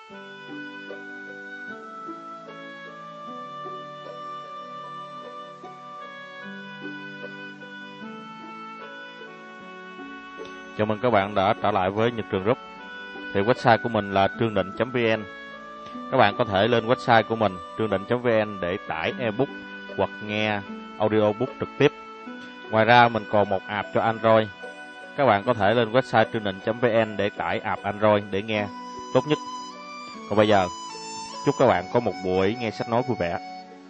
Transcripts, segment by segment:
Chào mừng các bạn đã trở lại với Nhật Trường Group. Thì website của mình là trương định.vn. Các bạn có thể lên website của mình trương định.vn để tải ebook hoặc nghe audiobook trực tiếp. Ngoài ra mình còn một app cho Android. Các bạn có thể lên website trương định.vn để tải app Android để nghe tốt nhất. Còn bây giờ, chúc các bạn có một buổi nghe sách nói vui vẻ.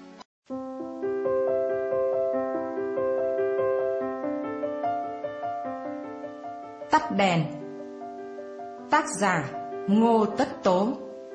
Tắt đèn. Tác giả Ngô Tất Tố.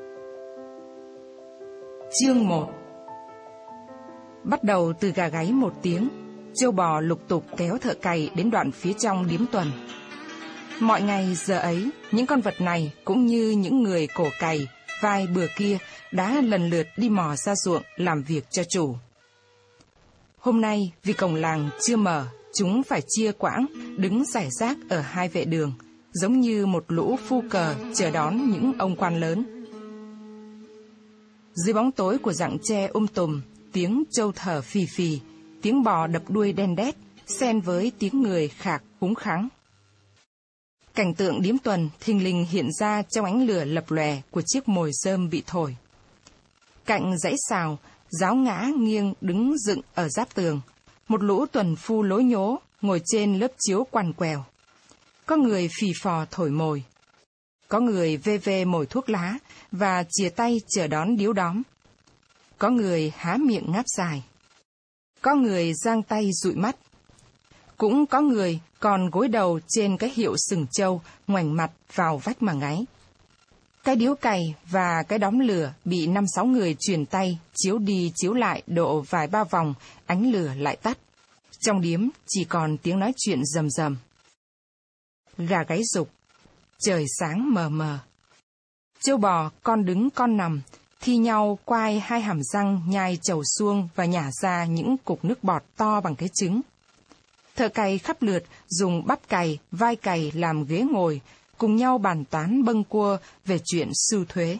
Chương 1. Bắt đầu từ gà gáy một tiếng, trâu bò lục tục kéo thợ cày đến đoạn phía trong điếm tuần. Mọi ngày giờ ấy, những con vật này cũng như những người cổ cày vai bừa kia đã lần lượt đi mò ra ruộng làm việc cho chủ. Hôm nay vì cổng làng chưa mở, chúng phải chia quãng đứng rải rác ở hai vệ đường, giống như một lũ phu cờ chờ đón những ông quan lớn. Dưới bóng tối của rặng tre tùm, tiếng trâu thở phì phì, tiếng bò đập đuôi đen đét, xen với tiếng người khạc húng khắng. Cảnh tượng điếm tuần thình lình hiện ra trong ánh lửa lập lòe của chiếc mồi rơm bị thổi. Cạnh dãy xào, giáo ngã nghiêng đứng dựng ở giáp tường, một lũ tuần phu lối nhố ngồi trên lớp chiếu quằn quèo. Có người phì phò thổi mồi, có người vê vê mồi thuốc lá và chìa tay chờ đón điếu đóm. Có người há miệng ngáp dài, có người giang tay dụi mắt. Cũng có người còn gối đầu trên cái hiệu sừng trâu, ngoảnh mặt vào vách mà ngáy. Cái điếu cày và cái đóm lửa bị 5-6 người chuyền tay, chiếu đi chiếu lại độ vài ba vòng, ánh lửa lại tắt. Trong điếm chỉ còn tiếng nói chuyện rầm rầm. Gà gáy rục, trời sáng mờ mờ. Trâu bò con đứng con nằm, thi nhau quai hai hàm răng nhai trầu xuông và nhả ra những cục nước bọt to bằng cái trứng. Thợ cày khắp lượt dùng bắp cày, vai cày làm ghế ngồi, cùng nhau bàn tán bâng quơ về chuyện sưu thuế.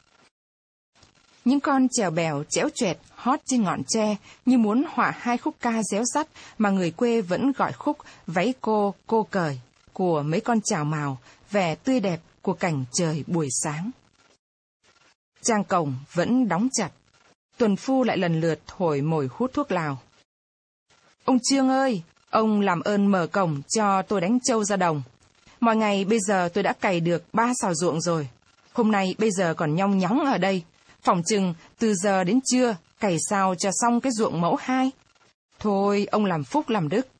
Những con chèo bèo chẽo choẹt hót trên ngọn tre như muốn họa hai khúc ca réo rắt mà người quê vẫn gọi khúc váy cô cởi của mấy con chào mào, vẻ tươi đẹp của cảnh trời buổi sáng. Trang cổng vẫn đóng chặt, tuần phu lại lần lượt thổi mồi hút thuốc lào. Ông Trương ơi, ông làm ơn mở cổng cho tôi đánh trâu ra đồng. Mọi ngày bây giờ tôi đã cày được 3 sào ruộng rồi. Hôm nay bây giờ còn nhong nhóng ở đây. Phỏng chừng từ giờ đến trưa cày sao cho xong cái ruộng mẫu 2. Thôi ông làm phúc làm đức.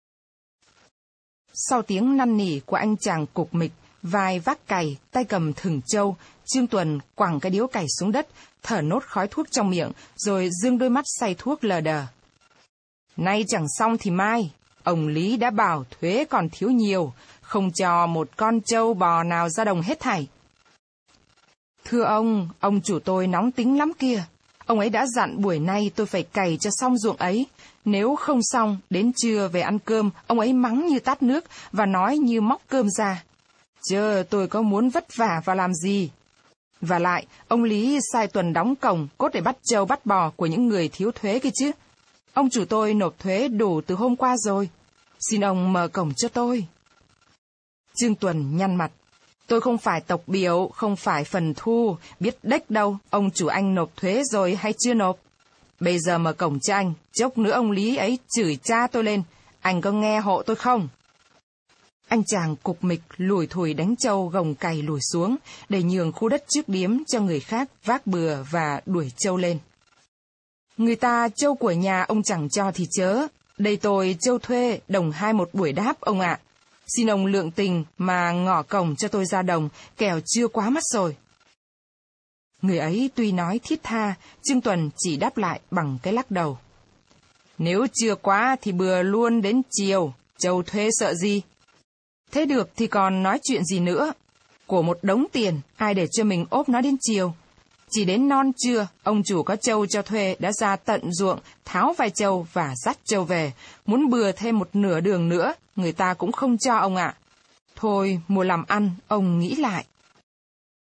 Sau tiếng năn nỉ của anh chàng cục mịch, vai vác cày, tay cầm thừng trâu, Trương Tuần quẳng cái điếu cày xuống đất, thở nốt khói thuốc trong miệng, rồi dương đôi mắt say thuốc lờ đờ. Nay chẳng xong thì mai, ông Lý đã bảo thuế còn thiếu nhiều, không cho một con trâu bò nào ra đồng hết thảy. Thưa ông chủ tôi nóng tính lắm kia. Ông ấy đã dặn buổi nay tôi phải cày cho xong ruộng ấy. Nếu không xong, đến trưa về ăn cơm, ông ấy mắng như tát nước và nói như móc cơm ra. Chứ tôi có muốn vất vả và làm gì? Và lại, ông Lý sai Tuần đóng cổng cốt để bắt trâu bắt bò của những người thiếu thuế kia chứ. Ông chủ tôi nộp thuế đủ từ hôm qua rồi. Xin ông mở cổng cho tôi. Trương Tuần nhăn mặt. Tôi không phải tộc biểu, không phải phần thu, biết đếch đâu, ông chủ anh nộp thuế rồi hay chưa nộp. Bây giờ mở cổng cho anh, chốc nữa ông Lý ấy chửi cha tôi lên, anh có nghe hộ tôi không? Anh chàng cục mịch lủi thủi đánh trâu gồng cày lùi xuống, để nhường khu đất trước điếm cho người khác vác bừa và đuổi trâu lên. Người ta trâu của nhà ông chẳng cho thì chớ, đây tôi trâu thuê, đồng 2 một buổi đáp ông ạ. Xin ông lượng tình mà ngỏ cổng cho tôi ra đồng, kẻo chưa quá mất rồi. Người ấy tuy nói thiết tha, Trương Tuần chỉ đáp lại bằng cái lắc đầu. Nếu chưa quá thì bừa luôn đến chiều, trâu thuê sợ gì? Thế được thì còn nói chuyện gì nữa? Của một đống tiền, ai để cho mình ốp nó đến chiều? Chỉ đến non trưa, ông chủ có trâu cho thuê đã ra tận ruộng, tháo vài trâu và dắt trâu về. Muốn bừa thêm một nửa đường nữa, người ta cũng không cho ông ạ. Thôi, mùa làm ăn, ông nghĩ lại.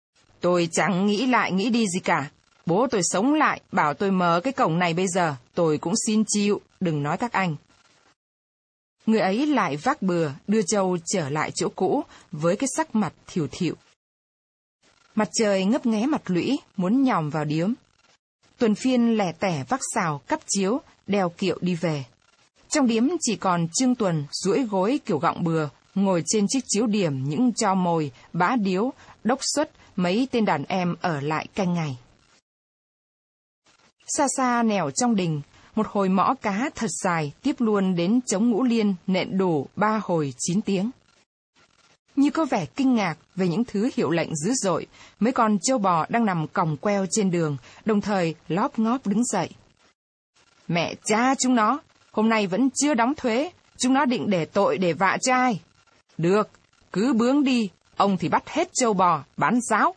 Tôi chẳng nghĩ lại nghĩ đi gì cả. Bố tôi sống lại, bảo tôi mở cái cổng này bây giờ, tôi cũng xin chịu, đừng nói các anh. Người ấy lại vác bừa, đưa Châu trở lại chỗ cũ, với cái sắc mặt thỉu thỉu. Mặt trời ngấp nghé mặt lũy, muốn nhòm vào điếm. Tuần Phiên lẻ tẻ vác xào, cắp chiếu, đeo kiệu đi về. Trong điếm chỉ còn Trương Tuần duỗi gối kiểu gọng bừa, ngồi trên chiếc chiếu điểm những tro mồi, bã điếu, đốc xuất, mấy tên đàn em ở lại canh ngày. Xa xa nẻo trong đình, một hồi mõ cá thật dài tiếp luôn đến trống Ngũ Liên nện đủ 3 hồi 9 tiếng. Như có vẻ kinh ngạc về những thứ hiệu lệnh dữ dội, mấy con trâu bò đang nằm còng queo trên đường, đồng thời lóp ngóp đứng dậy. Mẹ cha chúng nó, hôm nay vẫn chưa đóng thuế, chúng nó định để tội để vạ cho ai? Được, cứ bướng đi, ông thì bắt hết trâu bò, bán giáo.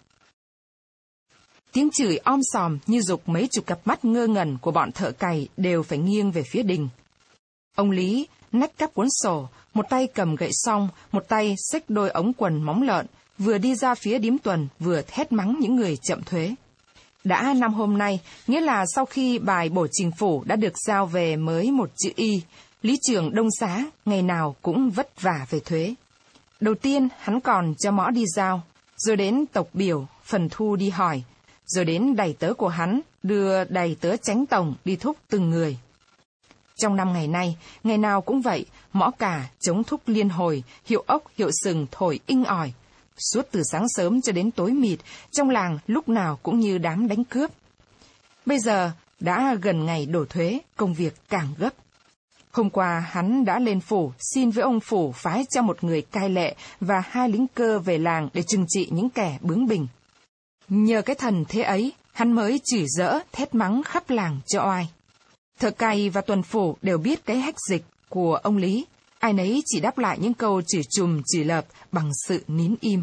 Tiếng chửi om sòm như giục mấy chục cặp mắt ngơ ngẩn của bọn thợ cày đều phải nghiêng về phía đình. Ông Lý nách cắp cuốn sổ, một tay cầm gậy song, một tay xách đôi ống quần móng lợn, vừa đi ra phía điếm Tuần, vừa thét mắng những người chậm thuế. Đã 5 hôm nay, nghĩa là sau khi bài bổ trình phủ đã được giao về mới một chữ Y, lý trưởng Đông Xá ngày nào cũng vất vả về thuế. Đầu tiên hắn còn cho mõ đi giao, rồi đến tộc biểu, phần thu đi hỏi, rồi đến đầy tớ của hắn đưa đầy tớ chánh tổng đi thúc từng người. Trong 5 ngày nay, ngày nào cũng vậy, mõ cả chống thúc liên hồi, hiệu ốc, hiệu sừng thổi inh ỏi. Suốt từ sáng sớm cho đến tối mịt, trong làng lúc nào cũng như đám đánh cướp. Bây giờ, đã gần ngày đổ thuế, công việc càng gấp. Hôm qua, hắn đã lên phủ, xin với ông phủ phái cho một người cai lệ và 2 lính cơ về làng để trừng trị những kẻ bướng bỉnh. Nhờ cái thần thế ấy, hắn mới chửi giỡn, thét mắng khắp làng cho oai. Thợ cày và tuần phủ đều biết cái hách dịch của ông Lý, ai nấy chỉ đáp lại những câu chửi trùm chửi lợp bằng sự nín im.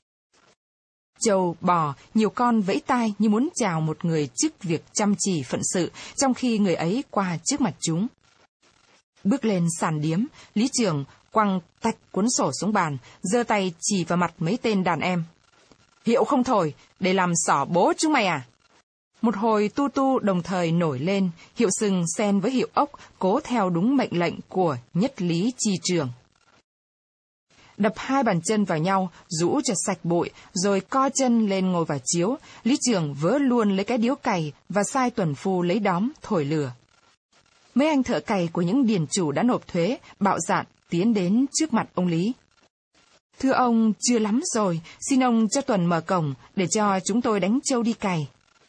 Trâu, bò, nhiều con vẫy tai như muốn chào một người trước việc chăm chỉ phận sự, trong khi người ấy qua trước mặt chúng. Bước lên sàn điếm, lý trưởng quăng tạch cuốn sổ xuống bàn, giơ tay chỉ vào mặt mấy tên đàn em. Hiệu không thổi, để làm xỏ bố chúng mày à? Một hồi tu tu đồng thời nổi lên, hiệu sừng xen với hiệu ốc, cố theo đúng mệnh lệnh của nhất lý chi trưởng. Đập 2 bàn chân vào nhau, rũ cho sạch bụi, rồi co chân lên ngồi vào chiếu, lý trưởng vớ luôn lấy cái điếu cày và sai tuần phu lấy đóm thổi lửa. Mấy anh thợ cày của những điền chủ đã nộp thuế, bạo dạn tiến đến trước mặt ông Lý. Thưa ông, chưa lắm rồi, xin ông cho Tuần mở cổng để cho chúng tôi đánh trâu đi cày.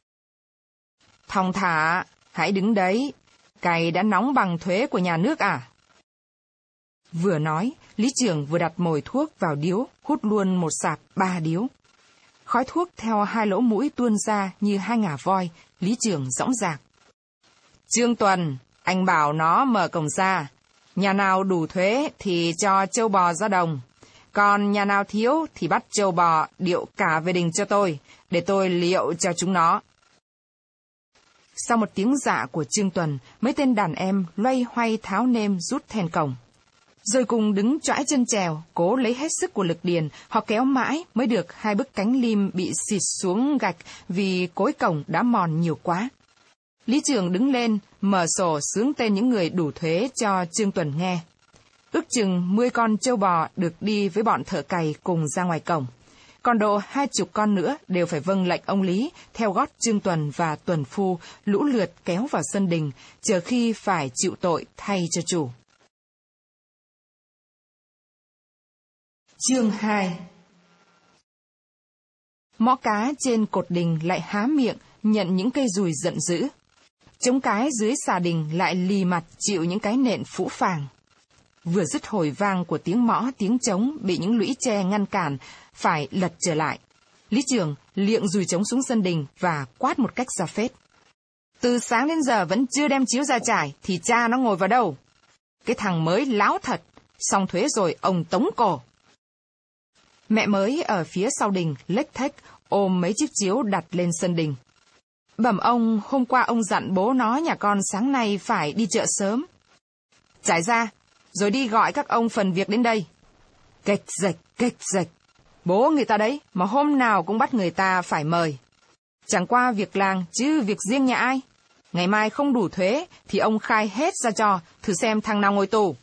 Thong thả, hãy đứng đấy, cày đã nóng bằng thuế của nhà nước à? Vừa nói, lý trưởng vừa đặt mồi thuốc vào điếu, hút luôn một sạp 3 điếu. Khói thuốc theo 2 lỗ mũi tuôn ra như 2 ngà voi, lý trưởng dõng dạc. Trương Tuần, anh bảo nó mở cổng ra, nhà nào đủ thuế thì cho trâu bò ra đồng. Còn nhà nào thiếu thì bắt trâu bò điệu cả về đình cho tôi, để tôi liệu cho chúng nó. Sau một tiếng dạ của Trương Tuần, mấy tên đàn em loay hoay tháo nêm rút then cổng. Rồi cùng đứng choãi chân trèo, cố lấy hết sức của lực điền, họ kéo mãi mới được 2 bức cánh lim bị xịt xuống gạch vì cối cổng đã mòn nhiều quá. Lý trưởng đứng lên, mở sổ xướng tên những người đủ thuế cho Trương Tuần nghe. Ước chừng 10 con trâu bò được đi với bọn thợ cày cùng ra ngoài cổng. Còn độ 20 con nữa đều phải vâng lệnh ông Lý, theo gót Trương Tuần và tuần phu, lũ lượt kéo vào sân đình, chờ khi phải chịu tội thay cho chủ. Chương 2. Mõ cá trên cột đình lại há miệng, nhận những cây dùi giận dữ. Trống cái dưới xà đình lại lì mặt chịu những cái nện phũ phàng. Vừa dứt hồi vang của tiếng mõ tiếng trống bị những lũy tre ngăn cản, phải lật trở lại. Lý trưởng liệng dùi trống xuống sân đình và quát một cách ra phết. Từ sáng đến giờ vẫn chưa đem chiếu ra trải, thì cha nó ngồi vào đâu? Cái thằng mới láo thật, xong thuế rồi ông tống cổ. Mẹ mới ở phía sau đình lếch thếch ôm mấy chiếc chiếu đặt lên sân đình. Bẩm ông, hôm qua ông dặn bố nó nhà con sáng nay phải đi chợ sớm. Trải ra, rồi đi gọi các ông phần việc đến đây. Kệch rệch, Bố người ta đấy, mà hôm nào cũng bắt người ta phải mời. Chẳng qua việc làng, chứ việc riêng nhà ai. Ngày mai không đủ thuế, thì ông khai hết ra cho, thử xem thằng nào ngồi tù.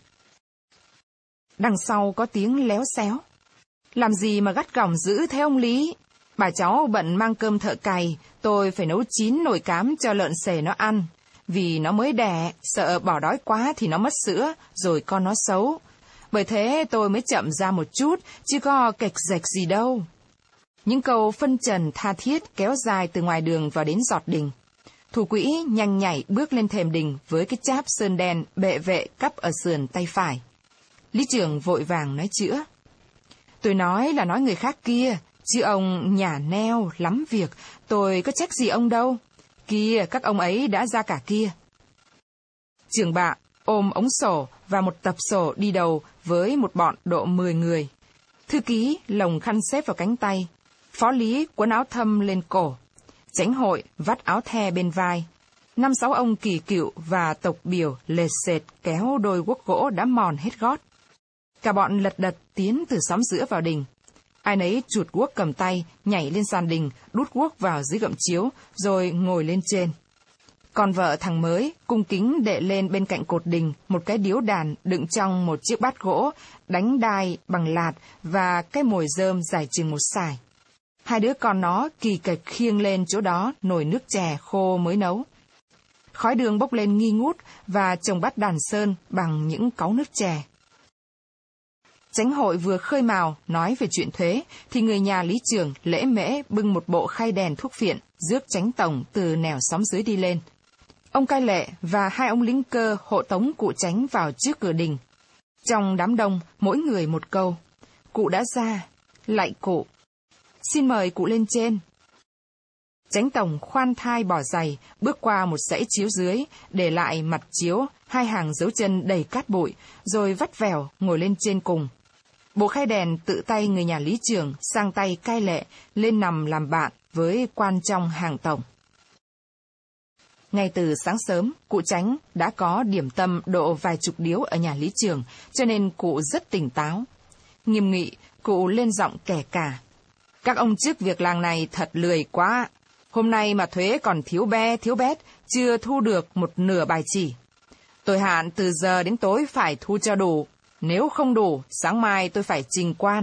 Đằng sau có tiếng léo xéo. Làm gì mà gắt gỏng dữ thế ông Lý? Bà cháu bận mang cơm thợ cày, tôi phải nấu 9 nồi cám cho lợn xề nó ăn. Vì nó mới đẻ, sợ bỏ đói quá thì nó mất sữa, rồi con nó xấu. Bởi thế tôi mới chậm ra một chút, chứ có kệch rệch gì đâu. Những câu phân trần tha thiết kéo dài từ ngoài đường vào đến giọt đình. Thủ quỹ nhanh nhảy bước lên thềm đình với cái cháp sơn đen bệ vệ cắp ở sườn tay phải. Lý trưởng vội vàng nói chữa. Tôi nói là nói người khác kia, chứ ông nhả neo lắm việc, tôi có trách gì ông đâu. Kia, các ông ấy đã ra cả kia. Trưởng bạ ôm ống sổ và một tập sổ đi đầu với một bọn độ 10 người. Thư ký lồng khăn xếp vào cánh tay. Phó lý quấn áo thâm lên cổ. Chánh hội vắt áo the bên vai. 5-6 ông kỳ cựu và tộc biểu lệt sệt kéo đôi guốc gỗ đã mòn hết gót. Cả bọn lật đật tiến từ xóm giữa vào đình. Ai nấy chuột guốc cầm tay, nhảy lên sàn đình, đút guốc vào dưới gậm chiếu, rồi ngồi lên trên. Còn vợ thằng mới cung kính đệ lên bên cạnh cột đình một cái điếu đàn đựng trong một chiếc bát gỗ, đánh đai bằng lạt và cái mồi rơm dài chừng 1 sải. 2 đứa con nó kỳ kệch khiêng lên chỗ đó nồi nước chè khô mới nấu. Khói đường bốc lên nghi ngút và chồng bắt đàn sơn bằng những cáu nước chè. Chánh hội vừa khơi mào nói về chuyện thuế, thì người nhà lý trưởng lễ mễ bưng một bộ khay đèn thuốc phiện rước chánh tổng từ nẻo xóm dưới đi lên. Ông cai lệ và 2 ông lính cơ hộ tống cụ chánh vào trước cửa đình. Trong đám đông, mỗi người một câu. Cụ đã ra, lạy cụ. Xin mời cụ lên trên. Chánh tổng khoan thai bỏ giày, bước qua một dãy chiếu dưới, để lại mặt chiếu, 2 hàng dấu chân đầy cát bụi, rồi vắt vẻo ngồi lên trên cùng. Bộ khay đèn tự tay người nhà lý trưởng sang tay cai lệ lên nằm làm bạn với quan trong hàng tổng. Ngay từ sáng sớm, cụ chánh đã có điểm tâm độ vài chục điếu ở nhà lý trưởng, cho nên cụ rất tỉnh táo. Nghiêm nghị, cụ lên giọng kẻ cả. Các ông chức việc làng này thật lười quá. Hôm nay mà thuế còn thiếu bét, chưa thu được một nửa bài chỉ. Tôi hạn từ giờ đến tối phải thu cho đủ. Nếu không đủ, sáng mai tôi phải trình quan.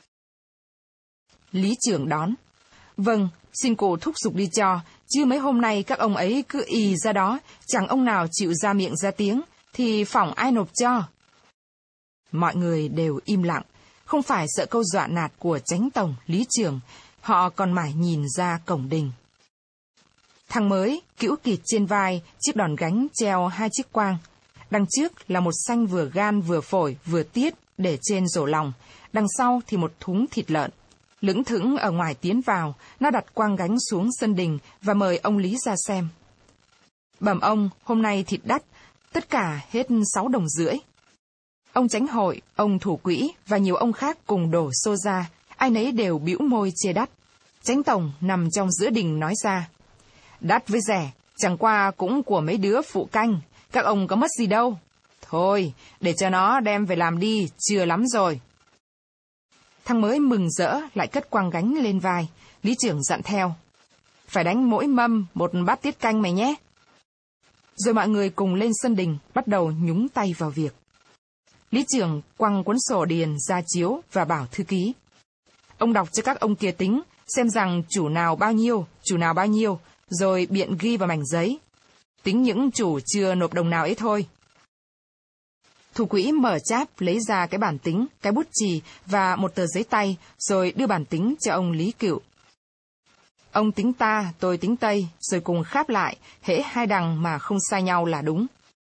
Lý trưởng đón. Vâng, xin cụ thúc giục đi cho, chứ mấy hôm nay các ông ấy cứ ì ra đó, chẳng ông nào chịu ra miệng ra tiếng, thì phỏng ai nộp cho. Mọi người đều im lặng, không phải sợ câu dọa nạt của chánh tổng, lý trưởng, họ còn mải nhìn ra cổng đình. Thằng mới, cữu kịt trên vai, chiếc đòn gánh treo 2 chiếc quang. Đằng trước là một xanh vừa gan vừa phổi vừa tiết để trên rổ lòng, đằng sau thì một thúng thịt lợn. Lững thững ở ngoài tiến vào, nó đặt quang gánh xuống sân đình và mời ông Lý ra xem. Bẩm ông, hôm nay thịt đắt, tất cả hết 6 đồng rưỡi. Ông chánh hội, ông thủ quỹ và nhiều ông khác cùng đổ xô ra, ai nấy đều bĩu môi chê đắt. Chánh tổng nằm trong giữa đình nói ra. Đắt với rẻ, chẳng qua cũng của mấy đứa phụ canh, các ông có mất gì đâu. Thôi, để cho nó đem về làm đi, chưa lắm rồi. Thằng mới mừng rỡ lại cất quang gánh lên vai, lý trưởng dặn theo. Phải đánh mỗi mâm 1 bát tiết canh mày nhé. Rồi mọi người cùng lên sân đình, bắt đầu nhúng tay vào việc. Lý trưởng quăng cuốn sổ điền ra chiếu và bảo thư ký. Ông đọc cho các ông kia tính, xem rằng chủ nào bao nhiêu, rồi biện ghi vào mảnh giấy. Tính những chủ chưa nộp đồng nào ấy thôi. Thủ quỹ mở cháp lấy ra cái bản tính, cái bút chì và một tờ giấy tay, rồi đưa bản tính cho ông Lý Cựu. Ông tính ta, tôi tính tây, rồi cùng kháp lại, hễ 2 đằng mà không sai nhau là đúng.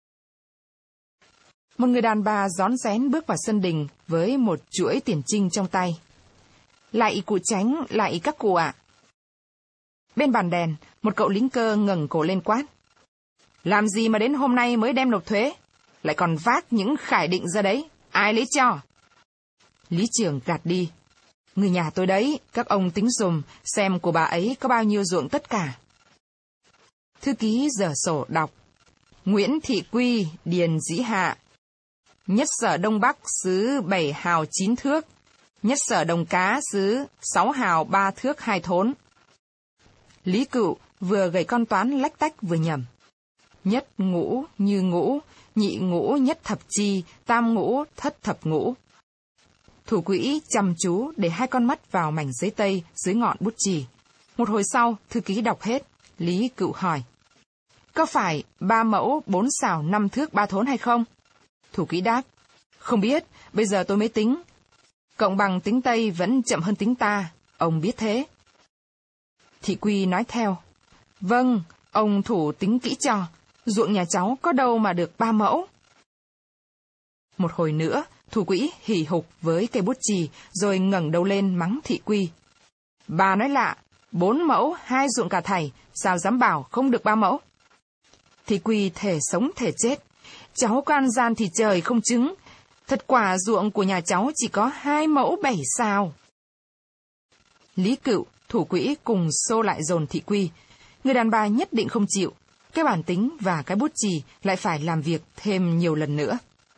Một người đàn bà rón rén bước vào sân đình với một chuỗi tiền trinh trong tay. Lạy cụ chánh, lạy các cụ ạ. Bên bàn đèn, một cậu lính cơ ngẩng cổ lên quát. Làm gì mà đến hôm nay mới đem nộp thuế? Lại còn vác những khải định ra đấy, ai lấy cho? Lý trưởng gạt đi. Người nhà tôi đấy, các ông tính dùm, xem của bà ấy có bao nhiêu ruộng tất cả. Thư ký dở sổ đọc. Nguyễn Thị Quy, Điền Dĩ Hạ. Nhất sở Đông Bắc xứ 7 hào 9 thước. Nhất sở đồng cá xứ 6 hào 3 thước 2 thốn. Lý Cựu vừa gầy con toán lách tách vừa nhẩm. Nhất ngũ như ngũ, nhị ngũ nhất thập chi, tam ngũ thất thập ngũ. Thủ quỹ chăm chú để 2 con mắt vào mảnh giấy tây dưới ngọn bút chì. Một hồi sau, thư ký đọc hết. Lý Cựu hỏi. Có phải 3 mẫu 4 xào 5 thước 3 thốn hay không? Thủ quỹ đáp. Không biết, bây giờ tôi mới tính. Cộng bằng tính Tây vẫn chậm hơn tính ta, ông biết thế. Thị Quy nói theo. Vâng, ông thủ tính kỹ cho, ruộng nhà cháu có đâu mà được 3 mẫu. Một hồi nữa, thủ quỹ hì hục với cây bút chì, rồi ngẩng đầu lên mắng Thị Quy. Bà nói lạ, 4 mẫu 2 ruộng cả thảy, sao dám bảo không được 3 mẫu? Thị Quy thể sống thể chết. Cháu có ăn gian thì trời không chứng. Thật quả ruộng của nhà cháu chỉ có 2 mẫu 7 xào. Lý Cựu, thủ quỹ cùng xô lại dồn Thị Quy. Người đàn bà nhất định không chịu. Cái bản tính và cái bút chì lại phải làm việc thêm nhiều lần nữa.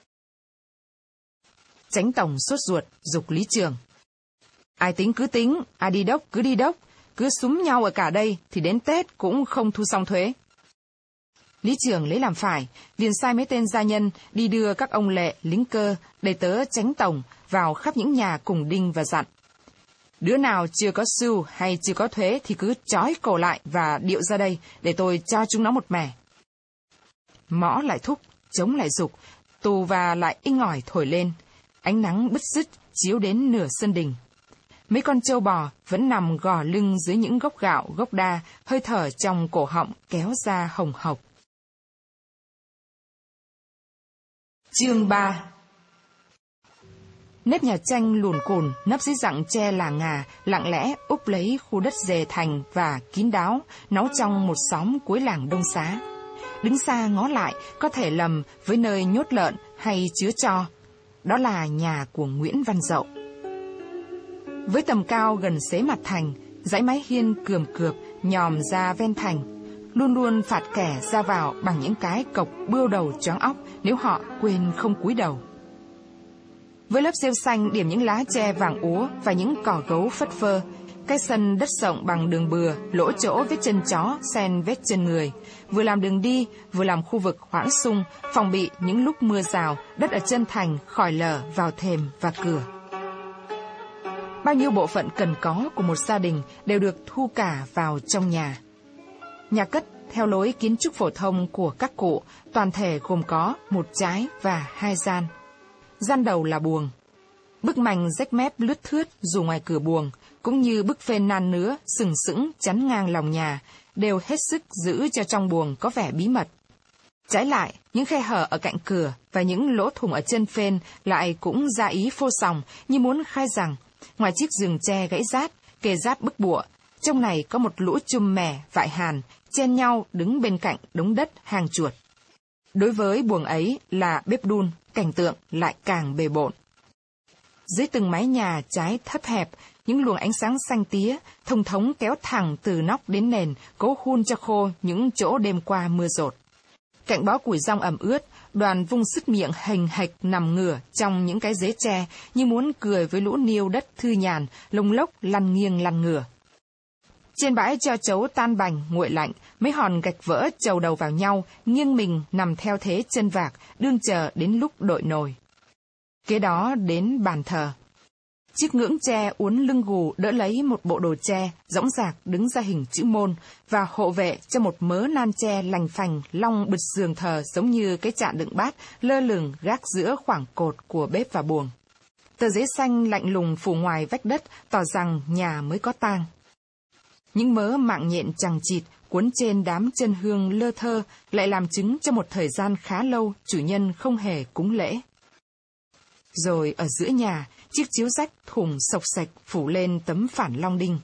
Chánh tổng sốt ruột, giục Lý Trường. Ai tính cứ tính, ai đi đốc cứ đi đốc. Cứ súm nhau ở cả đây thì đến Tết cũng không thu xong thuế. Lý Trường lấy làm phải, liền sai mấy tên gia nhân đi đưa các ông lệ, lính cơ, đầy tớ chánh tổng vào khắp những nhà cùng đinh và dặn. Đứa nào chưa có sưu hay chưa có thuế thì cứ trói cổ lại và điệu ra đây để tôi cho chúng nó một mẻ. Mõ lại thúc, trống lại giục, tù và lại inh ỏi thổi lên. Ánh nắng bứt rứt chiếu đến nửa sân đình. Mấy con trâu bò vẫn nằm gò lưng dưới những gốc gạo, gốc đa, hơi thở trong cổ họng kéo ra hồng hộc. Chương 3. Nếp nhà tranh lùn cùn nấp dưới rặng tre là ngà, lặng lẽ úp lấy khu đất dề thành và kín đáo, náu trong một xóm cuối làng Đông Xá. Đứng xa ngó lại có thể lầm với nơi nhốt lợn hay chứa tro. Đó là nhà của Nguyễn Văn Dậu. Với tầm cao gần xế mặt thành, dãy mái hiên cườm cượp nhòm ra ven thành, luôn luôn phạt kẻ ra vào bằng những cái cộc bươu đầu choáng óc nếu họ quên không cúi đầu. Với lớp rêu xanh điểm những lá tre vàng úa và những cỏ gấu phất phơ, cái sân đất rộng bằng đường bừa, lỗ chỗ vết chân chó xen vết chân người, vừa làm đường đi, vừa làm khu vực hoãn sung, phòng bị những lúc mưa rào, đất ở chân thành khỏi lở vào thềm và cửa. Bao nhiêu bộ phận cần có của một gia đình đều được thu cả vào trong nhà. Nhà cất theo lối kiến trúc phổ thông của các cụ, toàn thể gồm có một trái và 2 gian. Gian đầu là buồng. Bức mành rách mép lướt thướt dù ngoài cửa buồng, cũng như bức phên nan nứa sừng sững chắn ngang lòng nhà, đều hết sức giữ cho trong buồng có vẻ bí mật. Trái lại, những khe hở ở cạnh cửa và những lỗ thủng ở chân phên lại cũng ra ý phô sòng như muốn khai rằng, ngoài chiếc giường tre gãy rát, kề ráp bức bụa, trong này có một lũ chum mè, vại hàn, chen nhau đứng bên cạnh đống đất hang chuột. Đối với buồng ấy là bếp đun, cảnh tượng lại càng bề bộn. Dưới từng mái nhà trái thấp hẹp, những luồng ánh sáng xanh tía, thông thống kéo thẳng từ nóc đến nền, cố hun cho khô những chỗ đêm qua mưa dột. Cạnh bó củi rong ẩm ướt, Đoàn vung sứt miệng hềnh hạch nằm ngửa trong những cái rễ tre như muốn cười với lũ niêu đất thư nhàn, lông lốc lăn nghiêng lăn ngửa. Trên bãi cho trấu tan bành, nguội lạnh, mấy hòn gạch vỡ chầu đầu vào nhau, nghiêng mình nằm theo thế chân vạc, đương chờ đến lúc đội nồi. Kế đó đến bàn thờ. Chiếc ngưỡng tre uốn lưng gù đỡ lấy một bộ đồ tre, dõng dạc đứng ra hình chữ môn, và hộ vệ cho một mớ nan tre lành phành long bịch giường thờ giống như cái chạn đựng bát lơ lửng gác giữa khoảng cột của bếp và buồng. Tờ giấy xanh lạnh lùng phủ ngoài vách đất tỏ rằng nhà mới có tang. Những mớ mạng nhện chằng chịt cuốn trên đám chân hương lơ thơ lại làm chứng cho một thời gian khá lâu chủ nhân không hề cúng lễ. Rồi ở giữa nhà, chiếc chiếu rách thủng sộc sạch phủ lên tấm phản long đinh.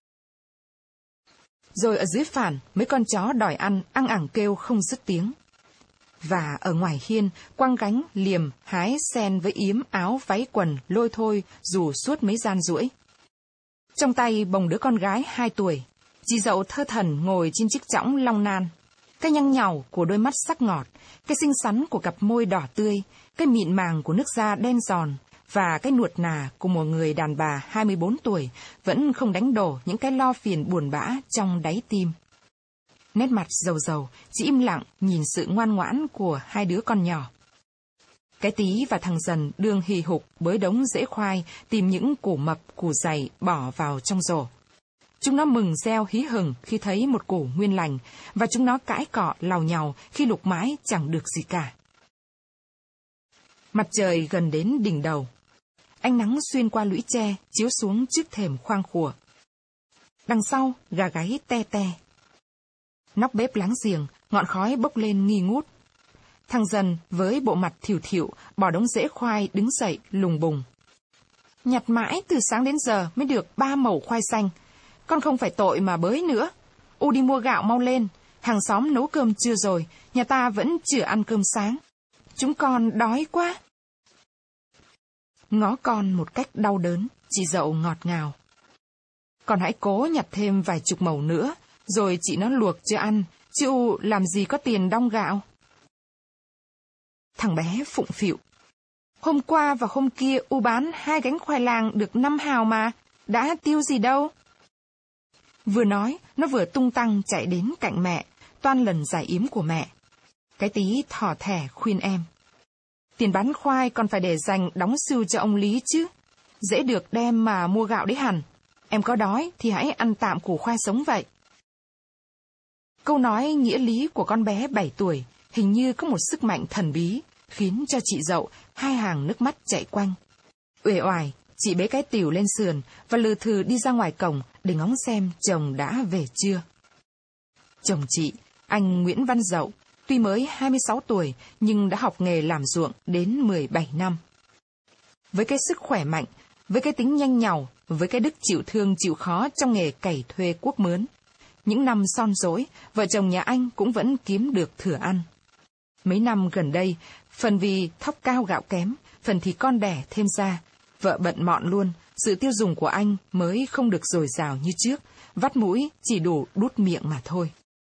Rồi ở dưới phản, mấy con chó đòi ăn, ăng ẳng kêu không dứt tiếng. Và ở ngoài hiên, quăng gánh, liềm, hái sen với yếm áo váy quần lôi thôi dù suốt mấy gian duỗi. Trong tay bồng đứa con gái 2 tuổi, chị dậu thơ thần ngồi trên chiếc chõng long nan. Cái nhăn nhàu của đôi mắt sắc ngọt, cái xinh xắn của cặp môi đỏ tươi, cái mịn màng của nước da đen giòn, và cái nuột nà của một người đàn bà 24 tuổi vẫn không đánh đổ những cái lo phiền buồn bã trong đáy tim. Nét mặt rầu rầu, chỉ im lặng nhìn sự ngoan ngoãn của hai đứa con nhỏ. Cái Tí và thằng Dần đương hì hục bới đống rễ khoai, tìm những củ mập, củ dày bỏ vào trong rổ. Chúng nó mừng reo hí hửng khi thấy một củ nguyên lành, và chúng nó cãi cọ làu nhàu khi lục mãi chẳng được gì cả. Mặt trời gần đến đỉnh đầu. Ánh nắng xuyên qua lũy tre, chiếu xuống trước thềm khoang khùa. Đằng sau, gà gáy te te. Nóc bếp láng giềng, ngọn khói bốc lên nghi ngút. Thằng Dần với bộ mặt thỉu thỉu bỏ đống rễ khoai đứng dậy lùng bùng. Nhặt mãi từ sáng đến giờ mới được 3 mẩu khoai xanh. Con không phải tội mà bới nữa. U đi mua gạo mau lên. Hàng xóm nấu cơm chưa rồi, nhà ta vẫn chưa ăn cơm sáng. Chúng con đói quá. Ngó con một cách đau đớn, chị Dậu ngọt ngào. Con hãy cố nhặt thêm vài chục mẩu nữa, rồi chị nó luộc cho ăn, chứ U làm gì có tiền đong gạo. Thằng bé phụng phịu. Hôm qua và hôm kia U bán 2 gánh khoai lang được 5 hào mà, đã tiêu gì đâu. Vừa nói, nó vừa tung tăng chạy đến cạnh mẹ, toan lần giải yếm của mẹ. Cái Tí thỏ thẻ khuyên em. Tiền bán khoai còn phải để dành đóng sưu cho ông Lý chứ. Dễ được đem mà mua gạo đấy hẳn. Em có đói thì hãy ăn tạm củ khoai sống vậy. Câu nói nghĩa lý của con bé 7 tuổi hình như có một sức mạnh thần bí, khiến cho chị Dậu 2 hàng nước mắt chạy quanh. Uể oải, chị bế cái tỉu lên sườn và lừ thừ đi ra ngoài cổng để ngóng xem chồng đã về chưa. Chồng chị, anh Nguyễn Văn Dậu, tuy mới 26 tuổi nhưng đã học nghề làm ruộng đến 17 năm. Với cái sức khỏe mạnh, với cái tính nhanh nhảu, với cái đức chịu thương chịu khó trong nghề cày thuê cuốc mướn, những năm son dỗi, vợ chồng nhà anh cũng vẫn kiếm được thừa ăn. Mấy năm gần đây, phần vì thóc cao gạo kém, phần thì con đẻ thêm ra, vợ bận mọn luôn, sự tiêu dùng của anh mới không được dồi dào như trước, vắt mũi chỉ đủ đút miệng mà thôi.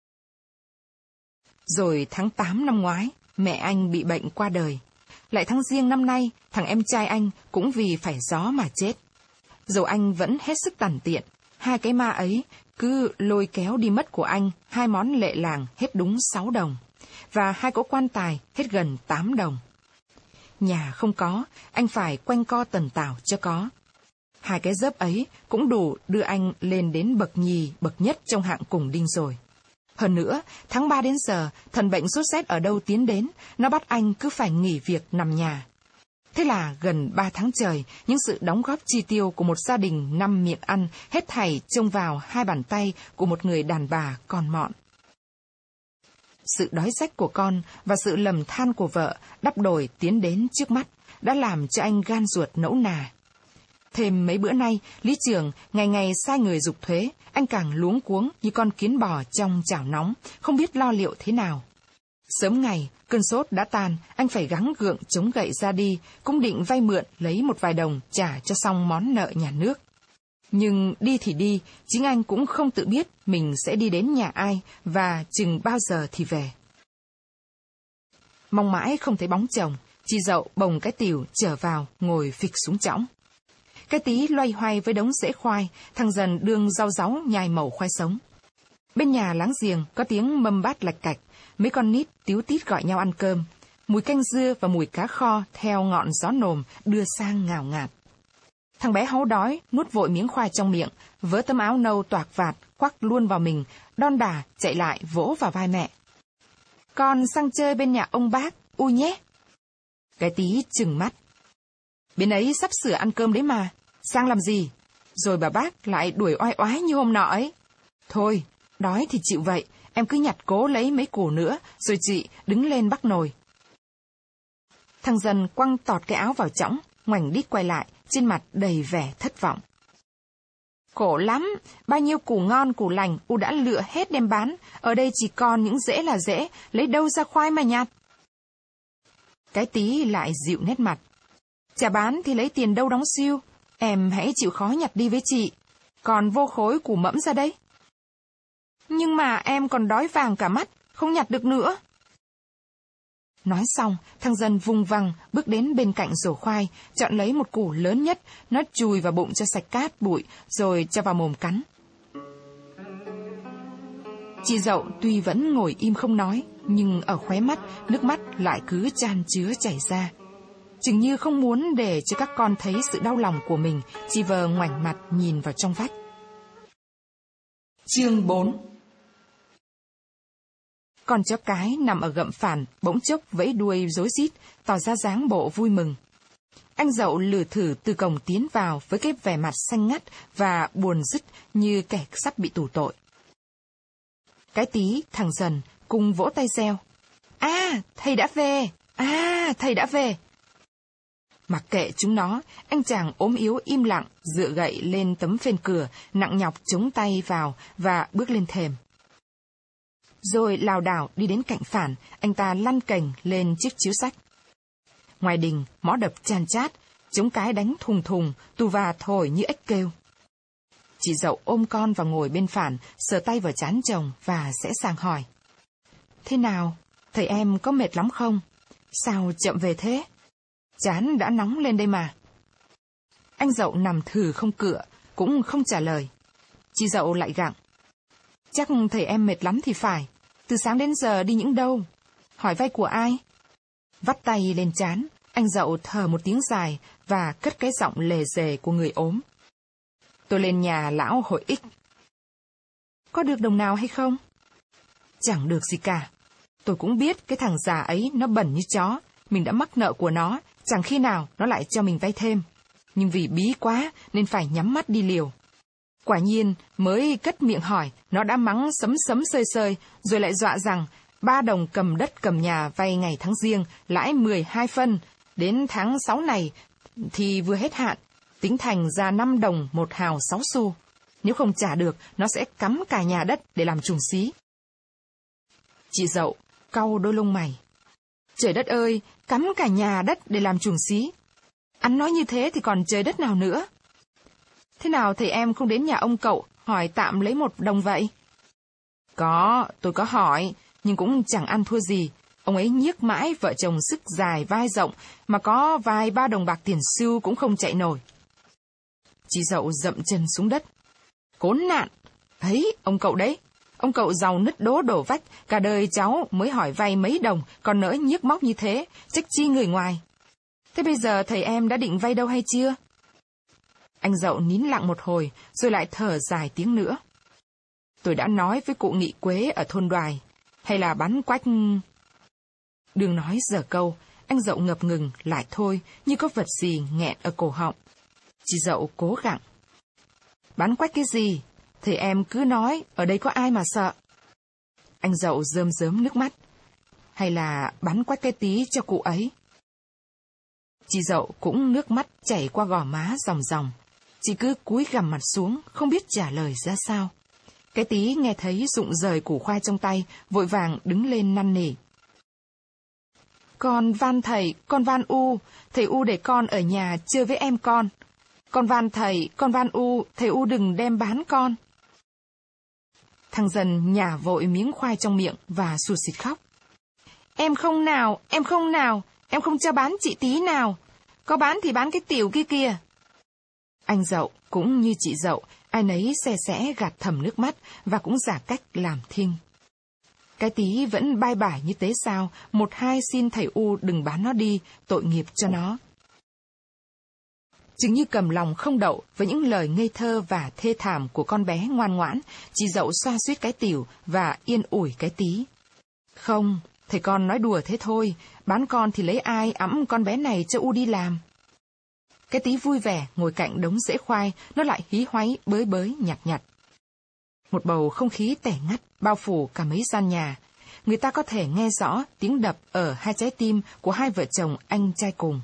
Rồi tháng 8 năm ngoái, mẹ anh bị bệnh qua đời. Lại tháng Giêng năm nay, thằng em trai anh cũng vì phải gió mà chết. Dẫu anh vẫn hết sức tằn tiện, 2 cái ma ấy cứ lôi kéo đi mất của anh 2 món lệ làng hết đúng 6 đồng, và 2 cỗ quan tài hết gần 8 đồng. Nhà không có, anh phải quanh co tần tảo cho có. 2 cái dớp ấy cũng đủ đưa anh lên đến bậc nhì, bậc nhất trong hạng cùng đinh rồi. Hơn nữa, tháng 3 đến giờ, thần bệnh sốt rét ở đâu tiến đến, nó bắt anh cứ phải nghỉ việc nằm nhà. Thế là gần 3 tháng trời, những sự đóng góp chi tiêu của một gia đình 5 miệng ăn hết thảy trông vào 2 bàn tay của một người đàn bà còn mọn. Sự đói rách của con và sự lầm than của vợ đắp đổi tiến đến trước mắt đã làm cho anh gan ruột nẫu nà. Thêm mấy bữa nay, lý trưởng ngày ngày sai người giục thuế, anh càng luống cuống như con kiến bò trong chảo nóng, không biết lo liệu thế nào. Sớm ngày, cơn sốt đã tan, anh phải gắng gượng chống gậy ra đi, cũng định vay mượn lấy một vài đồng trả cho xong món nợ nhà nước. Nhưng đi thì đi, chính anh cũng không tự biết mình sẽ đi đến nhà ai và chừng bao giờ thì về. Mong mãi không thấy bóng chồng, chị Dậu bồng cái tỉu trở vào ngồi phịch xuống chõng. Cái Tí loay hoay với đống rễ khoai, thằng Dần đương rau ráu nhai mẩu khoai sống. Bên nhà láng giềng có tiếng mâm bát lạch cạch, mấy con nít tíu tít gọi nhau ăn cơm. Mùi canh dưa và mùi cá kho theo ngọn gió nồm đưa sang ngào ngạt. Thằng bé háu đói, nuốt vội miếng khoai trong miệng, vớ tấm áo nâu toạc vạt, quắc luôn vào mình, đon đả chạy lại vỗ vào vai mẹ. Con sang chơi bên nhà ông bác, ui nhé. Cái Tí trừng mắt. Bên ấy sắp sửa ăn cơm đấy mà, sang làm gì? Rồi bà bác lại đuổi oai oái như hôm nọ ấy. Thôi, đói thì chịu vậy, em cứ nhặt cố lấy mấy củ nữa, rồi chị đứng lên bắc nồi. Thằng Dần quăng tọt cái áo vào chõng, ngoảnh đít quay lại, trên mặt đầy vẻ thất vọng. Khổ lắm, bao nhiêu củ ngon củ lành U đã lựa hết đem bán, ở đây chỉ còn những rễ là rễ, lấy đâu ra khoai mà nhặt. Cái Tí lại dịu nét mặt. Chả bán thì lấy tiền đâu đóng siêu, em hãy chịu khó nhặt đi với chị, còn vô khối củ mẫm ra đấy. Nhưng mà em còn đói vàng cả mắt, không nhặt được nữa. Nói xong, thằng Dần vùng vằng bước đến bên cạnh rổ khoai, chọn lấy một củ lớn nhất, nó chùi vào bụng cho sạch cát, bụi, rồi cho vào mồm cắn. Chị Dậu tuy vẫn ngồi im không nói, nhưng ở khóe mắt, nước mắt lại cứ chan chứa chảy ra. Chừng như không muốn để cho các con thấy sự đau lòng của mình, chị vờ ngoảnh mặt nhìn vào trong vách. Chương 4. Con chó cái nằm ở gậm phản bỗng chốc vẫy đuôi rối rít, tỏ ra dáng bộ vui mừng. Anh Dậu lử thử từ cổng tiến vào với cái vẻ mặt xanh ngắt và buồn rứt như kẻ sắp bị tù tội. Cái Tí, thằng Dần cùng vỗ tay reo: "À, thầy đã về! À, thầy đã về!" Mặc kệ chúng nó, anh chàng ốm yếu im lặng dựa gậy lên tấm phên cửa, nặng nhọc chống tay vào và bước lên thềm. Rồi lảo đảo đi đến cạnh phản, anh ta lăn cành lên chiếc chiếu sách. Ngoài đình, mõ đập chan chát, trống cái đánh thùng thùng, tù và thổi như ếch kêu. Chị Dậu ôm con vào ngồi bên phản, sờ tay vào trán chồng và sẽ sàng hỏi: "Thế nào, thầy em có mệt lắm không? Sao chậm về thế? Trán đã nóng lên đây mà." Anh Dậu nằm thừ không cựa, cũng không trả lời. Chị Dậu lại gặng: "Chắc thầy em mệt lắm thì phải. Từ sáng đến giờ đi những đâu? Hỏi vay của ai?" Vắt tay lên trán, anh Dậu thở một tiếng dài và cất cái giọng lề dề của người ốm: "Tôi lên nhà lão hội ích." "Có được đồng nào hay không?" "Chẳng được gì cả. Tôi cũng biết cái thằng già ấy nó bẩn như chó. Mình đã mắc nợ của nó, chẳng khi nào nó lại cho mình vay thêm. Nhưng vì bí quá nên phải nhắm mắt đi liều." Quả nhiên, mới cất miệng hỏi, nó đã mắng sấm sấm sơi sơi, rồi lại dọa rằng 3 đồng cầm đất cầm nhà vay ngày tháng Giêng, lãi 12 phân. Đến tháng 6 này thì vừa hết hạn, tính thành ra 5 đồng 1 hào 6 xu. Nếu không trả được, nó sẽ cắm cả nhà đất để làm chuồng xí. Chị Dậu cau đôi lông mày: "Trời đất ơi, cắm cả nhà đất để làm chuồng xí. Anh nói như thế thì còn trời đất nào nữa. Thế nào thầy em không đến nhà ông cậu hỏi tạm lấy 1 đồng vậy?" "Có, tôi có hỏi, nhưng cũng chẳng ăn thua gì. Ông ấy nhiếc mãi vợ chồng sức dài vai rộng, mà có vài 3 đồng bạc tiền xu cũng không chạy nổi." Chị Dậu dậm chân xuống đất: "Khốn nạn! Thấy, ông cậu đấy. Ông cậu giàu nứt đố đổ vách, cả đời cháu mới hỏi vay mấy đồng, còn nỡ nhiếc móc như thế, trách chi người ngoài. Thế bây giờ thầy em đã định vay đâu hay chưa?" Anh Dậu nín lặng một hồi, rồi lại thở dài tiếng nữa: "Tôi đã nói với cụ Nghị Quế ở thôn Đoài, hay là bán quách..." Đừng nói dở câu, anh Dậu ngập ngừng lại thôi, như có vật gì nghẹn ở cổ họng. Chị Dậu cố gặng: "Bán quách cái gì? Thầy em cứ nói, ở đây có ai mà sợ." Anh Dậu rơm rớm nước mắt: "Hay là bán quách cái Tí cho cụ ấy?" Chị Dậu cũng nước mắt chảy qua gò má ròng ròng. Chị cứ cúi gằm mặt xuống, không biết trả lời ra sao. Cái Tí nghe thấy rụng rời củ khoai trong tay, vội vàng đứng lên năn nỉ: "Con van thầy, con van U, thầy U để con ở nhà chơi với em con. Con van thầy, con van U, thầy U đừng đem bán con." Thằng Dần nhả vội miếng khoai trong miệng và sụt sịt khóc: "Em không nào, em không nào, em không cho bán chị Tí nào. Có bán thì bán cái tiểu kia kìa." Anh Dậu cũng như chị Dậu, ai nấy se sẽ gạt thầm nước mắt và cũng giả cách làm thinh. Cái Tí vẫn bai bải như tế sao, 1-2 xin thầy U đừng bán nó đi, tội nghiệp cho nó. Chừng như cầm lòng không đậu với những lời ngây thơ và thê thảm của con bé ngoan ngoãn, chị Dậu xoa xuýt cái tiểu và yên ủi cái Tí: "Không, thầy con nói đùa thế thôi, bán con thì lấy ai ẵm con bé này cho U đi làm." Cái Tí vui vẻ ngồi cạnh đống rễ khoai, nó lại hí hoáy bới bới nhặt nhặt. Một bầu không khí tẻ ngắt bao phủ cả mấy gian nhà. Người ta có thể nghe rõ tiếng đập ở 2 trái tim của 2 vợ chồng anh trai cùng.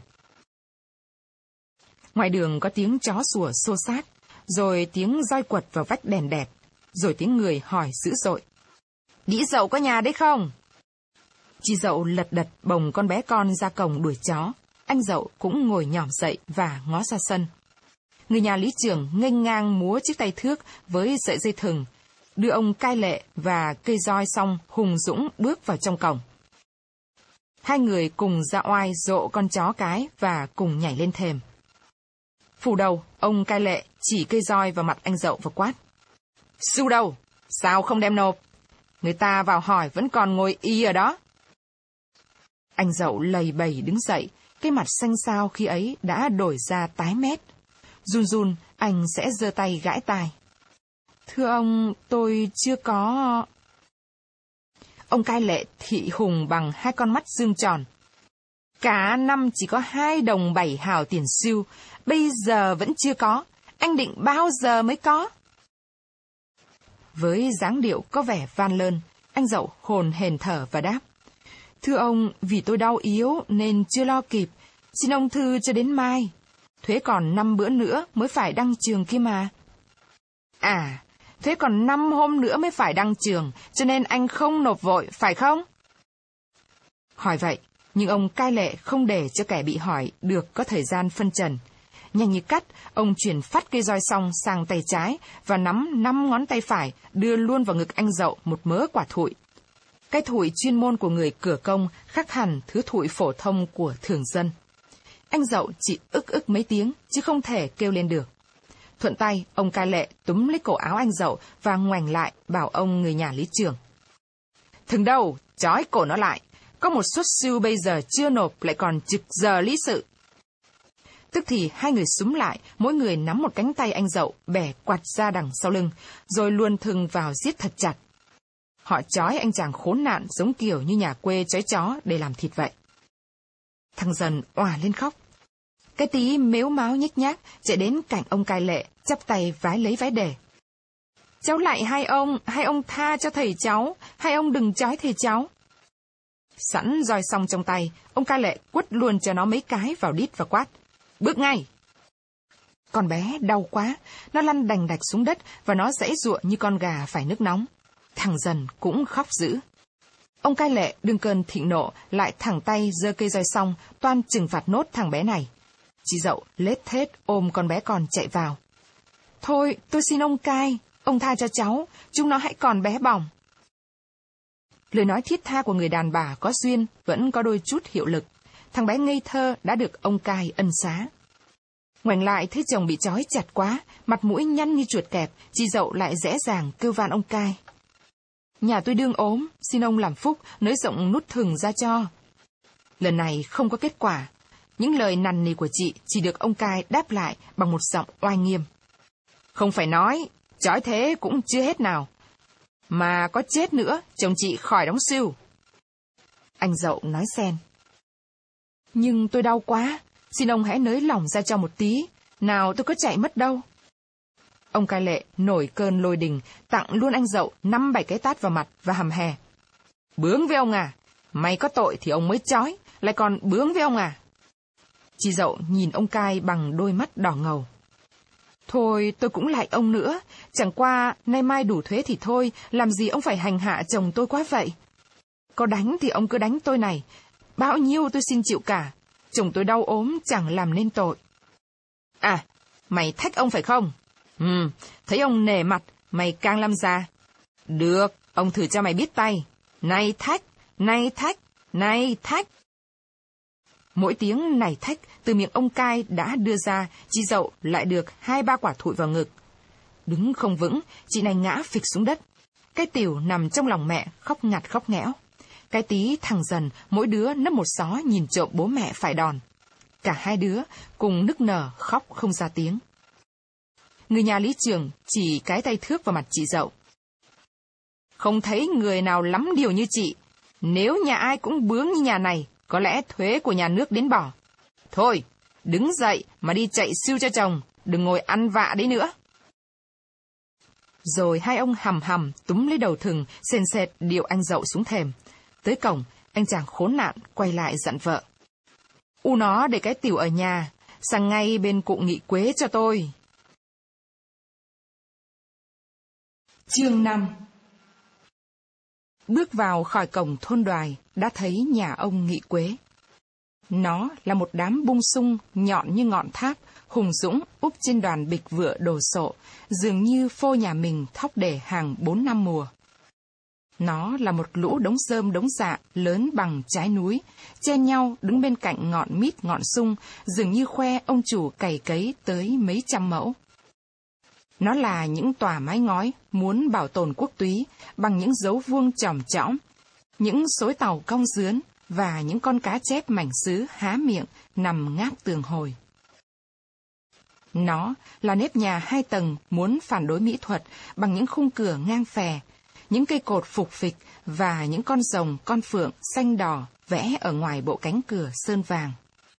Ngoài đường có tiếng chó sủa xô xát, rồi tiếng roi quật vào vách đèn đẹp, rồi tiếng người hỏi dữ dội: "Đĩ Dậu có nhà đấy không?" Chị Dậu lật đật bồng con bé con ra cổng đuổi chó. Anh Dậu cũng ngồi nhỏm dậy và ngó ra sân. Người nhà lý trưởng nghênh ngang múa chiếc tay thước với sợi dây thừng, đưa ông cai lệ và cây roi xong hùng dũng bước vào trong cổng. Hai người cùng ra oai dỗ con chó cái và cùng nhảy lên thềm. Phủ đầu, ông cai lệ chỉ cây roi vào mặt anh Dậu và quát. Xu đâu? Sao không đem nộp? Người ta vào hỏi vẫn còn ngồi y ở đó. Anh Dậu lầy bầy đứng dậy, cái mặt xanh xao khi ấy đã đổi ra tái mét. Run run, anh sẽ giơ tay gãi tai. Thưa ông, tôi chưa có... Ông cai lệ thị hùng bằng hai con mắt dương tròn. Cả năm chỉ có 2 đồng 7 hào tiền xu, bây giờ vẫn chưa có. Anh định bao giờ mới có? Với dáng điệu có vẻ van lơn, anh Dậu hồn hển thở và đáp. Thưa ông, vì tôi đau yếu nên chưa lo kịp. Xin ông thư cho đến mai. Thuế còn 5 bữa nữa mới phải đăng trường kia mà. À, thuế còn 5 hôm nữa mới phải đăng trường, cho nên anh không nộp vội, phải không? Hỏi vậy, nhưng ông cai lệ không để cho kẻ bị hỏi được có thời gian phân trần. Nhanh như cắt, ông chuyển phát cây roi xong sang tay trái và nắm 5 ngón tay phải đưa luôn vào ngực anh Dậu một mớ quả thụi. Cái thụi chuyên môn của người cửa công khác hẳn thứ thụi phổ thông của thường dân. Anh Dậu chỉ ức mấy tiếng chứ không thể kêu lên được. Thuận tay, ông cai lệ túm lấy cổ áo anh Dậu và ngoảnh lại bảo ông người nhà lý trưởng. Thừng đâu, trói cổ nó lại. Có một suất xu bây giờ chưa nộp lại còn trực giờ lý sự. Tức thì hai người xúm lại, mỗi người nắm một cánh tay anh Dậu bẻ quạt ra đằng sau lưng, rồi luồn thừng vào giết thật chặt. Họ trói anh chàng khốn nạn giống kiểu như nhà quê trói chó để làm thịt vậy. Thằng Dần òa lên khóc. Cái Tí mếu máo nhếch nhác chạy đến cạnh ông cai lệ, chắp tay vái lấy vái để. Cháu lại hai ông tha cho thầy cháu, hai ông đừng trói thầy cháu. Sẵn roi xong trong tay, ông cai lệ quất luôn cho nó mấy cái vào đít và quát. Bước ngay! Con bé đau quá, nó lăn đành đạch xuống đất và nó giãy giụa như con gà phải nước nóng. Thằng Dần cũng khóc dữ. Ông cai lệ đương cơn thịnh nộ lại thẳng tay giơ cây roi xong toan trừng phạt nốt thằng bé này. Chị Dậu lết thết ôm con bé con chạy vào. Thôi, tôi xin ông cai, ông tha cho cháu, chúng nó hãy còn bé bỏng. Lời nói thiết tha của người đàn bà có duyên vẫn có đôi chút hiệu lực. Thằng bé ngây thơ đã được ông cai ân xá. Ngoảnh lại thấy chồng bị trói chặt quá, mặt mũi nhăn như chuột kẹp, chị Dậu lại dễ dàng kêu van ông cai. Nhà tôi đương ốm, xin ông làm phúc, nới rộng nút thừng ra cho. Lần này không có kết quả. Những lời nằn nỉ của chị chỉ được ông cai đáp lại bằng một giọng oai nghiêm. Không phải nói, trói thế cũng chưa hết nào. Mà có chết nữa, chồng chị khỏi đóng siêu. Anh Dậu nói xen. Nhưng tôi đau quá, xin ông hãy nới lỏng ra cho một tí, nào tôi có chạy mất đâu. Ông cai lệ nổi cơn lôi đình, tặng luôn anh Dậu 5-7 cái tát vào mặt và hầm hè. Bướng với ông à, mày có tội thì ông mới trói, lại còn bướng với ông à. Chị Dậu nhìn ông cai bằng đôi mắt đỏ ngầu. Thôi tôi cũng lại ông nữa, chẳng qua nay mai đủ thuế thì thôi, làm gì ông phải hành hạ chồng tôi quá vậy. Có đánh thì ông cứ đánh tôi này, bao nhiêu tôi xin chịu cả, chồng tôi đau ốm chẳng làm nên tội. À, mày thách ông phải không? Thấy ông nể mặt, mày càng làm ra. Được, ông thử cho mày biết tay. Này thách, này thách, này thách. Mỗi tiếng này thách từ miệng ông cai đã đưa ra, chị Dậu lại được 2-3 quả thụi vào ngực. Đứng không vững, chị này ngã phịch xuống đất. Cái Tiểu nằm trong lòng mẹ, khóc ngặt khóc nghẽo. Cái Tí, thằng Dần, mỗi đứa nấp một xó nhìn trộm bố mẹ phải đòn. Cả hai đứa cùng nức nở khóc không ra tiếng. Người nhà lý trưởng chỉ cái tay thước vào mặt chị Dậu. Không thấy người nào lắm điều như chị. Nếu nhà ai cũng bướng như nhà này, có lẽ thuế của nhà nước đến bỏ. Thôi, đứng dậy mà đi chạy siêu cho chồng, đừng ngồi ăn vạ đấy nữa. Rồi hai ông hầm túm lấy đầu thừng, sền sệt điệu anh Dậu xuống thềm. Tới cổng, anh chàng khốn nạn quay lại dặn vợ. U nó để cái Tiểu ở nhà, sang ngay bên cụ Nghị Quế cho tôi. Chương 5. Bước vào khỏi cổng thôn Đoài, đã thấy nhà ông Nghị Quế. Nó là một đám bung sung nhọn như ngọn tháp, hùng dũng úp trên đoàn bịch vựa đồ sộ, dường như phô nhà mình thóc để hàng 4 năm mùa. Nó là một lũ đống rơm đống dạ lớn bằng trái núi, chen nhau đứng bên cạnh ngọn mít ngọn sung, dường như khoe ông chủ cày cấy tới mấy trăm mẫu. Nó là những tòa mái ngói muốn bảo tồn quốc túy bằng những dấu vuông chòm chõm, những xối tàu cong dướn và những con cá chép mảnh sứ há miệng nằm ngáp tường hồi. Nó là nếp nhà 2 tầng muốn phản đối mỹ thuật bằng những khung cửa ngang phè, những cây cột phục phịch và những con rồng con phượng xanh đỏ vẽ ở ngoài bộ cánh cửa sơn vàng.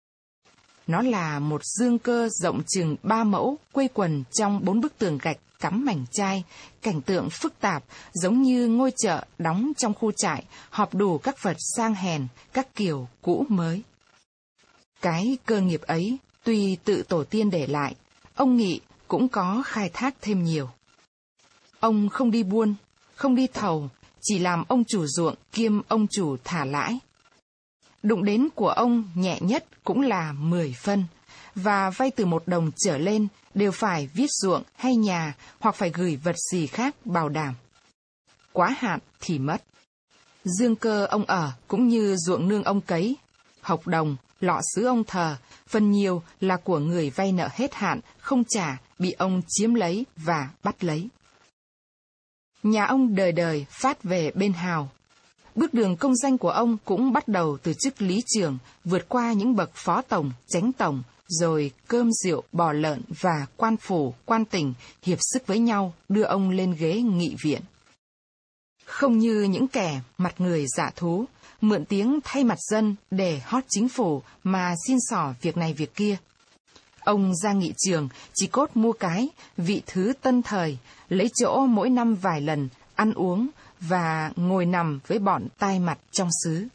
Nó là một dương cơ rộng chừng 3 mẫu quây quần trong 4 bức tường gạch cắm mảnh chai, cảnh tượng phức tạp giống như ngôi chợ đóng trong khu trại, họp đủ các vật sang hèn, các kiểu cũ mới. Cái cơ nghiệp ấy, tuy tự tổ tiên để lại, ông Nghị cũng có khai thác thêm nhiều. Ông không đi buôn, không đi thầu, chỉ làm ông chủ ruộng kiêm ông chủ thả lãi. Đụng đến của ông nhẹ nhất cũng là 10 phân, và vay từ 1 đồng trở lên đều phải viết ruộng hay nhà hoặc phải gửi vật gì khác bảo đảm. Quá hạn thì mất. Dương cơ ông ở cũng như ruộng nương ông cấy, hộc đồng, lọ sứ ông thờ, phần nhiều là của người vay nợ hết hạn, không trả, bị ông chiếm lấy và bắt lấy. Nhà ông đời đời phát về bên Hào. Bước đường công danh của ông cũng bắt đầu từ chức lý trưởng, vượt qua những bậc phó tổng, chánh tổng, rồi cơm rượu, bò lợn và quan phủ, quan tỉnh hiệp sức với nhau đưa ông lên ghế nghị viện. Không như những kẻ mặt người dạ thú, mượn tiếng thay mặt dân để hót chính phủ mà xin xỏ việc này việc kia. Ông ra nghị trường chỉ cốt mua cái, vị thứ tân thời, lấy chỗ mỗi năm vài lần, ăn uống và ngồi nằm với bọn tai mặt trong xứ.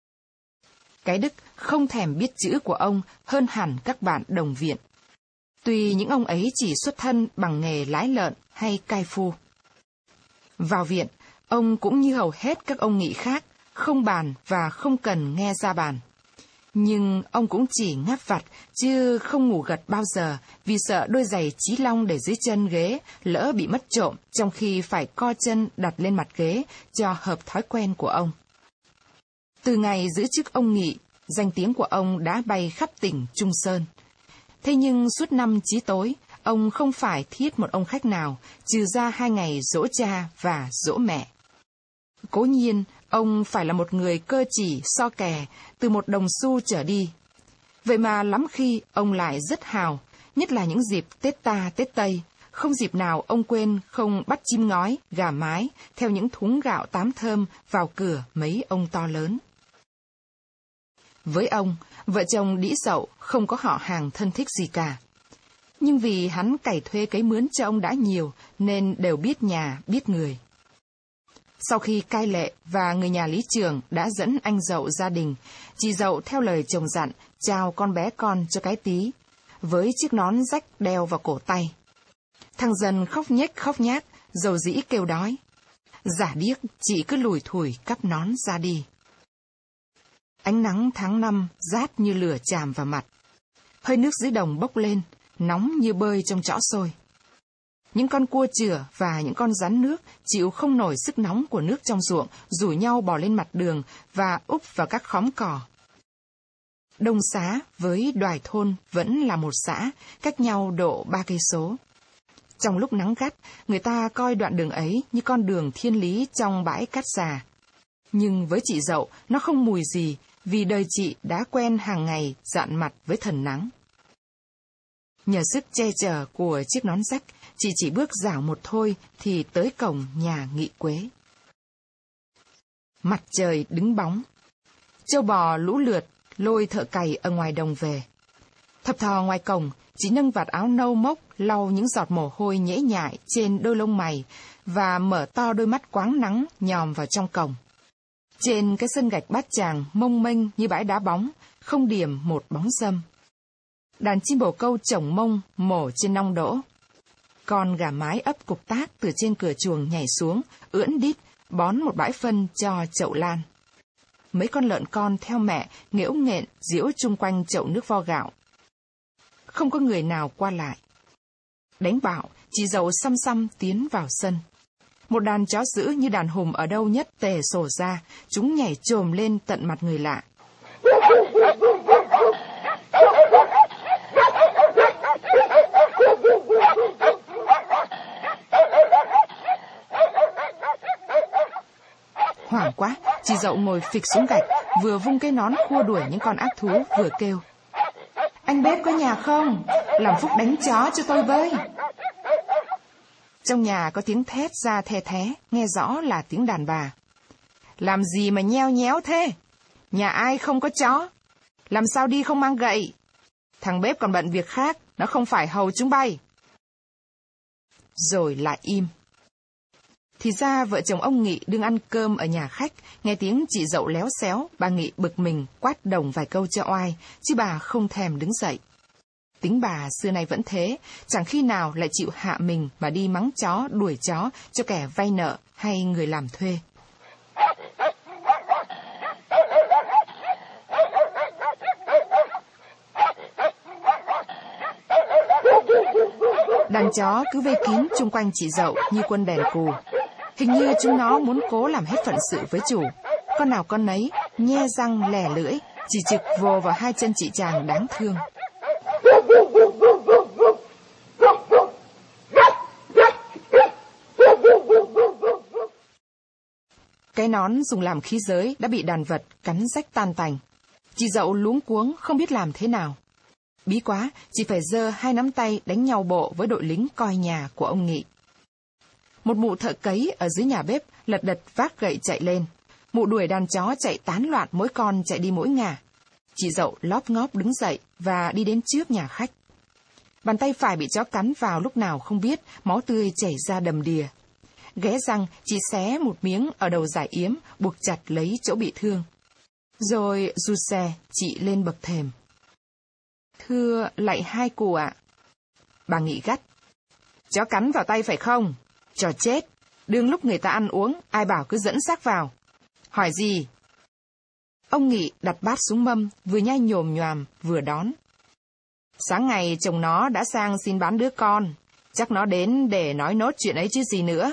Cái đức không thèm biết chữ của ông hơn hẳn các bạn đồng viện. Tuy những ông ấy chỉ xuất thân bằng nghề lái lợn hay cai phu. Vào viện, ông cũng như hầu hết các ông nghị khác, không bàn và không cần nghe ra bàn. Nhưng ông cũng chỉ ngáp vặt, chứ không ngủ gật bao giờ, vì sợ đôi giày chí long để dưới chân ghế lỡ bị mất trộm, trong khi phải co chân đặt lên mặt ghế cho hợp thói quen của ông. Từ ngày giữ chức ông nghị, danh tiếng của ông đã bay khắp tỉnh Trung Sơn. Thế nhưng suốt năm chí tối, ông không phải thiết một ông khách nào, trừ ra 2 ngày giỗ cha và giỗ mẹ. Cố nhiên, ông phải là một người cơ chỉ so kè từ 1 đồng xu trở đi. Vậy mà lắm khi ông lại rất hào, nhất là những dịp Tết ta Tết Tây, không dịp nào ông quên không bắt chim ngói, gà mái theo những thúng gạo tám thơm vào cửa mấy ông to lớn. Với ông, vợ chồng đĩ dậu không có họ hàng thân thích gì cả. Nhưng vì hắn cày thuê cấy mướn cho ông đã nhiều, nên đều biết nhà, biết người. Sau khi cai lệ và người nhà lý trường đã dẫn anh dậu gia đình, chị dậu theo lời chồng dặn trao con bé con cho cái tí, với chiếc nón rách đeo vào cổ tay. Thằng dần khóc nhếch khóc nhác, dầu dĩ kêu đói. Giả điếc, chị cứ lủi thủi cắp nón ra đi. Ánh nắng tháng 5 rát như lửa chàm vào mặt. Hơi nước dưới đồng bốc lên, nóng như bơi trong chõ sôi. Những con cua chửa và những con rắn nước chịu không nổi sức nóng của nước trong ruộng, rủ nhau bò lên mặt đường và úp vào các khóm cỏ. Đông Xá với Đoài Thôn vẫn là một xã, cách nhau độ 3 cây số. Trong lúc nắng gắt, người ta coi đoạn đường ấy như con đường thiên lý trong bãi cát già. Nhưng với chị dậu, nó không mùi gì, vì đời chị đã quen hàng ngày dạn mặt với thần nắng. Nhờ sức che chở của chiếc nón rách, chị chỉ bước dạo một thôi thì tới cổng nhà Nghị Quế. Mặt trời đứng bóng. Trâu bò lũ lượt lôi thợ cày ở ngoài đồng về. Thập thò ngoài cổng, chị nâng vạt áo nâu mốc lau những giọt mồ hôi nhễ nhại trên đôi lông mày và mở to đôi mắt quáng nắng nhòm vào trong cổng. Trên cái sân gạch bát tràng mông mênh như bãi đá bóng, không điểm một bóng râm. Đàn chim bồ câu chổng mông mổ trên nong đỗ. Con gà mái ấp cục tác từ trên cửa chuồng nhảy xuống, ưỡn đít, bón một bãi phân cho chậu lan. Mấy con lợn con theo mẹ nghễu nghện giễu chung quanh chậu nước vo gạo. Không có người nào qua lại. Đánh bạo, chị dậu xăm xăm tiến vào sân. Một đàn chó dữ như đàn hùng ở đâu nhất tề sổ ra, chúng nhảy chồm lên tận mặt người lạ. Hoảng quá, chị Dậu ngồi phịch xuống gạch, vừa vung cái nón khua đuổi những con ác thú, vừa kêu: "Anh bếp có nhà không? Làm phúc đánh chó cho tôi với." Trong nhà có tiếng thét ra the thé, nghe rõ là tiếng đàn bà. "Làm gì mà nheo nhéo thế? Nhà ai không có chó? Làm sao đi không mang gậy? Thằng bếp còn bận việc khác, nó không phải hầu chúng bay." Rồi lại im. Thì ra vợ chồng ông Nghị đương ăn cơm ở nhà khách, nghe tiếng chị Dậu léo xéo, bà Nghị bực mình quát đồng vài câu cho oai, chứ bà không thèm đứng dậy. Tính bà xưa nay vẫn thế, chẳng khi nào lại chịu hạ mình mà đi mắng chó, đuổi chó cho kẻ vay nợ hay người làm thuê. Đàn chó cứ vây kín chung quanh chị Dậu như quân đèn cù. Hình như chúng nó muốn cố làm hết phận sự với chủ. Con nào con nấy, nhe răng lè lưỡi, chỉ trực vồ vào hai chân chị chàng đáng thương. Cái nón dùng làm khí giới đã bị đàn vật cắn rách tan tành. Chị Dậu luống cuống không biết làm thế nào. Bí quá, chỉ phải giơ hai nắm tay đánh nhau bộ với đội lính coi nhà của ông Nghị. Một mụ thợ cấy ở dưới nhà bếp lật đật vác gậy chạy lên. Mụ đuổi đàn chó chạy tán loạn, mỗi con chạy đi mỗi ngả. Chị Dậu lóp ngóp đứng dậy và đi đến trước nhà khách. Bàn tay phải bị chó cắn vào lúc nào không biết, máu tươi chảy ra đầm đìa. Ghé răng, chị xé một miếng ở đầu dải yếm, buộc chặt lấy chỗ bị thương. Rồi rụt rè, chị lên bậc thềm. "Thưa lạy hai cụ ạ." Bà Nghị gắt: "Chó cắn vào tay phải không? Trò chết, đương lúc người ta ăn uống, ai bảo cứ dẫn xác vào. Hỏi gì?" Ông Nghị đặt bát xuống mâm, vừa nhai nhồm nhoàm, vừa đón. "Sáng ngày chồng nó đã sang xin bán đứa con, chắc nó đến để nói nốt chuyện ấy chứ gì nữa."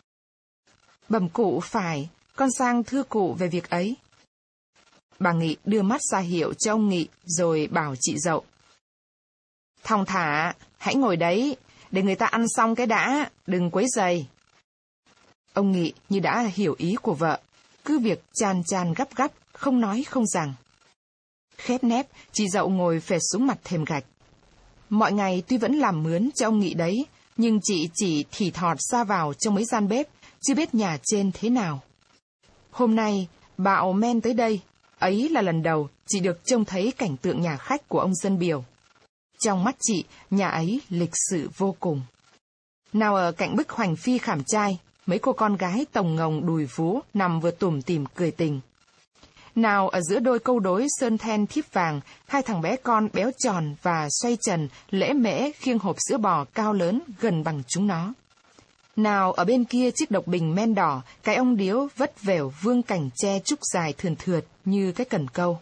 "Bẩm cụ phải, con sang thưa cụ về việc ấy." Bà Nghị đưa mắt ra hiệu cho ông Nghị, rồi bảo chị Dậu: "Thong thả, hãy ngồi đấy, để người ta ăn xong cái đã, đừng quấy rầy." Ông Nghị như đã hiểu ý của vợ, cứ việc chan chan gấp gấp, không nói không rằng. Khép nép, chị Dậu ngồi phệt xuống mặt thềm gạch. Mọi ngày tuy vẫn làm mướn cho ông Nghị đấy, nhưng chị chỉ thì thọt ra vào trong mấy gian bếp, chưa biết nhà trên thế nào. Hôm nay, bạo men tới đây, ấy là lần đầu chị được trông thấy cảnh tượng nhà khách của ông dân Biều. Trong mắt chị, nhà ấy lịch sự vô cùng. Nào ở cạnh bức hoành phi khảm trai, mấy cô con gái tồng ngồng đùi vú nằm vừa tủm tỉm cười tình. Nào ở giữa đôi câu đối sơn then thiếp vàng, hai thằng bé con béo tròn và xoay trần, lễ mễ khiêng hộp sữa bò cao lớn gần bằng chúng nó. Nào ở bên kia chiếc độc bình men đỏ, cái ông điếu vất vẻo vương cành tre trúc dài thườn thượt như cái cần câu.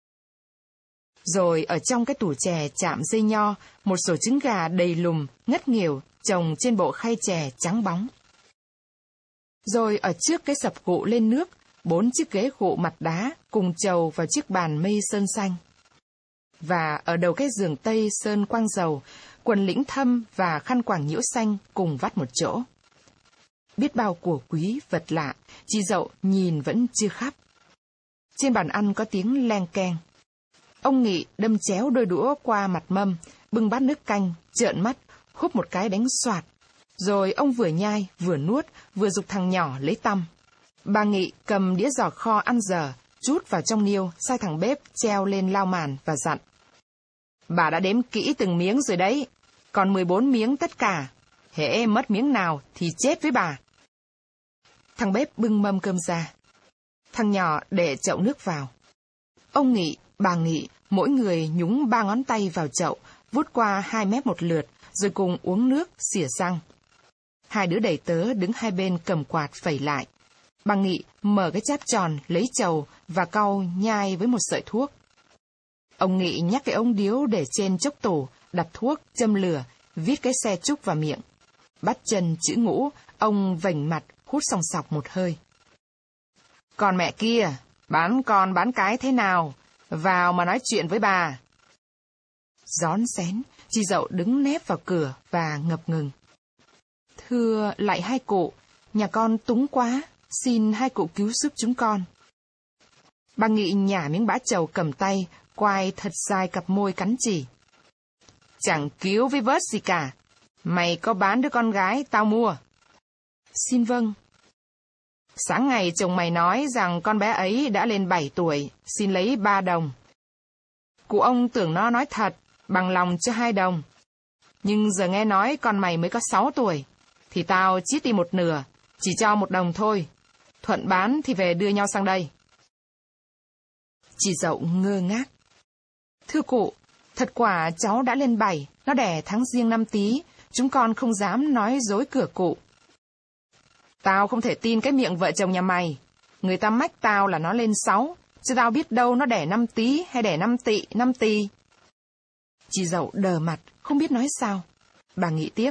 Rồi ở trong cái tủ chè chạm dây nho, một sổ trứng gà đầy lùm, ngất nghỉu, trồng trên bộ khay chè trắng bóng. Rồi ở trước cái sập gụ lên nước, 4 chiếc ghế gụ mặt đá cùng chầu vào chiếc bàn mây sơn xanh. Và ở đầu cái giường tây sơn quang dầu, quần lĩnh thâm và khăn quàng nhiễu xanh cùng vắt một chỗ. Biết bao của quý vật lạ, chị Dậu nhìn vẫn chưa khắp. Trên bàn ăn có tiếng leng keng. Ông Nghị đâm chéo đôi đũa qua mặt mâm, bưng bát nước canh, trợn mắt, húp một cái đánh xoạt. Rồi ông vừa nhai, vừa nuốt, vừa giục thằng nhỏ lấy tăm. Bà Nghị cầm đĩa giò kho ăn dở, trút vào trong niêu, sai thằng bếp treo lên lao màn và dặn: "Bà đã đếm kỹ từng miếng rồi đấy, còn 14 miếng tất cả. Hễ mất miếng nào thì chết với bà." Thằng bếp bưng mâm cơm ra. Thằng nhỏ để chậu nước vào. Ông Nghị, bà Nghị, mỗi người nhúng 3 ngón tay vào chậu, vuốt qua 2 mép một lượt, rồi cùng uống nước, xỉa răng. Hai đứa đầy tớ đứng hai bên cầm quạt phẩy lại. Bà Nghị mở cái cháp tròn, lấy trầu và cau nhai với một sợi thuốc. Ông Nghị nhắc cái ống điếu để trên chốc tủ, đặt thuốc, châm lửa, viết cái xe trúc vào miệng. Bắt chân chữ ngũ, Ông vểnh mặt, hút sòng sọc một hơi. Còn mẹ kia, bán con bán cái thế nào? Vào mà nói chuyện với bà. Rón rén, chị Dậu đứng nép vào cửa và ngập ngừng. Thưa lại hai cụ, nhà con túng quá, xin hai cụ cứu giúp chúng con. Bà Nghị nhả miếng bã trầu cầm tay, quai thật dài cặp môi cắn chỉ. Chẳng cứu với vớt gì cả. Mày có bán đứa con gái, tao mua. Xin vâng. Sáng ngày chồng mày nói rằng con bé ấy đã lên 7 tuổi, xin lấy 3 đồng. Cụ ông tưởng nó nói thật, bằng lòng cho 2 đồng. Nhưng giờ nghe nói con mày mới có 6 tuổi, thì tao chít đi một nửa, chỉ cho 1 đồng thôi. Thuận bán thì về đưa nhau sang đây. Chị Dậu ngơ ngác. Thưa cụ, thật quả cháu đã lên 7, nó đẻ tháng Giêng năm Tý, chúng con không dám nói dối cửa cụ. Tao không thể tin cái miệng vợ chồng nhà mày. Người ta mách tao là nó lên 6, chứ tao biết đâu nó đẻ năm Tý hay đẻ năm Tỵ. Chị Dậu đờ mặt, không biết nói sao. Bà Nghị tiếp.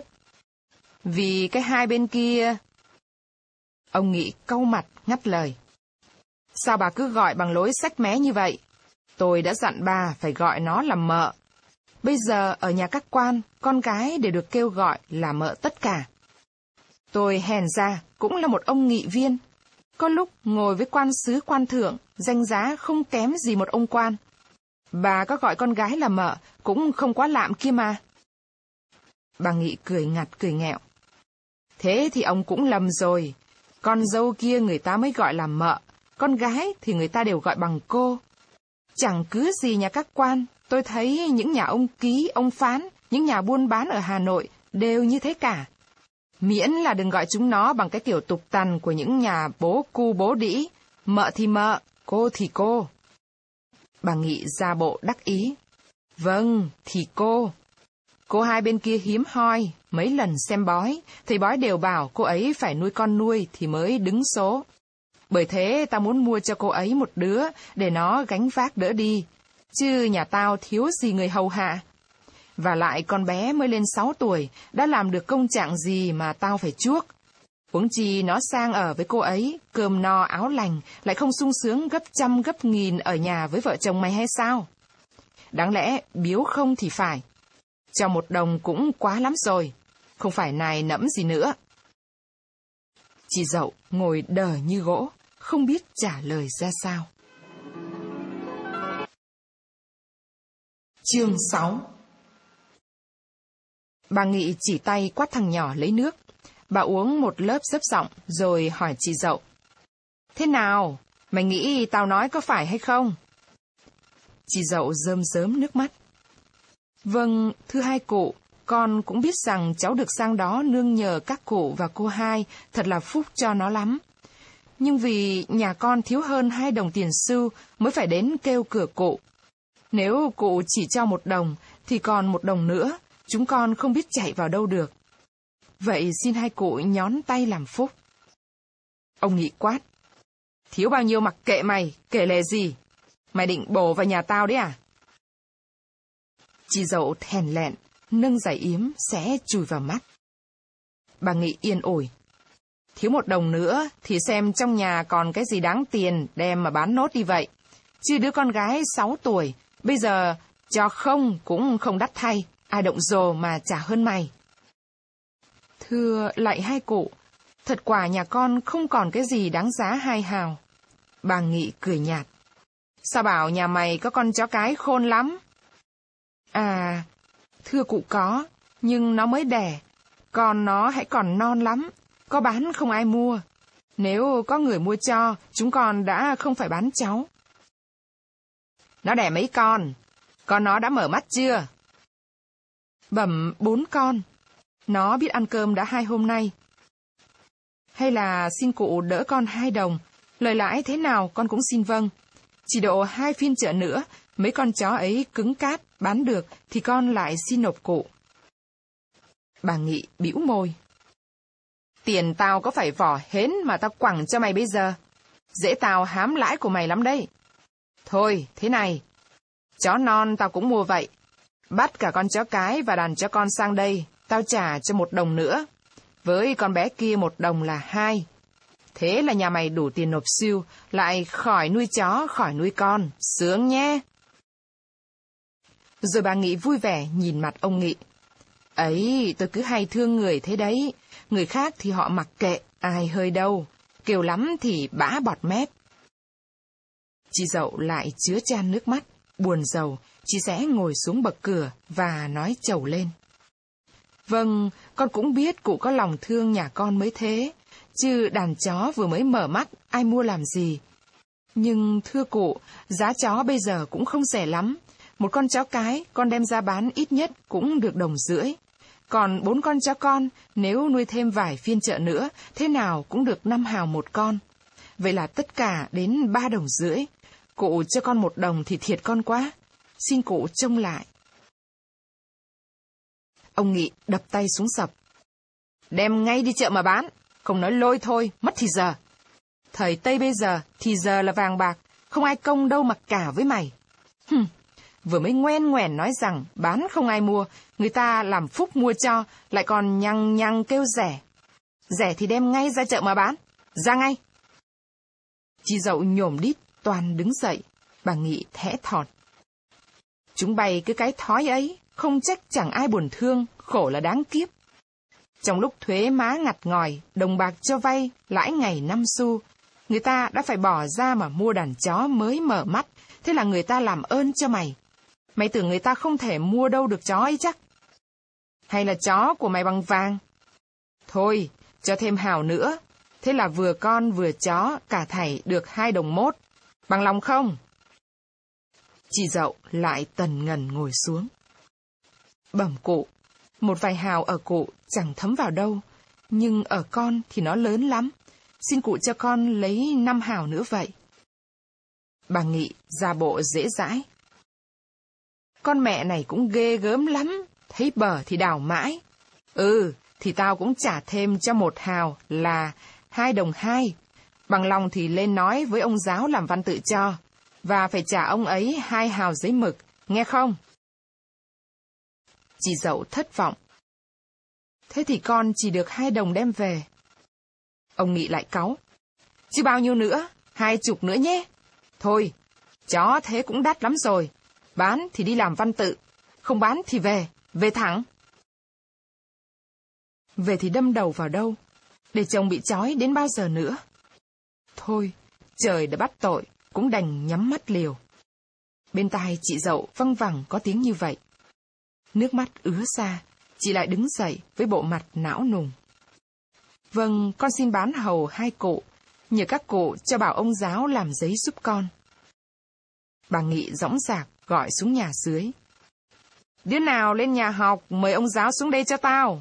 Vì cái hai bên kia... Ông Nghị cau mặt, ngắt lời. Sao bà cứ gọi bằng lối xách mé như vậy? Tôi đã dặn bà phải gọi nó là mợ. Bây giờ ở nhà các quan, con gái đều được kêu gọi là mợ tất cả. Tôi hèn ra cũng là một ông nghị viên. Có lúc ngồi với quan sứ quan thượng, danh giá không kém gì một ông quan. Bà có gọi con gái là mợ cũng không quá lạm kia mà. Bà Nghị cười ngặt cười nghẹo. Thế thì ông cũng lầm rồi. Con dâu kia người ta mới gọi là mợ, con gái thì người ta đều gọi bằng cô. Chẳng cứ gì nhà các quan, tôi thấy những nhà ông ký, ông phán, những nhà buôn bán ở Hà Nội đều như thế cả. Miễn là đừng gọi chúng nó bằng cái kiểu tục tằn của những nhà bố cu bố đĩ, mợ thì mợ, cô thì cô. Bà Nghị ra bộ đắc ý. Vâng, thì cô. Cô hai bên kia hiếm hoi, mấy lần xem bói, thầy bói đều bảo cô ấy phải nuôi con nuôi thì mới đứng số. Bởi thế tao muốn mua cho cô ấy một đứa để nó gánh vác đỡ đi, chứ nhà tao thiếu gì người hầu hạ. Và lại con bé mới lên 6 tuổi, đã làm được công trạng gì mà tao phải chuốc. Huống chi nó sang ở với cô ấy, cơm no áo lành, lại không sung sướng gấp trăm gấp nghìn ở nhà với vợ chồng mày hay sao? Đáng lẽ biếu không thì phải. Cho 1 đồng cũng quá lắm rồi, không phải nài nẫm gì nữa. Chị Dậu ngồi đờ như gỗ, không biết trả lời ra sao. Chương 6. Bà Nghị chỉ tay quát thằng nhỏ lấy nước. Bà uống một lớp xấp giọng rồi hỏi chị Dậu. Thế nào? Mày nghĩ tao nói có phải hay không? Chị Dậu rơm rớm nước mắt. Vâng, thưa hai cụ, con cũng biết rằng cháu được sang đó nương nhờ các cụ và cô hai, thật là phúc cho nó lắm. Nhưng vì nhà con thiếu hơn 2 đồng tiền xu mới phải đến kêu cửa cụ. Nếu cụ chỉ cho 1 đồng, thì còn 1 đồng nữa, chúng con không biết chạy vào đâu được. Vậy xin hai cụ nhón tay làm phúc. Ông Nghị quát. Thiếu bao nhiêu mặc kệ mày, kể lể gì? Mày định bổ vào nhà tao đấy à? Chị Dậu thèn lẹn, nâng giày yếm, sẽ chùi vào mắt. Bà Nghị yên ủi. Thiếu 1 đồng nữa, thì xem trong nhà còn cái gì đáng tiền, đem mà bán nốt đi vậy. Chứ đứa con gái 6 tuổi, bây giờ cho không cũng không đắt thay, ai động rồ mà trả hơn mày. Thưa lại hai cụ, thật quả nhà con không còn cái gì đáng giá 2 hào. Bà Nghị cười nhạt. Sao bảo nhà mày có con chó cái khôn lắm? À, thưa cụ có, nhưng nó mới đẻ, con nó hãy còn non lắm, có bán không ai mua. Nếu có người mua cho, chúng con đã không phải bán cháu. Nó đẻ mấy con nó đã mở mắt chưa? Bẩm 4 con, nó biết ăn cơm đã 2 hôm nay. Hay là xin cụ đỡ con 2 đồng, lời lãi thế nào con cũng xin vâng. Chỉ độ 2 phiên chợ nữa, mấy con chó ấy cứng cáp, bán được thì con lại xin nộp cụ. Bà Nghị bĩu môi. Tiền tao có phải vỏ hến mà tao quẳng cho mày bây giờ? Dễ tao hám lãi của mày lắm đấy. Thôi, thế này. Chó non tao cũng mua vậy. Bắt cả con chó cái và đàn chó con sang đây, tao trả cho 1 đồng nữa. Với con bé kia 1 đồng là 2. Thế là nhà mày đủ tiền nộp siêu, lại khỏi nuôi chó, khỏi nuôi con. Sướng nhé. Rồi bà Nghị vui vẻ nhìn mặt ông Nghị. Ấy, tôi cứ hay thương người thế đấy. Người khác thì họ mặc kệ, ai hơi đâu. Kiều lắm thì bã bọt mép. Chị Dậu lại chứa chan nước mắt, buồn rầu. Chị sẽ ngồi xuống bậc cửa và nói chầu lên. Vâng, con cũng biết cụ có lòng thương nhà con mới thế. Chứ đàn chó vừa mới mở mắt, ai mua làm gì. Nhưng thưa cụ, giá chó bây giờ cũng không rẻ lắm. 1 con chó cái, con đem ra bán ít nhất cũng được 1,5 đồng. Còn 4 con chó con, nếu nuôi thêm vài phiên chợ nữa, thế nào cũng được 5 hào 1 con. Vậy là tất cả đến 3,5 đồng. Cụ cho con 1 đồng thì thiệt con quá. Xin cụ trông lại. Ông Nghị đập tay xuống sập. Đem ngay đi chợ mà bán, không nói lôi thôi, mất thì giờ. Thời Tây bây giờ, thì giờ là vàng bạc, không ai công đâu mặc cả với mày. Vừa mới ngoen ngoèn nói rằng bán không ai mua, người ta làm phúc mua cho, lại còn nhằng nhằng kêu rẻ. Rẻ thì đem ngay ra chợ mà bán, ra ngay. Chị Dậu nhổm đít, toàn đứng dậy, bà Nghị thẽ thọt. Chúng bày cứ cái thói ấy, không trách chẳng ai buồn thương, khổ là đáng kiếp. Trong lúc thuế má ngặt ngòi, đồng bạc cho vay, lãi ngày 5 xu, người ta đã phải bỏ ra mà mua đàn chó mới mở mắt, thế là người ta làm ơn cho mày. Mày tưởng người ta không thể mua đâu được chó ấy chắc? Hay là chó của mày bằng vàng? Thôi, cho thêm hào nữa, thế là vừa con vừa chó, cả thảy được 2,1 đồng. Bằng lòng không? Chị Dậu lại tần ngần ngồi xuống. Bẩm cụ, 1 vài hào ở cụ chẳng thấm vào đâu, nhưng ở con thì nó lớn lắm. Xin cụ cho con lấy 5 hào nữa vậy. Bà Nghị ra bộ dễ dãi. Con mẹ này cũng ghê gớm lắm, thấy bở thì đào mãi. Thì tao cũng trả thêm cho 1 hào là 2,2 đồng. Bằng lòng thì lên nói với ông giáo làm văn tự cho, và phải trả ông ấy 2 hào giấy mực, nghe không? Chị Dậu thất vọng. Thế thì con chỉ được 2 đồng đem về. Ông Nghị lại cáu. Chứ bao nhiêu nữa, 20 nữa nhé. Thôi, chó thế cũng đắt lắm rồi. Bán thì đi làm văn tự, không bán thì về thẳng. Về thì đâm đầu vào đâu, để chồng bị trói đến bao giờ nữa. Thôi, trời đã bắt tội, cũng đành nhắm mắt liều. Bên tai chị Dậu văng vẳng có tiếng như vậy. Nước mắt ứa ra, chị lại đứng dậy với bộ mặt não nùng. Vâng, con xin bán hầu 2 cụ, nhờ các cụ cho bảo ông giáo làm giấy giúp con. Bà Nghị dõng dạc gọi xuống nhà dưới. Đứa nào lên nhà học, mời ông giáo xuống đây cho tao.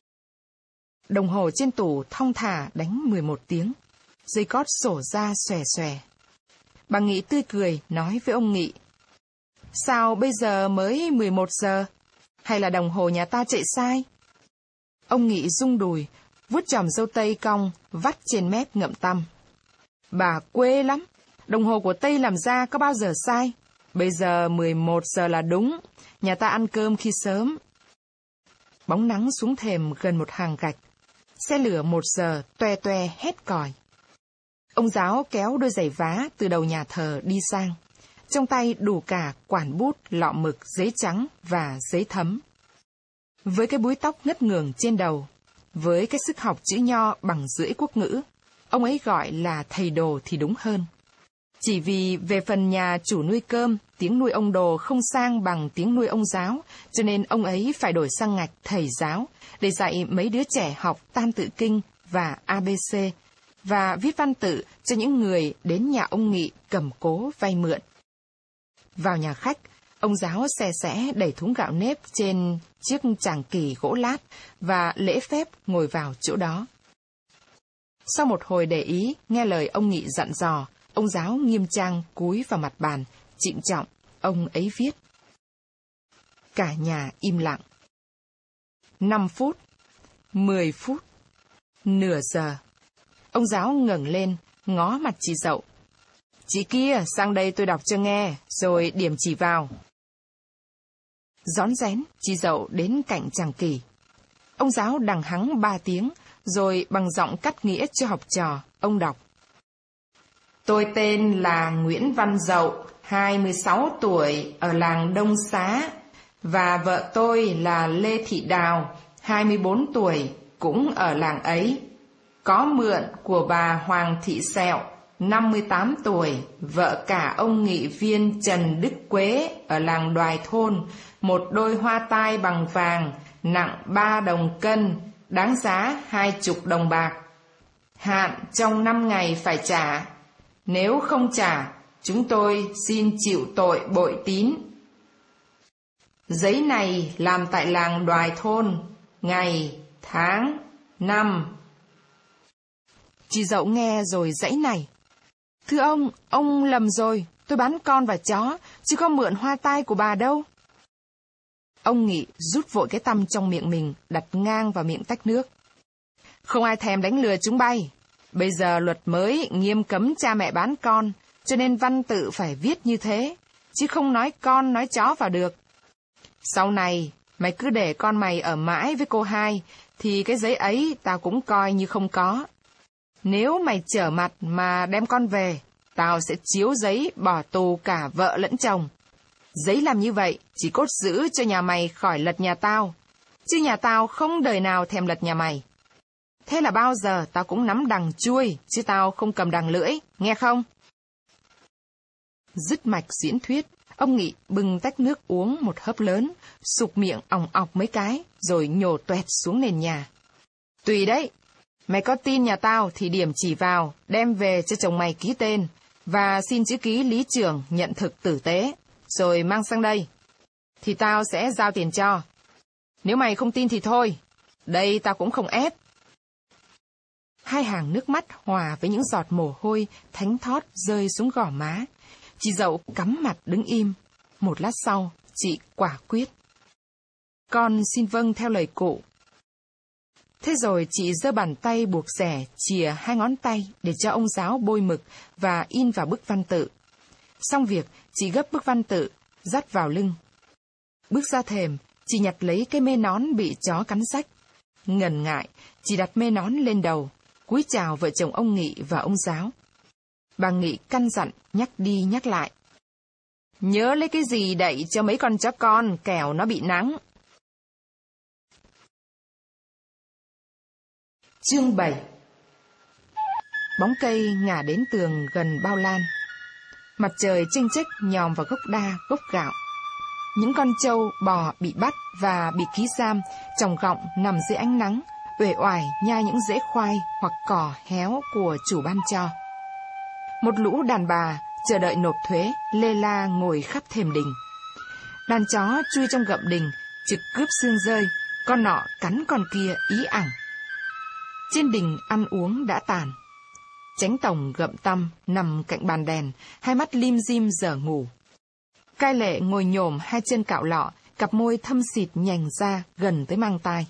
Đồng hồ trên tủ thong thả đánh 11 tiếng. Dây cót sổ ra xòe xòe. Bà Nghị tươi cười nói với ông Nghị. Sao bây giờ mới 11 giờ? Hay là đồng hồ nhà ta chạy sai? Ông Nghị rung đùi, vuốt chòm râu tây cong, vắt trên mép ngậm tăm. Bà quê lắm. Đồng hồ của Tây làm ra có bao giờ sai? Bây giờ 11 giờ là đúng. Nhà ta ăn cơm khi sớm. Bóng nắng xuống thềm gần một hàng gạch. Xe lửa 1 giờ toe toe hét còi. Ông giáo kéo đôi giày vá từ đầu nhà thờ đi sang. Trong tay đủ cả quản bút, lọ mực, giấy trắng và giấy thấm. Với cái búi tóc ngất ngường trên đầu, với cái sức học chữ nho bằng rưỡi quốc ngữ, ông ấy gọi là thầy đồ thì đúng hơn. Chỉ vì về phần nhà chủ nuôi cơm, tiếng nuôi ông đồ không sang bằng tiếng nuôi ông giáo, cho nên ông ấy phải đổi sang ngạch thầy giáo để dạy mấy đứa trẻ học tam tự kinh và ABC, và viết văn tự cho những người đến nhà ông Nghị cầm cố vay mượn. Vào nhà khách, ông giáo xe xẽ đẩy thúng gạo nếp trên chiếc tràng kỷ gỗ lát và lễ phép ngồi vào chỗ đó. Sau một hồi để ý, nghe lời ông Nghị dặn dò, ông giáo nghiêm trang cúi vào mặt bàn, trịnh trọng, ông ấy viết. Cả nhà im lặng. 5 phút, 10 phút, nửa giờ. Ông giáo ngẩng lên, ngó mặt chị Dậu. Chị kia, sang đây tôi đọc cho nghe, rồi điểm chỉ vào. Rón rén, chị Dậu đến cạnh tràng kỷ. Ông giáo đằng hắng 3 tiếng, rồi bằng giọng cắt nghĩa cho học trò, ông đọc. Tôi tên là Nguyễn Văn Dậu, 26 tuổi, ở làng Đông Xá, và vợ tôi là Lê Thị Đào, 24 tuổi, cũng ở làng ấy. Có mượn của bà Hoàng Thị Sẹo, 58 tuổi, vợ cả ông nghị viên Trần Đức Quế ở làng Đoài Thôn, một đôi hoa tai bằng vàng, nặng 3 đồng cân, đáng giá 20 đồng bạc. Hạn trong 5 ngày phải trả. Nếu không trả, chúng tôi xin chịu tội bội tín. Giấy này làm tại làng Đoài Thôn, ngày, tháng, năm. Chị Dậu nghe rồi giãy này. Thưa ông lầm rồi, tôi bán con và chó, chứ không mượn hoa tai của bà đâu. Ông Nghị rút vội cái tăm trong miệng mình, đặt ngang vào miệng tách nước. Không ai thèm đánh lừa chúng bay. Bây giờ luật mới nghiêm cấm cha mẹ bán con, cho nên văn tự phải viết như thế, chứ không nói con nói chó vào được. Sau này, mày cứ để con mày ở mãi với cô hai, thì cái giấy ấy tao cũng coi như không có. Nếu mày trở mặt mà đem con về, tao sẽ chiếu giấy bỏ tù cả vợ lẫn chồng. Giấy làm như vậy chỉ cốt giữ cho nhà mày khỏi lật nhà tao, chứ nhà tao không đời nào thèm lật nhà mày. Thế là bao giờ tao cũng nắm đằng chuôi, chứ tao không cầm đằng lưỡi, nghe không? Dứt mạch diễn thuyết, ông Nghị bưng tách nước uống một hớp lớn, sục miệng ỏng ọc mấy cái, rồi nhổ toẹt xuống nền nhà. Tùy đấy, mày có tin nhà tao thì điểm chỉ vào, đem về cho chồng mày ký tên, và xin chữ ký lý trưởng nhận thực tử tế, rồi mang sang đây. Thì tao sẽ giao tiền cho. Nếu mày không tin thì thôi, đây tao cũng không ép. Hai hàng nước mắt hòa với những giọt mồ hôi thánh thót rơi xuống gò má. Chị Dậu cắm mặt đứng im. Một lát sau, chị quả quyết. Con xin vâng theo lời cụ. Thế rồi chị giơ bàn tay buộc xẻ chìa 2 ngón tay để cho ông giáo bôi mực và in vào bức văn tự. Xong việc, chị gấp bức văn tự, dắt vào lưng. Bước ra thềm, chị nhặt lấy cái mê nón bị chó cắn rách. Ngần ngại, chị đặt mê nón lên đầu, cúi chào vợ chồng ông Nghị và ông giáo. Bà Nghị căn dặn, nhắc đi nhắc lại. Nhớ lấy cái gì đậy cho mấy con chó con, kẻo nó bị nắng. Chương 7. Bóng cây ngả đến tường gần bao lan. Mặt trời chênh chếch nhòm vào gốc đa, gốc gạo. Những con trâu, bò bị bắt và bị ký giam, tròng gọng nằm dưới ánh nắng, uể oải nhai những rễ khoai hoặc cỏ héo của chủ ban cho. Một lũ đàn bà chờ đợi nộp thuế, lê la ngồi khắp thềm đình. Đàn chó chui trong gậm đình, trực cướp xương rơi, con nọ cắn con kia ý ẳng. Trên đình ăn uống đã tàn. Chánh tổng gậm tăm nằm cạnh bàn đèn, hai mắt lim dim dở ngủ. Cai lệ ngồi nhổm hai chân cạo lọ, cặp môi thâm xịt nhành ra gần tới mang tai.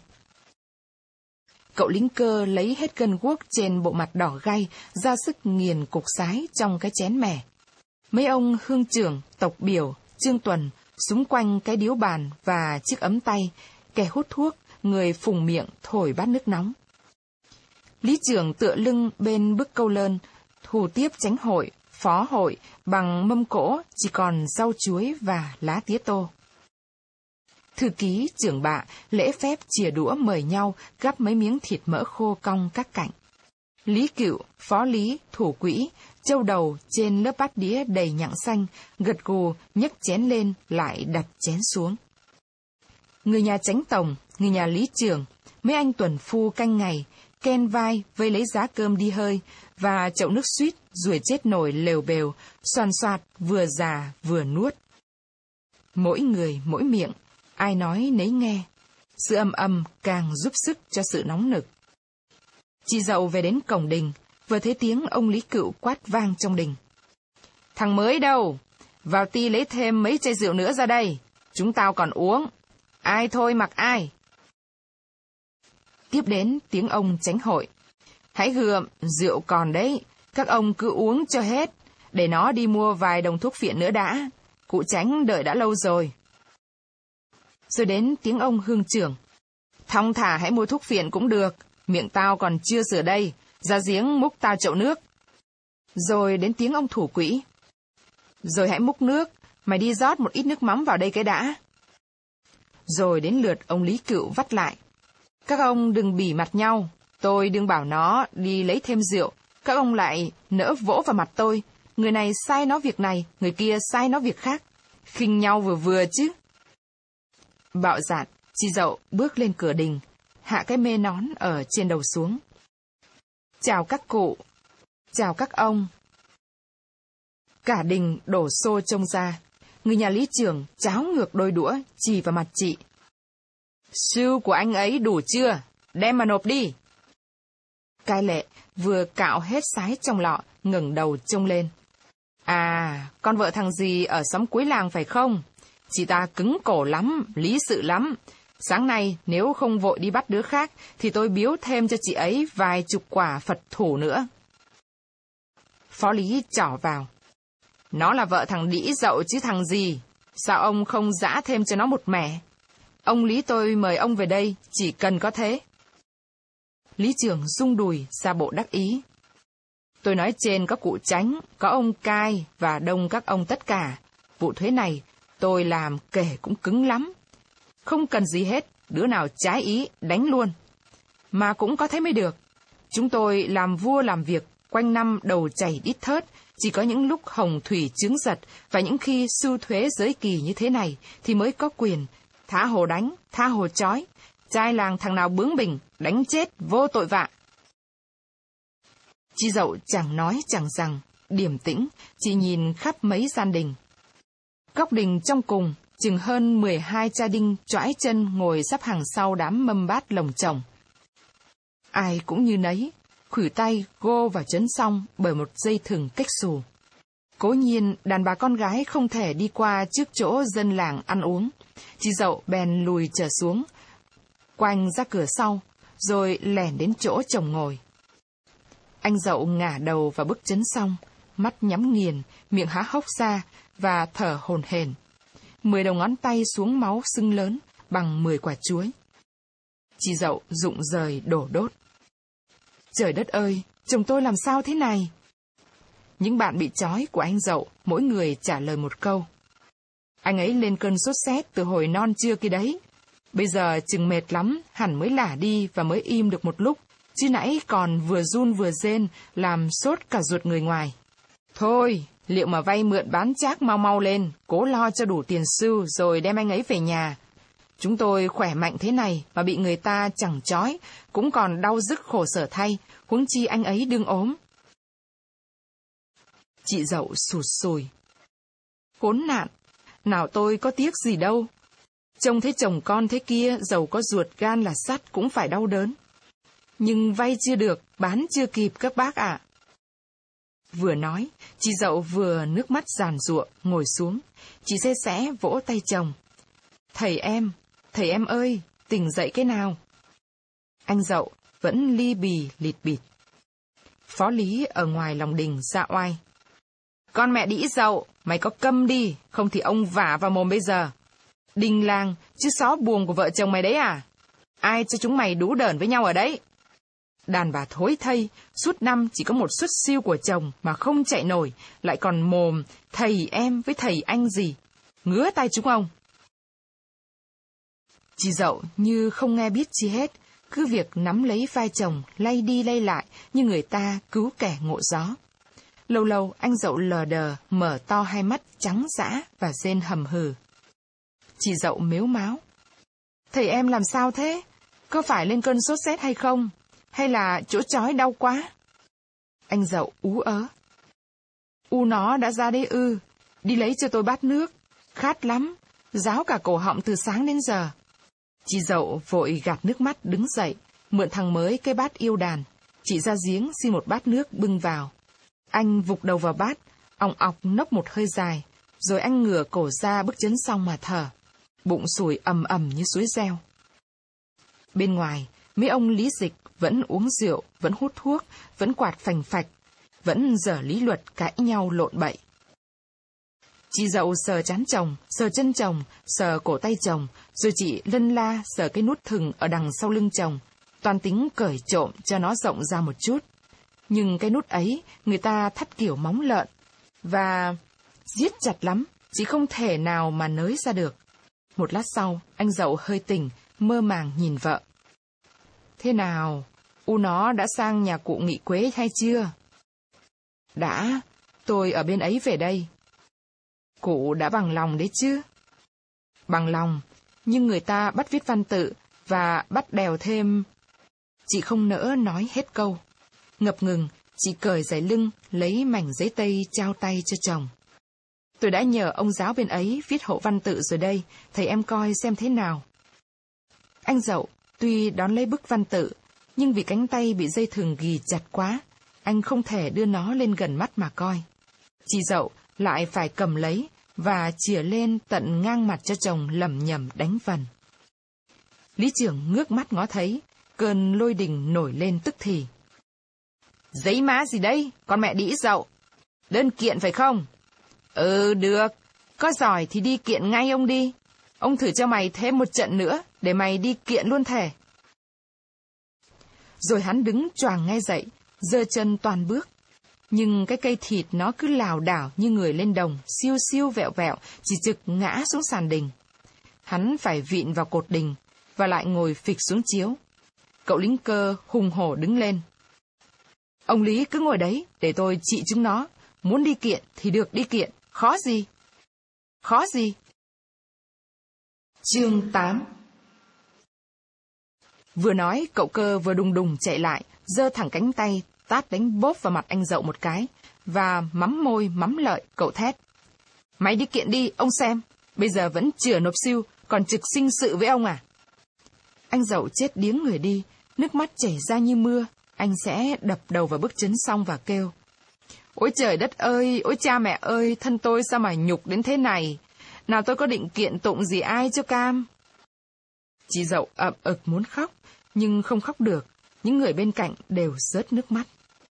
Cậu lính cơ lấy hết cân guốc trên bộ mặt đỏ gay, ra sức nghiền cục sái trong cái chén mẻ. Mấy ông hương trưởng, tộc biểu, Trương Tuần, xung quanh cái điếu bàn và chiếc ấm tay, kẻ hút thuốc, người phùng miệng thổi bát nước nóng. Lý trưởng tựa lưng bên bức câu lơn, thủ tiếp chánh hội, phó hội bằng mâm cỗ chỉ còn rau chuối và lá tía tô. Thư ký, trưởng bạ, lễ phép chìa đũa mời nhau gắp mấy miếng thịt mỡ khô cong các cạnh. Lý Cựu, phó lý, thủ quỹ, châu đầu trên lớp bát đĩa đầy nhặng xanh, gật gù nhấc chén lên lại đặt chén xuống. Người nhà chánh tổng, người nhà lý trưởng, mấy anh tuần phu canh ngày, ken vai vây lấy giá cơm đi hơi, và chậu nước suýt ruồi chết nổi lều bều, xoàn xoạt vừa già vừa nuốt. Mỗi người mỗi miệng, ai nói nấy nghe. Sự ầm ầm càng giúp sức cho sự nóng nực. Chị Dậu về đến cổng đình, vừa thấy tiếng ông Lý Cựu quát vang trong đình. Thằng mới đâu? Vào ti lấy thêm mấy chai rượu nữa ra đây. Chúng tao còn uống. Ai thôi mặc ai. Tiếp đến tiếng ông chánh hội. Hãy gượm, rượu còn đấy. Các ông cứ uống cho hết. Để nó đi mua vài đồng thuốc phiện nữa đã. Cụ chánh đợi đã lâu rồi. Rồi đến tiếng ông hương trưởng. Thong thả hãy mua thuốc phiện cũng được. miệng tao còn chưa rửa đây, ra giếng múc tao chậu nước. Rồi đến tiếng ông thủ quỹ. Rồi hãy múc nước, mày đi rót một ít nước mắm vào đây cái đã. Rồi đến lượt ông Lý Cựu vắt lại. Các ông đừng bỉ mặt nhau, tôi đừng bảo nó đi lấy thêm rượu, các ông lại nỡ vỗ vào mặt tôi. Người này sai nó việc này, người kia sai nó việc khác. Khinh nhau vừa vừa chứ. Bạo dạn, chị Dậu bước lên cửa đình, hạ cái mê nón ở trên đầu xuống. Chào các cụ, chào các ông. Cả đình đổ xô trông ra. Người nhà lý trưởng cháo ngược đôi đũa, chì vào mặt chị. Sưu của anh ấy đủ chưa? Đem mà nộp đi. Cai Lệ vừa cạo hết sái trong lọ, ngẩng đầu trông lên. À, con vợ thằng gì ở xóm cuối làng phải không? Chị ta cứng cổ lắm, lý sự lắm. Sáng nay nếu không vội đi bắt đứa khác, thì tôi biếu thêm cho chị ấy vài chục quả Phật thủ nữa. Phó Lý trỏ vào. Nó là vợ thằng Đĩ Dậu chứ thằng gì. Sao ông không giã thêm cho nó một mẻ? Ông Lý tôi mời ông về đây, chỉ cần có thế. Lý trưởng rung đùi ra bộ đắc ý. Tôi nói trên có cụ Chánh, có ông Cai và đông các ông tất cả. Vụ thuế này tôi làm kể cũng cứng lắm. Không cần gì hết, đứa nào trái ý đánh luôn. Mà cũng có thế mới được. Chúng tôi làm vua làm việc, quanh năm đầu chảy đít thớt, chỉ có những lúc hồng thủy chướng giật và những khi sưu thuế giới kỳ như thế này thì mới có quyền thả hồ đánh, tha hồ trói. Trai làng thằng nào bướng bỉnh, đánh chết vô tội vạ. Chị Dậu chẳng nói chẳng rằng, điềm tĩnh, chỉ nhìn khắp mấy gian đình. Góc đình trong cùng, chừng hơn 12 cha đinh choãi chân ngồi sắp hàng sau đám mâm bát lồng chồng. Ai cũng như nấy, khuỷu tay gô vào chấn xong bởi một dây thừng cách xù. Cố nhiên đàn bà con gái không thể đi qua trước chỗ dân làng ăn uống. Chị Dậu bèn lùi trở xuống, quanh ra cửa sau, rồi lẻn đến chỗ chồng ngồi. Anh Dậu ngả đầu vào bức chấn xong, mắt nhắm nghiền, miệng há hốc ra và thở hổn hển. 10 đầu ngón tay xuống máu sưng lớn bằng 10 quả chuối. Chị Dậu rụng rời đổ đốt. Trời đất ơi, chồng tôi làm sao thế này? Những bạn bị trói của anh Dậu, mỗi người trả lời một câu. Anh ấy lên cơn sốt rét từ hồi non trưa kia đấy. Bây giờ chừng mệt lắm, hẳn mới lả đi và mới im được một lúc, chứ nãy còn vừa run vừa rên, làm sốt cả ruột người ngoài. Thôi, liệu mà vay mượn bán chác mau mau lên, cố lo cho đủ tiền sưu rồi đem anh ấy về nhà. Chúng tôi khỏe mạnh thế này mà bị người ta chẳng trói, cũng còn đau dứt khổ sở thay, huống chi anh ấy đương ốm. Chị Dậu sụt sùi. Khốn nạn, nào tôi có tiếc gì đâu. Trông thấy chồng con thế kia, dầu có ruột gan là sắt cũng phải đau đớn. Nhưng vay chưa được, bán chưa kịp các bác ạ. Vừa nói, chị Dậu vừa nước mắt giàn giụa ngồi xuống. Chị sẽ vỗ tay chồng. Thầy em ơi, tỉnh dậy cái nào. Anh Dậu vẫn li bì lịt bịt. Phó Lý ở ngoài lòng đình ra oai. Con mẹ đĩ Dậu, mày có câm đi, không thì ông vả vào mồm bây giờ. Đình làng, chứ xó buồng của vợ chồng mày đấy à? Ai cho chúng mày đú đờn với nhau ở đấy? Đàn bà thối thây, suốt năm chỉ có một suất siêu của chồng mà không chạy nổi, lại còn mồm thầy em với thầy anh gì. Ngứa tay chúng ông. Chị Dậu như không nghe biết chi hết, cứ việc nắm lấy vai chồng, lay đi lay lại như người ta cứu kẻ ngộ gió. Lâu lâu anh Dậu lờ đờ, mở to hai mắt trắng dã và rên hầm hừ. Chị Dậu mếu máo. Thầy em làm sao thế? Có phải lên cơn sốt rét hay không? Hay là chỗ chói đau quá? Anh Dậu ú ớ. U nó đã ra đấy ư? Đi lấy cho tôi bát nước. Khát lắm. Ráo cả cổ họng từ sáng đến giờ. Chị Dậu vội gạt nước mắt đứng dậy, mượn thằng mới cái bát yêu đàn. Chị ra giếng xin một bát nước bưng vào. Anh vục đầu vào bát, òng ọc nốc một hơi dài, rồi anh ngửa cổ ra bức chấn xong mà thở. Bụng sủi ầm ầm như suối reo. Bên ngoài, mấy ông lý dịch vẫn uống rượu, vẫn hút thuốc, vẫn quạt phành phạch, vẫn dở lý luật cãi nhau lộn bậy. Chị Dậu sờ trán chồng, sờ chân chồng, sờ cổ tay chồng, rồi chị lân la sờ cái nút thừng ở đằng sau lưng chồng. toan tính cởi trộm cho nó rộng ra một chút. Nhưng cái nút ấy người ta thắt kiểu móng lợn, và giết chặt lắm, chỉ không thể nào mà nới ra được. Một lát sau, anh Dậu hơi tỉnh, mơ màng nhìn vợ. Thế nào, nó đã sang nhà cụ Nghị Quế hay chưa? Đã, tôi ở bên ấy về đây. Cụ đã bằng lòng đấy chứ? Bằng lòng, nhưng người ta bắt viết văn tự và bắt đèo thêm. Chị không nỡ nói hết câu. Ngập ngừng, chị cởi dải lưng, lấy mảnh giấy tây trao tay cho chồng. Tôi đã nhờ ông giáo bên ấy viết hộ văn tự rồi đây, thầy em coi xem thế nào. Anh Dậu tuy đón lấy bức văn tự, nhưng vì cánh tay bị dây thừng ghì chặt quá, anh không thể đưa nó lên gần mắt mà coi. Chị Dậu lại phải cầm lấy và chìa lên tận ngang mặt cho chồng lẩm nhẩm đánh vần. Lý trưởng ngước mắt ngó thấy, cơn lôi đình nổi lên tức thì. Giấy má gì đây, con mẹ đĩ Dậu? Đơn kiện phải không? Ừ, được. Có giỏi thì đi kiện ngay ông đi. Ông thử cho mày thêm một trận nữa, để mày đi kiện luôn thể. Rồi hắn đứng choàng ngay dậy, giơ chân toàn bước. Nhưng cái cây thịt nó cứ lảo đảo như người lên đồng, siêu siêu vẹo vẹo, chỉ trực ngã xuống sàn đình. Hắn phải vịn vào cột đình, và lại ngồi phịch xuống chiếu. Cậu lính cơ hùng hổ đứng lên. Ông Lý cứ ngồi đấy, để tôi trị chúng nó. Muốn đi kiện thì được đi kiện, khó gì? Khó gì? Chương 8. Vừa nói, cậu Cơ vừa đùng đùng chạy lại, giơ thẳng cánh tay, tát đánh bốp vào mặt anh Dậu một cái, và mắm môi mắm lợi, cậu thét. Mày đi kiện đi, ông xem, bây giờ vẫn chưa nộp siêu, còn trực sinh sự với ông à? Anh Dậu chết điếng người đi, nước mắt chảy ra như mưa, anh sẽ đập đầu vào bức chấn xong và kêu. Ôi trời đất ơi, ôi cha mẹ ơi, thân tôi sao mà nhục đến thế này? Nào tôi có định kiện tụng gì ai cho cam? Chị Dậu ậm ực muốn khóc, nhưng không khóc được, những người bên cạnh đều rớt nước mắt.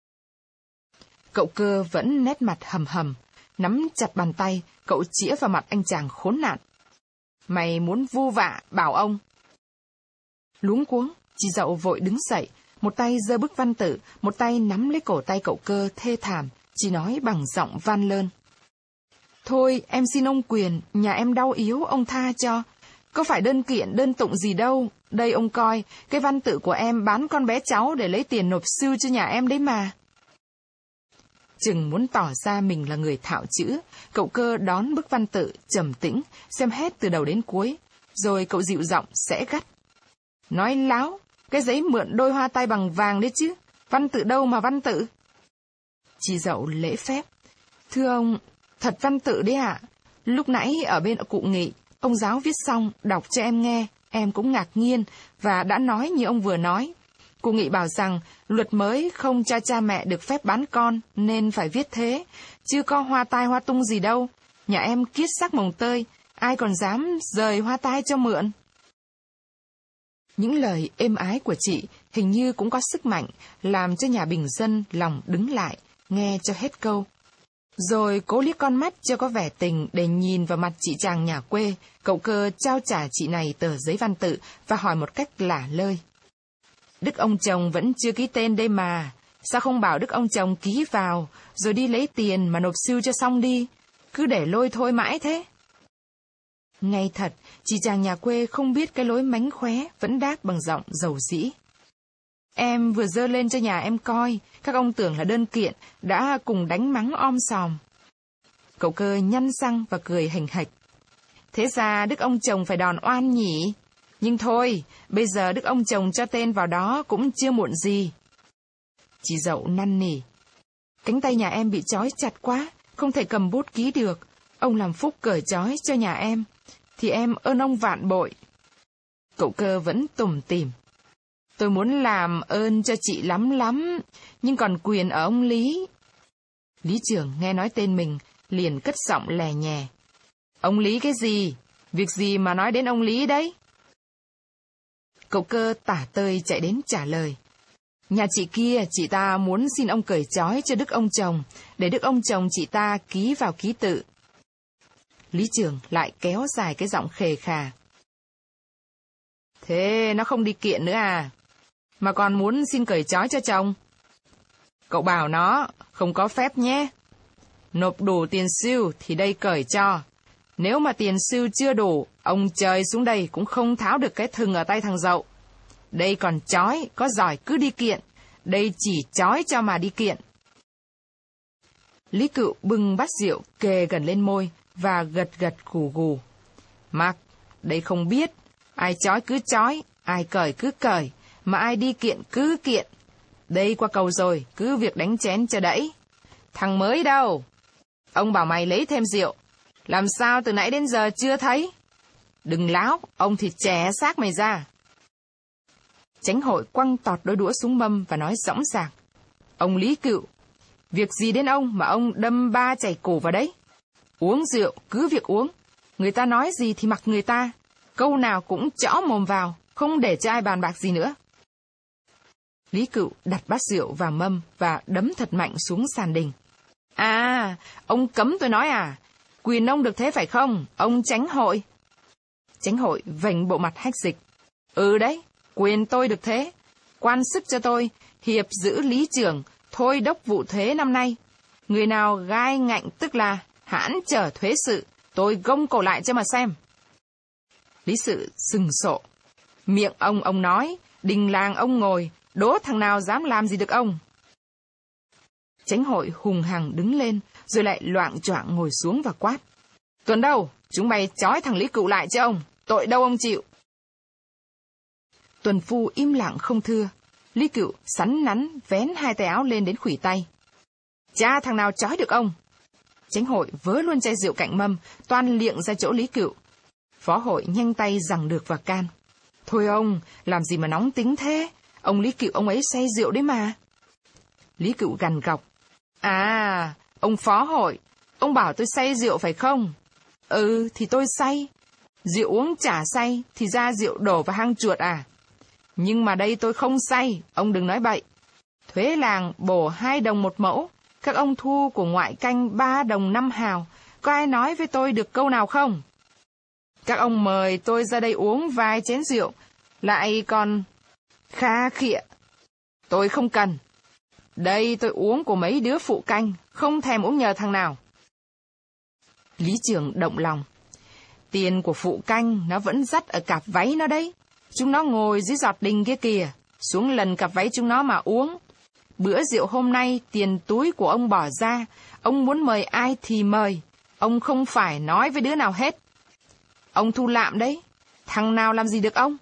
Cậu Cơ vẫn nét mặt hầm hầm, nắm chặt bàn tay, cậu chĩa vào mặt anh chàng khốn nạn. Mày muốn vu vạ, bảo ông. Luống cuống, chị Dậu vội đứng dậy, một tay giơ bức văn tự, một tay nắm lấy cổ tay cậu Cơ thê thảm, chỉ nói bằng giọng van lơn. Thôi, em xin ông Quyền, nhà em đau yếu, ông tha cho. Có phải đơn kiện, đơn tụng gì đâu. Đây ông coi, cái văn tự của em bán con bé cháu để lấy tiền nộp sưu cho nhà em đấy mà. Chừng muốn tỏ ra mình là người thạo chữ, cậu Cơ đón bức văn tự, trầm tĩnh, xem hết từ đầu đến cuối. Rồi cậu dịu giọng, sẽ gắt. Nói láo, cái giấy mượn đôi hoa tai bằng vàng đấy chứ. Văn tự đâu mà văn tự? Chị Dậu lễ phép. Thưa ông, thật văn tự đấy ạ. Lúc nãy ở bên cụ Nghị, ông giáo viết xong, đọc cho em nghe, em cũng ngạc nhiên, và đã nói như ông vừa nói. Cụ Nghị bảo rằng, luật mới không cho cha mẹ được phép bán con, nên phải viết thế, chứ có hoa tai hoa tung gì đâu. Nhà em kiết sắc mồng tơi, ai còn dám rời hoa tai cho mượn. Những lời êm ái của chị hình như cũng có sức mạnh, làm cho nhà bình dân lòng đứng lại, nghe cho hết câu. Rồi cố liếc con mắt cho có vẻ tình để nhìn vào mặt chị chàng nhà quê, cậu Cơ trao trả chị này tờ giấy văn tự và hỏi một cách lả lơi. Đức ông chồng vẫn chưa ký tên đây mà, sao không bảo đức ông chồng ký vào, rồi đi lấy tiền mà nộp sưu cho xong đi, cứ để lôi thôi mãi thế. Ngay thật, chị chàng nhà quê không biết cái lối mánh khóe, vẫn đáp bằng giọng dầu dĩ. Em vừa dơ lên cho nhà em coi, các ông tưởng là đơn kiện, đã cùng đánh mắng om sòm. Cậu Cơ nhăn răng và cười hình hạch. Thế ra đức ông chồng phải đòn oan nhỉ? Nhưng thôi, bây giờ đức ông chồng cho tên vào đó cũng chưa muộn gì. Chị Dậu năn nỉ. Cánh tay nhà em bị trói chặt quá, không thể cầm bút ký được. Ông làm phúc cởi trói cho nhà em, thì em ơn ông vạn bội. Cậu Cơ vẫn tủm tỉm. Tôi muốn làm ơn cho chị lắm lắm, nhưng còn quyền ở ông Lý. Lý trưởng nghe nói tên mình, liền cất giọng lè nhè. Ông Lý cái gì? Việc gì mà nói đến ông Lý đấy? Cậu Cơ tả tơi chạy đến trả lời. Nhà chị kia, chị ta muốn xin ông cởi trói cho đức ông chồng, để đức ông chồng chị ta ký vào ký tự. Lý trưởng lại kéo dài cái giọng khề khà. Thế nó không đi kiện nữa à? mà còn muốn xin cởi trói cho chồng. Cậu bảo nó không có phép nhé. Nộp đủ tiền sưu thì đây cởi cho. Nếu mà tiền sưu chưa đủ, ông trời xuống đây cũng không tháo được cái thừng ở tay thằng Dậu. Đây còn trói, có giỏi cứ đi kiện. Đây chỉ trói cho mà đi kiện. Lý Cựu bưng bát rượu kề gần lên môi và gật gật gù gù. Mặc, đây không biết. Ai trói cứ trói, ai cởi cứ cởi, mà ai đi kiện cứ kiện. Đây qua cầu rồi, cứ việc đánh chén cho đẫy. Thằng mới đâu? Ông bảo mày lấy thêm rượu. Làm sao từ nãy đến giờ chưa thấy? Đừng láo, ông thì chẻ xác mày ra. Chánh hội quăng tọt đôi đũa xuống mâm và nói dõng dạc. Ông Lý Cựu, việc gì đến ông mà ông đâm ba chảy cổ vào đấy? Uống rượu, cứ việc uống. Người ta nói gì thì mặc người ta. Câu nào cũng chõ mồm vào, không để cho ai bàn bạc gì nữa. Lý Cựu đặt bát rượu vào mâm và đấm thật mạnh xuống sàn đình. À, ông cấm tôi nói à? Quyền ông được thế phải không, ông Chánh hội? Chánh hội vểnh bộ mặt hách dịch. Ừ đấy, quyền tôi được thế. Quan sức cho tôi, hiệp giữ lý trưởng, thôi đốc vụ thuế năm nay. Người nào gai ngạnh tức là hãn trở thuế sự, tôi gông cổ lại cho mà xem. Lý sự sừng sộ. Miệng ông nói, đình làng ông ngồi, đố thằng nào dám làm gì được ông. Chánh hội hùng hằng đứng lên, rồi lại loạng choạng ngồi xuống và quát. Tuần đâu, chúng mày trói thằng Lý Cựu lại chứ ông, tội đâu ông chịu. Tuần phu im lặng không thưa. Lý Cựu sắn nắn vén hai tay áo lên đến khuỷu tay. Cha thằng nào trói được ông? Chánh hội vớ luôn chai rượu cạnh mâm, toan liệng ra chỗ Lý Cựu. Phó hội nhanh tay giằng được và can. Thôi ông, làm gì mà nóng tính thế? Ông Lý Cựu ông ấy say rượu đấy mà. Lý Cựu gằn gọc. À, ông phó hội, ông bảo tôi say rượu phải không? Ừ, thì tôi say. Rượu uống chả say, thì ra rượu đổ vào hang chuột à? Nhưng mà đây tôi không say, ông đừng nói bậy. Thuế làng bổ 2 đồng 1 mẫu, các ông thu của ngoại canh 3 đồng 5 hào. Có ai nói với tôi được câu nào không? Các ông mời tôi ra đây uống vài chén rượu, lại còn kha khịa. Tôi không cần. Đây tôi uống của mấy đứa phụ canh, không thèm uống nhờ thằng nào. Lý trưởng động lòng. Tiền của phụ canh nó vẫn dắt ở cặp váy nó đấy. Chúng nó ngồi dưới giọt đình kia kìa, xuống lần cặp váy chúng nó mà uống. Bữa rượu hôm nay tiền túi của ông bỏ ra, ông muốn mời ai thì mời. Ông không phải nói với đứa nào hết. Ông thu lạm đấy, thằng nào làm gì được ông?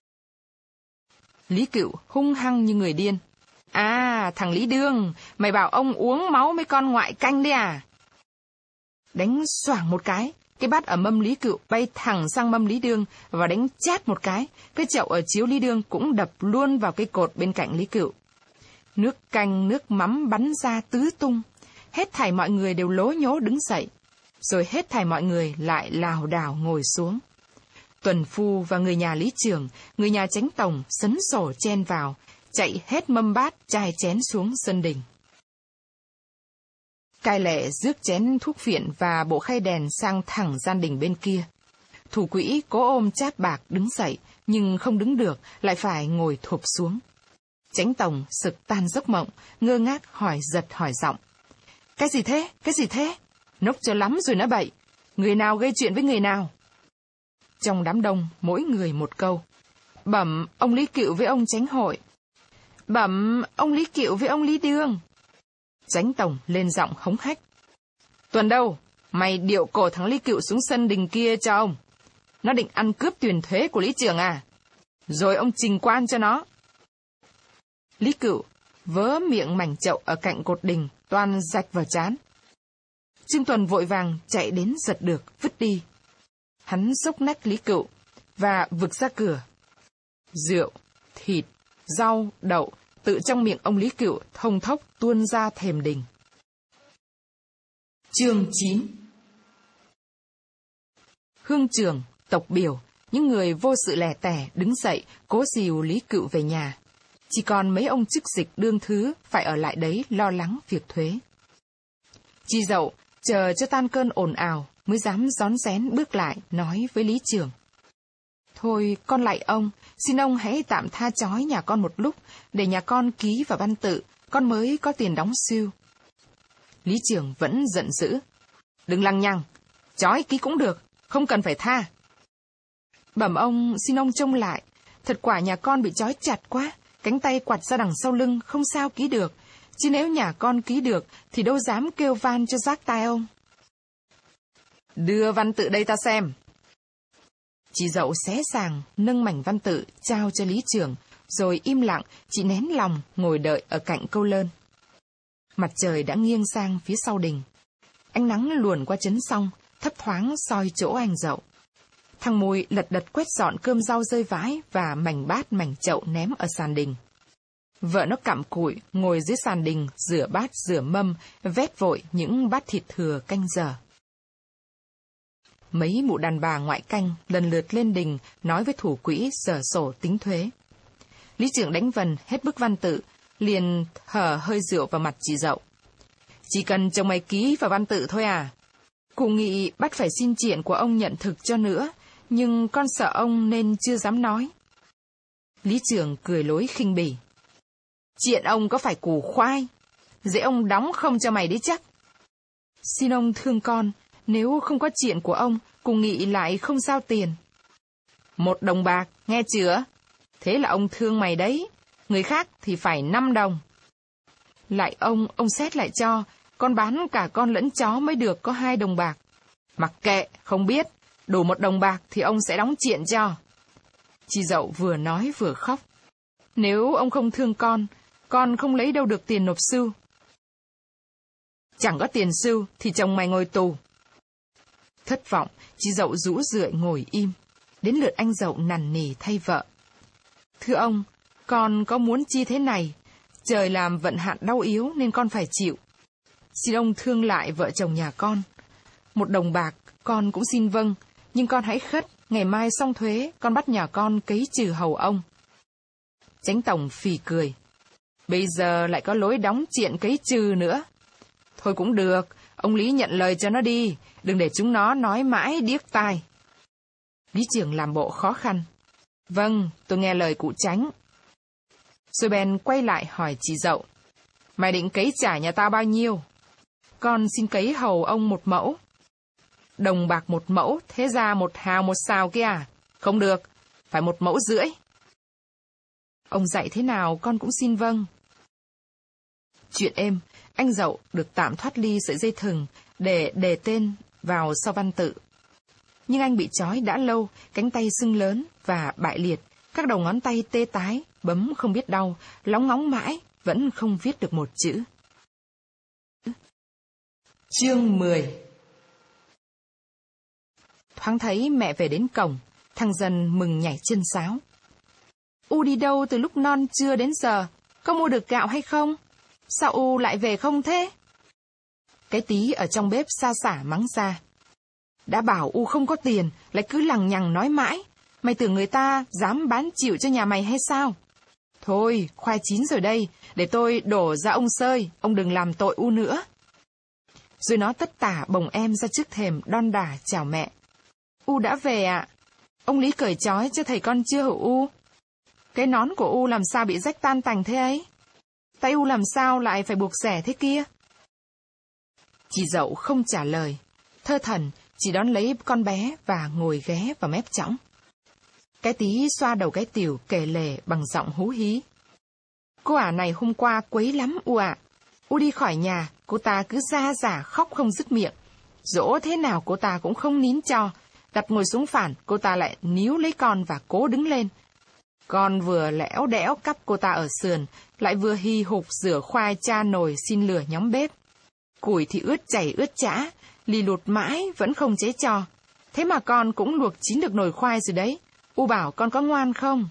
Lý Cựu hung hăng như người điên. À, thằng Lý Đương, mày bảo ông uống máu mấy con ngoại canh đấy à? Đánh xoảng một cái bát ở mâm Lý Cựu bay thẳng sang mâm Lý Đương và đánh chát một cái chậu ở chiếu Lý Đương cũng đập luôn vào cái cột bên cạnh Lý Cựu. Nước canh, nước mắm bắn ra tứ tung. Hết thảy mọi người đều lố nhố đứng dậy. Rồi hết thảy mọi người lại lảo đảo ngồi xuống. Tuần phu và người nhà Lý Trưởng, người nhà Chánh tổng sấn sổ chen vào, chạy hết mâm bát, chai chén xuống sân đình. Cai lệ rước chén thuốc phiện và bộ khay đèn sang thẳng gian đình bên kia. Thủ quỹ cố ôm cháp bạc đứng dậy, nhưng không đứng được, lại phải ngồi thụp xuống. Chánh tổng sực tan giấc mộng, ngơ ngác hỏi giật hỏi giọng. Cái gì thế? Cái gì thế? Nốc cho lắm rồi nói bậy. Người nào gây chuyện với người nào? Trong đám đông, mỗi người một câu. Bẩm ông Lý Cựu với ông Chánh hội. Bẩm ông Lý Cựu với ông Lý Đương. Chánh tổng lên giọng hống hách. Tuần đâu, mày điệu cổ thằng Lý Cựu xuống sân đình kia cho ông. Nó định ăn cướp tiền thuế của Lý Trưởng à? Rồi ông trình quan cho nó. Lý Cựu vớ miệng mảnh chậu ở cạnh cột đình, toan rạch vào trán. Trương Tuần vội vàng chạy đến giật được, vứt đi. Hắn xốc nách Lý Cựu và vực ra cửa. Rượu, thịt, rau, đậu tự trong miệng ông Lý Cựu thông thốc tuôn ra thềm đình. Chương 9. Hương trưởng, tộc biểu, những người vô sự lẻ tẻ đứng dậy cố dìu Lý Cựu về nhà. Chỉ còn mấy ông chức dịch đương thứ phải ở lại đấy lo lắng việc thuế. Chi Dậu chờ cho tan cơn ồn ào mới dám rón rén bước lại nói với Lý Trưởng. Thôi, con lạy ông, xin ông hãy tạm tha chói nhà con một lúc, để nhà con ký vào văn tự, con mới có tiền đóng sưu. Lý trưởng vẫn giận dữ. Đừng lằng nhằng, chói ký cũng được, không cần phải tha. Bẩm ông, xin ông trông lại, thật quả nhà con bị chói chặt quá, cánh tay quạt ra đằng sau lưng, không sao ký được. Chứ nếu nhà con ký được, thì đâu dám kêu van cho rác tai ông. Đưa văn tự đây ta xem. Chị Dậu xé sàng, nâng mảnh văn tự, trao cho lý trưởng, rồi im lặng, chị nén lòng, ngồi đợi ở cạnh câu lơn. Mặt trời đã nghiêng sang phía sau đình. Ánh nắng luồn qua chấn song, thấp thoáng soi chỗ anh Dậu. Thằng Mùi lật đật quét dọn cơm rau rơi vãi và mảnh bát mảnh chậu ném ở sàn đình. Vợ nó cặm cụi, ngồi dưới sàn đình, rửa bát rửa mâm, vét vội những bát thịt thừa canh giờ. Mấy mụ đàn bà ngoại canh lần lượt lên đình nói với thủ quỹ dở sổ tính thuế. Lý trưởng đánh vần hết bức văn tự, liền hở hơi rượu vào mặt chị Dậu. Chỉ cần chồng mày ký vào văn tự thôi à? Cụ nghị bắt phải xin triện của ông nhận thực cho nữa, nhưng con sợ ông nên chưa dám nói. Lý trưởng cười lối khinh bỉ. Triện ông có phải củ khoai? Dễ ông đóng không cho mày đấy chắc. Xin ông thương con, nếu không có triện của ông, cụ nghị lại không giao tiền. 1 đồng bạc, nghe chưa? Thế là ông thương mày đấy, người khác thì phải 5 đồng. Lại ông xét lại cho, con bán cả con lẫn chó mới được có 2 đồng bạc. Mặc kệ, không biết, đủ 1 đồng bạc thì ông sẽ đóng triện cho. Chị Dậu vừa nói vừa khóc. Nếu ông không thương con không lấy đâu được tiền nộp sưu. Chẳng có tiền sưu thì chồng mày ngồi tù. Thất vọng, chị Dậu rũ rượi ngồi im. Đến lượt anh Dậu nằn nỉ thay vợ. Thưa ông, con có muốn chi thế này? Trời làm vận hạn đau yếu nên con phải chịu. Xin ông thương lại vợ chồng nhà con. 1 đồng bạc, con cũng xin vâng, nhưng con hãy khất, ngày mai xong thuế, con bắt nhà con cấy trừ hầu ông. Chánh tổng phì cười. Bây giờ lại có lối đóng triện cấy trừ nữa. Thôi cũng được, ông Lý nhận lời cho nó đi, đừng để chúng nó nói mãi điếc tai. Lý trưởng làm bộ khó khăn. Vâng, tôi nghe lời cụ Chánh. Rồi bèn quay lại hỏi chị Dậu. Mày định cấy trả nhà tao bao nhiêu? Con xin cấy hầu ông 1 mẫu. Đồng bạc 1 mẫu, thế ra 1 hào 1 sào kia à? Không được, phải 1,5 mẫu. Ông dạy thế nào con cũng xin vâng. Chuyện êm, anh Dậu được tạm thoát ly sợi dây thừng để đề tên vào sau văn tự. Nhưng anh bị trói đã lâu, cánh tay sưng lớn và bại liệt, các đầu ngón tay tê tái, bấm không biết đau, lóng ngóng mãi, vẫn không viết được 1 chữ. Chương 10. Thoáng thấy mẹ về đến cổng, thằng Dần mừng nhảy chân sáo. U đi đâu từ lúc non trưa đến giờ, có mua được gạo hay không? Sao U lại về không thế? Cái Tí ở trong bếp sa sả mắng ra. Đã bảo U không có tiền, lại cứ lằng nhằng nói mãi. Mày tưởng người ta dám bán chịu cho nhà mày hay sao? Thôi, khoai chín rồi đây, để tôi đổ ra ông sơi, ông đừng làm tội U nữa. Rồi nó tất tả bồng em ra trước thềm đon đả chào mẹ. U đã về ạ. Ông Lý cởi trói cho thầy con chưa hả U? Cái nón của U làm sao bị rách tan tành thế ấy? Tay U làm sao lại phải buộc xẻ thế kia? Chị Dậu không trả lời. Thơ thẩn, chỉ đón lấy con bé và ngồi ghé vào mép chõng. Cái Tí xoa đầu cái Tiểu kể lể bằng giọng hú hí. Cô ả này hôm qua quấy lắm U ạ. U đi khỏi nhà, cô ta cứ ra giả khóc không dứt miệng. Dỗ thế nào cô ta cũng không nín cho. Đặt ngồi xuống phản, cô ta lại níu lấy con và cố đứng lên. Con vừa lẽo đẽo cắp cô ta ở sườn, lại vừa hì hục rửa khoai cha nồi xin lửa nhóm bếp. Củi thì ướt chảy ướt chã, lì lụt mãi vẫn không chế cho. Thế mà con cũng luộc chín được nồi khoai rồi đấy. U bảo con có ngoan không?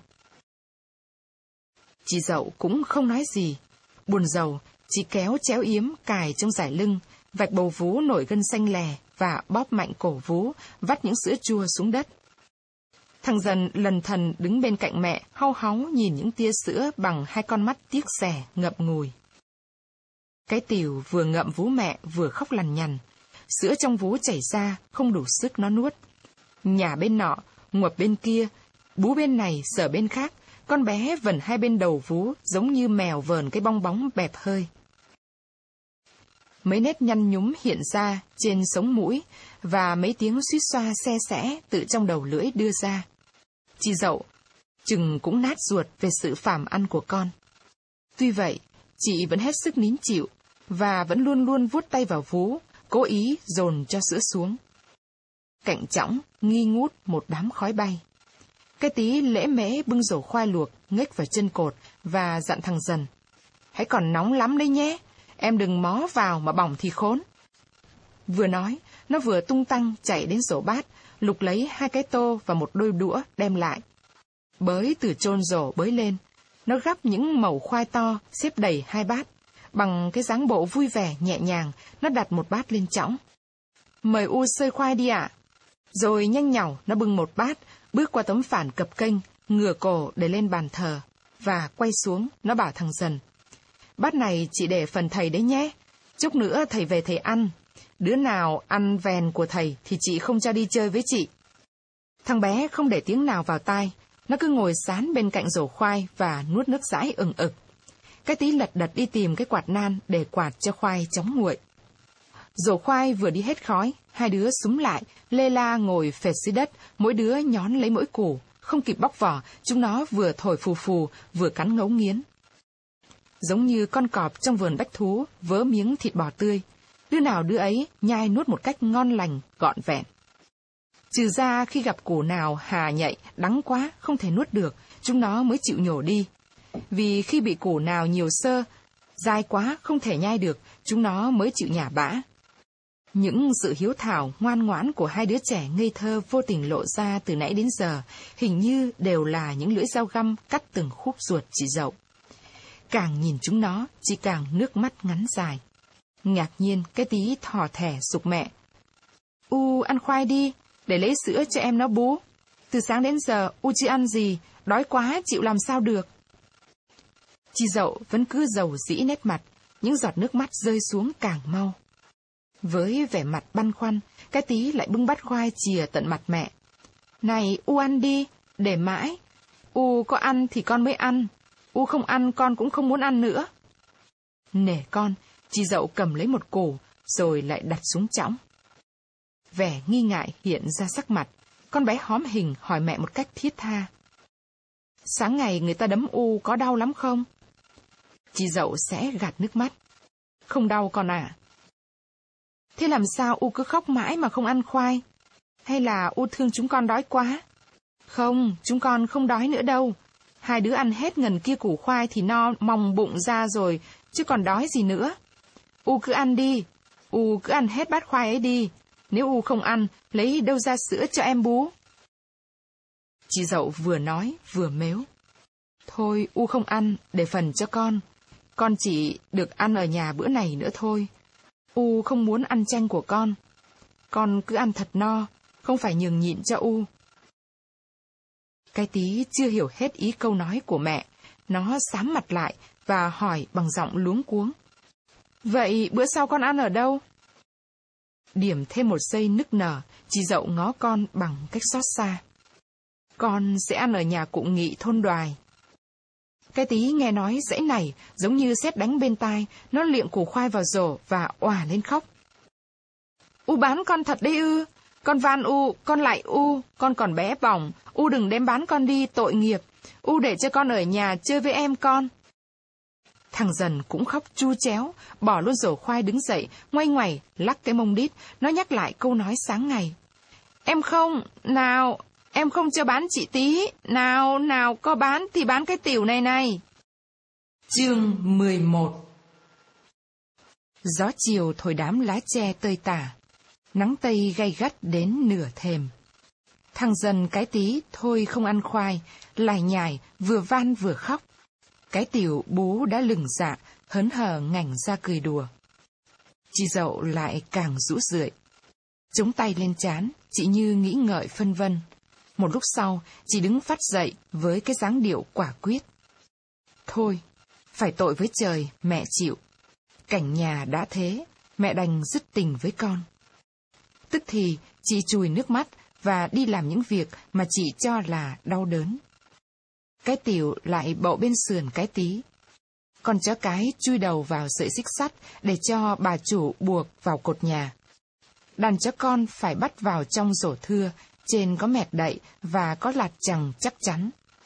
Chị Dậu cũng không nói gì. Buồn rầu, chị kéo chéo yếm cài trong dải lưng, vạch bầu vú nổi gân xanh lè và bóp mạnh cổ vú, vắt những sữa chua xuống đất. Thằng Dần lần thần đứng bên cạnh mẹ, hau háu nhìn những tia sữa bằng 2 con mắt tiếc rẻ, ngậm ngùi. Cái Tiểu vừa ngậm vú mẹ vừa khóc lằn nhằn, sữa trong vú chảy ra, không đủ sức nó nuốt. Nhả bên nọ, nguập bên kia, Bú bên này sờ bên khác, con bé vần hai bên đầu vú giống như mèo vờn cái bong bóng bẹp hơi. Mấy nét nhăn nhúm hiện ra trên sống mũi và mấy tiếng suýt xoa se sẽ tự trong đầu lưỡi đưa ra. Chị Dậu chừng cũng nát ruột về sự phàm ăn của con. Tuy vậy, chị vẫn hết sức nín chịu và vẫn luôn luôn vuốt tay vào vú, cố ý dồn cho sữa xuống. Cạnh trõng, nghi ngút một đám khói bay. Cái Tí lễ mễ bưng rổ khoai luộc nghếch vào chân cột và dặn thằng Dần: "Hãy còn nóng lắm đấy nhé, em đừng mó vào mà bỏng thì khốn." Vừa nói, nó vừa tung tăng chạy đến rổ bát, lục lấy 2 cái tô và một đôi đũa đem lại. Bới từ chôn rổ bới lên, nó gắp những mẩu khoai to xếp đầy 2 bát. Bằng cái dáng bộ vui vẻ nhẹ nhàng, nó đặt một bát lên chõng. "Mời U xơi khoai đi ạ." Rồi nhanh nhảu nó bưng một bát, bước qua tấm phản cập kênh, ngửa cổ để lên bàn thờ, và quay xuống, nó bảo thằng Dần: "Bát này chị để phần thầy đấy nhé, chút nữa thầy về thầy ăn. Đứa nào ăn vèn của thầy thì chị không cho đi chơi với chị." Thằng bé không để tiếng nào vào tai, nó cứ ngồi sán bên cạnh rổ khoai và nuốt nước dãi ừng ực. Cái Tí lật đật đi tìm cái quạt nan để quạt cho khoai chóng nguội. Rổ khoai vừa đi hết khói, hai đứa xúm lại, lê la ngồi phệt dưới đất, mỗi đứa nhón lấy mỗi củ, không kịp bóc vỏ, chúng nó vừa thổi phù phù, vừa cắn ngấu nghiến. Giống như con cọp trong vườn bách thú, vớ miếng thịt bò tươi, đứa nào đứa ấy nhai nuốt một cách ngon lành, gọn vẹn. Trừ ra khi gặp củ nào hà nhạy, đắng quá, không thể nuốt được, chúng nó mới chịu nhổ đi. Vì khi bị củ nào nhiều xơ, dai quá, không thể nhai được, chúng nó mới chịu nhả bã. Những sự hiếu thảo, ngoan ngoãn của hai đứa trẻ ngây thơ vô tình lộ ra từ nãy đến giờ, hình như đều là những lưỡi dao găm cắt từng khúc ruột chị Dậu. Càng nhìn chúng nó, chị càng nước mắt ngắn dài. Ngạc nhiên, cái Tí thò thẻ giục mẹ: "U ăn khoai đi, để lấy sữa cho em nó bú. Từ sáng đến giờ, U chưa ăn gì, đói quá chịu làm sao được." Chị Dậu vẫn cứ rầu rĩ nét mặt, những giọt nước mắt rơi xuống càng mau. Với vẻ mặt băn khoăn, cái Tí lại bưng bát khoai chìa tận mặt mẹ: "Này, U ăn đi, để mãi. U có ăn thì con mới ăn. U không ăn con cũng không muốn ăn nữa." Nể con, chị Dậu cầm lấy một củ, rồi lại đặt xuống chõng. Vẻ nghi ngại hiện ra sắc mặt, con bé hóm hình hỏi mẹ một cách thiết tha: "Sáng ngày người ta đấm U có đau lắm không?" Chị Dậu sẽ gạt nước mắt: "Không đau con ạ." "Thế làm sao U cứ khóc mãi mà không ăn khoai? Hay là U thương chúng con đói quá?" "Không, chúng con không đói nữa đâu. Hai đứa ăn hết ngần kia củ khoai thì no mòng bụng ra rồi, chứ còn đói gì nữa. U cứ ăn đi, U cứ ăn hết bát khoai ấy đi. Nếu U không ăn, lấy đâu ra sữa cho em bú?" Chị Dậu vừa nói vừa mếu: "Thôi U không ăn, để phần cho con. Con chỉ được ăn ở nhà bữa này nữa thôi. U không muốn ăn chanh của con. Con cứ ăn thật no, không phải nhường nhịn cho U." Cái Tí chưa hiểu hết ý câu nói của mẹ, nó xám mặt lại và hỏi bằng giọng luống cuống: "Vậy bữa sau con ăn ở đâu?" Điểm thêm một giây nức nở, chị Dậu ngó con bằng cách xót xa: "Con sẽ ăn ở nhà cụ Nghị thôn Đoài." Cái Tí nghe nói dãy này giống như sét đánh bên tai, nó liệng củ khoai vào rổ và òa lên khóc: "U bán con thật đấy ư? Con van U, con lại U, con còn bé bỏng, U đừng đem bán con đi, tội nghiệp. U để cho con ở nhà chơi với em con." Thằng Dần cũng khóc chu chéo, bỏ luôn rổ khoai đứng dậy, ngoay ngoẩy, lắc cái mông đít, nó nhắc lại câu nói sáng ngày: "Em không, nào, em không cho bán chị Tí, nào, nào, có bán thì bán cái tiểu này này." Chương 11. Gió chiều thổi đám lá tre tơi tả, nắng tây gay gắt đến nửa thềm. Thằng Dần cái Tí thôi không ăn khoai, lải nhải vừa van vừa khóc. Cái tiểu bú đã lừng dạ, hớn hở ngảnh ra cười đùa. Chị Dậu lại càng rũ rượi. Chống tay lên trán, chị như nghĩ ngợi phân vân. Một lúc sau, chị đứng phắt dậy với cái dáng điệu quả quyết: "Thôi, phải tội với trời, mẹ chịu. Cảnh nhà đã thế, mẹ đành dứt tình với con." Tức thì, chị chùi nước mắt và đi làm những việc mà chị cho là đau đớn. Cái Tiểu lại bậu bên sườn cái Tí. Con chó cái chui đầu vào sợi xích sắt để cho bà chủ buộc vào cột nhà. Đàn chó con phải bắt vào trong rổ thưa, trên có mẹt đậy và có lạt chằng chắc chắn.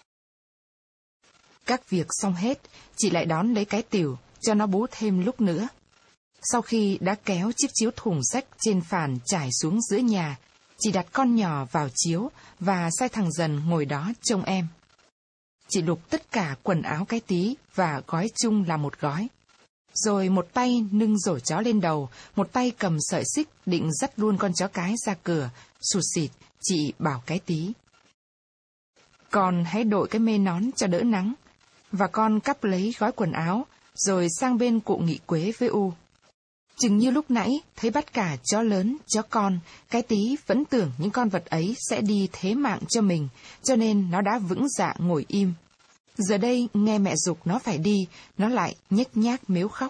Các việc xong hết, chị lại đón lấy cái Tiểu, cho nó bú thêm lúc nữa. Sau khi đã kéo chiếc chiếu thùng sách trên phàn trải xuống giữa nhà, chị đặt con nhỏ vào chiếu và sai thằng Dần ngồi đó trông em. Chị lục tất cả quần áo cái Tí và gói chung là một gói. Rồi một tay nâng rổ chó lên đầu, một tay cầm sợi xích định dắt luôn con chó cái ra cửa. Sụt sịt, chị bảo cái Tí: "Con hãy đội cái mê nón cho đỡ nắng." Và con cắp lấy gói quần áo, rồi sang bên cụ Nghị Quế với U. Chừng như lúc nãy, thấy bắt cả chó lớn, chó con, cái Tí vẫn tưởng những con vật ấy sẽ đi thế mạng cho mình, cho nên nó đã vững dạ ngồi im. Giờ đây, nghe mẹ giục nó phải đi, nó lại nhếch nhác mếu khóc.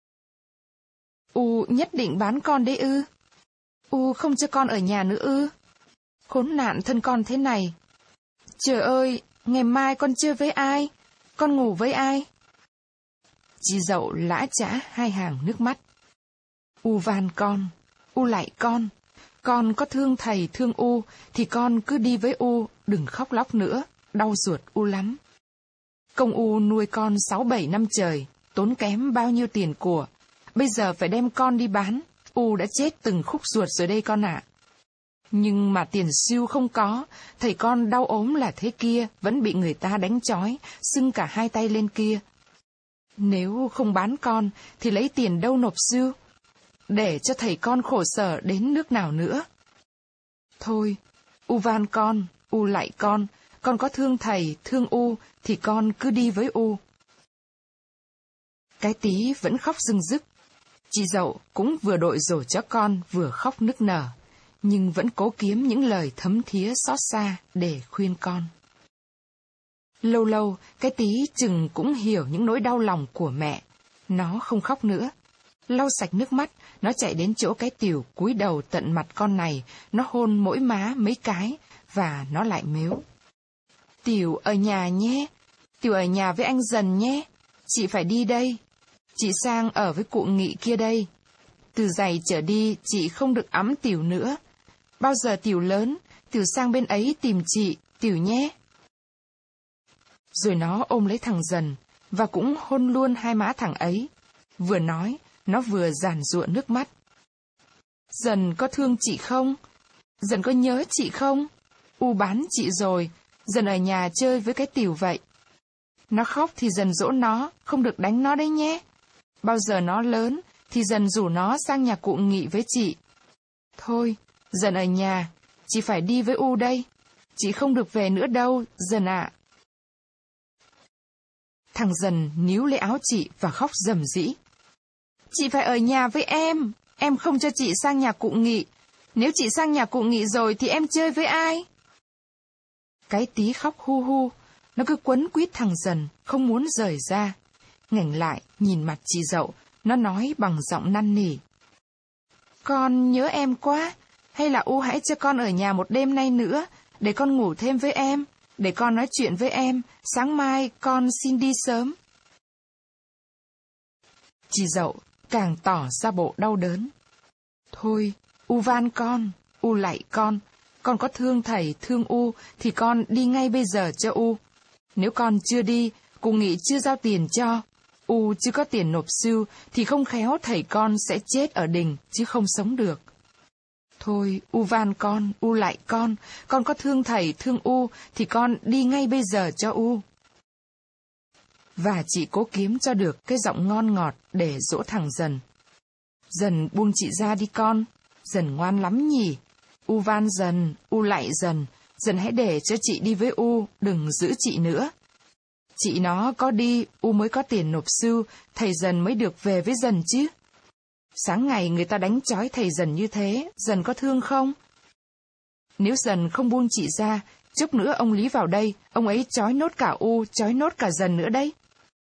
"U nhất định bán con đấy ư? U không cho con ở nhà nữa ư? Khốn nạn thân con thế này. Trời ơi, ngày mai con chơi với ai? Con ngủ với ai?" Chị Dậu lã chã hai hàng nước mắt. "U van con, U lạy con có thương thầy thương U, thì con cứ đi với U, đừng khóc lóc nữa, đau ruột U lắm. Công U nuôi con 6-7 năm trời, tốn kém bao nhiêu tiền của, bây giờ phải đem con đi bán, U đã chết từng khúc ruột rồi đây con ạ. Nhưng mà tiền siêu không có, thầy con đau ốm là thế kia, vẫn bị người ta đánh trói, sưng cả hai tay lên kia. Nếu không bán con, thì lấy tiền đâu nộp siêu, để cho thầy con khổ sở đến nước nào nữa. Thôi, U van con, U lạy con có thương thầy, thương U, thì con cứ đi với U." Cái Tí vẫn khóc rưng rức. Chị Dậu cũng vừa đội rổ chó con vừa khóc nức nở, nhưng vẫn cố kiếm những lời thấm thía xót xa để khuyên con. Lâu lâu, cái Tí chừng cũng hiểu những nỗi đau lòng của mẹ. Nó không khóc nữa. Lau sạch nước mắt, nó chạy đến chỗ cái Tiểu cúi đầu tận mặt con này, nó hôn mỗi má mấy cái, và nó lại mếu: "Tiểu ở nhà nhé, Tiểu ở nhà với anh Dần nhé, chị phải đi đây. Chị sang ở với cụ Nghị kia đây. Từ giày trở đi, chị không được ẵm Tiểu nữa. Bao giờ Tiểu lớn, Tiểu sang bên ấy tìm chị, Tiểu nhé." Rồi nó ôm lấy thằng Dần, và cũng hôn luôn hai má thằng ấy. Vừa nói, nó vừa giàn giụa nước mắt. "Dần có thương chị không? Dần có nhớ chị không? U bán chị rồi, Dần ở nhà chơi với cái Tiểu vậy. Nó khóc thì Dần dỗ nó, không được đánh nó đấy nhé. Bao giờ nó lớn, thì Dần rủ nó sang nhà cụ Nghị với chị. Thôi, Dần ở nhà, chị phải đi với U đây. Chị không được về nữa đâu, Dần ạ." Thằng Dần níu lấy áo chị và khóc rầm rĩ. "Chị phải ở nhà với em không cho chị sang nhà cụ Nghị. Nếu chị sang nhà cụ Nghị rồi thì em chơi với ai?" Cái Tí khóc hu hu, nó cứ quấn quýt thằng Dần, không muốn rời ra. Ngoảnh lại, nhìn mặt chị Dậu, nó nói bằng giọng năn nỉ: "Con nhớ em quá, hay là U hãy cho con ở nhà một đêm nay nữa, để con ngủ thêm với em, để con nói chuyện với em, sáng mai con xin đi sớm." Chị Dậu càng tỏ ra bộ đau đớn. "Thôi, U van con, U lạy con có thương thầy thương U, thì con đi ngay bây giờ cho U. Nếu con chưa đi, cụ Nghị chưa giao tiền cho, U chưa có tiền nộp sưu, thì không khéo thầy con sẽ chết ở đình, chứ không sống được. Thôi, U van con, U lạy con có thương thầy thương U, thì con đi ngay bây giờ cho U." Và chị cố kiếm cho được cái giọng ngon ngọt để dỗ thằng Dần. "Dần buông chị ra đi con, Dần ngoan lắm nhỉ. U van Dần, U lạy Dần, Dần hãy để cho chị đi với U, đừng giữ chị nữa. Chị nó có đi, U mới có tiền nộp sưu, thầy Dần mới được về với Dần chứ. Sáng ngày người ta đánh trói thầy Dần như thế, Dần có thương không? Nếu Dần không buông chị ra, chốc nữa ông Lý vào đây, ông ấy trói nốt cả U, trói nốt cả Dần nữa đấy."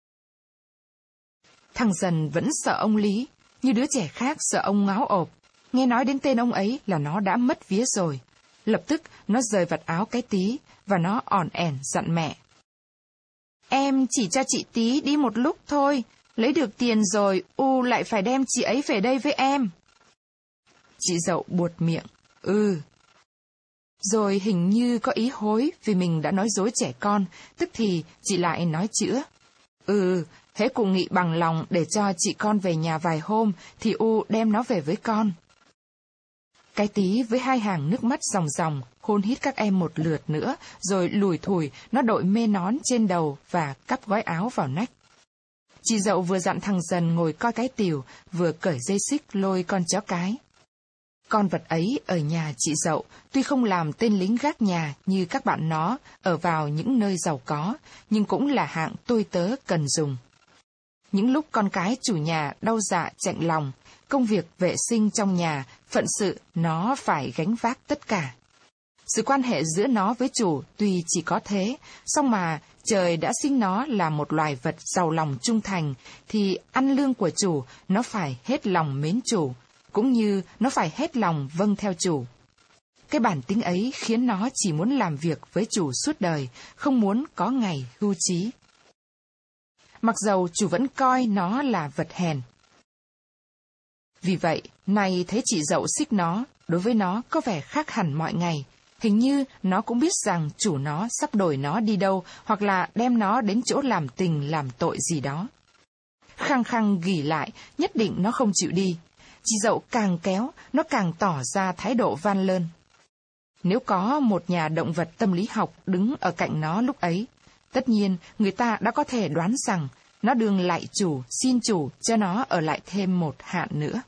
Thằng Dần vẫn sợ ông Lý, như đứa trẻ khác sợ ông ngáo ộp. Nghe nói đến tên ông ấy là nó đã mất vía rồi. Lập tức nó rời vạt áo cái Tí và nó ỏn ẻn dặn mẹ. Em chỉ cho chị Tí đi một lúc thôi, lấy được tiền rồi U lại phải đem chị ấy về đây với em. Chị Dậu buột miệng, Rồi hình như có ý hối vì mình đã nói dối trẻ con, tức thì chị lại nói chữa. Hễ cụ Nghị bằng lòng để cho chị con về nhà vài hôm, thì U đem nó về với con. Cái Tí với 2 hàng nước mắt ròng ròng, hôn hít các em một lượt nữa, rồi lủi thủi, nó đội mê nón trên đầu và cắp gói áo vào nách. Chị Dậu vừa dặn thằng Dần ngồi coi cái tìu, vừa cởi dây xích lôi con chó cái. Con vật ấy ở nhà chị Dậu, tuy không làm tên lính gác nhà như các bạn nó ở vào những nơi giàu có, nhưng cũng là hạng tôi tớ cần dùng. Những lúc con cái chủ nhà đau dạ chạnh lòng, công việc vệ sinh trong nhà, phận sự nó phải gánh vác tất cả. Sự quan hệ giữa nó với chủ tuy chỉ có thế, song mà trời đã sinh nó là một loài vật giàu lòng trung thành, thì ăn lương của chủ nó phải hết lòng mến chủ, cũng như nó phải hết lòng vâng theo chủ. Cái bản tính ấy khiến nó chỉ muốn làm việc với chủ suốt đời, không muốn có ngày hưu trí. Mặc dầu chủ vẫn coi nó là vật hèn. Vì vậy, nay thấy chị Dậu xích nó, đối với nó có vẻ khác hẳn mọi ngày. Hình như nó cũng biết rằng chủ nó sắp đổi nó đi đâu, hoặc là đem nó đến chỗ làm tình làm tội gì đó. Khăng khăng ghì lại, nhất định nó không chịu đi. Chị Dậu càng kéo, nó càng tỏ ra thái độ van lơn. Nếu có một nhà động vật tâm lý học đứng ở cạnh nó lúc ấy, tất nhiên người ta đã có thể đoán rằng nó đương lạy chủ, xin chủ cho nó ở lại thêm một hạn nữa.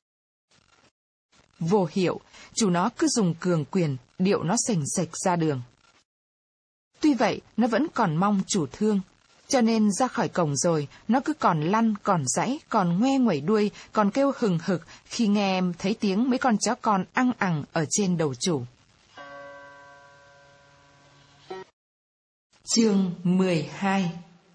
Vô hiệu, chủ nó cứ dùng cường quyền, điệu nó sềnh sệch ra đường. Tuy vậy, nó vẫn còn mong chủ thương, cho nên ra khỏi cổng rồi, nó cứ còn lăn, còn giãy, còn ngoe nguẩy đuôi, còn kêu hừng hực khi nghe thấy tiếng mấy con chó con ăng ẳng ở trên đầu chủ. Chương 12.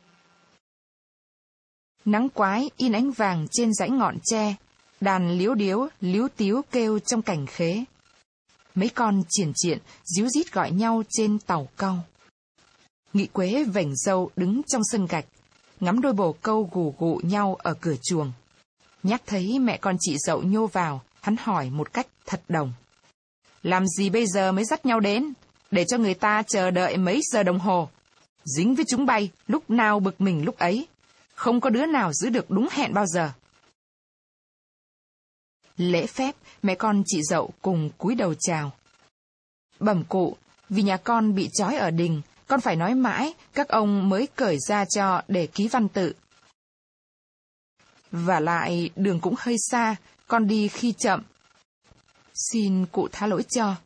Nắng quái in ánh vàng trên dãy ngọn tre, đàn líu điếu, líu tíu kêu trong cành khế. Mấy con triền triện, díu dít gọi nhau trên tàu cau. Nghị Quế vểnh râu đứng trong sân gạch, ngắm đôi bồ câu gù gụ nhau ở cửa chuồng. Nhắc thấy mẹ con chị Dậu nhô vào, hắn hỏi một cách thật đồng. Làm gì bây giờ mới dắt nhau đến, để cho người ta chờ đợi mấy giờ đồng hồ. Dính với chúng bay, lúc nào bực mình lúc ấy. Không có đứa nào giữ được đúng hẹn bao giờ. Lễ phép, mẹ con chị Dậu cùng cúi đầu chào. Bẩm cụ, vì nhà con bị trói ở đình, con phải nói mãi, các ông mới cởi ra cho để ký văn tự. Và lại, đường cũng hơi xa, con đi khi chậm. Xin cụ tha lỗi cho.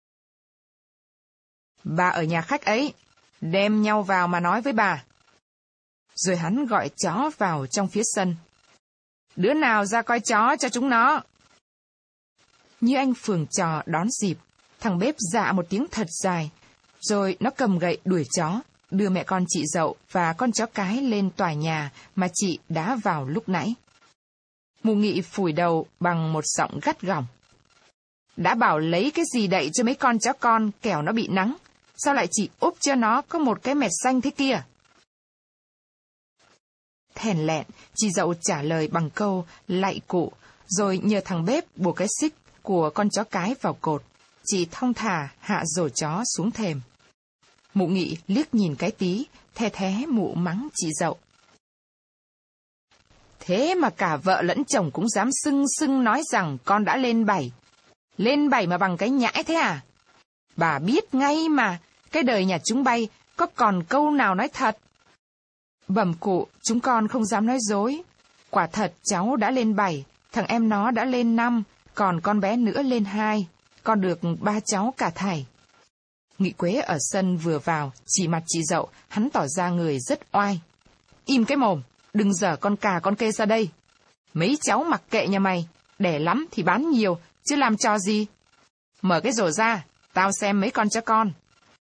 Bà ở nhà khách ấy, đem nhau vào mà nói với bà. Rồi hắn gọi chó vào trong phía sân. Đứa nào ra coi chó cho chúng nó. Như anh phường trò đón dịp, thằng bếp dạ một tiếng thật dài, rồi nó cầm gậy đuổi chó, đưa mẹ con chị Dậu và con chó cái lên tòa nhà mà chị đã vào lúc nãy. Mụ Nghị phủi đầu bằng một giọng gắt gỏng. Đã bảo lấy cái gì đậy cho mấy con chó con kẻo nó bị nắng, sao lại chỉ úp cho nó có một cái mẹt xanh thế kia? Thèn lẹn, chị Dậu trả lời bằng câu lạy cụ, rồi nhờ thằng bếp buộc cái xích của con chó cái vào cột. Chị thong thả hạ rổ chó xuống thềm. Mụ Nghị liếc nhìn cái Tí, the thé mụ mắng chị Dậu. Thế mà cả vợ lẫn chồng cũng dám xưng xưng nói rằng con đã lên 7. Lên 7 mà bằng cái nhãi thế à? Bà biết ngay mà, cái đời nhà chúng bay có còn câu nào nói thật. Bẩm cụ, chúng con không dám nói dối. Quả thật cháu đã lên 7, thằng em nó đã lên 5, còn con bé nữa lên 2. Con được 3 cháu cả thảy. Nghị Quế ở sân vừa vào, chỉ mặt chị Dậu, hắn tỏ ra người rất oai. Im cái mồm, đừng dở con cà con kê ra đây. Mấy cháu mặc kệ nhà mày, đẻ lắm thì bán nhiều, chứ làm trò gì. Mở cái rổ ra, tao xem mấy con chó con.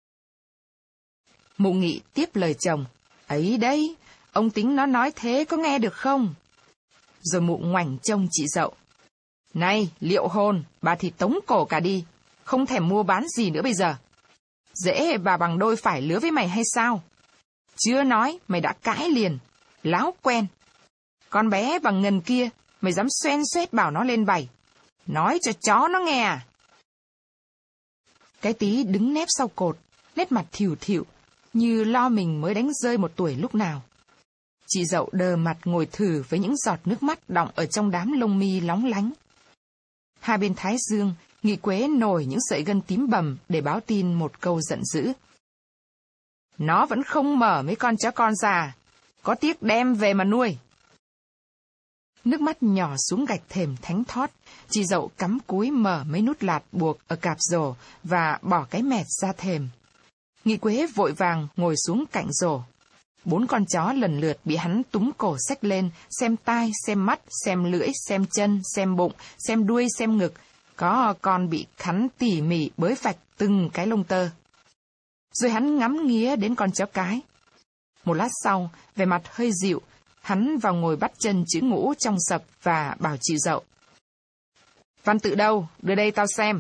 Mụ Nghị tiếp lời chồng. Ấy đấy, ông tính nó nói thế có nghe được không? Rồi mụ ngoảnh trông chị Dậu. Này, liệu hồn, bà thì tống cổ cả đi. không thèm mua bán gì nữa bây giờ. Dễ bà bằng đôi phải lứa với mày hay sao? Chưa nói, mày đã cãi liền. Láo quen. Con bé bằng ngần kia, mày dám xoen xoét bảo nó lên bày. Nói cho chó nó nghe à? Cái Tí đứng nép sau cột, nét mặt thìu thịu, như lo mình mới đánh rơi 1 tuổi lúc nào. Chị Dậu đờ mặt ngồi thử với những giọt nước mắt đọng ở trong đám lông mi lóng lánh. Hai bên thái dương, Nghị Quế nổi những sợi gân tím bầm để báo tin một câu giận dữ. Nó vẫn không mở mấy con chó con già, có tiếc đem về mà nuôi. Nước mắt nhỏ xuống gạch thềm thánh thót, chị Dậu cắm cúi mở mấy nút lạt buộc ở cạp rổ và bỏ cái mẹt ra thềm. Nghị Quế vội vàng ngồi xuống cạnh rổ. 4 con chó lần lượt bị hắn túm cổ xách lên, xem tai, xem mắt, xem lưỡi, xem chân, xem bụng, xem đuôi, xem ngực. Có con bị khắn tỉ mỉ bới vạch từng cái lông tơ. Rồi hắn ngắm nghía đến con chó cái. Một lát sau, vẻ mặt hơi dịu, hắn vào ngồi bắt chân chữ ngũ trong sập và bảo chị Dậu. Văn tự đâu? Đưa đây tao xem.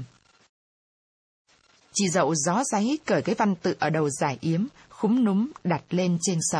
Chị Dậu gió dáy cởi cái văn tự ở đầu giải yếm, khúm núm đặt lên trên sập.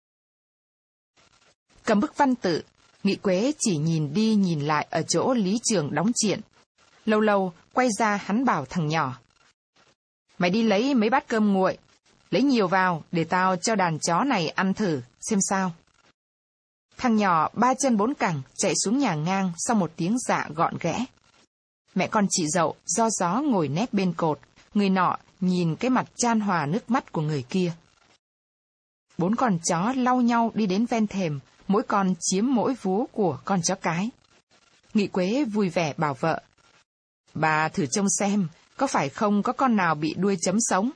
Cầm bức văn tự, Nghị Quế chỉ nhìn đi nhìn lại ở chỗ Lý Trường đóng chuyện. Lâu lâu, quay ra hắn bảo thằng nhỏ. Mày đi lấy mấy bát cơm nguội, lấy nhiều vào để tao cho đàn chó này ăn thử, xem sao. Thằng nhỏ 3 chân 4 cẳng chạy xuống nhà ngang sau một tiếng dạ gọn ghẽ. Mẹ con chị Dậu do gió ngồi nép bên cột, người nọ nhìn cái mặt chan hòa nước mắt của người kia. 4 con chó lau nhau đi đến ven thềm, mỗi con chiếm mỗi vú của con chó cái. Nghị Quế vui vẻ bảo vợ. Bà thử trông xem, có phải không có con nào bị đuôi chấm sống?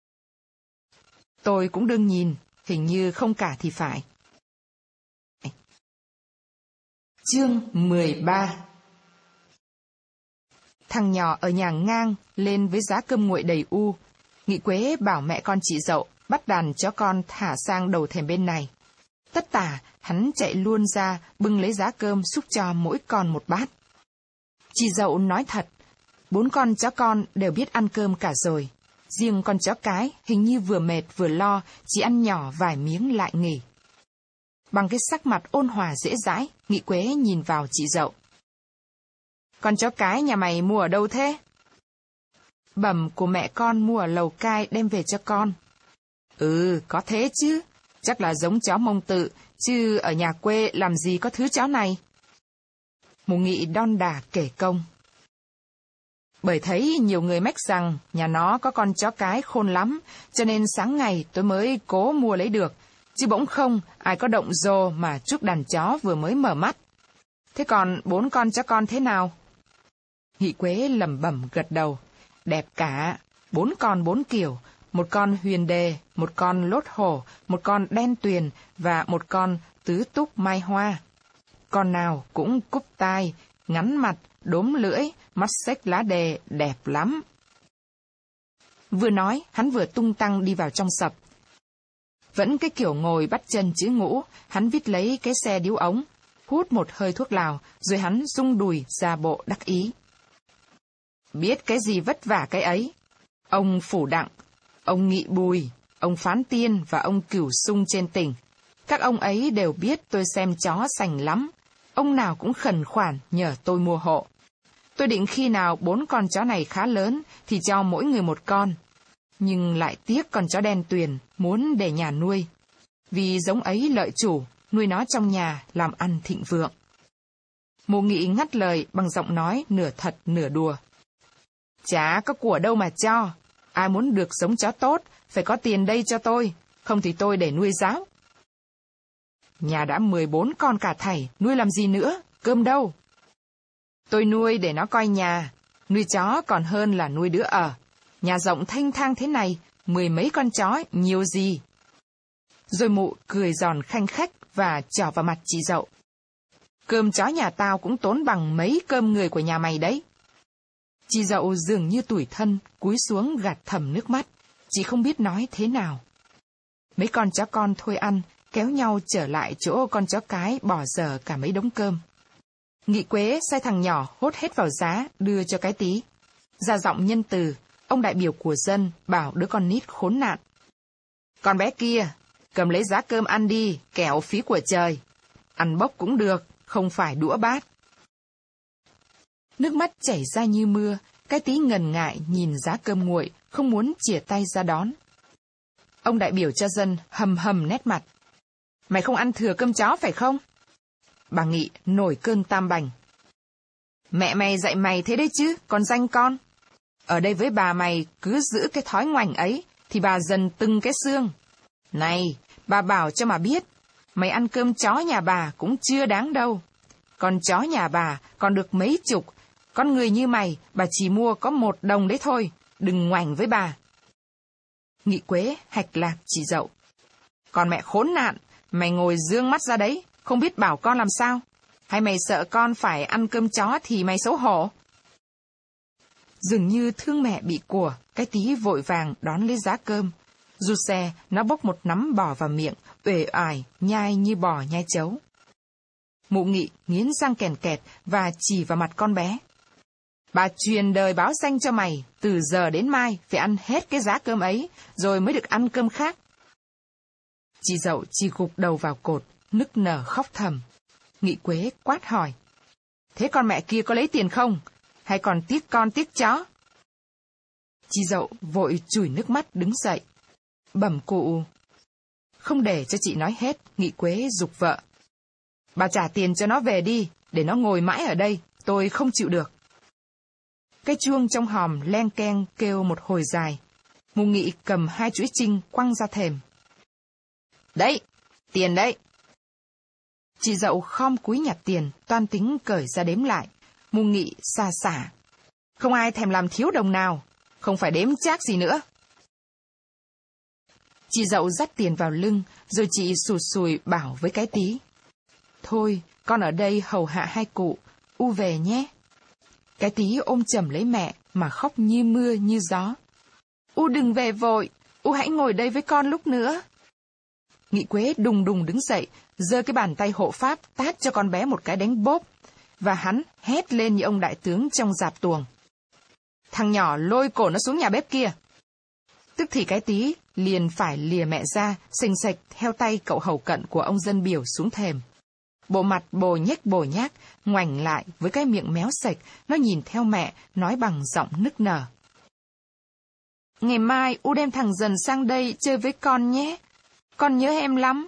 Tôi cũng đương nhìn, hình như không cả thì phải. Chương 13. Thằng nhỏ ở nhà ngang lên với giá cơm nguội đầy u. Nghị Quế bảo mẹ con chị Dậu bắt đàn chó con thả sang đầu thềm bên này. Tất tả, hắn chạy luôn ra bưng lấy giá cơm xúc cho mỗi con một bát. Chị Dậu nói thật, 4 con chó con đều biết ăn cơm cả rồi. Riêng con chó cái hình như vừa mệt vừa lo, chỉ ăn nhỏ vài miếng lại nghỉ. Bằng cái sắc mặt ôn hòa dễ dãi, Nghị Quế nhìn vào chị Dậu. Con chó cái nhà mày mua ở đâu thế? Bẩm của mẹ con mua ở Lầu Cai đem về cho con. Ừ, có thế chứ. Chắc là giống chó Mông Tự, chứ ở nhà quê làm gì có thứ chó này. Mụ Nghị đon đả kể công. Bởi thấy nhiều người mách rằng nhà nó có con chó cái khôn lắm, cho nên sáng ngày tôi mới cố mua lấy được. Chứ bỗng không, ai có động rồ mà chúc đàn chó vừa mới mở mắt. Thế còn 4 con chó con thế nào? Nghị Quế lẩm bẩm gật đầu. Đẹp cả, 4 con 4 kiểu, một con huyền đề, một con lốt hổ, một con đen tuyền và một con tứ túc mai hoa. Con nào cũng cúp tai, ngắn mặt, đốm lưỡi, mắt xếch lá đề, đẹp lắm. Vừa nói, hắn vừa tung tăng đi vào trong sập. Vẫn cái kiểu ngồi bắt chân chữ ngũ, hắn vít lấy cái xe điếu ống, hút một hơi thuốc lào, rồi hắn rung đùi ra bộ đắc ý. Biết cái gì vất vả cái ấy. Ông Phủ Đặng, ông Nghị Bùi, ông Phán Tiên và ông Cửu Sung trên tỉnh. Các ông ấy đều biết tôi xem chó sành lắm. Ông nào cũng khẩn khoản nhờ tôi mua hộ. Tôi định khi nào 4 con chó này khá lớn thì cho mỗi người một con. Nhưng lại tiếc con chó đen tuyền muốn để nhà nuôi. Vì giống ấy lợi chủ, nuôi nó trong nhà làm ăn thịnh vượng. Mụ Nghị ngắt lời bằng giọng nói nửa thật nửa đùa. Chả có của đâu mà cho. Ai muốn được giống chó tốt, phải có tiền đây cho tôi, không thì tôi để nuôi giáo. Nhà đã 14 con cả thảy, nuôi làm gì nữa, cơm đâu. Tôi nuôi để nó coi nhà, nuôi chó còn hơn là nuôi đứa ở. Nhà rộng thênh thang thế này, 10 mấy con chó, nhiều gì. Rồi mụ cười giòn khanh khách và trỏ vào mặt chị Dậu. Cơm chó nhà tao cũng tốn bằng mấy cơm người của nhà mày đấy. Chị Dậu dường như tủi thân, cúi xuống gạt thầm nước mắt, chị không biết nói thế nào. Mấy con chó con thôi ăn, kéo nhau trở lại chỗ con chó cái bỏ dở cả mấy đống cơm. Nghị Quế sai thằng nhỏ hốt hết vào giá, đưa cho cái Tí. Ra giọng nhân từ, ông đại biểu của dân bảo đứa con nít khốn nạn: "Con bé kia, cầm lấy giá cơm ăn đi, kẻo phí của trời. Ăn bốc cũng được, không phải đũa bát." Nước mắt chảy ra như mưa, cái Tí ngần ngại nhìn giá cơm nguội, không muốn chìa tay ra đón. Ông đại biểu cho dân hầm hầm nét mặt: "Mày không ăn thừa cơm chó phải không?" Bà Nghị nổi cơn tam bành: "Mẹ mày dạy mày thế đấy chứ, còn danh con. Ở đây với bà mày cứ giữ cái thói ngoảnh ấy, thì bà dần từng cái xương. Này, bà bảo cho mà biết, mày ăn cơm chó nhà bà cũng chưa đáng đâu. Con chó nhà bà còn được mấy chục, con người như mày, bà chỉ mua có 1 đồng đấy thôi, đừng ngoảnh với bà." Nghị Quế hạch lạc chị dậu: "Còn mẹ khốn nạn, mày ngồi dương mắt ra đấy, không biết bảo con làm sao? Hay mày sợ con phải ăn cơm chó thì mày xấu hổ?" Dường như thương mẹ bị của, cái Tí vội vàng đón lấy giá cơm. Rụt xe, nó bốc một nắm bò vào miệng, uể oải, nhai như bò nhai chấu. Mụ Nghị nghiến răng kèn kẹt và chỉ vào mặt con bé: "Bà truyền đời báo danh cho mày, từ giờ đến mai phải ăn hết cái giá cơm ấy, rồi mới được ăn cơm khác." Chị dậu chỉ gục đầu vào cột, nức nở khóc thầm. Nghị Quế quát hỏi: "Thế con mẹ kia có lấy tiền không? Hay còn tiếc con tiếc chó?" Chị dậu vội chùi nước mắt đứng dậy, bẩm cụ. Không để cho chị nói hết, Nghị Quế giục vợ: "Bà trả tiền cho nó về đi, để nó ngồi mãi ở đây, tôi không chịu được." Cái chuông trong hòm len keng kêu một hồi dài. Mụ Nghị cầm 2 chuỗi trinh quăng ra thềm: "Đấy, tiền đấy." Chị dậu khom cúi nhặt tiền, toan tính cởi ra đếm lại. Mụ Nghị xà xả: "Không ai thèm làm thiếu đồng nào, không phải đếm chác gì nữa." Chị dậu dắt tiền vào lưng, rồi chị sụt sùi bảo với cái Tí: "Thôi, con ở đây hầu hạ 2 cụ, U về nhé." Cái Tí ôm chầm lấy mẹ mà khóc như mưa như gió: "U đừng về vội, U hãy ngồi đây với con lúc nữa." Nghị Quế đùng đùng đứng dậy, giơ cái bàn tay hộ pháp tát cho con bé một cái đánh bốp, và hắn hét lên như ông đại tướng trong dạp tuồng: "Thằng nhỏ lôi cổ nó xuống nhà bếp kia." Tức thì cái Tí liền phải lìa mẹ ra, xình xệch theo tay cậu hầu cận của ông dân biểu xuống thềm. Bộ mặt bồ nhác, ngoảnh lại với cái miệng méo sạch, nó nhìn theo mẹ, nói bằng giọng nức nở: "Ngày mai U đem thằng Dần sang đây chơi với con nhé, con nhớ em lắm."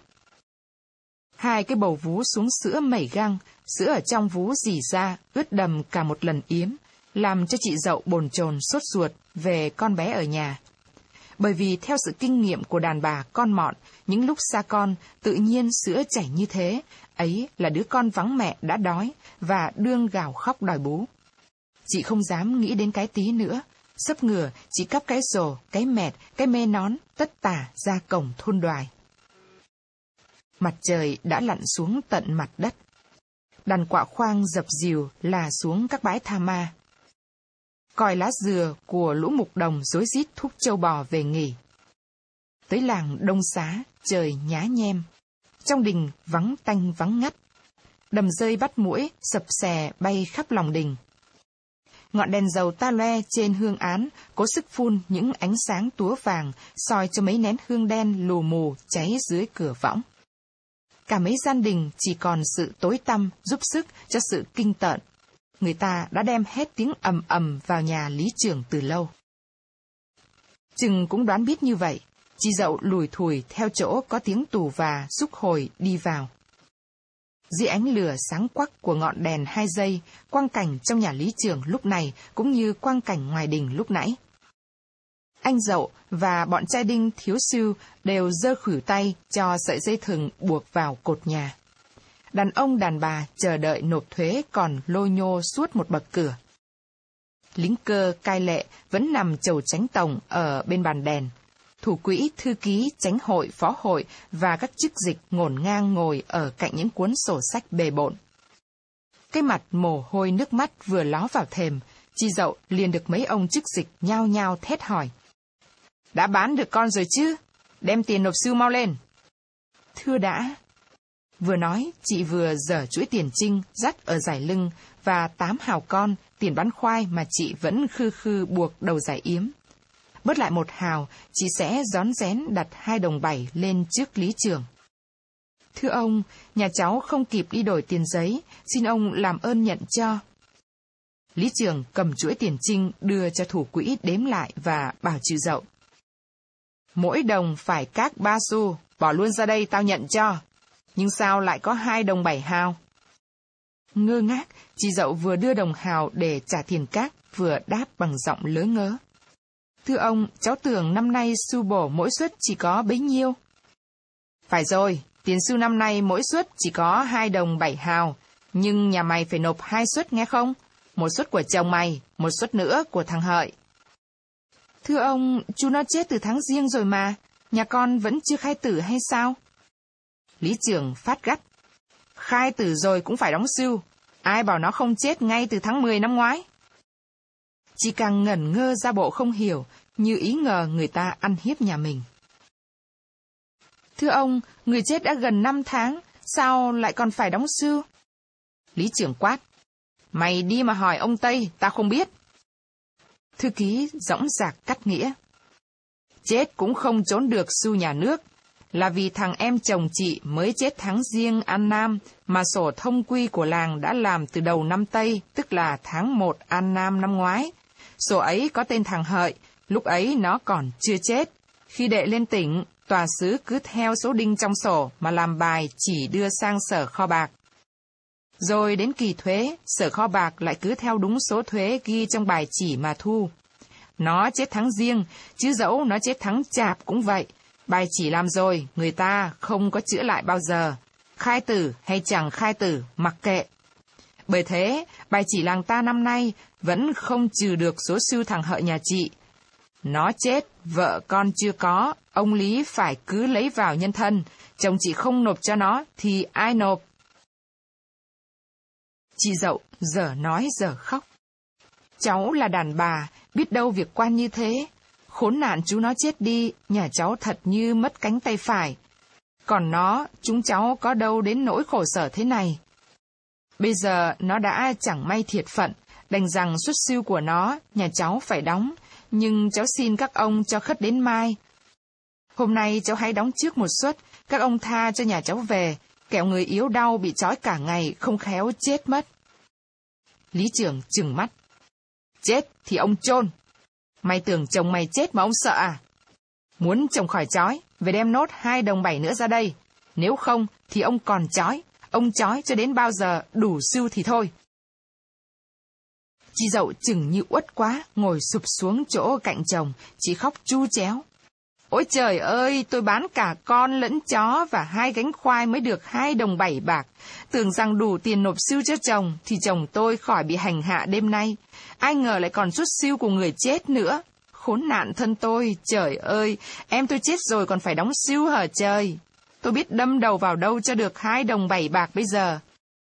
2 cái bầu vú xuống sữa mẩy găng, sữa ở trong vú rỉ ra, ướt đầm cả một lần yếm, làm cho chị dậu bồn chồn sốt ruột về con bé ở nhà. Bởi vì theo sự kinh nghiệm của đàn bà con mọn, những lúc xa con, tự nhiên sữa chảy như thế, ấy là đứa con vắng mẹ đã đói và đương gào khóc đòi bú. Chị không dám nghĩ đến cái Tí nữa, sấp ngửa, chị cắp cái rổ, cái mẹt, cái mê nón, tất tả ra cổng thôn Đoài. Mặt trời đã lặn xuống tận mặt đất. Đàn quạ khoang dập dìu là xuống các bãi tha ma. Còi lá dừa của lũ mục đồng rối rít thúc trâu bò về nghỉ. Tới làng Đông Xá, trời nhá nhem. Trong đình vắng tanh vắng ngắt. Đầm rơi bắt muỗi, sập xè bay khắp lòng đình. Ngọn đèn dầu ta loe trên hương án, cố sức phun những ánh sáng túa vàng, soi cho mấy nén hương đen lù mù cháy dưới cửa võng. Cả mấy gian đình chỉ còn sự tối tăm giúp sức cho sự kinh tởn. Người ta đã đem hết tiếng ầm ầm vào nhà lý trưởng từ lâu. Chừng cũng đoán biết như vậy, chị dậu lùi thủi theo chỗ có tiếng tù và xúc hồi đi vào. Dưới ánh lửa sáng quắc của ngọn đèn 2 giây, quang cảnh trong nhà lý trưởng lúc này cũng như quang cảnh ngoài đình lúc nãy. Anh dậu và bọn trai đinh thiếu siêu đều giơ khuỷu tay cho sợi dây thừng buộc vào cột nhà. Đàn ông đàn bà chờ đợi nộp thuế còn lô nhô suốt một bậc cửa. Lính cơ cai lệ vẫn nằm chầu chánh tổng ở bên bàn đèn. Thủ quỹ, thư ký, chánh hội, phó hội và các chức dịch ngổn ngang ngồi ở cạnh những cuốn sổ sách bề bộn. Cái mặt mồ hôi nước mắt vừa ló vào thềm, chị dậu liền được mấy ông chức dịch nhao nhao thét hỏi: "Đã bán được con rồi chứ? Đem tiền nộp sưu mau lên." "Thưa đã." Vừa nói, chị vừa giở chuỗi tiền trinh dắt ở dải lưng và 8 hào con tiền bán khoai mà chị vẫn khư khư buộc đầu giải yếm. Bớt lại 1 hào, chị sẽ rón rén đặt 2 đồng 7 lên trước lý trưởng. Thưa ông, nhà cháu không kịp đi đổi tiền giấy, xin ông làm ơn nhận cho. Lý trưởng cầm chuỗi tiền trinh đưa cho thủ quỹ đếm lại và bảo chị Dậu. Mỗi đồng phải các 3 xu, bỏ luôn ra đây tao nhận cho. Nhưng sao lại có 2 đồng 7 hào? Ngơ ngác, chị Dậu vừa đưa đồng hào để trả tiền cát, vừa đáp bằng giọng lớ ngớ. Thưa ông, cháu tưởng năm nay xu bổ mỗi suất chỉ có bấy nhiêu. Phải rồi, tiền xu năm nay mỗi suất chỉ có 2 đồng 7 hào, nhưng nhà mày phải nộp 2 suất nghe không? 1 suất của chồng mày, 1 suất nữa của thằng Hợi. Thưa ông, chú nó chết từ tháng Giêng rồi mà, nhà con vẫn chưa khai tử hay sao? Lý trưởng phát gắt. Khai tử rồi cũng phải đóng sưu, ai bảo nó không chết ngay từ tháng 10 năm ngoái? Chị càng ngẩn ngơ ra bộ không hiểu, như ý ngờ người ta ăn hiếp nhà mình. Thưa ông, người chết đã gần 5 tháng, sao lại còn phải đóng sưu? Lý trưởng quát. Mày đi mà hỏi ông Tây, tao không biết. Thư ký dõng dạc cắt nghĩa. Chết cũng không trốn được xu nhà nước, là vì thằng em chồng chị mới chết tháng Giêng An Nam, mà sổ thông quy của làng đã làm từ đầu năm Tây, tức là tháng 1 An Nam năm ngoái. Sổ ấy có tên thằng Hợi, lúc ấy nó còn chưa chết. Khi đệ lên tỉnh, tòa xứ cứ theo số đinh trong sổ mà làm bài chỉ đưa sang sở kho bạc. Rồi đến kỳ thuế, sở kho bạc lại cứ theo đúng số thuế ghi trong bài chỉ mà thu. Nó chết tháng Giêng, chứ dẫu nó chết tháng Chạp cũng vậy. Bài chỉ làm rồi, người ta không có chữa lại bao giờ. Khai tử hay chẳng khai tử, mặc kệ. Bởi thế, bài chỉ làng ta năm nay vẫn không trừ được số sưu thằng Hợi nhà chị. Nó chết, vợ con chưa có, ông Lý phải cứ lấy vào nhân thân. Chồng chị không nộp cho nó, thì ai nộp? Chị Dậu giờ nói giờ khóc. Cháu là đàn bà, biết đâu việc quan như thế. Khốn nạn chú nó chết đi, nhà cháu thật như mất cánh tay phải. Còn nó, chúng cháu có đâu đến nỗi khổ sở thế này. Bây giờ nó đã chẳng may thiệt phận, đành rằng suất sưu của nó, nhà cháu phải đóng, nhưng cháu xin các ông cho khất đến mai. Hôm nay cháu hãy đóng trước 1 suất, các ông tha cho nhà cháu về, kẻo người yếu đau bị trói cả ngày không khéo chết mất. Lý trưởng trừng mắt. Chết thì ông chôn. Mày tưởng chồng mày chết mà ông sợ à? Muốn chồng khỏi trói, về đem nốt 2 đồng 7 nữa ra đây. Nếu không thì ông còn trói. Ông trói cho đến bao giờ đủ sưu thì thôi. Chị Dậu chừng như uất quá, ngồi sụp xuống chỗ cạnh chồng, chị khóc chu chéo. Ôi trời ơi, tôi bán cả con lẫn chó và 2 gánh khoai mới được 2 đồng 7 bạc. Tưởng rằng đủ tiền nộp sưu cho chồng, thì chồng tôi khỏi bị hành hạ đêm nay. Ai ngờ lại còn suất sưu của người chết nữa. Khốn nạn thân tôi, trời ơi, em tôi chết rồi còn phải đóng sưu hả trời. Tôi biết đâm đầu vào đâu cho được 2 đồng 7 bạc bây giờ.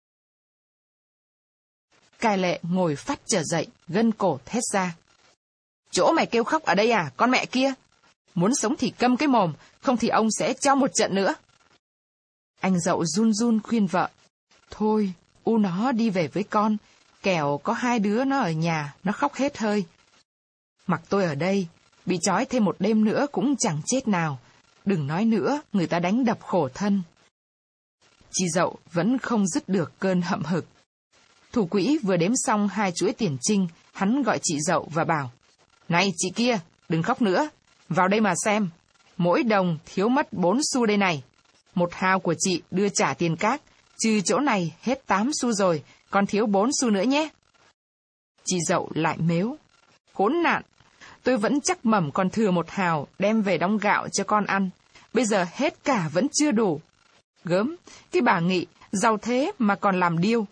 Cai Lệ ngồi phát trở dậy, gân cổ thét ra. Chỗ mày kêu khóc ở đây à, con mẹ kia? Muốn sống thì câm cái mồm, không thì ông sẽ cho một trận nữa. Anh Dậu run run khuyên vợ. Thôi, u nó đi về với con, kẻo có 2 đứa nó ở nhà, nó khóc hết hơi. Mặc tôi ở đây, bị trói thêm 1 đêm nữa cũng chẳng chết nào. Đừng nói nữa, người ta đánh đập khổ thân. Chị Dậu vẫn không dứt được cơn hậm hực. Thủ quỹ vừa đếm xong 2 chuỗi tiền trinh, hắn gọi chị Dậu và bảo. Này chị kia, đừng khóc nữa, vào đây mà xem. Mỗi đồng thiếu mất 4 xu đây này. 1 hào của chị đưa trả tiền cát, trừ chỗ này hết 8 xu rồi, còn thiếu 4 xu nữa nhé. Chị Dậu lại mếu. Khốn nạn, tôi vẫn chắc mẩm còn thừa 1 hào đem về đóng gạo cho con ăn. Bây giờ hết cả vẫn chưa đủ. Gớm, cái bà Nghị, giàu thế mà còn làm điêu.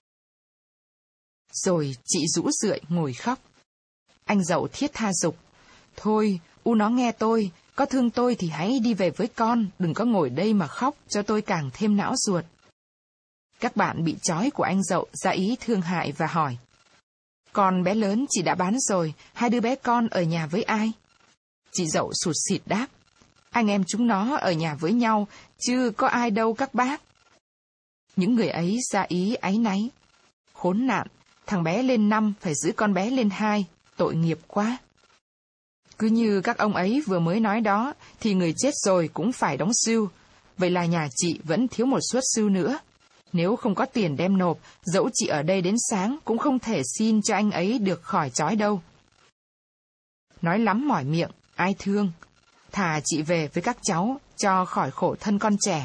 Rồi chị rũ rượi ngồi khóc. Anh Dậu thiết tha giục. Thôi, u nó nghe tôi, có thương tôi thì hãy đi về với con, đừng có ngồi đây mà khóc cho tôi càng thêm não ruột. Các bạn bị trói của anh Dậu ra ý thương hại và hỏi. Con bé lớn chị đã bán rồi, 2 đứa bé con ở nhà với ai? Chị Dậu sụt sịt đáp. Anh em chúng nó ở nhà với nhau, chứ có ai đâu các bác. Những người ấy ra ý áy náy. Khốn nạn, Thằng bé lên 5 phải giữ con bé lên 2, tội nghiệp quá. Cứ như các ông ấy vừa mới nói đó, thì người chết rồi cũng phải đóng sưu. Vậy là nhà chị vẫn thiếu một suất sưu nữa. Nếu không có tiền đem nộp, dẫu chị ở đây đến sáng cũng không thể xin cho anh ấy được khỏi trói đâu. Nói lắm mỏi miệng, ai thương. Thà chị về với các cháu, cho khỏi khổ thân con trẻ.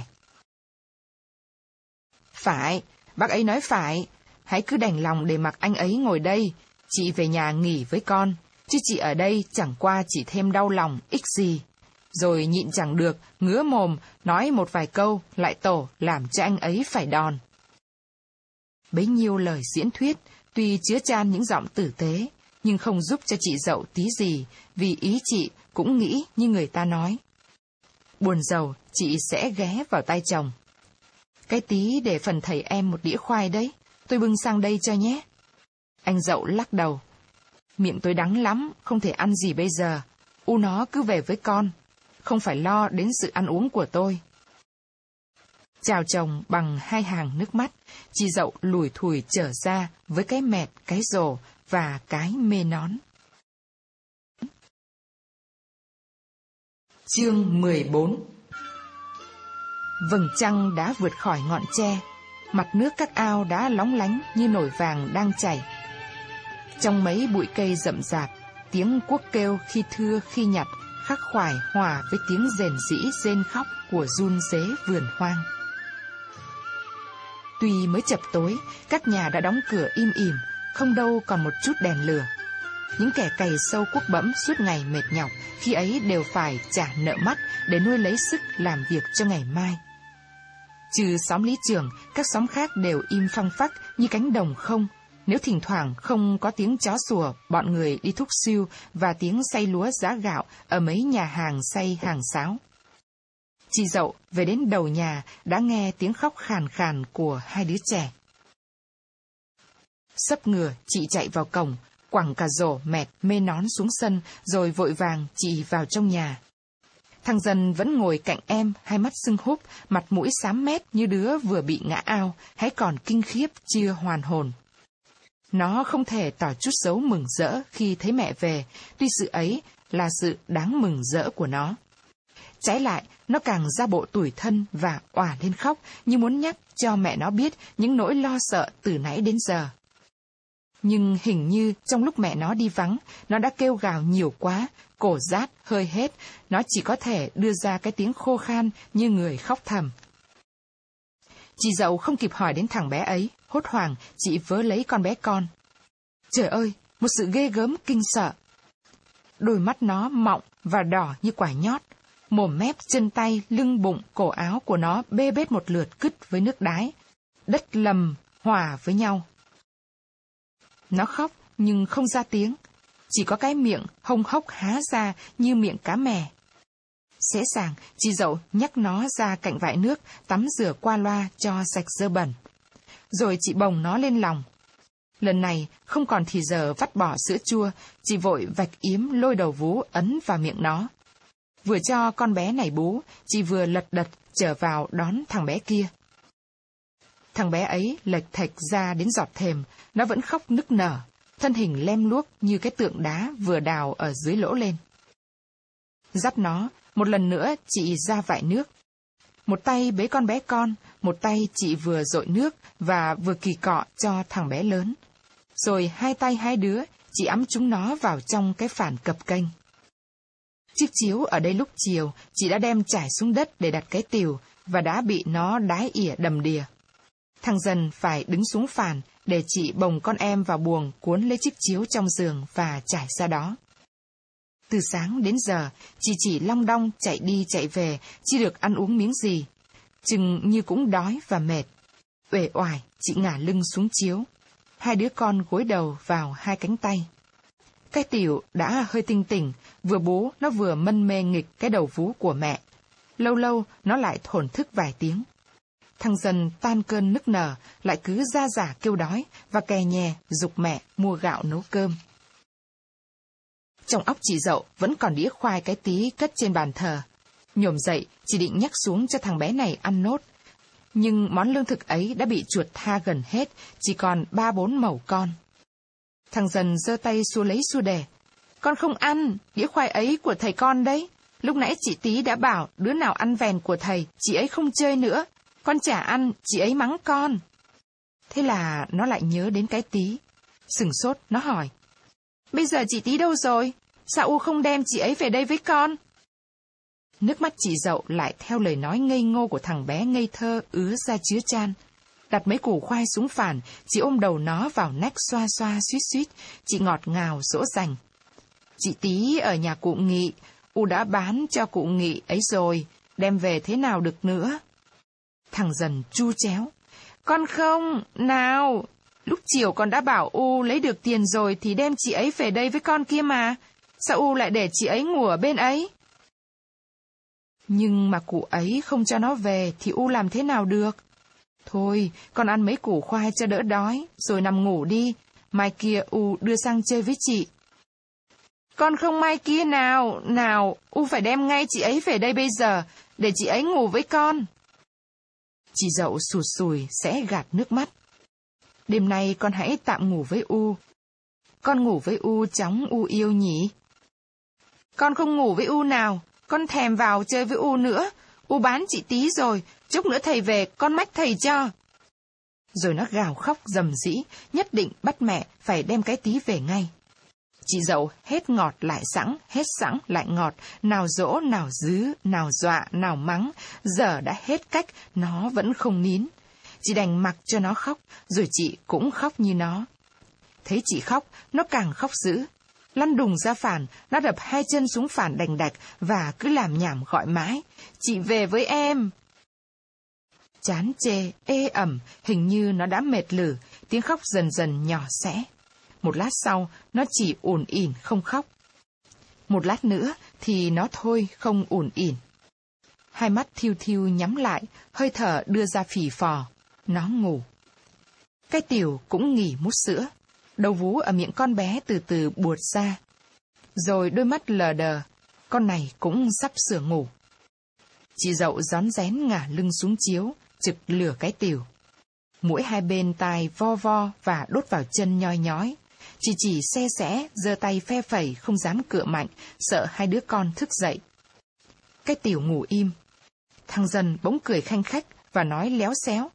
Phải, bác ấy nói phải. Hãy cứ đành lòng để mặc anh ấy ngồi đây. Chị về nhà nghỉ với con. Chứ chị ở đây chẳng qua chỉ thêm đau lòng, ích gì. Rồi nhịn chẳng được, ngứa mồm, nói một vài câu, lại tổ, làm cho anh ấy phải đòn. Bấy nhiêu lời diễn thuyết, tuy chứa chan những giọng tử tế, nhưng không giúp cho chị Dậu tí gì, vì ý chị cũng nghĩ như người ta nói. Buồn rầu, chị sẽ ghé vào tay chồng. Cái tí để phần thầy em một đĩa khoai đấy, tôi bưng sang đây cho nhé. Anh Dậu lắc đầu. Miệng tôi đắng lắm, không thể ăn gì bây giờ. U nó cứ về với con, không phải lo đến sự ăn uống của tôi. Chào chồng bằng 2 hàng nước mắt, chị Dậu lủi thủi trở ra với cái mẹt, cái rổ và cái mê nón. Chương 14. Vầng trăng đã vượt khỏi ngọn tre, mặt nước các ao đã lóng lánh như nổi vàng đang chảy. Trong mấy bụi cây rậm rạp, tiếng cuốc kêu khi thưa khi nhặt khắc khoải hòa với tiếng rền rĩ rên khóc của giun dế vườn hoang. Tuy mới chập tối, các nhà đã đóng cửa im ỉm, không đâu còn một chút đèn lửa. Những kẻ cày sâu cuốc bẫm suốt ngày mệt nhọc, khi ấy đều phải trả nợ mắt để nuôi lấy sức làm việc cho ngày mai. Trừ xóm Lý Trường, các xóm khác đều im phăng phắc như cánh đồng không. Nếu thỉnh thoảng không có tiếng chó sủa, bọn người đi thúc sưu và tiếng xay lúa giá gạo ở mấy nhà hàng xay hàng sáo. Chị Dậu về đến đầu nhà đã nghe tiếng khóc khàn khàn của 2 đứa trẻ. Sấp ngửa, chị chạy vào cổng, quẳng cả rổ mẹt mê nón xuống sân, rồi vội vàng chị vào trong nhà. Thằng Dần vẫn ngồi cạnh em, hai mắt sưng húp, mặt mũi xám mét như đứa vừa bị ngã ao, hãy còn kinh khiếp chưa hoàn hồn. Nó không thể tỏ chút dấu mừng rỡ khi thấy mẹ về, tuy sự ấy là sự đáng mừng rỡ của nó. Trái lại, nó càng ra bộ tủi thân và òa lên khóc như muốn nhắc cho mẹ nó biết những nỗi lo sợ từ nãy đến giờ. Nhưng hình như trong lúc mẹ nó đi vắng, nó đã kêu gào nhiều quá, cổ rát, hơi hết, nó chỉ có thể đưa ra cái tiếng khô khan như người khóc thầm. Chị Dậu không kịp hỏi đến thằng bé ấy, hốt hoảng, chị vớ lấy con bé con. Trời ơi, một sự ghê gớm kinh sợ. Đôi mắt nó mọng và đỏ như quả nhót, mồm mép, chân tay, lưng bụng, cổ áo của nó bê bết một lượt cứt với nước đái, đất lầm hòa với nhau. Nó khóc nhưng không ra tiếng, chỉ có cái miệng hông hốc há ra như miệng cá mè. Dễ dàng, chị Dậu nhắc nó ra cạnh vại nước, tắm rửa qua loa cho sạch dơ bẩn. Rồi chị bồng nó lên lòng. Lần này, không còn thì giờ vắt bỏ sữa chua, chị vội vạch yếm lôi đầu vú ấn vào miệng nó. Vừa cho con bé này bú, chị vừa lật đật trở vào đón thằng bé kia. Thằng bé ấy lệch thệch ra đến giọt thềm, nó vẫn khóc nức nở, thân hình lem luốc như cái tượng đá vừa đào ở dưới lỗ lên. Dắt nó, một lần nữa chị ra vại nước. Một tay bế con bé con, một tay chị vừa dội nước và vừa kỳ cọ cho thằng bé lớn. Rồi hai tay hai đứa, chị ẵm chúng nó vào trong cái phản cập kênh. Chiếc chiếu ở đây lúc chiều, chị đã đem trải xuống đất để đặt cái tìu và đã bị nó đái ỉa đầm đìa. Thằng Dần phải đứng xuống phản để chị bồng con em vào buồng cuốn lấy chiếc chiếu trong giường và trải ra đó. Từ sáng đến giờ, chị chỉ long đong chạy đi chạy về, chưa được ăn uống miếng gì. Chừng như cũng đói và mệt. Uể oải, chị ngả lưng xuống chiếu. Hai đứa con gối đầu vào hai cánh tay. Cái Tiểu đã hơi tinh tỉnh, vừa bú nó vừa mân mê nghịch cái đầu vú của mẹ. Lâu lâu nó lại thổn thức vài tiếng. Thằng Dần tan cơn nức nở, lại cứ ra giả kêu đói và kè nhè giục mẹ mua gạo nấu cơm. Trong óc chị Dậu vẫn còn đĩa khoai cái tí cất trên bàn thờ. Nhổm dậy, chị định nhắc xuống cho thằng bé này ăn nốt. Nhưng món lương thực ấy đã bị chuột tha gần hết, chỉ còn 3-4 mẩu con. Thằng Dần giơ tay xua lấy xua để. Con không ăn, đĩa khoai ấy của thầy con đấy. Lúc nãy chị Tí đã bảo đứa nào ăn vèn của thầy, chị ấy không chơi nữa. Con chả ăn, chị ấy mắng con. Thế là nó lại nhớ đến cái Tí. Sửng sốt, nó hỏi. Bây giờ chị Tí đâu rồi? Sao U không đem chị ấy về đây với con? Nước mắt chị Dậu lại theo lời nói ngây ngô của thằng bé ngây thơ ứa ra chứa chan. Đặt mấy củ khoai xuống phản, chị ôm đầu nó vào nách xoa xoa suýt suýt, chị ngọt ngào dỗ dành. Chị Tí ở nhà cụ Nghị, U đã bán cho cụ Nghị ấy rồi, đem về thế nào được nữa? Thằng Dần chu chéo. Con không, nào, lúc chiều con đã bảo U lấy được tiền rồi thì đem chị ấy về đây với con kia mà. Sao U lại để chị ấy ngủ ở bên ấy? Nhưng mà cụ ấy không cho nó về thì U làm thế nào được? Thôi, con ăn mấy củ khoai cho đỡ đói, rồi nằm ngủ đi. Mai kia U đưa sang chơi với chị. Con không mai kia nào, U phải đem ngay chị ấy về đây bây giờ, để chị ấy ngủ với con. Chị Dậu sụt sùi sẽ gạt nước mắt. Đêm nay con hãy tạm ngủ với U. Con ngủ với U chóng U yêu nhỉ? Con không ngủ với U nào, con thèm vào chơi với U nữa. U bán chị Tí rồi, chút nữa thầy về con mách thầy cho. Rồi nó gào khóc rầm rĩ, nhất định bắt mẹ phải đem cái Tí về ngay. Chị Dậu hết ngọt lại sẵn, hết sẵn lại ngọt, nào dỗ, nào dứ, nào dọa, nào mắng, giờ đã hết cách, nó vẫn không nín. Chị đành mặc cho nó khóc, rồi chị cũng khóc như nó. Thấy chị khóc, nó càng khóc dữ. Lăn đùng ra phản, nó đập hai chân xuống phản đành đạch và cứ làm nhảm gọi mãi. Chị về với em. Chán chê, ê ẩm, hình như nó đã mệt lử, tiếng khóc dần dần nhỏ xẽ. Một lát sau, nó chỉ ủn ỉn không khóc. Một lát nữa thì nó thôi không ủn ỉn. Hai mắt thiu thiu nhắm lại, hơi thở đưa ra phì phò. Nó ngủ. Cái Tiểu cũng nghỉ mút sữa. Đầu vú ở miệng con bé từ từ buột ra. Rồi đôi mắt lờ đờ, con này cũng sắp sửa ngủ. Chị Dậu rón rén ngả lưng xuống chiếu, trực lửa cái Tiểu. Mũi hai bên tai vo vo và đốt vào chân nhoi nhói. Chị chỉ se xẽ, giơ tay phe phẩy không dám cựa mạnh, sợ hai đứa con thức dậy. Cái Tiểu ngủ im. Thằng Dần bỗng cười khanh khách và nói léo xéo.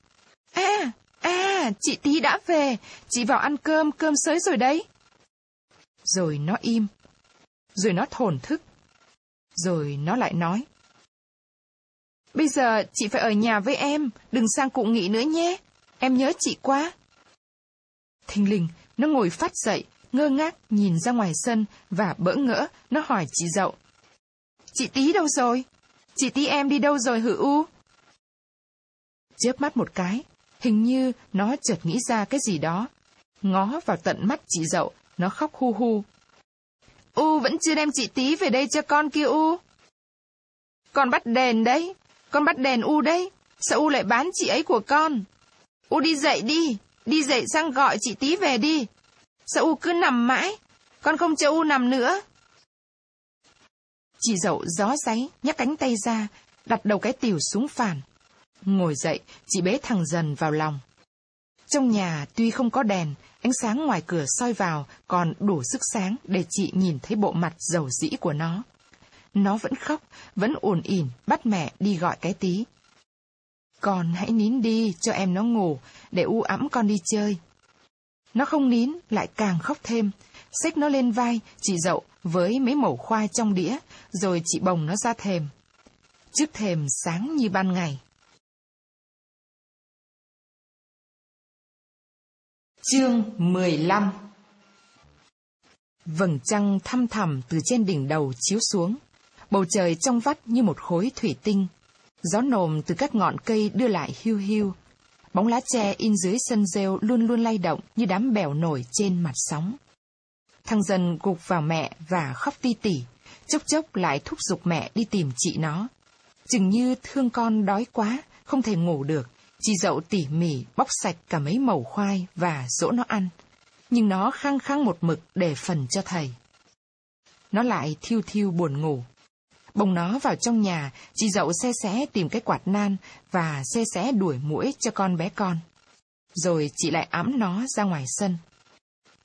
Chị Tí đã về, chị vào ăn cơm sới rồi đấy. Rồi nó im. Rồi nó thổn thức. Rồi nó lại nói. Bây giờ chị phải ở nhà với em, đừng sang cụ Nghị nữa nhé. Em nhớ chị quá. Thình lình, nó ngồi phắt dậy, ngơ ngác nhìn ra ngoài sân và bỡ ngỡ, nó hỏi chị Dậu. Chị Tí đâu rồi? Chị Tí em đi đâu rồi hử U? Chớp mắt một cái, hình như nó chợt nghĩ ra cái gì đó. Ngó vào tận mắt chị Dậu, nó khóc hu hu. U vẫn chưa đem chị Tí về đây cho con kia U. Con bắt đền đấy, con bắt đền U đấy. Sao U lại bán chị ấy của con? U đi dậy đi, đi dậy sang gọi chị Tí về đi. Sao U cứ nằm mãi, con không cho U nằm nữa. Chị Dậu gió dáy, nhắc cánh tay ra, đặt đầu cái Tiểu xuống phản. Ngồi dậy, chị bế thằng Dần vào lòng. Trong nhà tuy không có đèn, ánh sáng ngoài cửa soi vào còn đủ sức sáng để chị nhìn thấy bộ mặt dầu dĩ của nó. Nó vẫn khóc, vẫn ủn ỉn bắt mẹ đi gọi cái Tí. Con hãy nín đi cho em nó ngủ, để U ẵm con đi chơi. Nó không nín, lại càng khóc thêm. Xách nó lên vai, chị Dậu với mấy mẩu khoai trong đĩa, rồi chị bồng nó ra thềm. Trước thềm sáng như ban ngày. Chương 15. Vầng trăng thăm thẳm từ trên đỉnh đầu chiếu xuống. Bầu trời trong vắt như một khối thủy tinh. Gió nồm từ các ngọn cây đưa lại hiu hiu. Bóng lá tre in dưới sân rêu luôn luôn lay động như đám bèo nổi trên mặt sóng. Thằng Dần gục vào mẹ và khóc ti tỉ, chốc chốc lại thúc giục mẹ đi tìm chị nó. Chừng như thương con đói quá, không thể ngủ được, chị Dậu tỉ mỉ bóc sạch cả mấy mẩu khoai và dỗ nó ăn. Nhưng nó khăng khăng một mực để phần cho thầy. Nó lại thiu thiu buồn ngủ. Bồng nó vào trong nhà, chị Dậu se xé tìm cái quạt nan và se xé đuổi muỗi cho con bé con. Rồi chị lại ẵm nó ra ngoài sân.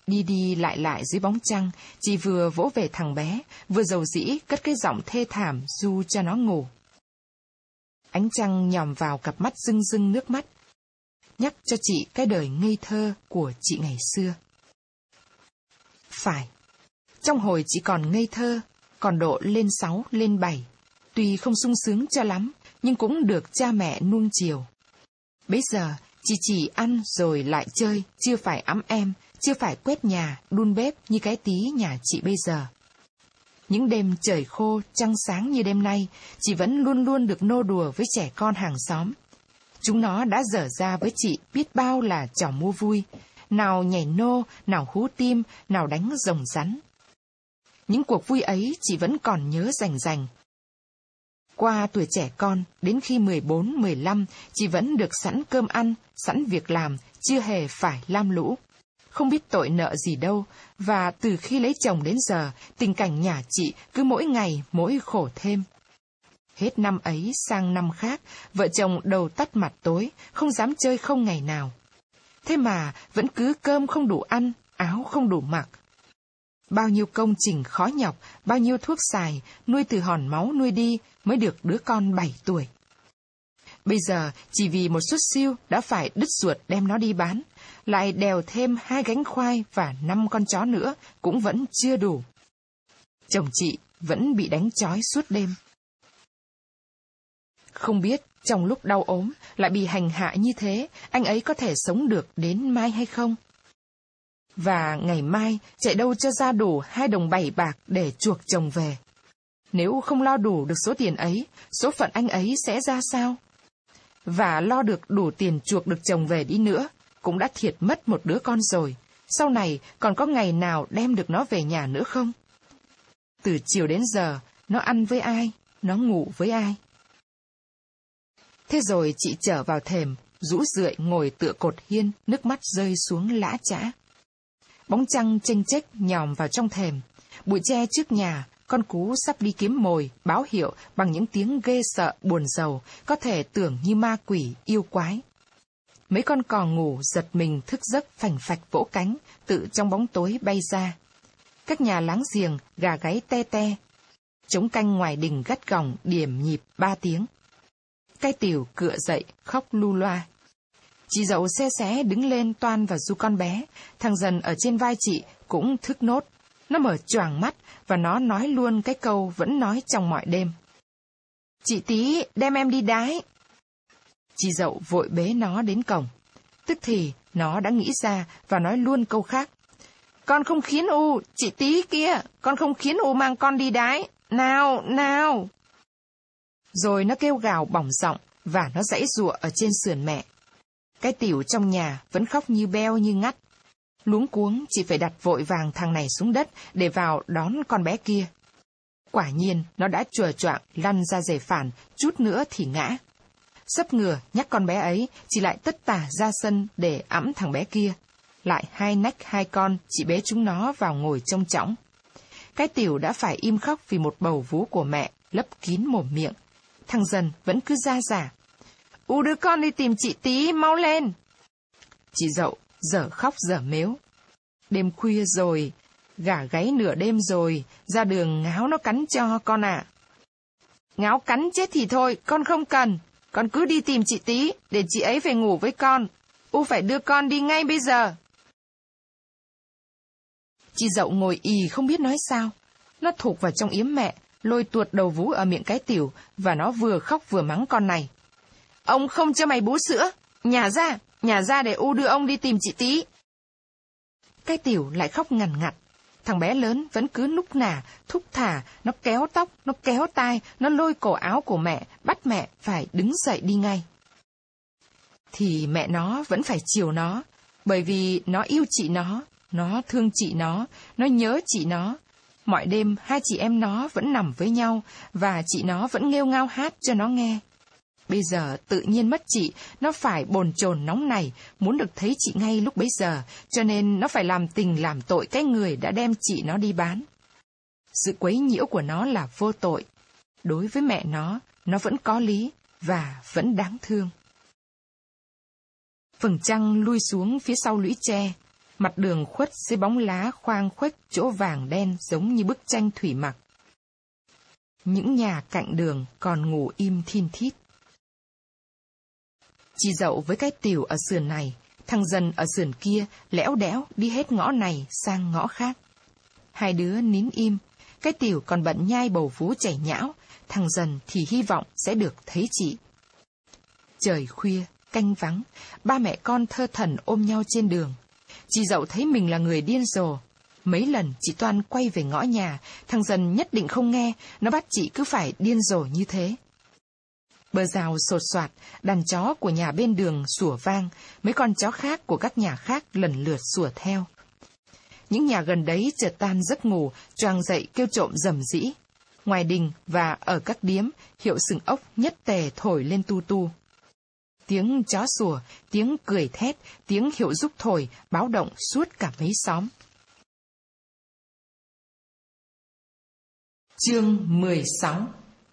đi đi lại lại dưới bóng trăng, chị vừa vỗ về thằng bé, vừa dầu dĩ cất cái giọng thê thảm ru cho nó ngủ. Ánh trăng nhòm vào cặp mắt rưng rưng nước mắt, nhắc cho chị cái đời ngây thơ của chị ngày xưa. Phải, trong hồi chị còn ngây thơ, còn độ lên 6, lên 7, tuy không sung sướng cho lắm, nhưng cũng được cha mẹ nuông chiều. Bấy giờ, chị chỉ ăn rồi lại chơi, chưa phải ẵm em, chưa phải quét nhà, đun bếp như cái tí nhà chị bây giờ. Những đêm trời khô, trăng sáng như đêm nay, chị vẫn luôn luôn được nô đùa với trẻ con hàng xóm. Chúng nó đã dở ra với chị biết bao là trò mua vui, nào nhảy nô, nào hú tim, nào đánh rồng rắn. Những cuộc vui ấy chị vẫn còn nhớ rành rành. Qua tuổi trẻ con, đến khi 14, 15, chị vẫn được sẵn cơm ăn, sẵn việc làm, chưa hề phải lam lũ. Không biết tội nợ gì đâu, và từ khi lấy chồng đến giờ, tình cảnh nhà chị cứ mỗi ngày mỗi khổ thêm. Hết năm ấy sang năm khác, vợ chồng đầu tắt mặt tối, không dám chơi không ngày nào. Thế mà vẫn cứ cơm không đủ ăn, áo không đủ mặc. Bao nhiêu công trình khó nhọc, bao nhiêu thuốc xài, nuôi từ hòn máu nuôi đi mới được đứa con 7 tuổi. Bây giờ chỉ vì một suất siêu đã phải đứt ruột đem nó đi bán, lại đèo thêm 2 gánh khoai và 5 con chó nữa cũng vẫn chưa đủ. Chồng chị vẫn bị đánh trói suốt đêm. Không biết trong lúc đau ốm lại bị hành hạ như thế, anh ấy có thể sống được đến mai hay không? Và ngày mai chạy đâu cho ra đủ 2 đồng 7 bạc để chuộc chồng về. Nếu không lo đủ được số tiền ấy, số phận anh ấy sẽ ra sao? Và lo được đủ tiền chuộc được chồng về đi nữa, cũng đã thiệt mất một đứa con rồi. Sau này còn có ngày nào đem được nó về nhà nữa không? Từ chiều đến giờ, nó ăn với ai? Nó ngủ với ai? Thế rồi chị trở vào thềm, rũ rượi ngồi tựa cột hiên, nước mắt rơi xuống lã chã. Bóng trăng chênh chếch nhòm vào trong thềm. Bụi tre trước nhà, con cú sắp đi kiếm mồi, báo hiệu bằng những tiếng ghê sợ buồn rầu, có thể tưởng như ma quỷ yêu quái. Mấy con cò ngủ giật mình thức giấc phành phạch vỗ cánh, tự trong bóng tối bay ra. Các nhà láng giềng gà gáy te te. Trống canh ngoài đình gắt gỏng điểm nhịp 3 tiếng. Cái Tiểu cựa dậy khóc lu loa. Chị Dậu xe xé đứng lên toan và ru con bé. Thằng Dần ở trên vai chị cũng thức nốt. Nó mở choàng mắt và nó nói luôn cái câu vẫn nói trong mọi đêm. Chị Tí đem em đi đái. Chị Dậu vội bế nó đến cổng. Tức thì nó đã nghĩ ra và nói luôn câu khác. Con không khiến U, chị Tí kia, con không khiến U mang con đi đái. Nào, nào. Rồi nó kêu gào bỏng giọng và nó giãy giụa ở trên sườn mẹ. Cái Tiểu trong nhà vẫn khóc như beo như ngắt. Luống cuống chị phải đặt vội vàng thằng này xuống đất để vào đón con bé kia. Quả nhiên nó đã chùa choạng lăn ra rể phản, chút nữa thì ngã. Sấp ngừa nhắc con bé ấy, chị lại tất tả ra sân để ẵm thằng bé kia. Lại 2 nách 2 con, chị bế chúng nó vào ngồi trông chõng. Cái Tiểu đã phải im khóc vì một bầu vú của mẹ lấp kín mồm miệng. Thằng Dần vẫn cứ ra giả. U đưa con đi tìm chị Tí, mau lên. Chị Dậu dở khóc dở mếu. Đêm khuya rồi, gà gáy nửa đêm rồi, ra đường ngáo nó cắn cho con ạ. Ngáo cắn chết thì thôi, con không cần. Con cứ đi tìm chị Tí, để chị ấy về ngủ với con. U phải đưa con đi ngay bây giờ. Chị Dậu ngồi ì không biết nói sao. Nó thụp vào trong yếm mẹ, lôi tuột đầu vú ở miệng cái Tiểu, và nó vừa khóc vừa mắng con này. Ông không cho mày bú sữa, nhả ra để U đưa ông đi tìm chị Tí. Cái Tiểu lại khóc ngằn ngặt. Thằng bé lớn vẫn cứ núc nả, thúc thả, nó kéo tóc, nó kéo tai, nó lôi cổ áo của mẹ, bắt mẹ phải đứng dậy đi ngay. Thì mẹ nó vẫn phải chiều nó, bởi vì nó yêu chị nó thương chị nó nhớ chị nó. Mọi đêm 2 chị em nó vẫn nằm với nhau, và chị nó vẫn nghêu ngao hát cho nó nghe. Bây giờ tự nhiên mất chị, nó phải bồn chồn nóng này, muốn được thấy chị ngay lúc bấy giờ, cho nên nó phải làm tình làm tội cái người đã đem chị nó đi bán. Sự quấy nhiễu của nó là vô tội. Đối với mẹ nó vẫn có lý và vẫn đáng thương. Vầng trăng lui xuống phía sau lũy tre. Mặt đường khuất dưới bóng lá khoang khuếch chỗ vàng đen giống như bức tranh thủy mặc. Những nhà cạnh đường còn ngủ im thin thít. Chị Dậu với cái Tìu ở sườn này, thằng Dần ở sườn kia lẽo đẽo đi hết ngõ này sang ngõ khác. Hai đứa nín im, cái Tìu còn bận nhai bầu vú chảy nhão, thằng Dần thì hy vọng sẽ được thấy chị. Trời khuya, canh vắng, ba mẹ con thơ thẩn ôm nhau trên đường. Chị Dậu thấy mình là người điên rồ. Mấy lần chị Toan quay về ngõ nhà, thằng Dần nhất định không nghe, nó bắt chị cứ phải điên rồ như thế. Bờ rào sột soạt, đàn chó của nhà bên đường sủa vang, mấy con chó khác của các nhà khác lần lượt sủa theo. Những nhà gần đấy chợt tan giấc ngủ, choàng dậy kêu trộm rầm rĩ. Ngoài đình và ở các điếm, hiệu sừng ốc nhất tề thổi lên tu tu. Tiếng chó sủa, tiếng cười thét, tiếng hiệu giúp thổi, báo động suốt cả mấy xóm. Chương 16.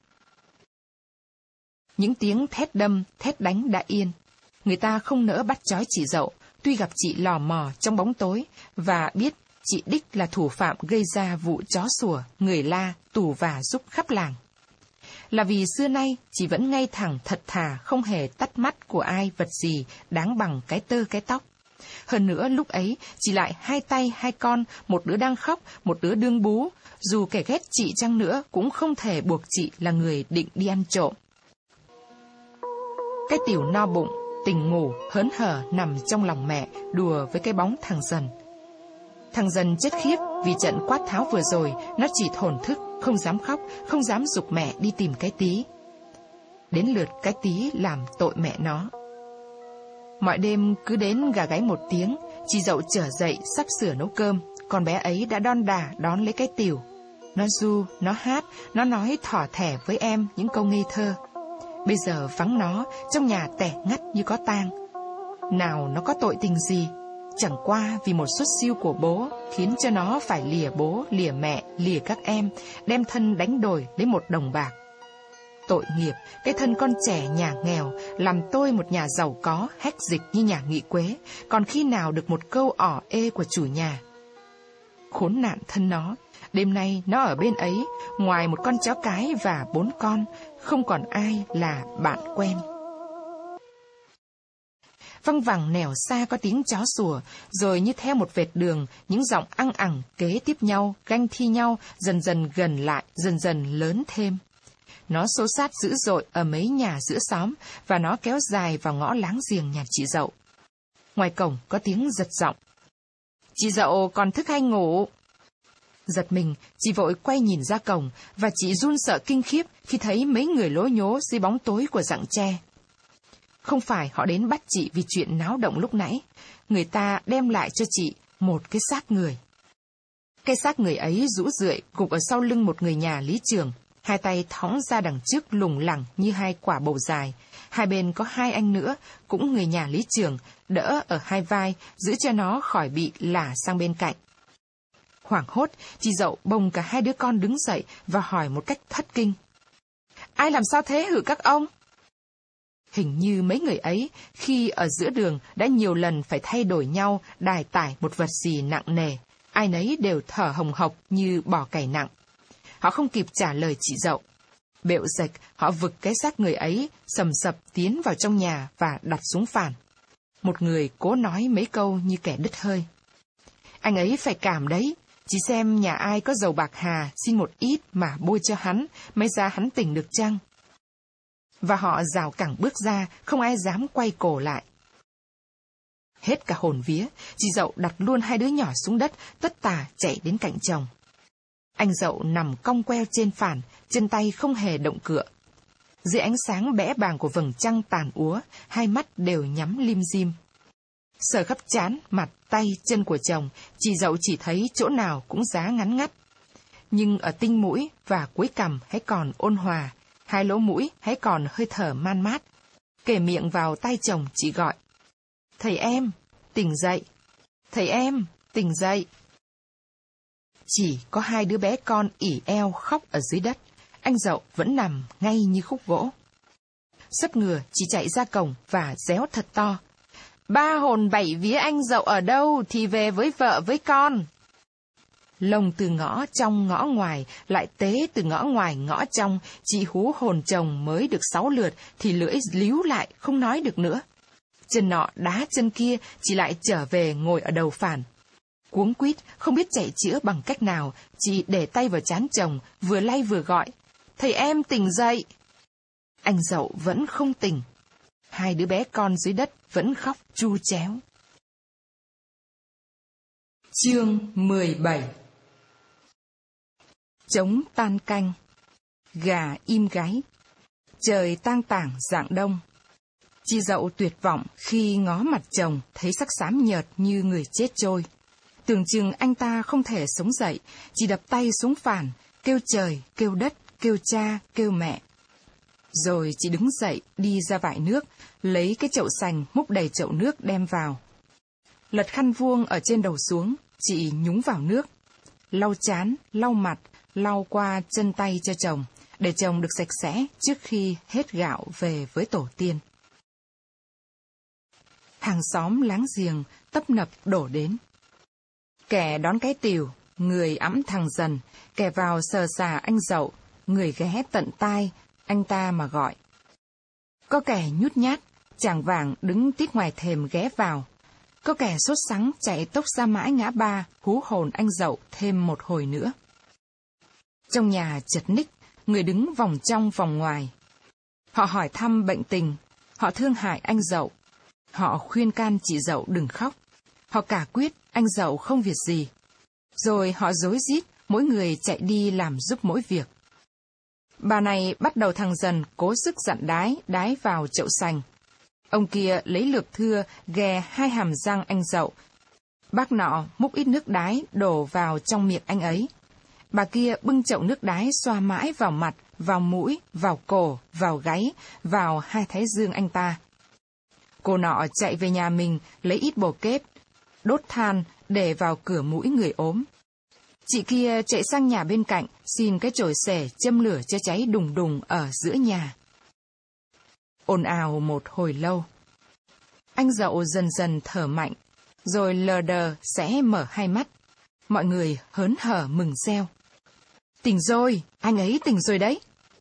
Những tiếng thét đâm, thét đánh đã yên. Người ta không nỡ bắt trói chị Dậu, tuy gặp chị lò mò trong bóng tối, và biết chị đích là thủ phạm gây ra vụ chó sủa, người la, tù vả giúp khắp làng. Là vì xưa nay chị vẫn ngay thẳng thật thà, không hề tắt mắt của ai vật gì đáng bằng cái tơ cái tóc. Hơn nữa lúc ấy chị lại hai tay hai con, một đứa đang khóc, một đứa đương bú. Dù kẻ ghét chị chăng nữa cũng không thể buộc chị là người định đi ăn trộm. Cái Tìu no bụng, tỉnh ngủ, hớn hở nằm trong lòng mẹ, đùa với cái bóng thằng Dần. Thằng Dần chết khiếp vì trận quát tháo vừa rồi, nó chỉ thổn thức, không dám khóc, không dám giục mẹ đi tìm cái Tí. Đến lượt cái Tí làm tội mẹ nó. Mọi đêm cứ đến gà gáy một tiếng, chị Dậu trở dậy sắp sửa nấu cơm, con bé ấy đã đon đả đón lấy cái Tìu. Nó ru, nó hát, nó nói thỏ thẻ với em những câu ngây thơ. Bây giờ vắng nó, trong nhà tẻ ngắt như có tang. Nào nó có tội tình gì? Chẳng qua vì một suất siêu của bố khiến cho nó phải lìa bố, lìa mẹ, lìa các em, đem thân đánh đổi lấy một đồng bạc. Tội nghiệp, cái thân con trẻ nhà nghèo, làm tôi một nhà giàu có, hách dịch như nhà Nghị Quế, còn khi nào được một câu ỏ ê của chủ nhà. Khốn nạn thân nó, đêm nay nó ở bên ấy, ngoài một con chó cái và 4 con, không còn ai là bạn quen. Văng vẳng nẻo xa có tiếng chó sủa, rồi như theo một vệt đường, những giọng ăng ẳng kế tiếp nhau, ganh thi nhau, dần dần gần lại, dần dần lớn thêm. Nó xô sát dữ dội ở mấy nhà giữa xóm, và nó kéo dài vào ngõ láng giềng nhà chị Dậu. Ngoài cổng có tiếng giật giọng. Chị Dậu còn thức hay ngủ? Giật mình, chị vội quay nhìn ra cổng, và chị run sợ kinh khiếp khi thấy mấy người lố nhố dưới bóng tối của rặng tre. Không phải họ đến bắt chị vì chuyện náo động lúc nãy, người ta đem lại cho chị một cái xác người. Cái xác người ấy rũ rượi gục ở sau lưng một người nhà lý trường, hai tay thõng ra đằng trước lủng lẳng như hai quả bầu dài. Hai bên có 2 anh nữa, cũng người nhà lý trường, đỡ ở hai vai, giữ cho nó khỏi bị lả sang bên cạnh. Hoảng hốt, chị Dậu bồng cả 2 đứa con đứng dậy và hỏi một cách thất kinh. Ai làm sao thế hử các ông? Hình như mấy người ấy, khi ở giữa đường, đã nhiều lần phải thay đổi nhau đài tải một vật gì nặng nề. Ai nấy đều thở hồng hộc như bò cày nặng. Họ không kịp trả lời chị Dậu. Bệu rệch, họ vực cái xác người ấy, sầm sập tiến vào trong nhà và đặt súng phản. Một người cố nói mấy câu như kẻ đứt hơi. Anh ấy phải cảm đấy. Chỉ xem nhà ai có dầu bạc hà, xin một ít mà bôi cho hắn, may ra hắn tỉnh được chăng? Và họ rào cẳng bước ra, không ai dám quay cổ lại. Hết cả hồn vía, chị Dậu đặt luôn 2 đứa nhỏ xuống đất, tất tả chạy đến cạnh chồng. Anh Dậu nằm cong queo trên phản, chân tay không hề động cựa. Dưới ánh sáng bẽ bàng của vầng trăng tàn úa, 2 mắt đều nhắm lim dim. Sờ khắp trán, mặt, tay, chân của chồng, chị Dậu chỉ thấy chỗ nào cũng giá ngắn ngắt. Nhưng ở tinh mũi và cuối cằm hãy còn ôn hòa, 2 lỗ mũi hãy còn hơi thở man mát. Kề miệng vào tai chồng, chị gọi. Thầy em, tỉnh dậy. Thầy em, tỉnh dậy. Chỉ có 2 đứa bé con ỉ eo khóc ở dưới đất. Anh Dậu vẫn nằm ngay như khúc gỗ. Sấp ngừa, chị chạy ra cổng và réo thật to. Ba hồn bảy vía anh Dậu ở đâu thì về với vợ với con. Lồng từ ngõ trong ngõ ngoài, lại tế từ ngõ ngoài ngõ trong, chị hú hồn chồng mới được 6 lượt thì lưỡi líu lại không nói được nữa. Chân nọ đá chân kia, chị lại trở về ngồi ở đầu phản. Cuống quýt, không biết chạy chữa bằng cách nào, chị để tay vào trán chồng, vừa lay vừa gọi. Thầy em tỉnh dậy. Anh Dậu vẫn không tỉnh. Hai đứa bé con dưới đất vẫn khóc chu chéo. Chương 17. Trống tan canh. Gà im gáy. Trời tang tảng rạng đông. Chị Dậu tuyệt vọng khi ngó mặt chồng thấy sắc xám nhợt như người chết trôi. Tưởng chừng anh ta không thể sống dậy, chị đập tay xuống phản, kêu trời, kêu đất, kêu cha, kêu mẹ. Rồi chị đứng dậy đi ra vại nước, lấy cái chậu sành múc đầy chậu nước đem vào. Lật khăn vuông ở trên đầu xuống, chị nhúng vào nước. Lau trán, lau mặt, lau qua chân tay cho chồng, để chồng được sạch sẽ trước khi hết gạo về với tổ tiên. Hàng xóm láng giềng tấp nập đổ đến. Kẻ đón cái tìu, người ẵm thằng Dần, kẻ vào sờ sà anh Dậu, người ghé tận tai, anh ta mà gọi. Có kẻ nhút nhát, chàng vàng đứng tít ngoài thềm ghé vào. Có kẻ sốt sắng chạy tốc ra mãi ngã ba, hú hồn anh Dậu thêm một hồi nữa. Trong nhà chật ních, người đứng vòng trong vòng ngoài. Họ hỏi thăm bệnh tình, họ thương hại anh Dậu. Họ khuyên can chị Dậu đừng khóc. Họ cả quyết anh Dậu không việc gì. Rồi họ rối rít, mỗi người chạy đi làm giúp mỗi việc. Bà này bắt đầu thằng Dần cố sức dặn đái vào chậu sành. Ông kia lấy lược thưa ghè 2 hàm răng anh Dậu. Bác nọ múc ít nước đái đổ vào trong miệng anh ấy. Bà kia bưng chậu nước đái xoa mãi vào mặt, vào mũi, vào cổ, vào gáy, vào 2 thái dương anh ta. Cô nọ chạy về nhà mình lấy ít bồ kết, đốt than để vào cửa mũi người ốm. Chị kia chạy sang nhà bên cạnh xin cái chổi xẻ châm lửa cho cháy đùng đùng ở giữa nhà. Ồn ào một hồi lâu. Anh Dậu dần dần thở mạnh, rồi lờ đờ sẽ mở 2 mắt. Mọi người hớn hở mừng reo. Tỉnh rồi, anh ấy tỉnh rồi đấy.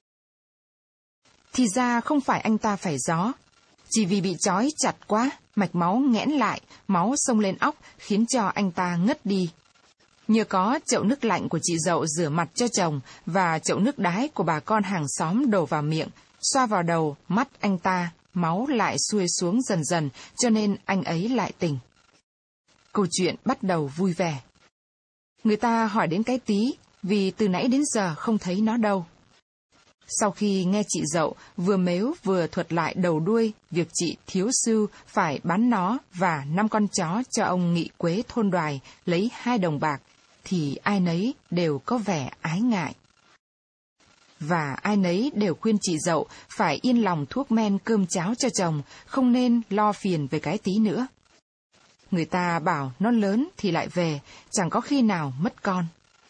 Thì ra không phải anh ta phải gió. Chỉ vì bị trói chặt quá, mạch máu nghẽn lại, máu xông lên óc khiến cho anh ta ngất đi. Nhờ có chậu nước lạnh của chị Dậu rửa mặt cho chồng và chậu nước đái của bà con hàng xóm đổ vào miệng, xoa vào đầu, mắt anh ta, máu lại xuôi xuống dần dần, cho nên anh ấy lại tỉnh. Câu chuyện bắt đầu vui vẻ. Người ta hỏi đến cái tí, vì từ nãy đến giờ không thấy nó đâu. Sau khi nghe chị Dậu vừa mếu vừa thuật lại đầu đuôi việc chị thiếu sưu phải bán nó và 5 con chó cho ông nghị quế thôn Đoài lấy 2 đồng bạc, thì ai nấy đều có vẻ ái ngại. Và ai nấy đều khuyên chị Dậu phải yên lòng thuốc men cơm cháo cho chồng, không nên lo phiền về cái tí nữa. Người ta bảo nó lớn thì lại về, chẳng có khi nào mất con.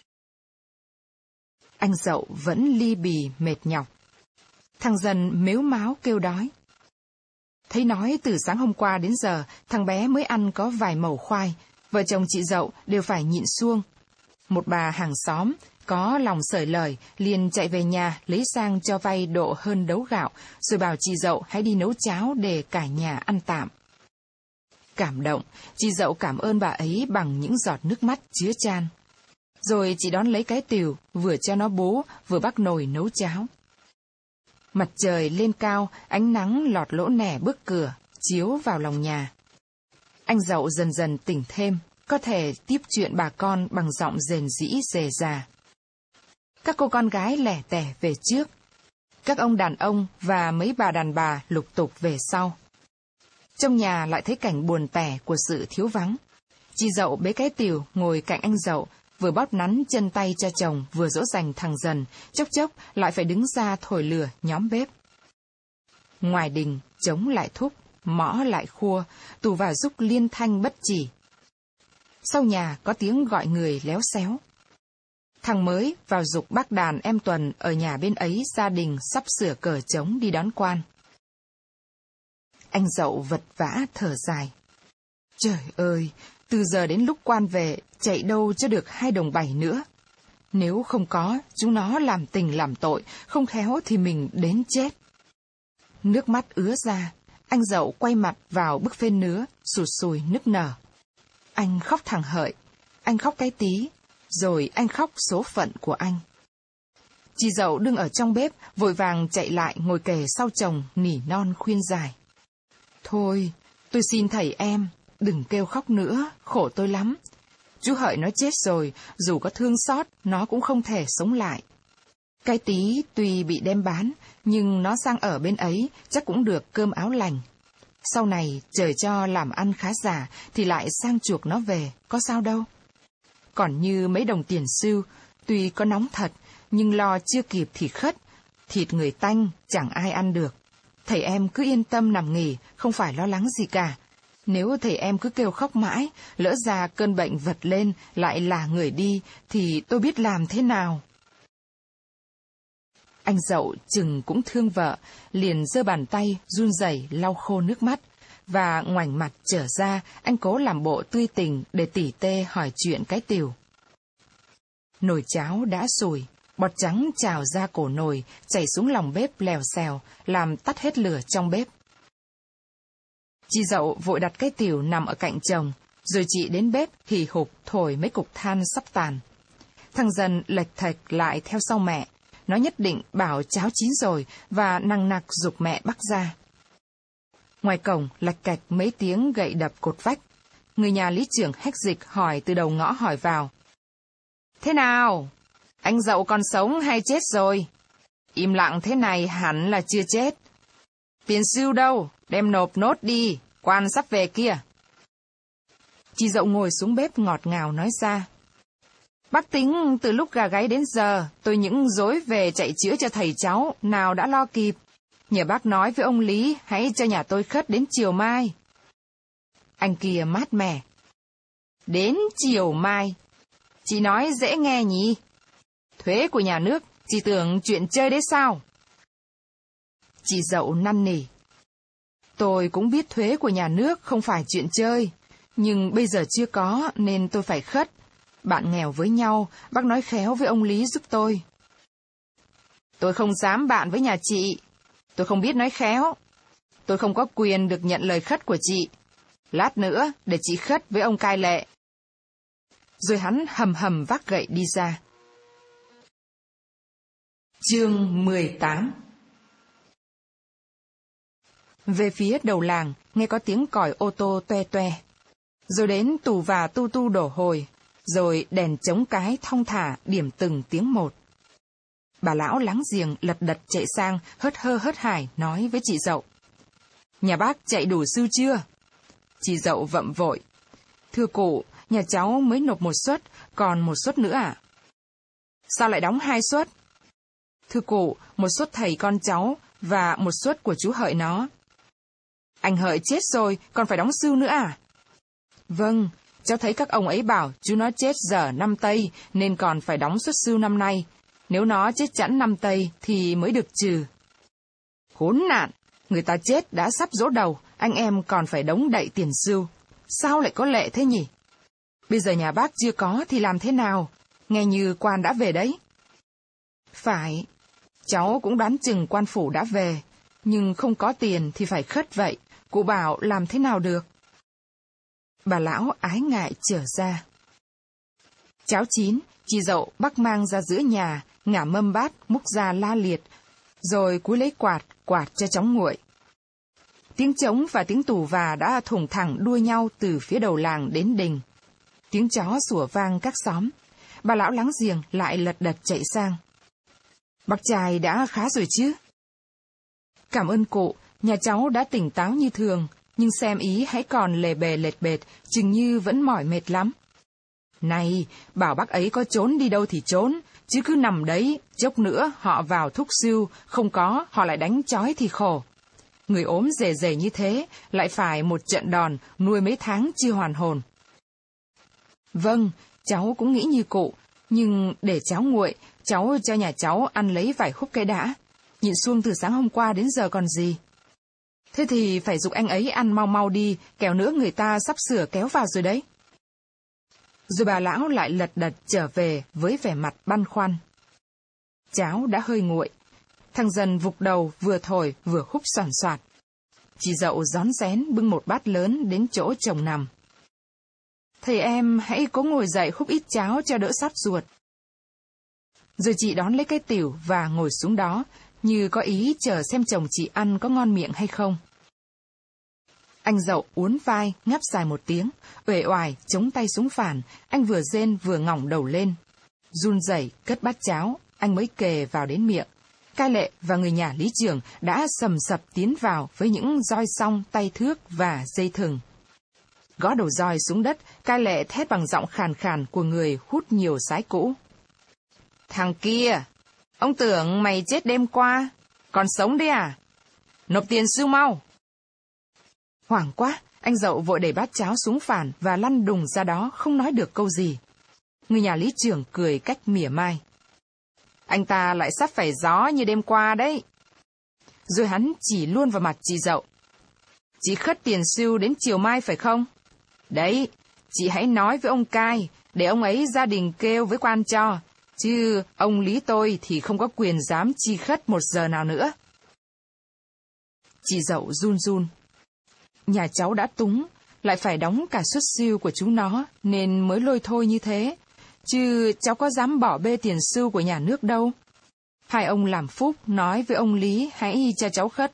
Anh Dậu vẫn li bì mệt nhọc. Thằng Dần mếu máo kêu đói. Thấy nói từ sáng hôm qua đến giờ, thằng bé mới ăn có vài mẩu khoai, vợ chồng chị Dậu đều phải nhịn xuông. Một bà hàng xóm có lòng sởi lời liền chạy về nhà lấy sang cho vay độ hơn đấu gạo, rồi bảo chị Dậu hãy đi nấu cháo để cả nhà ăn tạm. Cảm động, chị Dậu cảm ơn bà ấy bằng những giọt nước mắt chứa chan. Rồi chị đón lấy cái tìu, vừa cho nó bú, vừa bắc nồi nấu cháo. Mặt trời lên cao, ánh nắng lọt lỗ nẻ bước cửa, chiếu vào lòng nhà. Anh Dậu dần dần tỉnh thêm, có thể tiếp chuyện bà con bằng giọng rền rĩ rề rà. Các cô con gái lẻ tẻ về trước. Các ông đàn ông và mấy bà đàn bà lục tục về sau. Trong nhà lại thấy cảnh buồn tẻ của sự thiếu vắng. Chị Dậu bế cái tìu ngồi cạnh anh Dậu, vừa bóp nắn chân tay cho chồng, vừa dỗ dành thằng Dần, chốc chốc lại phải đứng ra thổi lửa nhóm bếp. Ngoài đình, trống lại thúc, mõ lại khua, tù và rúc liên thanh bất chỉ. Sau nhà có tiếng gọi người léo xéo. Thằng mới vào giục bác đàn em Tuần ở nhà bên ấy gia đình sắp sửa cờ trống đi đón quan. Anh Dậu vật vã thở dài. Trời ơi, từ giờ đến lúc quan về, chạy đâu cho được 2 đồng 7 nữa. Nếu không có, chúng nó làm tình làm tội, không khéo thì mình đến chết. Nước mắt ứa ra, anh Dậu quay mặt vào bức phên nứa, sụt sùi nức nở. Anh khóc thằng Hợi, anh khóc cái Tí, rồi anh khóc số phận của anh. Chị Dậu đứng ở trong bếp, vội vàng chạy lại ngồi kề sau chồng, nỉ non khuyên giải. Thôi, tôi xin thầy em, đừng kêu khóc nữa, khổ tôi lắm. Chú Hợi nó chết rồi, dù có thương xót, nó cũng không thể sống lại. Cái Tí tuy bị đem bán, nhưng nó sang ở bên ấy, chắc cũng được cơm áo lành. Sau này, trời cho làm ăn khá giả, thì lại sang chuộc nó về, có sao đâu. Còn như mấy đồng tiền xu, tuy có nóng thật, nhưng lo chưa kịp thì khất. Thịt người tanh, chẳng ai ăn được. Thầy em cứ yên tâm nằm nghỉ, không phải lo lắng gì cả. Nếu thầy em cứ kêu khóc mãi, lỡ ra cơn bệnh vật lên, lại là người đi, thì tôi biết làm thế nào. Anh Dậu chừng cũng thương vợ, liền giơ bàn tay, run rẩy lau khô nước mắt, và ngoảnh mặt trở ra, anh cố làm bộ tươi tỉnh để tỉ tê hỏi chuyện cái Tiều. Nồi cháo đã sùi, bọt trắng trào ra cổ nồi, chảy xuống lòng bếp lèo xèo, làm tắt hết lửa trong bếp. Chị Dậu vội đặt cái Tiều nằm ở cạnh chồng, rồi chị đến bếp hì hục thổi mấy cục than sắp tàn. Thằng Dần lệch thệch lại theo sau mẹ, nó nhất định bảo cháo chín rồi và nằng nặc giục mẹ bắc ra. Ngoài cổng lạch cạch mấy tiếng gậy đập cột vách, người nhà lý trưởng hách dịch hỏi từ đầu ngõ hỏi vào. Thế nào? Anh Dậu còn sống hay chết rồi? Im lặng thế này hẳn là chưa chết. Tiền xu đâu? Đem nộp nốt đi, quan sắp về kia. Chị Dậu ngồi xuống bếp ngọt ngào nói ra. Bác tính từ lúc gà gáy đến giờ, tôi những dối về chạy chữa cho thầy cháu, nào đã lo kịp. Nhờ bác nói với ông Lý, hãy cho nhà tôi khất đến chiều mai. Anh kia mát mẻ. Đến chiều mai. Chị nói dễ nghe nhỉ? Thuế của nhà nước, chị tưởng chuyện chơi đấy sao? Chị Dậu năn nỉ. Tôi cũng biết thuế của nhà nước không phải chuyện chơi, nhưng bây giờ chưa có nên tôi phải khất. Bạn nghèo với nhau, bác nói khéo với ông Lý giúp tôi. Tôi không dám bạn với nhà chị. Tôi không biết nói khéo. Tôi không có quyền được nhận lời khất của chị. Lát nữa để chị khất với ông cai lệ. Rồi hắn hầm hầm vác gậy đi ra. Chương 18. Về phía đầu làng, nghe có tiếng còi ô tô toe toe. Rồi đến tù và tu tu đổ hồi. Rồi đèn chống cái thong thả điểm từng tiếng một. Bà lão láng giềng lật đật chạy sang, hớt hơ hớt hải nói với chị Dậu. Nhà bác chạy đủ xu chưa? Chị Dậu vậm vội. Thưa cụ, nhà cháu mới nộp 1 suất, còn 1 suất nữa ạ. Sao lại đóng 2 suất? Thưa cụ, 1 suất thầy con cháu và 1 suất của chú Hợi nó. Anh Hợi chết rồi, còn phải đóng xu nữa à? Vâng, cháu thấy các ông ấy bảo chú nó chết dở năm Tây nên còn phải đóng suất xu năm nay. Nếu nó chết chẵn năm Tây thì mới được trừ. Khốn nạn, người ta chết đã sắp giỗ đầu, anh em còn phải đóng đậy tiền xu. Sao lại có lệ thế nhỉ? Bây giờ nhà bác chưa có thì làm thế nào? Nghe như quan đã về đấy. Phải, cháu cũng đoán chừng quan phủ đã về, nhưng không có tiền thì phải khất vậy, cụ bảo làm thế nào được? Bà lão ái ngại trở ra. Cháo chín, chị Dậu bắc mang ra giữa nhà, ngả mâm bát, múc ra la liệt, rồi cúi lấy quạt cho chóng nguội. Tiếng trống và tiếng tù và đã thủng thẳng đua nhau từ phía đầu làng đến đình. Tiếng chó sủa vang các xóm. Bà lão láng giềng lại lật đật chạy sang. Bác trai đã khá rồi chứ? Cảm ơn cụ, nhà cháu đã tỉnh táo như thường, nhưng xem ý hãy còn lề bề lệt bệt, chừng như vẫn mỏi mệt lắm. Này, bảo bác ấy có trốn đi đâu thì trốn, chứ cứ nằm đấy, chốc nữa họ vào thúc sưu, không có, họ lại đánh chói thì khổ. Người ốm rề rề như thế, lại phải một trận đòn, nuôi mấy tháng chưa hoàn hồn. Vâng, cháu cũng nghĩ như cụ, nhưng để cháu nguội, cháu cho nhà cháu ăn lấy vài khúc cái đã. Nhịn xuông từ sáng hôm qua đến giờ còn gì. Thế thì phải giục anh ấy ăn mau mau đi, kẻo nữa người ta sắp sửa kéo vào rồi đấy. Rồi bà lão lại lật đật trở về với vẻ mặt băn khoăn. Cháo đã hơi nguội. Thằng Dần vục đầu vừa thổi vừa húp xoàn xoạt. Chị Dậu rón rén bưng một bát lớn đến chỗ chồng nằm. Thầy em hãy cố ngồi dậy húp ít cháo cho đỡ sát ruột. Rồi chị đón lấy cái tỉu và ngồi xuống đó, như có ý chờ xem chồng chị ăn có ngon miệng hay không. Anh Dậu uốn vai, ngáp dài một tiếng, uể oải chống tay xuống phản, anh vừa rên vừa ngỏng đầu lên. Run rẩy cất bát cháo, anh mới kề vào đến miệng. Cai Lệ và người nhà Lý Trường đã sầm sập tiến vào với những roi song, tay thước và dây thừng. Gõ đầu roi xuống đất, Cai Lệ thét bằng giọng khàn khàn của người hút nhiều sái cũ. Thằng kia, ông tưởng mày chết đêm qua, còn sống đấy à? Nộp tiền sưu mau. Hoảng quá, anh Dậu vội đẩy bát cháo xuống phản và lăn đùng ra đó không nói được câu gì. Người nhà Lý Trường cười cách mỉa mai. Anh ta lại sắp phải gió như đêm qua đấy. Rồi hắn chỉ luôn vào mặt chị Dậu. Chị khất tiền sưu đến chiều mai phải không? Đấy, chị hãy nói với ông Cai, để ông ấy gia đình kêu với quan cho. Chứ ông Lý tôi thì không có quyền dám chi khất 1 giờ nào nữa. Chị Dậu run run. Nhà cháu đã túng, lại phải đóng cả suất sưu của chú nó, nên mới lôi thôi như thế. Chứ cháu có dám bỏ bê tiền sưu của nhà nước đâu. Hai ông làm phúc nói với ông Lý hãy cho cháu khất.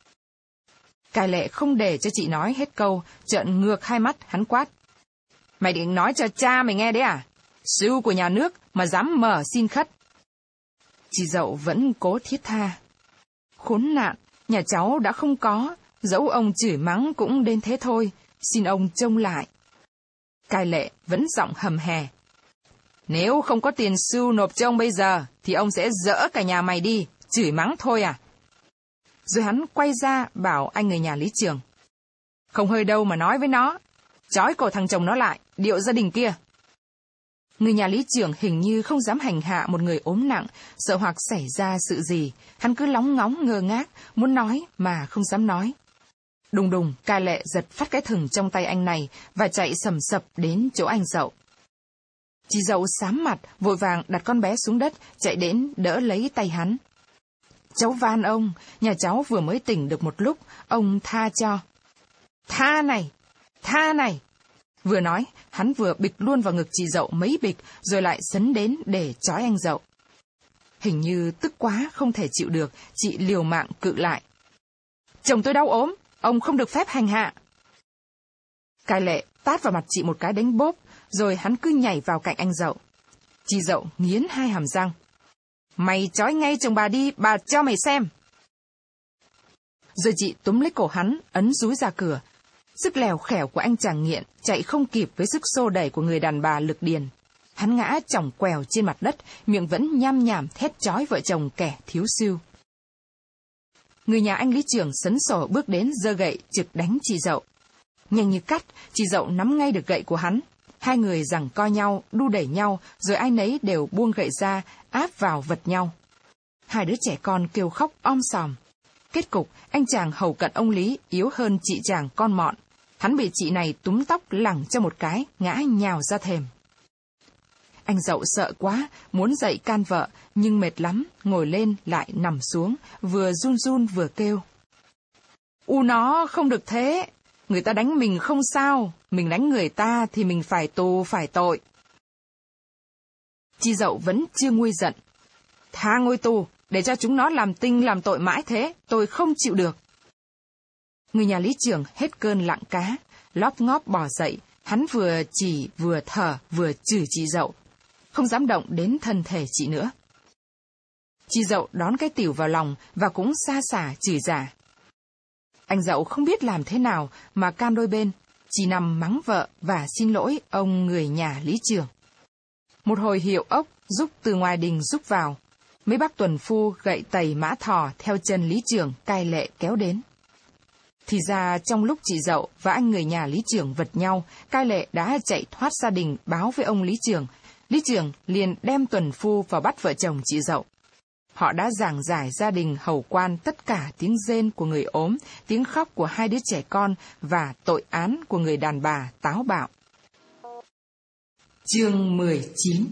Cai Lệ không để cho chị nói hết câu, trợn ngược hai mắt hắn quát. Mày định nói cho cha mày nghe đấy à? Sưu của nhà nước mà dám mở xin khất. Chị Dậu vẫn cố thiết tha. Khốn nạn, nhà cháu đã không có, dẫu ông chửi mắng cũng đến thế thôi, xin ông trông lại. Cai Lệ vẫn giọng hầm hè. Nếu không có tiền sưu nộp cho ông bây giờ, thì ông sẽ dỡ cả nhà mày đi, chửi mắng thôi à? Rồi hắn quay ra bảo anh người nhà Lý Trường. Không hơi đâu mà nói với nó, trói cổ thằng chồng nó lại, điệu gia đình kia. Người nhà Lý Trường hình như không dám hành hạ một người ốm nặng, sợ hoặc xảy ra sự gì, hắn cứ lóng ngóng ngơ ngác, muốn nói mà không dám nói. Đùng đùng, Cai Lệ giật phát cái thừng trong tay anh này và chạy sầm sập đến chỗ anh Dậu. Chị Dậu xám mặt, vội vàng đặt con bé xuống đất, chạy đến đỡ lấy tay hắn. Cháu van ông, nhà cháu vừa mới tỉnh được một lúc, ông tha cho. Tha này, tha này. Vừa nói, hắn vừa bịch luôn vào ngực chị Dậu mấy bịch, rồi lại sấn đến để trói anh Dậu. Hình như tức quá không thể chịu được, chị liều mạng cự lại. Chồng tôi đau ốm, ông không được phép hành hạ. Cai Lệ tát vào mặt chị một cái đánh bốp, rồi hắn cứ nhảy vào cạnh anh Dậu. Chị Dậu nghiến hai hàm răng. Mày trói ngay chồng bà đi, bà cho mày xem. Rồi chị túm lấy cổ hắn, ấn dúi ra cửa. Sức lèo khẻo của anh chàng nghiện chạy không kịp với sức xô đẩy của người đàn bà lực điền. Hắn ngã chỏng quèo trên mặt đất, miệng vẫn nham nhảm thét chói vợ chồng kẻ thiếu sưu. Người nhà anh Lý Trường sấn sổ bước đến giơ gậy trực đánh chị Dậu. Nhanh như cắt, chị Dậu nắm ngay được gậy của hắn. Hai người giằng co nhau, đu đẩy nhau, rồi ai nấy đều buông gậy ra, áp vào vật nhau. Hai đứa trẻ con kêu khóc om sòm. Kết cục, anh chàng hầu cận ông Lý yếu hơn chị chàng con mọn. Hắn bị chị này túm tóc lẳng cho một cái, ngã nhào ra thềm. Anh Dậu sợ quá, muốn dậy can vợ, nhưng mệt lắm, ngồi lên lại nằm xuống, vừa run run vừa kêu. Nó không được thế, người ta đánh mình không sao, mình đánh người ta thì mình phải tù phải tội. Chị Dậu vẫn chưa nguôi giận. Tha ngôi tù, để cho chúng nó làm tinh làm tội mãi thế, tôi không chịu được. Người nhà Lý Trường hết cơn lặng cá, lóp ngóp bò dậy, hắn vừa chỉ vừa thở vừa chửi chị Dậu, không dám động đến thân thể chị nữa. Chị Dậu đón cái tỉu vào lòng và cũng xa xả chửi giả. Anh Dậu không biết làm thế nào mà can đôi bên, chỉ nằm mắng vợ và xin lỗi ông người nhà Lý Trường. Một hồi hiệu ốc giúp từ ngoài đình rúc vào, mấy bác tuần phu gậy tẩy mã thò theo chân Lý Trường Cai Lệ kéo đến. Thì ra trong lúc chị Dậu và anh người nhà Lý Trường vật nhau, Cai Lệ đã chạy thoát gia đình báo với ông Lý Trường. Lý Trường liền đem tuần phu vào bắt vợ chồng chị Dậu. Họ đã giảng giải gia đình hầu quan tất cả tiếng rên của người ốm, tiếng khóc của 2 đứa trẻ con và tội án của người đàn bà táo bạo. Chương 19.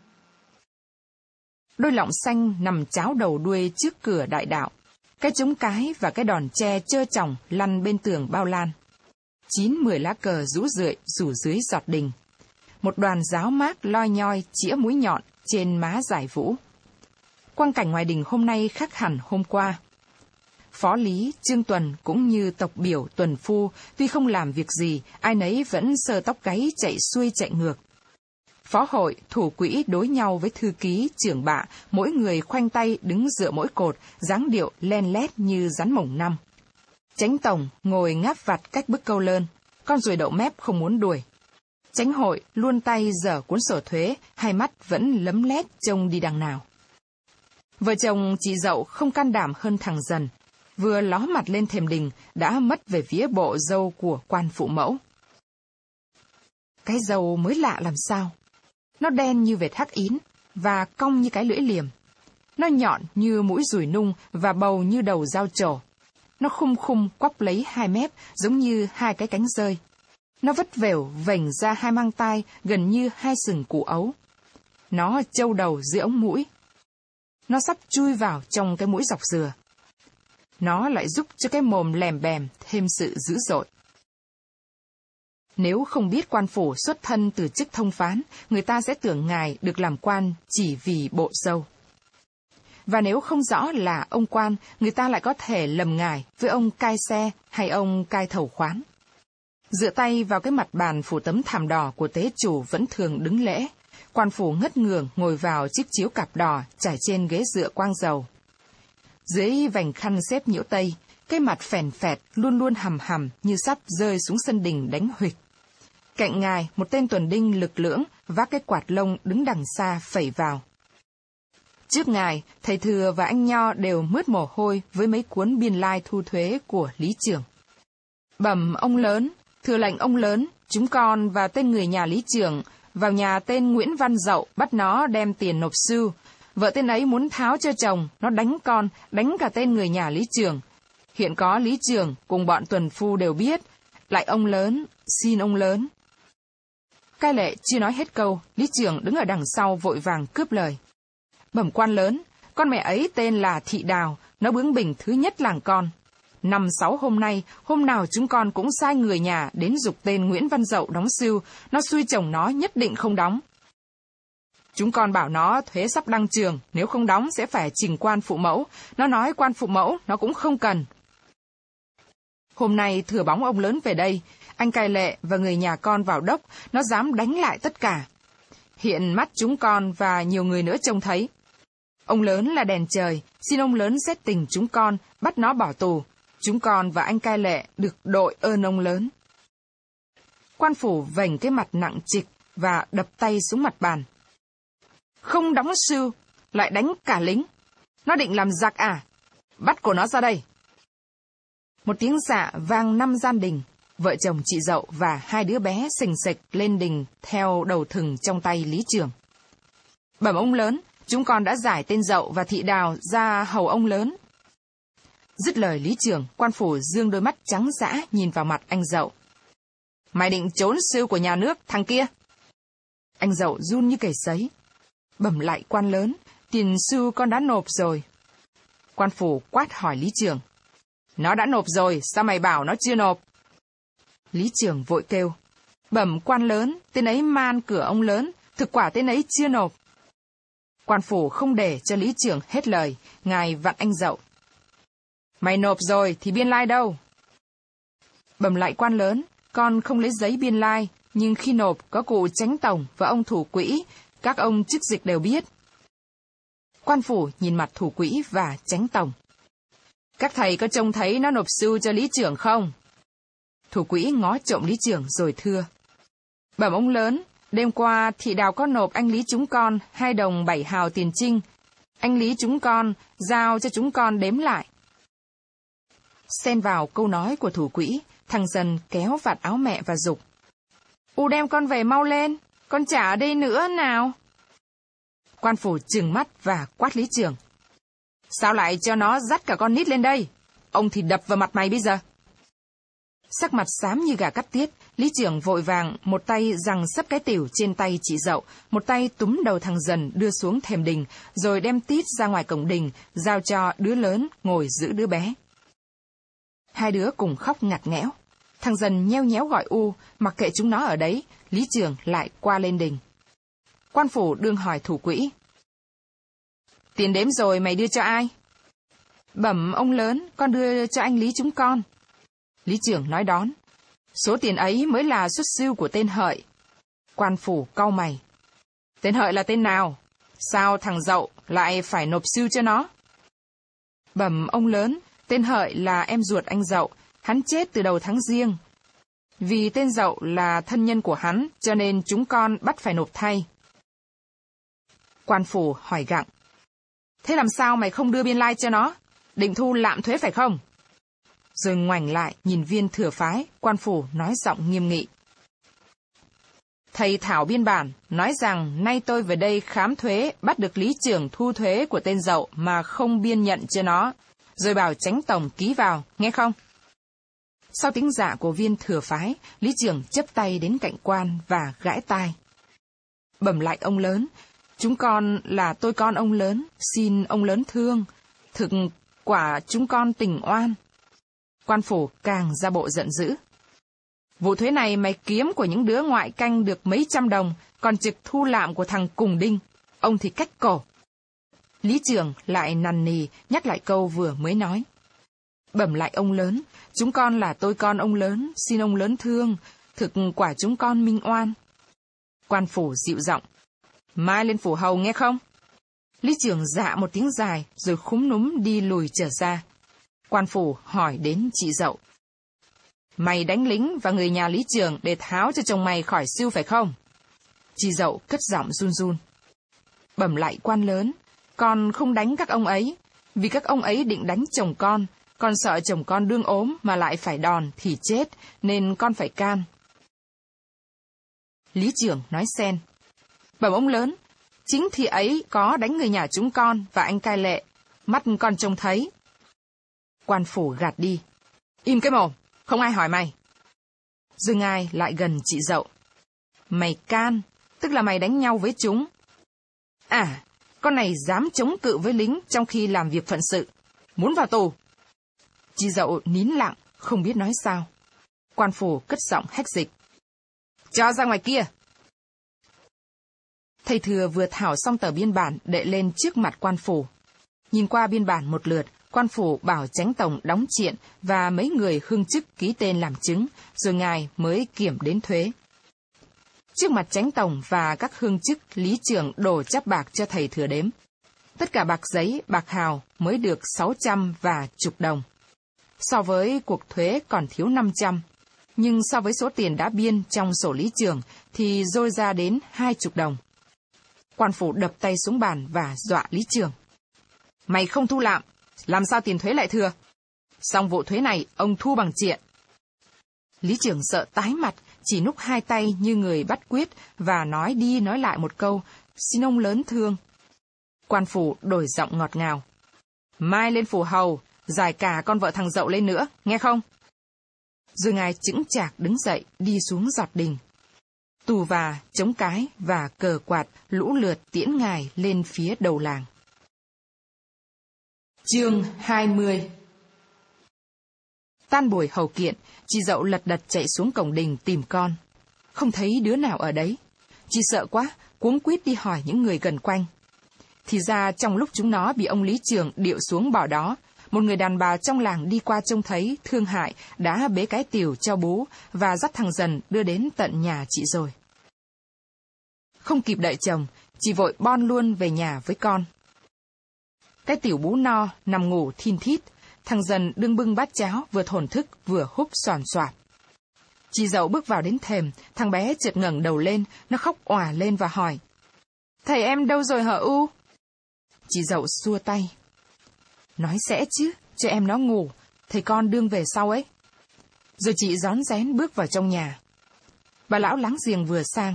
Đôi lọng xanh nằm cháo đầu đuôi trước cửa đại đạo. Cái trống cái và cái đòn tre trơ tròng lăn bên tường bao lan. 9-10 lá cờ rũ rượi rủ dưới giọt đình. Một đoàn giáo mát loi nhoi chĩa mũi nhọn trên má giải vũ. Quang cảnh ngoài đình hôm nay khác hẳn hôm qua. Phó Lý, Trương Tuần cũng như tộc biểu Tuần Phu, tuy không làm việc gì, ai nấy vẫn sơ tóc gáy chạy xuôi chạy ngược. Phó hội, thủ quỹ đối nhau với thư ký, trưởng bạ, mỗi người khoanh tay đứng dựa mỗi cột, dáng điệu len lét như rắn mồng năm. Chánh tổng ngồi ngáp vặt cách bức câu lơn, con ruồi đậu mép không muốn đuổi. Chánh hội luôn tay giở cuốn sổ thuế, hai mắt vẫn lấm lét trông đi đằng nào. Vợ chồng chị Dậu không can đảm hơn thằng Dần, vừa ló mặt lên thềm đình đã mất về phía bộ râu của quan phụ mẫu. Cái râu mới lạ làm sao? Nó đen như vệt hắc ín và cong như cái lưỡi liềm. Nó nhọn như mũi dùi nung và bầu như đầu dao trổ. Nó khum khum quắp lấy 2 mép giống như 2 cái cánh rơi. Nó vất vẻo vành ra 2 mang tai gần như 2 sừng củ ấu. Nó trâu đầu dưới ống mũi. Nó sắp chui vào trong cái mũi dọc dừa. Nó lại giúp cho cái mồm lèm bèm thêm sự dữ dội. Nếu không biết quan phủ xuất thân từ chức thông phán, người ta sẽ tưởng ngài được làm quan chỉ vì bộ râu. Và nếu không rõ là ông quan, người ta lại có thể lầm ngài với ông cai xe hay ông cai thầu khoán. Dựa tay vào cái mặt bàn phủ tấm thảm đỏ của tế chủ vẫn thường đứng lễ. Quan phủ ngất ngường ngồi vào chiếc chiếu cạp đỏ trải trên ghế dựa quang dầu. Dưới vành khăn xếp nhiễu tây, cái mặt phèn phẹt luôn luôn hầm hầm như sắp rơi xuống sân đình đánh huỵch. Cạnh ngài, một tên tuần đinh lực lưỡng vác cái quạt lông đứng đằng xa phẩy vào. Trước ngài, thầy Thừa và anh Nho đều mướt mồ hôi với mấy cuốn biên lai thu thuế của Lý Trường. Bẩm ông lớn, thưa lệnh ông lớn, chúng con và tên người nhà Lý Trường vào nhà tên Nguyễn Văn Dậu bắt nó đem tiền nộp sưu. Vợ tên ấy muốn tháo cho chồng, nó đánh con, đánh cả tên người nhà Lý Trường. Hiện có Lý Trường cùng bọn tuần phu đều biết, lại ông lớn, xin ông lớn. Cai lệ chưa nói hết câu, Lý Trường đứng ở đằng sau vội vàng cướp lời. Bẩm quan lớn, con mẹ ấy tên là Thị Đào, nó bướng bỉnh thứ nhất làng con. 5-6 hôm nay, hôm nào chúng con cũng sai người nhà đến giục tên Nguyễn Văn Dậu đóng sưu, nó xui chồng nó nhất định không đóng. Chúng con bảo nó thuế sắp đăng trường, nếu không đóng sẽ phải trình quan phụ mẫu, nó nói quan phụ mẫu nó cũng không cần. Hôm nay thừa bóng ông lớn về đây, anh cai lệ và người nhà con vào đốc, nó dám đánh lại tất cả. Hiện mắt chúng con và nhiều người nữa trông thấy. Ông lớn là đèn trời, xin ông lớn xét tình chúng con, bắt nó bỏ tù. Chúng con và anh cai lệ được đội ơn ông lớn. Quan phủ vành cái mặt nặng trịch và đập tay xuống mặt bàn. Không đóng sưu, lại đánh cả lính. Nó định làm giặc à? Bắt cổ nó ra đây. Một tiếng dạ vang 5 gian đình. Vợ chồng chị Dậu và 2 đứa bé xình xịch lên đình theo đầu thừng trong tay Lý Trường. Bẩm ông lớn, chúng con đã giải tên Dậu và Thị Đào ra hầu ông lớn. Dứt lời Lý Trường, quan phủ dương đôi mắt trắng dã nhìn vào mặt anh Dậu. Mày định trốn sưu của nhà nước, thằng kia? Anh Dậu run như cầy sấy. Bẩm lại quan lớn, tiền sưu con đã nộp rồi. Quan phủ quát hỏi Lý Trường. Nó đã nộp rồi, sao mày bảo nó chưa nộp? Lý Trường vội kêu. Bẩm quan lớn, tên ấy man cửa ông lớn, thực quả tên ấy chưa nộp. Quan phủ không để cho Lý Trường hết lời, ngài vặn anh Dậu. Mày nộp rồi thì biên lai đâu? Bẩm lại quan lớn, con không lấy giấy biên lai, nhưng khi nộp có cụ chánh tổng và ông thủ quỹ, các ông chức dịch đều biết. Quan phủ nhìn mặt thủ quỹ và chánh tổng. Các thầy có trông thấy nó nộp sưu cho Lý Trưởng không? Thủ quỹ ngó trộm Lý Trường rồi thưa. Bẩm ông lớn, đêm qua Thị Đào có nộp anh Lý chúng con 2 đồng 7 hào tiền trinh. Anh Lý chúng con giao cho chúng con đếm lại. Xen vào câu nói của thủ quỹ, thằng Dần kéo vạt áo mẹ và giục. Đem con về mau lên, con trả ở đây nữa nào. Quan phủ trừng mắt và quát Lý Trường. Sao lại cho nó dắt cả con nít lên đây? Ông thì đập vào mặt mày bây giờ. Sắc mặt xám như gà cắt tiết, lý trưởng vội vàng một tay giằng sấp cái tỉu trên tay chị Dậu, một tay túm đầu thằng Dần đưa xuống thềm đình, rồi đem tít ra ngoài cổng đình, giao cho đứa lớn ngồi giữ đứa bé. Hai đứa cùng khóc ngặt nghẽo. Thằng Dần nheo nhéo gọi u, mặc kệ chúng nó ở đấy, lý trưởng lại qua lên đình. Quan phủ đương hỏi thủ quỹ. Tiền đếm rồi mày đưa cho ai? Bẩm ông lớn, con đưa cho anh Lý chúng con. Lý trưởng nói đón. Số tiền ấy mới là xuất sưu của tên Hợi. Quan phủ cau mày. Tên Hợi là tên nào? Sao thằng Dậu lại phải nộp sưu cho nó? Bẩm ông lớn, tên Hợi là em ruột anh Dậu, hắn chết từ đầu tháng Giêng. Vì tên Dậu là thân nhân của hắn, cho nên chúng con bắt phải nộp thay. Quan phủ hỏi gặng. Thế làm sao mày không đưa biên lai cho nó? Định thu lạm thuế phải không? Rồi ngoảnh lại nhìn viên thừa phái, quan phủ nói giọng nghiêm nghị. Thầy thảo biên bản, nói rằng nay tôi về đây khám thuế, bắt được lý trưởng thu thuế của tên Dậu mà không biên nhận cho nó, rồi bảo chánh tổng ký vào, nghe không? Sau tiếng dạ của viên thừa phái, lý trưởng chắp tay đến cạnh quan và gãi tai. Bẩm lại ông lớn, chúng con là tôi con ông lớn, xin ông lớn thương, thực quả chúng con tình oan. Quan phủ càng ra bộ giận dữ. Vụ thuế này mày kiếm của những đứa ngoại canh được mấy trăm đồng, còn trực thu lạm của thằng Cùng Đinh, ông thì cách cổ. Lý trưởng lại nằn nì nhắc lại câu vừa mới nói. Bẩm lại ông lớn, chúng con là tôi con ông lớn, xin ông lớn thương, thực quả chúng con minh oan. Quan phủ dịu giọng. Mai lên phủ hầu nghe không? Lý trưởng dạ một tiếng dài rồi khúm núm đi lùi trở ra. Quan phủ hỏi đến chị Dậu. Mày đánh lính và người nhà lý trưởng để tháo cho chồng mày khỏi sưu phải không? Chị Dậu cất giọng run run. Bẩm lại quan lớn, con không đánh các ông ấy, vì các ông ấy định đánh chồng con sợ chồng con đương ốm mà lại phải đòn thì chết, nên con phải can. Lý trưởng nói xen. Bẩm ông lớn, chính thì ấy có đánh người nhà chúng con và anh Cai Lệ, mắt con trông thấy. Quan phủ gạt đi. Im cái mồm, không ai hỏi mày. Dương Ai lại gần chị Dậu. Mày can, tức là mày đánh nhau với chúng. À, con này dám chống cự với lính trong khi làm việc phận sự. Muốn vào tù. Chị Dậu nín lặng, không biết nói sao. Quan phủ cất giọng hách dịch. Cho ra ngoài kia. Thầy thừa vừa thảo xong tờ biên bản đệ lên trước mặt quan phủ. Nhìn qua biên bản một lượt, quan phủ bảo chánh tổng đóng triện và mấy người hương chức ký tên làm chứng, rồi ngài mới kiểm đếm thuế. Trước mặt chánh tổng và các hương chức, lý trưởng đổ chắp bạc cho thầy thừa đếm. Tất cả bạc giấy, bạc hào mới được 600 và chục đồng. So với cuộc thuế còn thiếu 500, nhưng so với số tiền đã biên trong sổ lý trưởng thì dôi ra đến 20 đồng. Quan phủ đập tay xuống bàn và dọa lý trưởng. Mày không thu lạm, làm sao tiền thuế lại thừa? Xong vụ thuế này ông thu bằng triện. Lý trưởng sợ tái mặt, chỉ núc hai tay như người bắt quyết và nói đi nói lại một câu, xin ông lớn thương. Quan phủ đổi giọng ngọt ngào. Mai lên phủ hầu, giải cả con vợ thằng Dậu lên nữa, nghe không? Rồi ngài chững chạc đứng dậy, đi xuống giọt đình. Tù và, trống cái và cờ quạt lũ lượt tiễn ngài lên phía đầu làng. Chương 20. Tan buổi hầu kiện, chị Dậu lật đật chạy xuống cổng đình tìm con. Không thấy đứa nào ở đấy. Chị sợ quá, cuống quýt đi hỏi những người gần quanh. Thì ra trong lúc chúng nó bị ông lý trưởng điệu xuống bỏ đó, một người đàn bà trong làng đi qua trông thấy, thương hại, đã bế cái tỉu cho bú và dắt thằng Dần đưa đến tận nhà chị rồi. Không kịp đợi chồng, chị vội bon luôn về nhà với con. Cái tỉu bú no, nằm ngủ thin thít, thằng Dần đương bưng bát cháo vừa thổn thức vừa húp xoàn xoạt. Chị Dậu bước vào đến thềm, thằng bé chợt ngẩng đầu lên, nó khóc òa lên và hỏi. Thầy em đâu rồi hả U? Chị Dậu xua tay. Nói sẽ chứ, cho em nó ngủ, thầy con đương về sau ấy. Rồi chị rón rén bước vào trong nhà. Bà lão láng giềng vừa sang.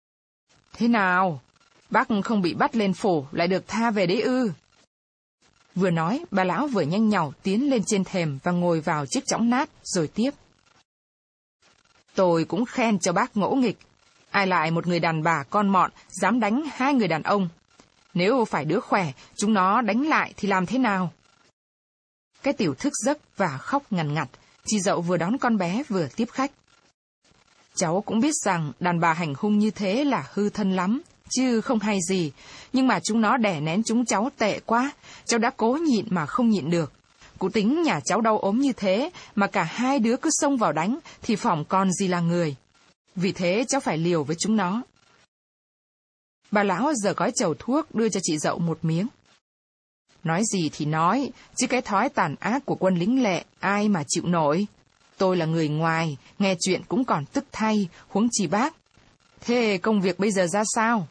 Thế nào? Bác không bị bắt lên phủ lại được tha về đấy ư? Vừa nói, bà lão vừa nhanh nhảu tiến lên trên thềm và ngồi vào chiếc chõng nát, rồi tiếp. Tôi cũng khen cho bác ngỗ nghịch. Ai lại một người đàn bà con mọn dám đánh hai người đàn ông. Nếu phải đứa khỏe, chúng nó đánh lại thì làm thế nào? Cái Tiểu thức giấc và khóc ngằn ngặt. Chị Dậu vừa đón con bé vừa tiếp khách. Cháu cũng biết rằng đàn bà hành hung như thế là hư thân lắm, chứ không hay gì. Nhưng mà chúng nó đè nén chúng cháu tệ quá, cháu đã cố nhịn mà không nhịn được. Cụ tính nhà cháu đau ốm như thế, mà cả hai đứa cứ xông vào đánh, thì phỏng còn gì là người. Vì thế cháu phải liều với chúng nó. Bà lão giờ gói chầu thuốc đưa cho chị Dậu một miếng. Nói gì thì nói, chứ cái thói tàn ác của quân lính lệ ai mà chịu nổi. Tôi là người ngoài, nghe chuyện cũng còn tức thay, huống chi bác. Thế công việc bây giờ ra sao?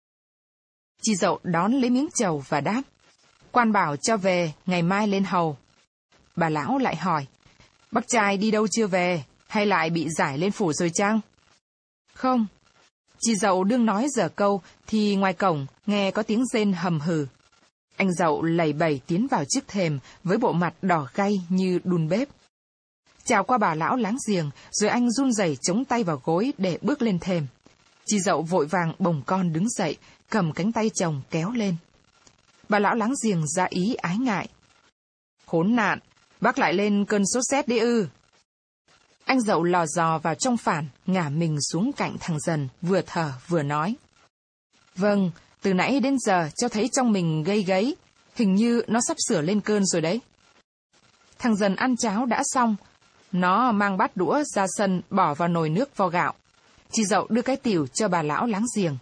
Chị Dậu đón lấy miếng chầu và đáp. Quan bảo cho về, ngày mai lên hầu. Bà lão lại hỏi. Bác trai đi đâu chưa về, hay lại bị giải lên phủ rồi chăng? Không. Chị Dậu đương nói dở câu, thì ngoài cổng nghe có tiếng rên hầm hừ. Anh Dậu lầy bầy tiến vào trước thềm với bộ mặt đỏ gay như đun bếp. Chào qua bà lão láng giềng, rồi anh run rẩy chống tay vào gối để bước lên thềm. Chị Dậu vội vàng bồng con đứng dậy, cầm cánh tay chồng kéo lên. Bà lão láng giềng ra ý ái ngại. Khốn nạn, bác lại lên cơn sốt rét đấy ư? Anh Dậu lò dò vào trong phản, ngả mình xuống cạnh thằng Dần, vừa thở vừa nói. Vâng, từ nãy đến giờ cháu thấy trong mình gây gáy, hình như nó sắp sửa lên cơn rồi đấy. Thằng Dần ăn cháo đã xong, nó mang bát đũa ra sân bỏ vào nồi nước vo gạo. Chị Dậu đưa cái tiểu cho bà lão láng giềng.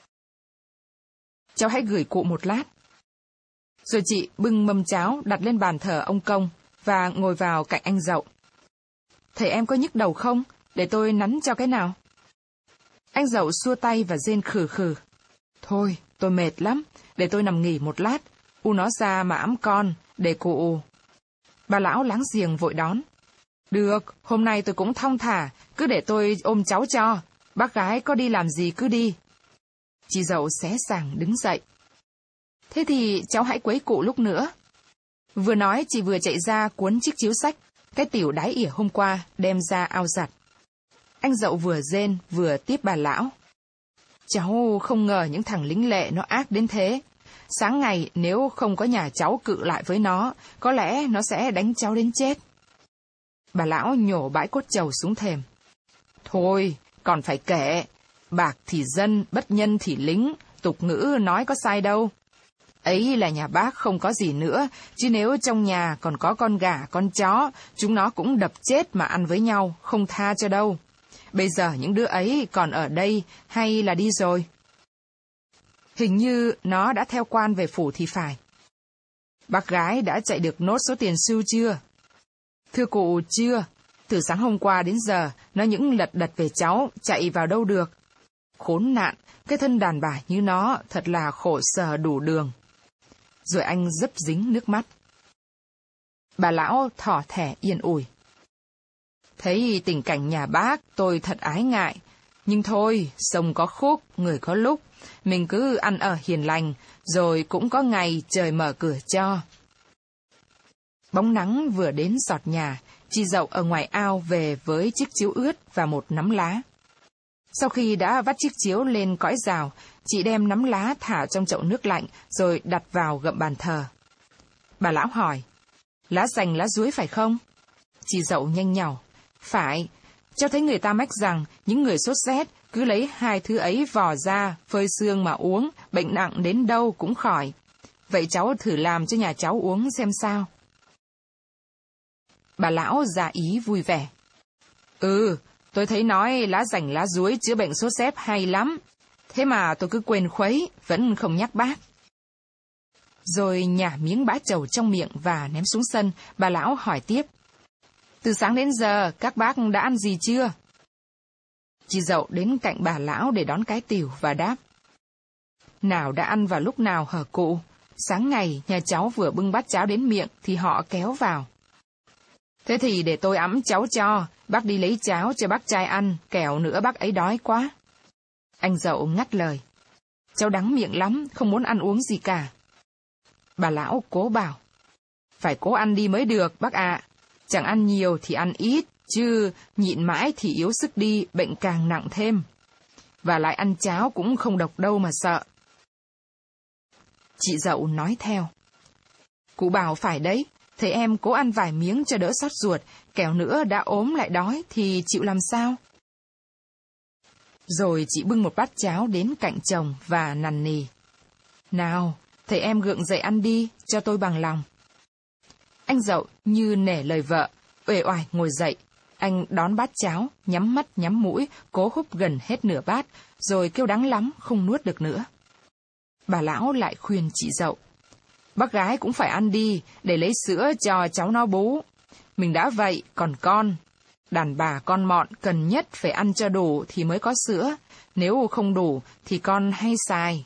Cháu hãy gửi cụ một lát. Rồi chị bưng mâm cháo đặt lên bàn thờ ông Công và ngồi vào cạnh anh Dậu. Thầy em có nhức đầu không? Để tôi nắn cho cái nào. Anh Dậu xua tay và rên khừ khừ. Thôi, tôi mệt lắm, để tôi nằm nghỉ một lát. U nó ra mà ẵm con, để cụ... Bà lão láng giềng vội đón. Được, hôm nay tôi cũng thong thả, cứ để tôi ôm cháu cho. Bác gái có đi làm gì cứ đi. Chị Dậu xé sàng đứng dậy. Thế thì cháu hãy quấy cụ lúc nữa. Vừa nói chị vừa chạy ra cuốn chiếc chiếu sách, cái tiểu đái ỉa hôm qua đem ra ao giặt. Anh Dậu vừa rên vừa tiếp bà lão. Cháu không ngờ những thằng lính lệ nó ác đến thế. Sáng ngày nếu không có nhà cháu cự lại với nó, có lẽ nó sẽ đánh cháu đến chết. Bà lão nhổ bãi cốt trầu xuống thềm. Thôi, còn phải kể. Bạc thì dân, bất nhân thì lính, tục ngữ nói có sai đâu. Ấy là nhà bác không có gì nữa, chứ nếu trong nhà còn có con gà, con chó, chúng nó cũng đập chết mà ăn với nhau, không tha cho đâu. Bây giờ những đứa ấy còn ở đây hay là đi rồi? Hình như nó đã theo quan về phủ thì phải. Bác gái đã chạy được nốt số tiền sưu chưa? Thưa cụ, chưa. Từ sáng hôm qua đến giờ, nó những lật đật về cháu, chạy vào đâu được. Khốn nạn, cái thân đàn bà như nó thật là khổ sở đủ đường. Rồi anh dấp dính nước mắt. Bà lão thỏ thẻ yên ủi. Thấy tình cảnh nhà bác tôi thật ái ngại. Nhưng thôi, sông có khúc, người có lúc. Mình cứ ăn ở hiền lành, rồi cũng có ngày trời mở cửa cho. Bóng nắng vừa đến giọt nhà, chị Dậu ở ngoài ao về với chiếc chiếu ướt và một nắm lá. Sau khi đã vắt chiếc chiếu lên cõi rào, chị đem nắm lá thả trong chậu nước lạnh rồi đặt vào gậm bàn thờ. Bà lão hỏi, lá dành lá dúi phải không? Chị Dậu nhanh nhảu, phải. Cháu thấy người ta mách rằng những người sốt rét cứ lấy hai thứ ấy vò ra, phơi sương mà uống, bệnh nặng đến đâu cũng khỏi. Vậy cháu thử làm cho nhà cháu uống xem sao. Bà lão ra ý vui vẻ. Tôi thấy nói lá dành lá dúi chữa bệnh sốt rét hay lắm. Thế mà tôi cứ quên khuấy, vẫn không nhắc bác. Rồi nhả miếng bã trầu trong miệng và ném xuống sân, bà lão hỏi tiếp. Từ sáng đến giờ, các bác đã ăn gì chưa? Chị Dậu đến cạnh bà lão để đón cái tiểu và đáp. Nào đã ăn vào lúc nào hả cụ? Sáng ngày, nhà cháu vừa bưng bát cháo đến miệng thì họ kéo vào. Thế thì để tôi ẵm cháu cho, bác đi lấy cháo cho bác trai ăn, kẻo nữa bác ấy đói quá. Anh Dậu ngắt lời. Cháu đắng miệng lắm, không muốn ăn uống gì cả. Bà lão cố bảo. Phải cố ăn đi mới được, bác ạ. Chẳng ăn nhiều thì ăn ít, chứ nhịn mãi thì yếu sức đi, bệnh càng nặng thêm. Và lại ăn cháo cũng không độc đâu mà sợ. Chị Dậu nói theo. Cụ bảo phải đấy, thầy em cố ăn vài miếng cho đỡ xót ruột, kẻo nữa đã ốm lại đói thì chịu làm sao? Rồi chị bưng một bát cháo đến cạnh chồng và nằn nì. Nào, thầy em gượng dậy ăn đi, cho tôi bằng lòng. Anh Dậu như nể lời vợ, uể oải ngồi dậy. Anh đón bát cháo, nhắm mắt nhắm mũi, cố húp gần hết nửa bát, rồi kêu đắng lắm, không nuốt được nữa. Bà lão lại khuyên chị Dậu. Bác gái cũng phải ăn đi, để lấy sữa cho cháu no bú. Mình đã vậy, còn con. Đàn bà con mọn cần nhất phải ăn cho đủ thì mới có sữa, nếu không đủ thì con hay xài.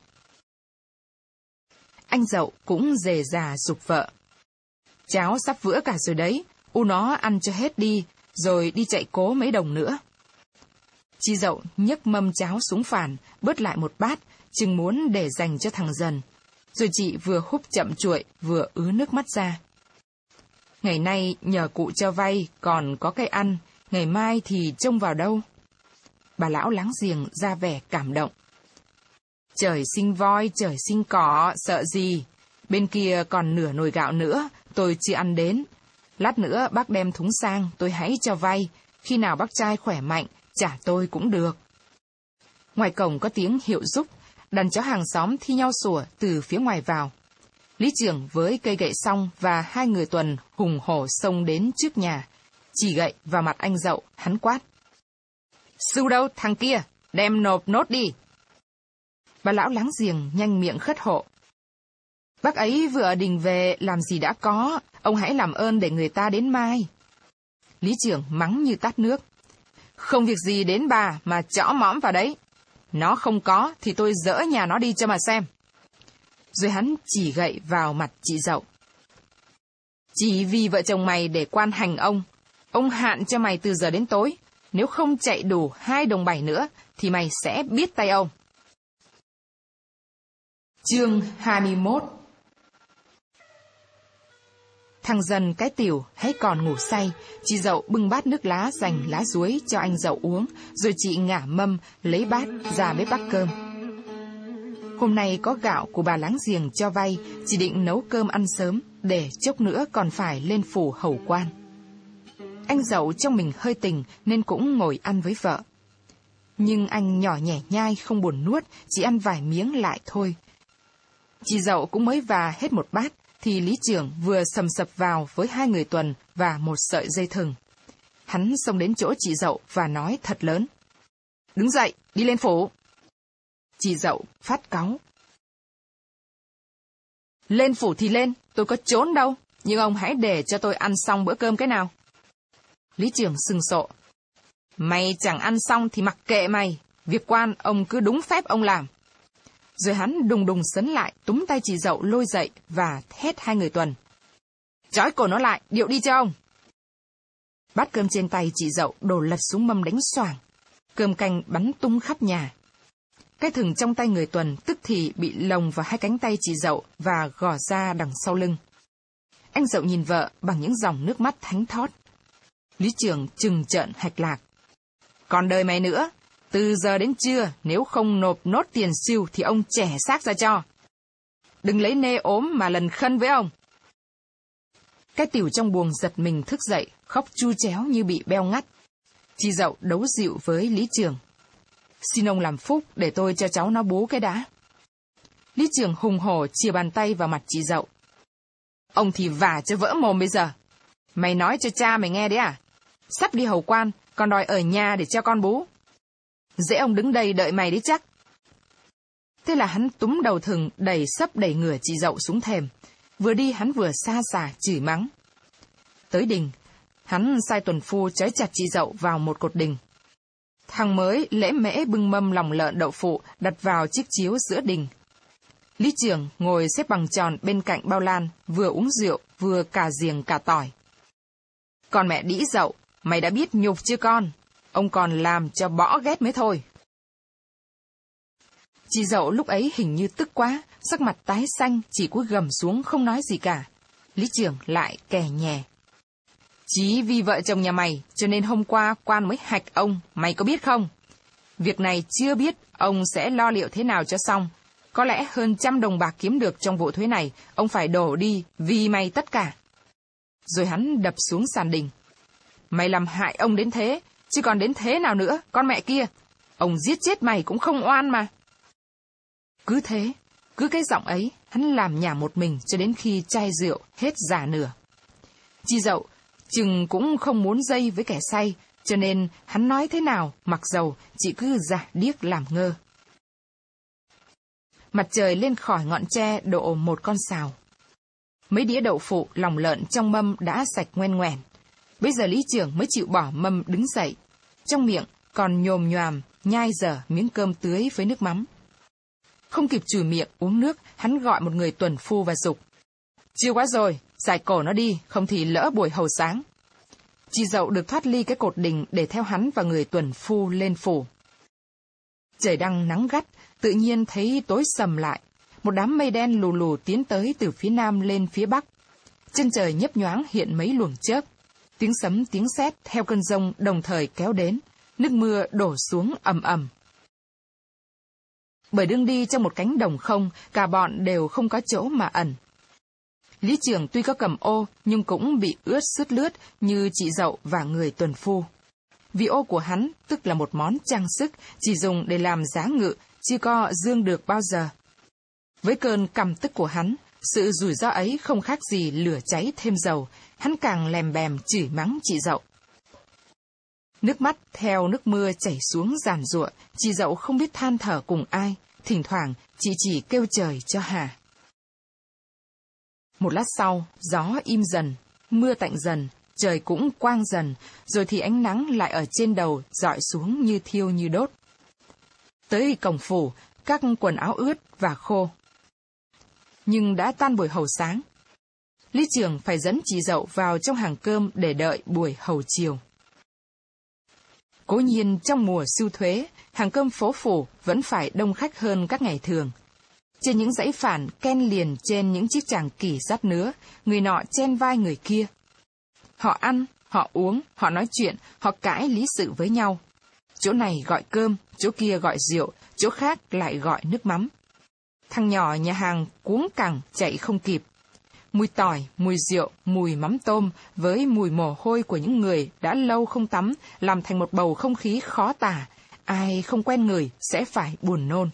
Anh Dậu cũng dề dà giục vợ. Cháo sắp vữa cả rồi đấy, nó ăn cho hết đi, rồi đi chạy cố mấy đồng nữa. Chị Dậu nhấc mâm cháo xuống phản, bớt lại một bát, chừng muốn để dành cho thằng Dần. Rồi chị vừa húp chậm chuội, vừa ứa nước mắt ra. Ngày nay nhờ cụ cho vay, còn có cái ăn, ngày mai thì trông vào đâu? Bà lão láng giềng ra vẻ cảm động. Trời sinh voi, trời sinh cỏ, sợ gì? Bên kia còn nửa nồi gạo nữa, tôi chưa ăn đến. Lát nữa bác đem thúng sang, tôi hãy cho vay. Khi nào bác trai khỏe mạnh, trả tôi cũng được. Ngoài cổng có tiếng hiệu giúp, đàn chó hàng xóm thi nhau sủa từ phía ngoài vào. Lý trưởng với cây gậy song và hai người tuần hùng hổ xông đến trước nhà, chỉ gậy vào mặt anh Dậu, hắn quát. Sưu đâu thằng kia, đem nộp nốt đi. Bà lão láng giềng nhanh miệng khất hộ. Bác ấy vừa ở đình về, làm gì đã có, ông hãy làm ơn để người ta đến mai. Lý trưởng mắng như tát nước. Không việc gì đến bà mà chõ mõm vào đấy. Nó không có thì tôi dỡ nhà nó đi cho mà xem. Rồi hắn chỉ gậy vào mặt chị Dậu. Chỉ vì vợ chồng mày để quan hành ông hạn cho mày từ giờ đến tối. Nếu không chạy đủ 2 đồng 7 nữa thì mày sẽ biết tay ông. Chương 21. Thằng Dần cái tiểu hãy còn ngủ say, chị Dậu bưng bát nước lá dành lá duối cho anh Dậu uống, rồi chị ngả mâm lấy bát ra bếp bắc cơm. Hôm nay có gạo của bà láng giềng cho vay, chị định nấu cơm ăn sớm, để chốc nữa còn phải lên phủ hầu quan. Anh Dậu trong mình hơi tình nên cũng ngồi ăn với vợ. Nhưng anh nhỏ nhẻ nhai không buồn nuốt, chỉ ăn vài miếng lại thôi. Chị Dậu cũng mới và hết một bát, thì lý trưởng vừa sầm sập vào với 2 người tuần và một sợi dây thừng. Hắn xông đến chỗ chị Dậu và nói thật lớn. Đứng dậy, đi lên phủ. Chị Dậu phát cáu. Lên phủ thì lên, tôi có trốn đâu, nhưng ông hãy để cho tôi ăn xong bữa cơm cái nào. Lý trưởng sừng sộ. Mày chẳng ăn xong thì mặc kệ mày, việc quan ông cứ đúng phép ông làm. Rồi hắn đùng đùng sấn lại, túm tay chị Dậu lôi dậy và thét 2 người tuần. Trói cổ nó lại, điệu đi cho ông. Bát cơm trên tay chị Dậu đổ lật xuống mâm đánh xoảng. Cơm canh bắn tung khắp nhà. Cái thừng trong tay người tuần tức thì bị lồng vào 2 cánh tay chị Dậu và gò ra đằng sau lưng. Anh Dậu nhìn vợ bằng những dòng nước mắt thánh thót. Lý trưởng trừng trợn hạch lạc. Còn đời mày nữa, từ giờ đến trưa nếu không nộp nốt tiền siêu thì ông trẻ xác ra cho. Đừng lấy nê ốm mà lần khân với ông. Cái tiểu trong buồng giật mình thức dậy, khóc chu chéo như bị beo ngắt. Chị Dậu đấu dịu với lý trưởng. Xin ông làm phúc để tôi cho cháu nó bú cái đã. Lý trưởng hùng hổ chìa bàn tay vào mặt chị Dậu. Ông thì vả cho vỡ mồm bây giờ. Mày nói cho cha mày nghe đấy à? Sắp đi hầu quan, còn đòi ở nhà để cho con bú. Dễ ông đứng đây đợi mày đấy chắc. Thế là hắn túm đầu thừng đẩy sấp đẩy ngửa chị Dậu xuống thềm. Vừa đi hắn vừa xa xả chửi mắng. Tới đình, hắn sai tuần phu trói chặt chị Dậu vào một cột đình. Thằng mới lễ mễ bưng mâm lòng lợn đậu phụ đặt vào chiếc chiếu giữa đình. Lý trưởng ngồi xếp bằng tròn bên cạnh bao lan, vừa uống rượu vừa cà giềng cà tỏi. Còn mẹ đĩ Dậu, mày đã biết nhục chưa con? Ông còn làm cho bỏ ghét mới thôi. Chị Dậu lúc ấy hình như tức quá, sắc mặt tái xanh, chỉ cúi gầm xuống không nói gì cả. Lý trưởng lại kè nhè. Chí vì vợ chồng nhà mày, cho nên hôm qua quan mới hạch ông, mày có biết không? Việc này chưa biết ông sẽ lo liệu thế nào cho xong. Có lẽ hơn 100 đồng bạc kiếm được trong vụ thuế này, ông phải đổ đi vì mày tất cả. Rồi hắn đập xuống sàn đình. Mày làm hại ông đến thế, chứ còn đến thế nào nữa, con mẹ kia. Ông giết chết mày cũng không oan mà. Cứ thế, cứ cái giọng ấy, hắn làm nhảm một mình cho đến khi chai rượu hết già nửa. Chị Dậu chừng cũng không muốn dây với kẻ say, cho nên hắn nói thế nào, mặc dầu chị cứ giả điếc làm ngơ. Mặt trời lên khỏi ngọn tre độ 1 con sào. Mấy đĩa đậu phụ, lòng lợn trong mâm đã sạch ngoen ngoèn. Bây giờ Lý trưởng mới chịu bỏ mâm đứng dậy. Trong miệng còn nhồm nhoàm, nhai dở miếng cơm tưới với nước mắm. Không kịp chùi miệng uống nước, hắn gọi một người tuần phu và giục. Chiều quá rồi, giải cổ nó đi, không thì lỡ buổi hầu sáng. Chị Dậu được thoát ly cái cột đình để theo hắn và người tuần phu lên phủ. Trời đang nắng gắt, tự nhiên thấy tối sầm lại. Một đám mây đen lù lù tiến tới từ phía nam lên phía bắc. Trên trời nhấp nhoáng hiện mấy luồng chớp. Tiếng sấm tiếng sét theo cơn giông đồng thời kéo đến. Nước mưa đổ xuống ầm ầm. Bởi đương đi trong một cánh đồng không, cả bọn đều không có chỗ mà ẩn. Lý trưởng tuy có cầm ô, nhưng cũng bị ướt sướt lướt như chị Dậu và người tuần phu. Vì ô của hắn, tức là một món trang sức, chỉ dùng để làm giá ngự, chưa có dương được bao giờ. Với cơn căm tức của hắn, sự rủi ro ấy không khác gì lửa cháy thêm dầu, hắn càng lèm bèm chửi mắng chị Dậu. Nước mắt theo nước mưa chảy xuống giàn giụa, chị Dậu không biết than thở cùng ai, thỉnh thoảng chị chỉ kêu trời cho hà. Một lát sau, gió im dần, mưa tạnh dần, trời cũng quang dần, rồi thì ánh nắng lại ở trên đầu rọi xuống như thiêu như đốt. Tới cổng phủ, các quần áo ướt và khô. Nhưng đã tan buổi hầu sáng. Lý trưởng phải dẫn chị Dậu vào trong hàng cơm để đợi buổi hầu chiều. Cố nhiên trong mùa sưu thuế, hàng cơm phố phủ vẫn phải đông khách hơn các ngày thường. Trên những dãy phản ken liền trên những chiếc chàng kỷ dắt nứa, người nọ chen vai người kia. Họ ăn, họ uống, họ nói chuyện, họ cãi lý sự với nhau. Chỗ này gọi cơm, chỗ kia gọi rượu, chỗ khác lại gọi nước mắm. Thằng nhỏ nhà hàng cuống cẳng chạy không kịp. Mùi tỏi, mùi rượu, mùi mắm tôm với mùi mồ hôi của những người đã lâu không tắm làm thành một bầu không khí khó tả. Ai không quen người sẽ phải buồn nôn.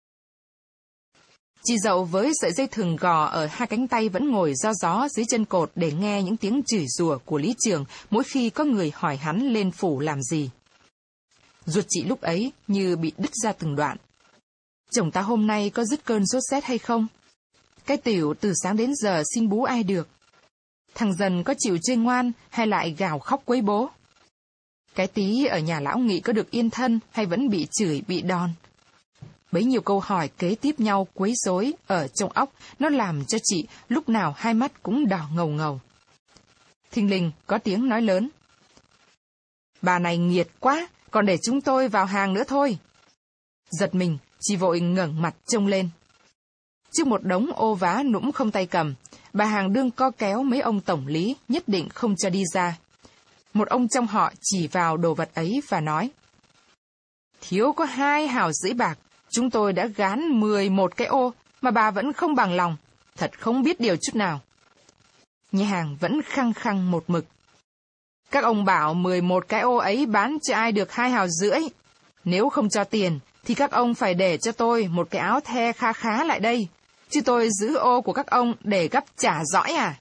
Chị Dậu với sợi dây thừng gò ở hai cánh tay vẫn ngồi do gió dưới chân cột để nghe những tiếng chửi rủa của Lý trưởng mỗi khi có người hỏi hắn lên phủ làm gì. Ruột chị lúc ấy như bị đứt ra từng đoạn. Chồng ta hôm nay có dứt cơn sốt rét hay không? Cái tiểu từ sáng đến giờ xin bú ai được? Thằng Dần có chịu chơi ngoan hay lại gào khóc quấy bố? Cái Tí ở nhà lão Nghị có được yên thân hay vẫn bị chửi bị đòn? Bấy nhiêu câu hỏi kế tiếp nhau quấy rối ở trong óc, nó làm cho chị lúc nào hai mắt cũng đỏ ngầu ngầu. Thình lình có tiếng nói lớn. Bà này nghiệt quá, còn để chúng tôi vào hàng nữa thôi. Giật mình, chị vội ngẩng mặt trông lên. Trước một đống ô vá nũng không tay cầm, bà hàng đương co kéo mấy ông tổng lý nhất định không cho đi ra. Một ông trong họ chỉ vào đồ vật ấy và nói. Thiếu có 2 hào rưỡi bạc, chúng tôi đã gán 11 cái ô mà bà vẫn không bằng lòng, thật không biết điều chút nào. Nhà hàng vẫn khăng khăng một mực. Các ông bảo 11 cái ô ấy bán cho ai được 2 hào rưỡi. Nếu không cho tiền, thì các ông phải để cho tôi một cái áo the kha khá lại đây, chứ tôi giữ ô của các ông để gấp trả dõi à?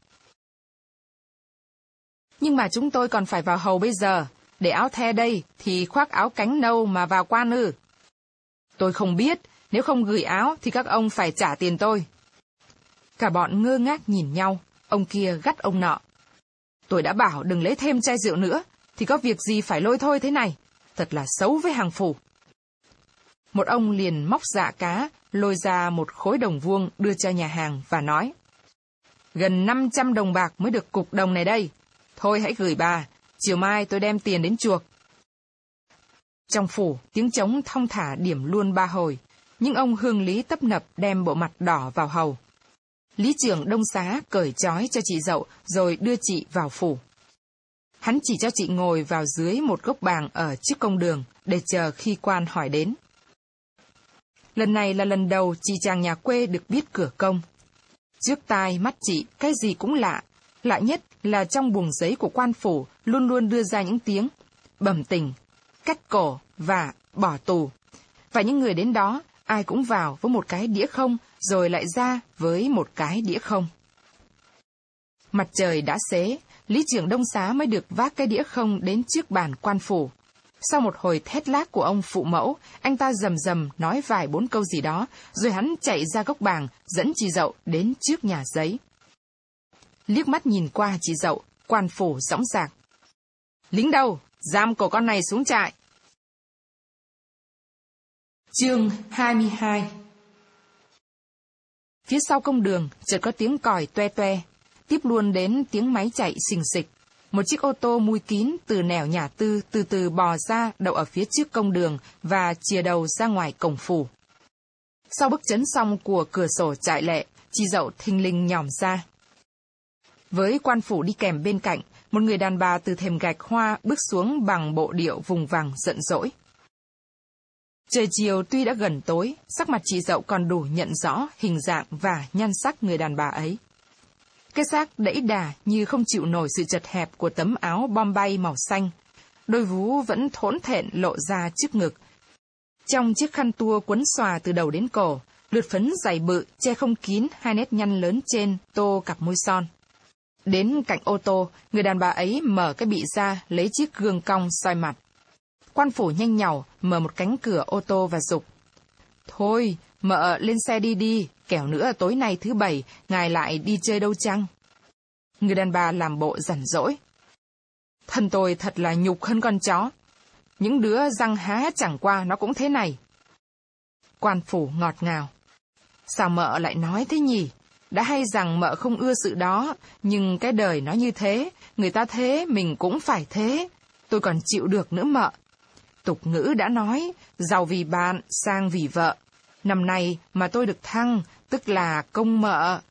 Nhưng mà chúng tôi còn phải vào hầu bây giờ, để áo the đây thì khoác áo cánh nâu mà vào quan ư? Tôi không biết, nếu không gửi áo thì các ông phải trả tiền tôi. Cả bọn ngơ ngác nhìn nhau, ông kia gắt ông nọ. Tôi đã bảo đừng lấy thêm chai rượu nữa, thì có việc gì phải lôi thôi thế này, thật là xấu với hàng phủ. Một ông liền móc dạ cá, lôi ra một khối đồng vuông đưa cho nhà hàng và nói. Gần 500 đồng bạc mới được cục đồng này đây. Thôi hãy gửi bà, chiều mai tôi đem tiền đến chuộc. Trong phủ, tiếng trống thong thả điểm luôn 3 hồi, nhưng ông hương lý tấp nập đem bộ mặt đỏ vào hầu. Lý trưởng đông xá cởi trói cho chị Dậu rồi đưa chị vào phủ. Hắn chỉ cho chị ngồi vào dưới một gốc bàng ở trước công đường để chờ khi quan hỏi đến. Lần này là lần đầu chị chàng nhà quê được biết cửa công. Trước tai mắt chị cái gì cũng lạ, lạ nhất là trong buồng giấy của quan phủ luôn luôn đưa ra những tiếng bẩm tình, cắt cổ và bỏ tù. Và những người đến đó, ai cũng vào với một cái đĩa không, rồi lại ra với một cái đĩa không. Mặt trời đã xế, Lý trưởng đông xá mới được vác cái đĩa không đến trước bàn quan phủ. Sau một hồi thét lác của ông phụ mẫu, anh ta rầm rầm nói vài 4 câu gì đó, rồi hắn chạy ra gốc bàng, dẫn chị Dậu đến trước nhà giấy. Liếc mắt nhìn qua chị Dậu, quan phủ dõng dạc. Lính đâu? Giam cổ con này xuống trại. Chương 22. Phía sau công đường, chợt có tiếng còi toe toe, tiếp luôn đến tiếng máy chạy xình xịch. Một chiếc ô tô mui kín từ nẻo nhà tư từ từ bò ra đậu ở phía trước công đường và chìa đầu ra ngoài cổng phủ. Sau bức chấn xong của cửa sổ trại lệ, chị Dậu thình lình nhỏm ra. Với quan phủ đi kèm bên cạnh, một người đàn bà từ thềm gạch hoa bước xuống bằng bộ điệu vùng vằng giận dỗi. Trời chiều tuy đã gần tối, sắc mặt chị Dậu còn đủ nhận rõ hình dạng và nhan sắc người đàn bà ấy. Cái xác đẫy đà như không chịu nổi sự chật hẹp của tấm áo bombay màu xanh. Đôi vú vẫn thốn thện lộ ra trước ngực. Trong chiếc khăn tua quấn xòa từ đầu đến cổ, lượt phấn dày bự che không kín 2 nét nhăn lớn trên tô cặp môi son. Đến cạnh ô tô, người đàn bà ấy mở cái bị ra lấy chiếc gương cong soi mặt. Quan phủ nhanh nhảu mở một cánh cửa ô tô và giục. Thôi, mợ lên xe đi, kẻo nữa tối nay thứ Bảy, ngài lại đi chơi đâu chăng? Người đàn bà làm bộ rảnh rỗi. Thân tôi thật là nhục hơn con chó. Những đứa răng há chẳng qua nó cũng thế này. Quan phủ ngọt ngào. Sao mợ lại nói thế nhỉ? Đã hay rằng mợ không ưa sự đó, nhưng cái đời nó như thế, người ta thế, mình cũng phải thế. Tôi còn chịu được nữa mợ. Tục ngữ đã nói, giàu vì bạn, sang vì vợ. Năm nay mà tôi được thăng, tức là công mợ.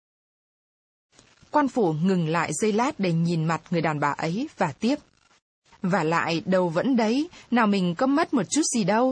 Quan phủ ngừng lại giây lát để nhìn mặt người đàn bà ấy và tiếp. Và lại đầu vẫn đấy, nào mình có mất một chút gì đâu.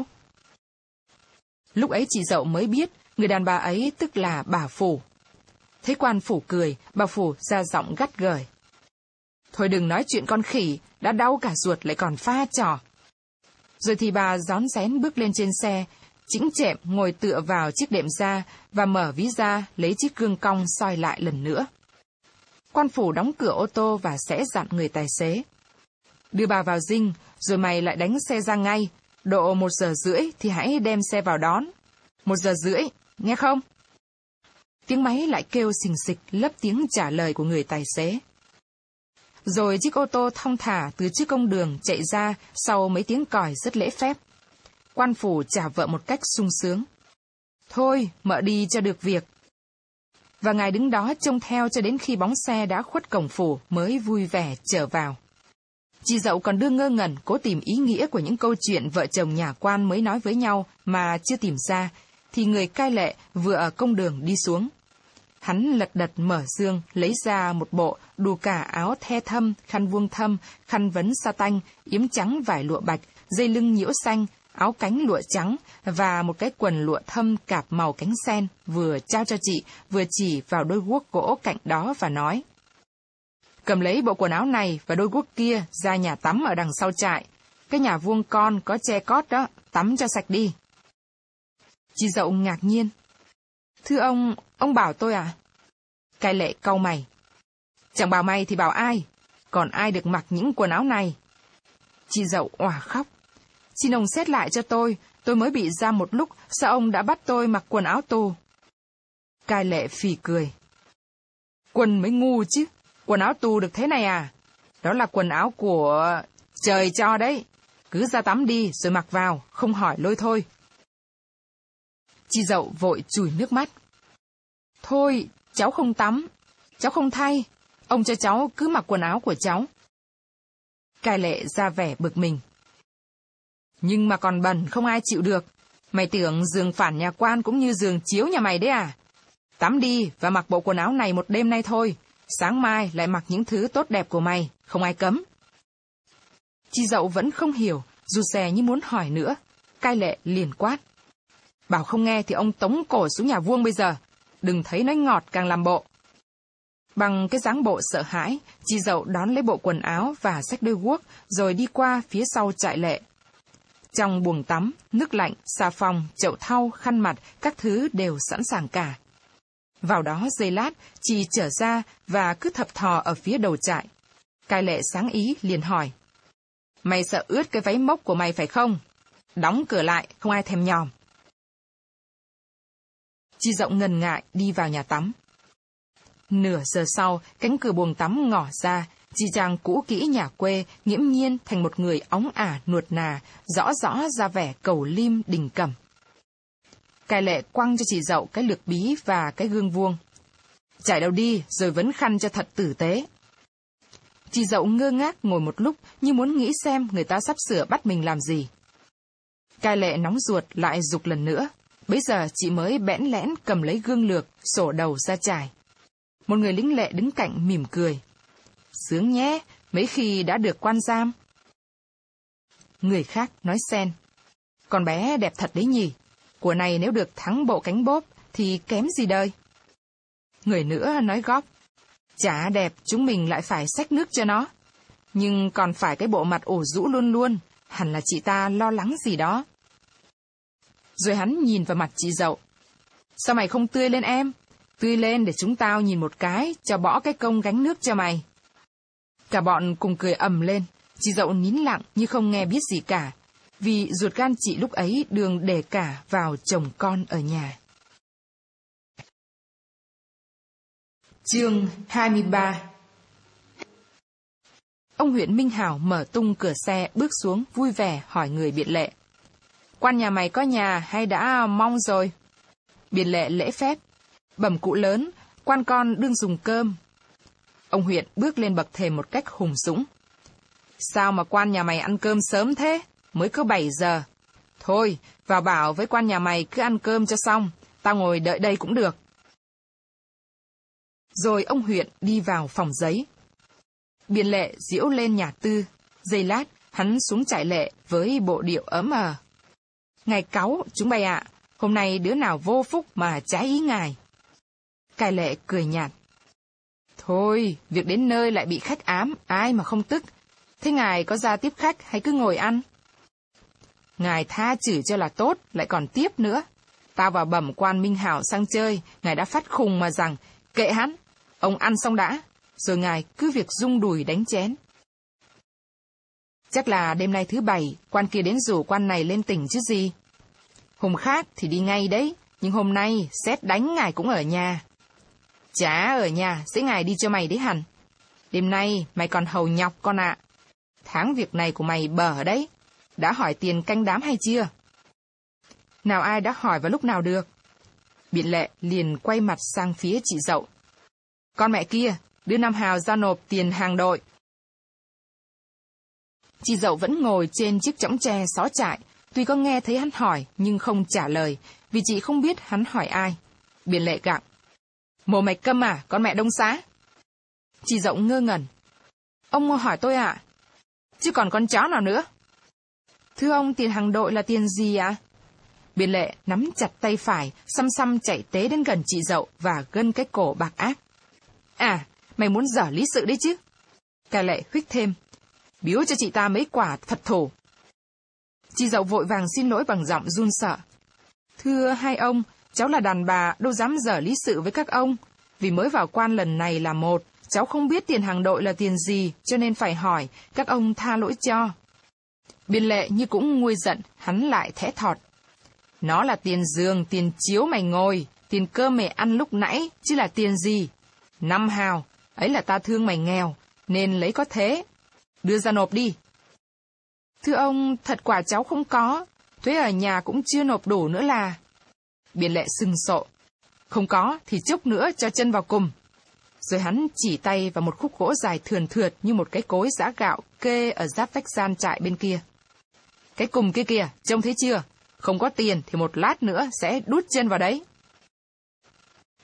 Lúc ấy chị Dậu mới biết, người đàn bà ấy tức là bà Phủ. Thấy quan phủ cười, bà Phủ ra giọng gắt gởi. Thôi đừng nói chuyện con khỉ, đã đau cả ruột lại còn pha trò. Rồi thì bà rón rén bước lên trên xe, chĩnh chẹm ngồi tựa vào chiếc đệm da và mở ví ra lấy chiếc gương cong soi lại lần nữa. Quan phủ đóng cửa ô tô và sẽ dặn người tài xế. Đưa bà vào dinh, rồi mày lại đánh xe ra ngay. Độ 1 giờ rưỡi thì hãy đem xe vào đón. 1 giờ rưỡi, nghe không? Tiếng máy lại kêu xình xịch lấp tiếng trả lời của người tài xế. Rồi chiếc ô tô thong thả từ trước công đường chạy ra sau mấy tiếng còi rất lễ phép. Quan phủ trả vợ một cách sung sướng. Thôi, mợ đi cho được việc. Và ngài đứng đó trông theo cho đến khi bóng xe đã khuất cổng phủ mới vui vẻ trở vào. Chị Dậu còn đương ngơ ngẩn cố tìm ý nghĩa của những câu chuyện vợ chồng nhà quan mới nói với nhau mà chưa tìm ra, thì người cai lệ vừa ở công đường đi xuống. Hắn lật đật mở dương, lấy ra một bộ đủ cả áo the thâm, khăn vuông thâm, khăn vấn sa tanh, yếm trắng vải lụa bạch, dây lưng nhiễu xanh, áo cánh lụa trắng và một cái quần lụa thâm cạp màu cánh sen, vừa trao cho chị, vừa chỉ vào đôi guốc gỗ cạnh đó và nói. Cầm lấy bộ quần áo này và đôi guốc kia ra nhà tắm ở đằng sau trại. Cái nhà vuông con có che cót đó, tắm cho sạch đi. Chị Dậu ngạc nhiên. Thưa ông bảo tôi à? Cai lệ cau mày. Chẳng bảo mày thì bảo ai? Còn ai được mặc những quần áo này? Chị Dậu òa khóc. Xin ông xét lại cho tôi mới bị giam một lúc, sao ông đã bắt tôi mặc quần áo tù? Cai lệ phì cười. Quân mới ngu chứ, quần áo tù được thế này à? Đó là quần áo của trời cho đấy. Cứ ra tắm đi rồi mặc vào, không hỏi lôi thôi. Chị Dậu vội chùi nước mắt. Thôi, cháu không tắm, cháu không thay, ông cho cháu cứ mặc quần áo của cháu. Cai lệ ra vẻ bực mình. Nhưng mà còn bẩn không ai chịu được. Mày tưởng giường phản nhà quan cũng như giường chiếu nhà mày đấy à? Tắm đi và mặc bộ quần áo này một đêm nay thôi. Sáng mai lại mặc những thứ tốt đẹp của mày, không ai cấm. Chị Dậu vẫn không hiểu, dù xè như muốn hỏi nữa. Cai Lệ liền quát. Bảo không nghe thì ông tống cổ xuống nhà vuông bây giờ. Đừng thấy nói ngọt càng làm bộ. Bằng cái dáng bộ sợ hãi, chị Dậu đón lấy bộ quần áo và xách đôi guốc, rồi đi qua phía sau trại Lệ. Trong buồng tắm, nước lạnh, xà phòng, chậu thau, khăn mặt, các thứ đều sẵn sàng cả. Vào đó giây lát, chị trở ra và cứ thập thò ở phía đầu trại. Cai Lệ sáng ý liền hỏi. Mày sợ ướt cái váy mốc của mày phải không? Đóng cửa lại, không ai thèm nhòm. Chị Dậu ngần ngại đi vào nhà tắm. Nửa giờ sau, cánh cửa buồng tắm ngỏ ra, chị chàng cũ kỹ nhà quê nghiễm nhiên thành một người óng ả nuột nà, rõ rõ ra vẻ cầu lim đình cẩm. Cai Lệ quăng cho chị Dậu cái lược bí và cái gương vuông. Chải đầu đi rồi vấn khăn cho thật tử tế. Chị Dậu ngơ ngác ngồi một lúc như muốn nghĩ xem người ta sắp sửa bắt mình làm gì. Cai Lệ nóng ruột lại giục lần nữa. Bấy giờ chị mới bẽn lẽn cầm lấy gương lược, sổ đầu ra trải. Một người lính lệ đứng cạnh mỉm cười. Sướng nhé, mấy khi đã được quan giam. Người khác nói xen. Con bé đẹp thật đấy nhỉ. Của này nếu được thắng bộ cánh bốp thì kém gì đời. Người nữa nói góp. Chả đẹp chúng mình lại phải xách nước cho nó. Nhưng còn phải cái bộ mặt ủ rũ luôn luôn. Hẳn là chị ta lo lắng gì đó. Rồi hắn nhìn vào mặt chị Dậu. Sao mày không tươi lên em? Tươi lên để chúng tao nhìn một cái, cho bỏ cái công gánh nước cho mày. Cả bọn cùng cười ầm lên. Chị Dậu nín lặng như không nghe biết gì cả. Vì ruột gan chị lúc ấy đường để cả vào chồng con ở nhà. Chương 23. Ông huyện Minh Hảo mở tung cửa xe bước xuống vui vẻ hỏi người biện lệ. Quan nhà mày có nhà hay đã mong rồi? Biện lệ lễ phép. Bẩm cụ lớn, quan con đương dùng cơm. Ông huyện bước lên bậc thềm một cách hùng dũng. Sao mà quan nhà mày ăn cơm sớm thế? Mới có 7 giờ. Thôi, vào bảo với quan nhà mày cứ ăn cơm cho xong, tao ngồi đợi đây cũng được. Rồi ông huyện đi vào phòng giấy. Biện lệ diễu lên nhà tư. Giây lát, hắn xuống trại Lệ với bộ điệu ấm ờ. Ngài cáu, chúng bay ạ, hôm nay đứa nào vô phúc mà trái ý ngài. Cai Lệ cười nhạt. Thôi, việc đến nơi lại bị khách ám, ai mà không tức. Thế ngài có ra tiếp khách hay cứ ngồi ăn? Ngài tha chửi cho là tốt, lại còn tiếp nữa. Tao vào bẩm quan Minh Hảo sang chơi, ngài đã phát khùng mà rằng, kệ hắn, ông ăn xong đã, rồi ngài cứ việc rung đùi đánh chén. Chắc là đêm nay thứ 7, quan kia đến rủ quan này lên tỉnh chứ gì. Hôm khác thì đi ngay đấy, nhưng hôm nay xét đánh ngài cũng ở nhà. Chả ở nhà, sẽ ngài đi cho mày đấy hẳn. Đêm nay mày còn hầu nhọc con ạ. Tháng việc này của mày bở đấy. Đã hỏi tiền canh đám hay chưa? Nào ai đã hỏi vào lúc nào được? Biện lệ liền quay mặt sang phía chị Dậu. Con mẹ kia, đưa Nam Hào ra nộp tiền hàng đội. Chị Dậu vẫn ngồi trên chiếc chõng tre xó trại, tuy có nghe thấy hắn hỏi nhưng không trả lời, vì chị không biết hắn hỏi ai. Biện lệ gặng. Mồm mày câm à, con mẹ Đông Xá? Chị Dậu ngơ ngẩn. Ông hỏi tôi ạ? Chứ còn con chó nào nữa? Thưa ông, tiền hàng đội là tiền gì ạ? Biện lệ nắm chặt tay phải, xăm xăm chạy tế đến gần chị Dậu và gân cái cổ bạc ác. À, mày muốn dở lý sự đấy chứ? Cai Lệ huých thêm. Biếu cho chị ta mấy quả Phật thủ. Chị Dậu vội vàng xin lỗi bằng giọng run sợ. Thưa hai ông, cháu là đàn bà, đâu dám dở lý sự với các ông. Vì mới vào quan lần này là một, cháu không biết tiền hàng đội là tiền gì, cho nên phải hỏi, các ông tha lỗi cho. Biện lệ như cũng nguôi giận, hắn lại thẽ thọt. Nó là tiền giường, tiền chiếu mày ngồi, tiền cơm mày ăn lúc nãy, chứ là tiền gì. 5 hào, ấy là ta thương mày nghèo, nên lấy có thế. Đưa ra nộp đi. Thưa ông, thật quả cháu không có, thuế ở nhà cũng chưa nộp đủ nữa là. Biện lệ sừng sộ. Không có thì chốc nữa cho chân vào cùng. Rồi hắn chỉ tay vào một khúc gỗ dài thườn thượt như một cái cối giã gạo kê ở giáp vách gian trại bên kia. Cái cùng kia kìa, trông thấy chưa? Không có tiền thì một lát nữa sẽ đút chân vào đấy.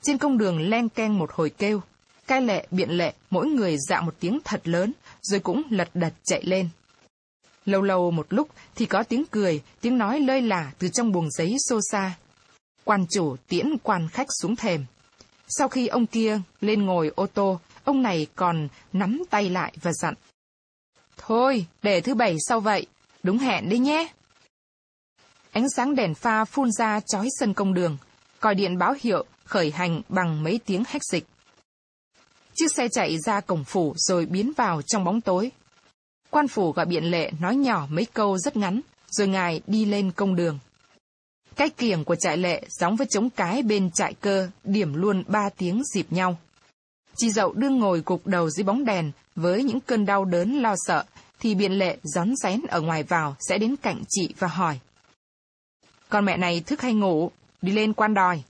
Trên công đường len keng một hồi kêu. Cai lệ, biện lệ, mỗi người dạ một tiếng thật lớn, rồi cũng lật đật chạy lên. Lâu lâu một lúc thì có tiếng cười, tiếng nói lơi lả từ trong buồng giấy xô xa. Quan chủ tiễn quan khách xuống thềm. Sau khi ông kia lên ngồi ô tô, ông này còn nắm tay lại và dặn. Thôi, để thứ Bảy sau vậy, đúng hẹn đấy nhé. Ánh sáng đèn pha phun ra chói sân công đường, còi điện báo hiệu khởi hành bằng mấy tiếng hách dịch. Chiếc xe chạy ra cổng phủ rồi biến vào trong bóng tối. Quan phủ gọi biện lệ nói nhỏ mấy câu rất ngắn, rồi ngài đi lên công đường. Cái kiềng của trại lệ giống với trống cái bên trại cơ, điểm luôn 3 tiếng dịp nhau. Chị Dậu đương ngồi gục đầu dưới bóng đèn với những cơn đau đớn lo sợ, thì biện lệ rón rén ở ngoài vào sẽ đến cạnh chị và hỏi. Con mẹ này thức hay ngủ, đi lên quan đòi.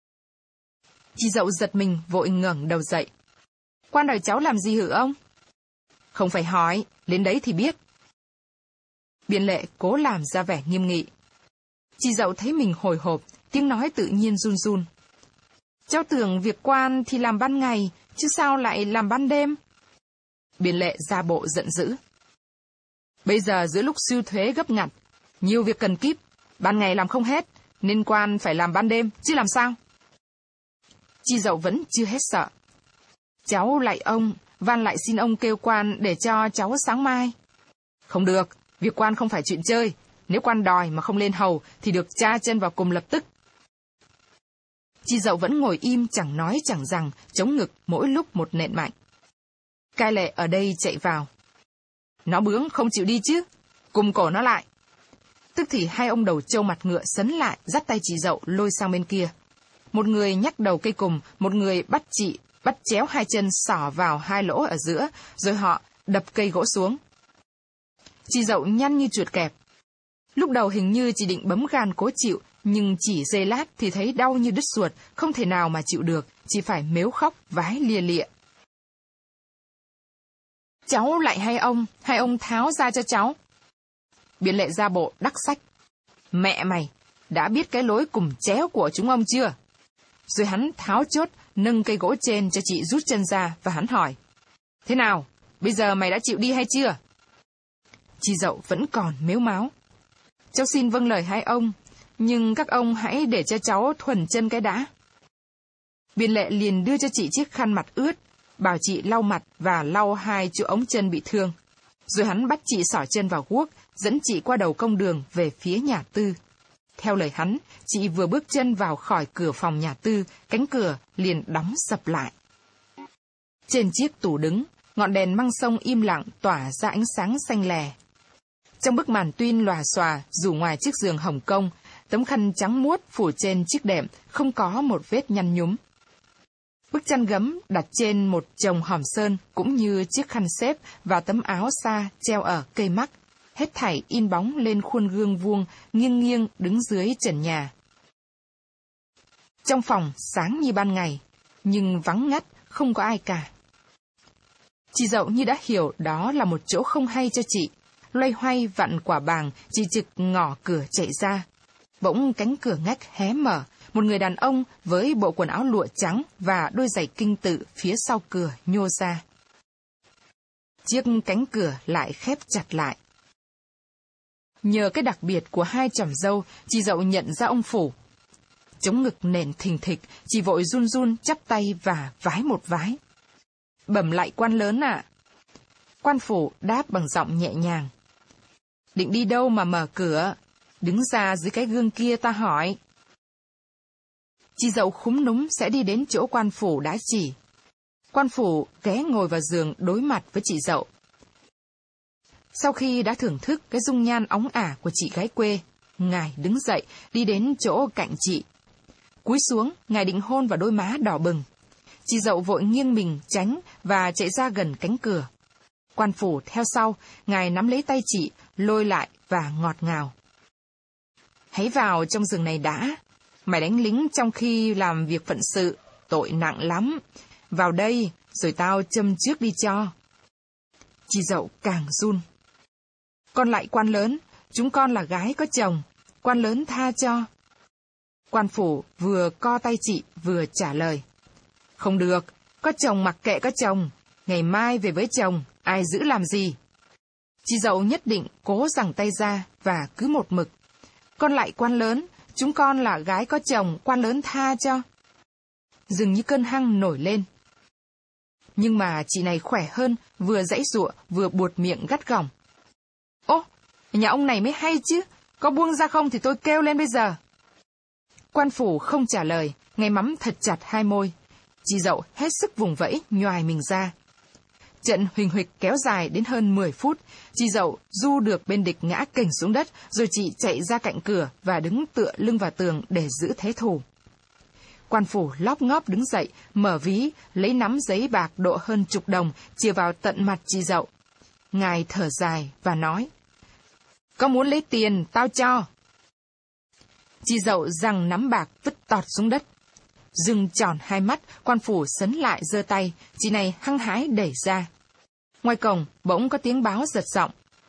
Chị Dậu giật mình vội ngẩng đầu dậy. Quan đòi cháu làm gì hử ông? Không phải hỏi, lên đấy thì biết. Biện lệ cố làm ra vẻ nghiêm nghị. Chị Dậu thấy mình hồi hộp, tiếng nói tự nhiên run run. Cháu tưởng việc quan thì làm ban ngày, chứ sao lại làm ban đêm? Biện lệ ra bộ giận dữ. Bây giờ giữa lúc sưu thuế gấp ngặt, nhiều việc cần kíp, ban ngày làm không hết, nên quan phải làm ban đêm, chứ làm sao? Chị Dậu vẫn chưa hết sợ. Cháu lạy ông, van lại xin ông kêu quan để cho cháu sáng mai. Không được, việc quan không phải chuyện chơi. Nếu quan đòi mà không lên hầu thì được tra chân vào cùng lập tức. Chị Dậu vẫn ngồi im chẳng nói chẳng rằng, chống ngực mỗi lúc một nện mạnh. Cai lệ ở đây chạy vào. Nó bướng không chịu đi chứ, cùng cổ nó lại. Tức thì hai ông đầu trâu mặt ngựa sấn lại, dắt tay chị Dậu lôi sang bên kia. Một người nhắc đầu cây cùm, một người bắt chị, bắt chéo hai chân xỏ vào hai lỗ ở giữa, rồi họ đập cây gỗ xuống. Chị Dậu nhăn như chuột kẹp. Lúc đầu hình như chị định bấm gan cố chịu, nhưng chỉ giây lát thì thấy đau như đứt ruột, không thể nào mà chịu được, chỉ phải mếu khóc vái lia lịa. Cháu lại hai ông tháo ra cho cháu. Biện lệ ra bộ đắc sách. Mẹ mày, đã biết cái lối cùng chéo của chúng ông chưa? Rồi hắn tháo chốt, nâng cây gỗ trên cho chị rút chân ra và hắn hỏi. Thế nào, bây giờ mày đã chịu đi hay chưa? Chị Dậu vẫn còn mếu máo. Cháu xin vâng lời hai ông, nhưng các ông hãy để cho cháu thuần chân cái đã. Biện lệ liền đưa cho chị chiếc khăn mặt ướt, bảo chị lau mặt và lau hai chỗ ống chân bị thương. Rồi hắn bắt chị xỏ chân vào guốc, dẫn chị qua đầu công đường về phía nhà Tư. Theo lời hắn, chị vừa bước chân vào khỏi cửa phòng nhà Tư, cánh cửa liền đóng sập lại. Trên chiếc tủ đứng, ngọn đèn măng sông im lặng tỏa ra ánh sáng xanh lè. Trong bức màn tuyên lòa xòa, rủ ngoài chiếc giường hồng công, tấm khăn trắng muốt phủ trên chiếc đệm, không có một vết nhăn nhúm. Bức chăn gấm đặt trên một chồng hòm sơn, cũng như chiếc khăn xếp và tấm áo sa treo ở cây mắc, hết thảy in bóng lên khuôn gương vuông, nghiêng nghiêng đứng dưới trần nhà. Trong phòng sáng như ban ngày, nhưng vắng ngắt, không có ai cả. Chị Dậu như đã hiểu đó là một chỗ không hay cho chị. Loay hoay vặn quả bàng, chị trực ngỏ cửa chạy ra. Bỗng cánh cửa ngách hé mở, một người đàn ông với bộ quần áo lụa trắng và đôi giày kinh tự phía sau cửa nhô ra. Chiếc cánh cửa lại khép chặt lại. Nhờ cái đặc biệt của hai chòm râu, chị Dậu nhận ra ông Phủ. Chống ngực nền thình thịch, chị vội run run chắp tay và vái một vái. Bẩm lại quan lớn ạ. Quan Phủ đáp bằng giọng nhẹ nhàng. Định đi đâu mà mở cửa? Đứng ra dưới cái gương kia ta hỏi. Chị Dậu khúm núm sẽ đi đến chỗ quan phủ đã chỉ. Quan phủ ghé ngồi vào giường đối mặt với chị Dậu. Sau khi đã thưởng thức cái dung nhan óng ả của chị gái quê, ngài đứng dậy đi đến chỗ cạnh chị. Cúi xuống, ngài định hôn vào đôi má đỏ bừng. Chị Dậu vội nghiêng mình tránh và chạy ra gần cánh cửa. Quan phủ theo sau, ngài nắm lấy tay chị, lôi lại và ngọt ngào. Hãy vào trong giường này đã. Mày đánh lính trong khi làm việc phận sự, tội nặng lắm. Vào đây, rồi tao châm trước đi cho. Chị Dậu càng run. Con lại quan lớn, chúng con là gái có chồng, quan lớn tha cho. Quan phủ vừa co tay chị vừa trả lời. Không được, có chồng mặc kệ có chồng, ngày mai về với chồng, ai giữ làm gì? Chị dậu nhất định cố giằng tay ra và cứ một mực. Con lại quan lớn, chúng con là gái có chồng, quan lớn tha cho. Dường như cơn hăng nổi lên. Nhưng mà chị này khỏe hơn, vừa giãy giụa vừa buột miệng gắt gỏng. Ô, nhà ông này mới hay chứ, có buông ra không thì tôi kêu lên bây giờ. Quan phủ không trả lời, ngay mắm thật chặt hai môi. Chị dậu hết sức vùng vẫy, nhoài mình ra. Trận huỳnh huỵch kéo dài đến hơn 10 phút, chị dậu du được bên địch ngã kềnh xuống đất, rồi chị chạy ra cạnh cửa và đứng tựa lưng vào tường để giữ thế thủ. Quan phủ lóp ngóp đứng dậy, mở ví, lấy nắm giấy bạc độ hơn 10 đồng, chìa vào tận mặt chị dậu. Ngài thở dài và nói, có muốn lấy tiền, tao cho. Chị dậu giằng nắm bạc vứt tọt xuống đất. Dừng tròn hai mắt, quan phủ sấn lại giơ tay, chị này hăng hái đẩy ra. Ngoài cổng, bỗng có tiếng báo giật giọng.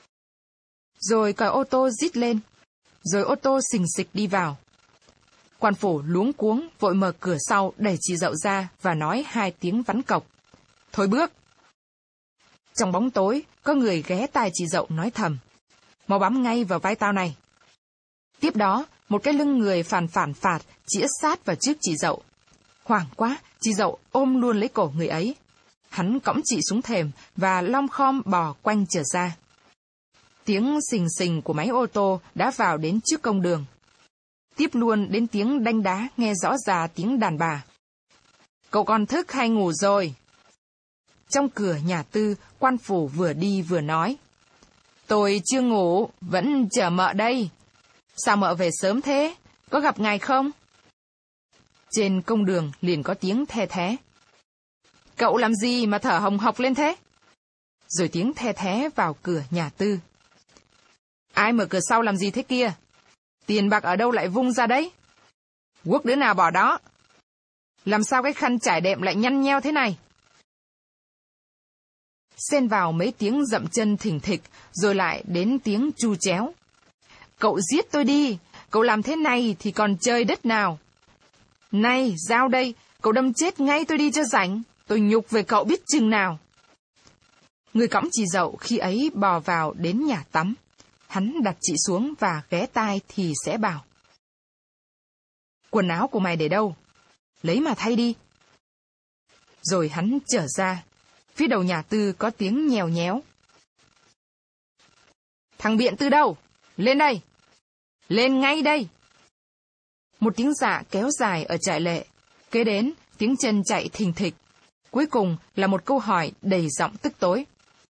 Rồi còi ô tô rít lên, rồi ô tô xình xịch đi vào. Quan phủ luống cuống, vội mở cửa sau, đẩy chị dậu ra và nói 2 tiếng vắn cộc. Thôi bước! Trong bóng tối, có người ghé tai chị dậu nói thầm. Mau bám ngay vào vai tao này. Tiếp đó, một cái lưng người phàn phạt, chĩa sát vào trước chị dậu. Hoảng quá, chị dậu ôm luôn lấy cổ người ấy. Hắn cõng chị xuống thềm và lom khom bò quanh trở ra. Tiếng xình xình của máy ô tô đã vào đến trước công đường. Tiếp luôn đến tiếng đanh đá nghe rõ ra tiếng đàn bà. Cậu còn thức hay ngủ rồi? Trong cửa nhà Tư, quan phủ vừa đi vừa nói. Tôi chưa ngủ, vẫn chờ mợ đây. Sao mợ về sớm thế? Có gặp ngài không? Trên công đường liền có tiếng the thé. Cậu làm gì mà thở hồng hộc lên thế? Rồi tiếng the thé vào cửa nhà Tư. Ai mở cửa sau làm gì thế kia? Tiền bạc ở đâu lại vung ra đấy? Guốc đứa nào bỏ đó? Làm sao cái khăn trải đệm lại nhăn nheo thế này? Xen vào mấy tiếng dậm chân thình thịch, rồi lại đến tiếng chu chéo. Cậu giết tôi đi, cậu làm thế này thì còn chơi đất nào? Này, dao đây, cậu đâm chết ngay tôi đi cho rảnh, tôi nhục về cậu biết chừng nào. Người cõng chị dậu khi ấy bò vào đến nhà tắm. Hắn đặt chị xuống và ghé tai thì sẽ bảo. Quần áo của mày để đâu? Lấy mà thay đi. Rồi hắn trở ra. Phía đầu nhà Tư có tiếng nhèo nhéo. Thằng Biện Tư đâu? Lên đây! Lên ngay đây! Một tiếng dạ kéo dài ở trại lệ. Kế đến, tiếng chân chạy thình thịch. Cuối cùng là một câu hỏi đầy giọng tức tối.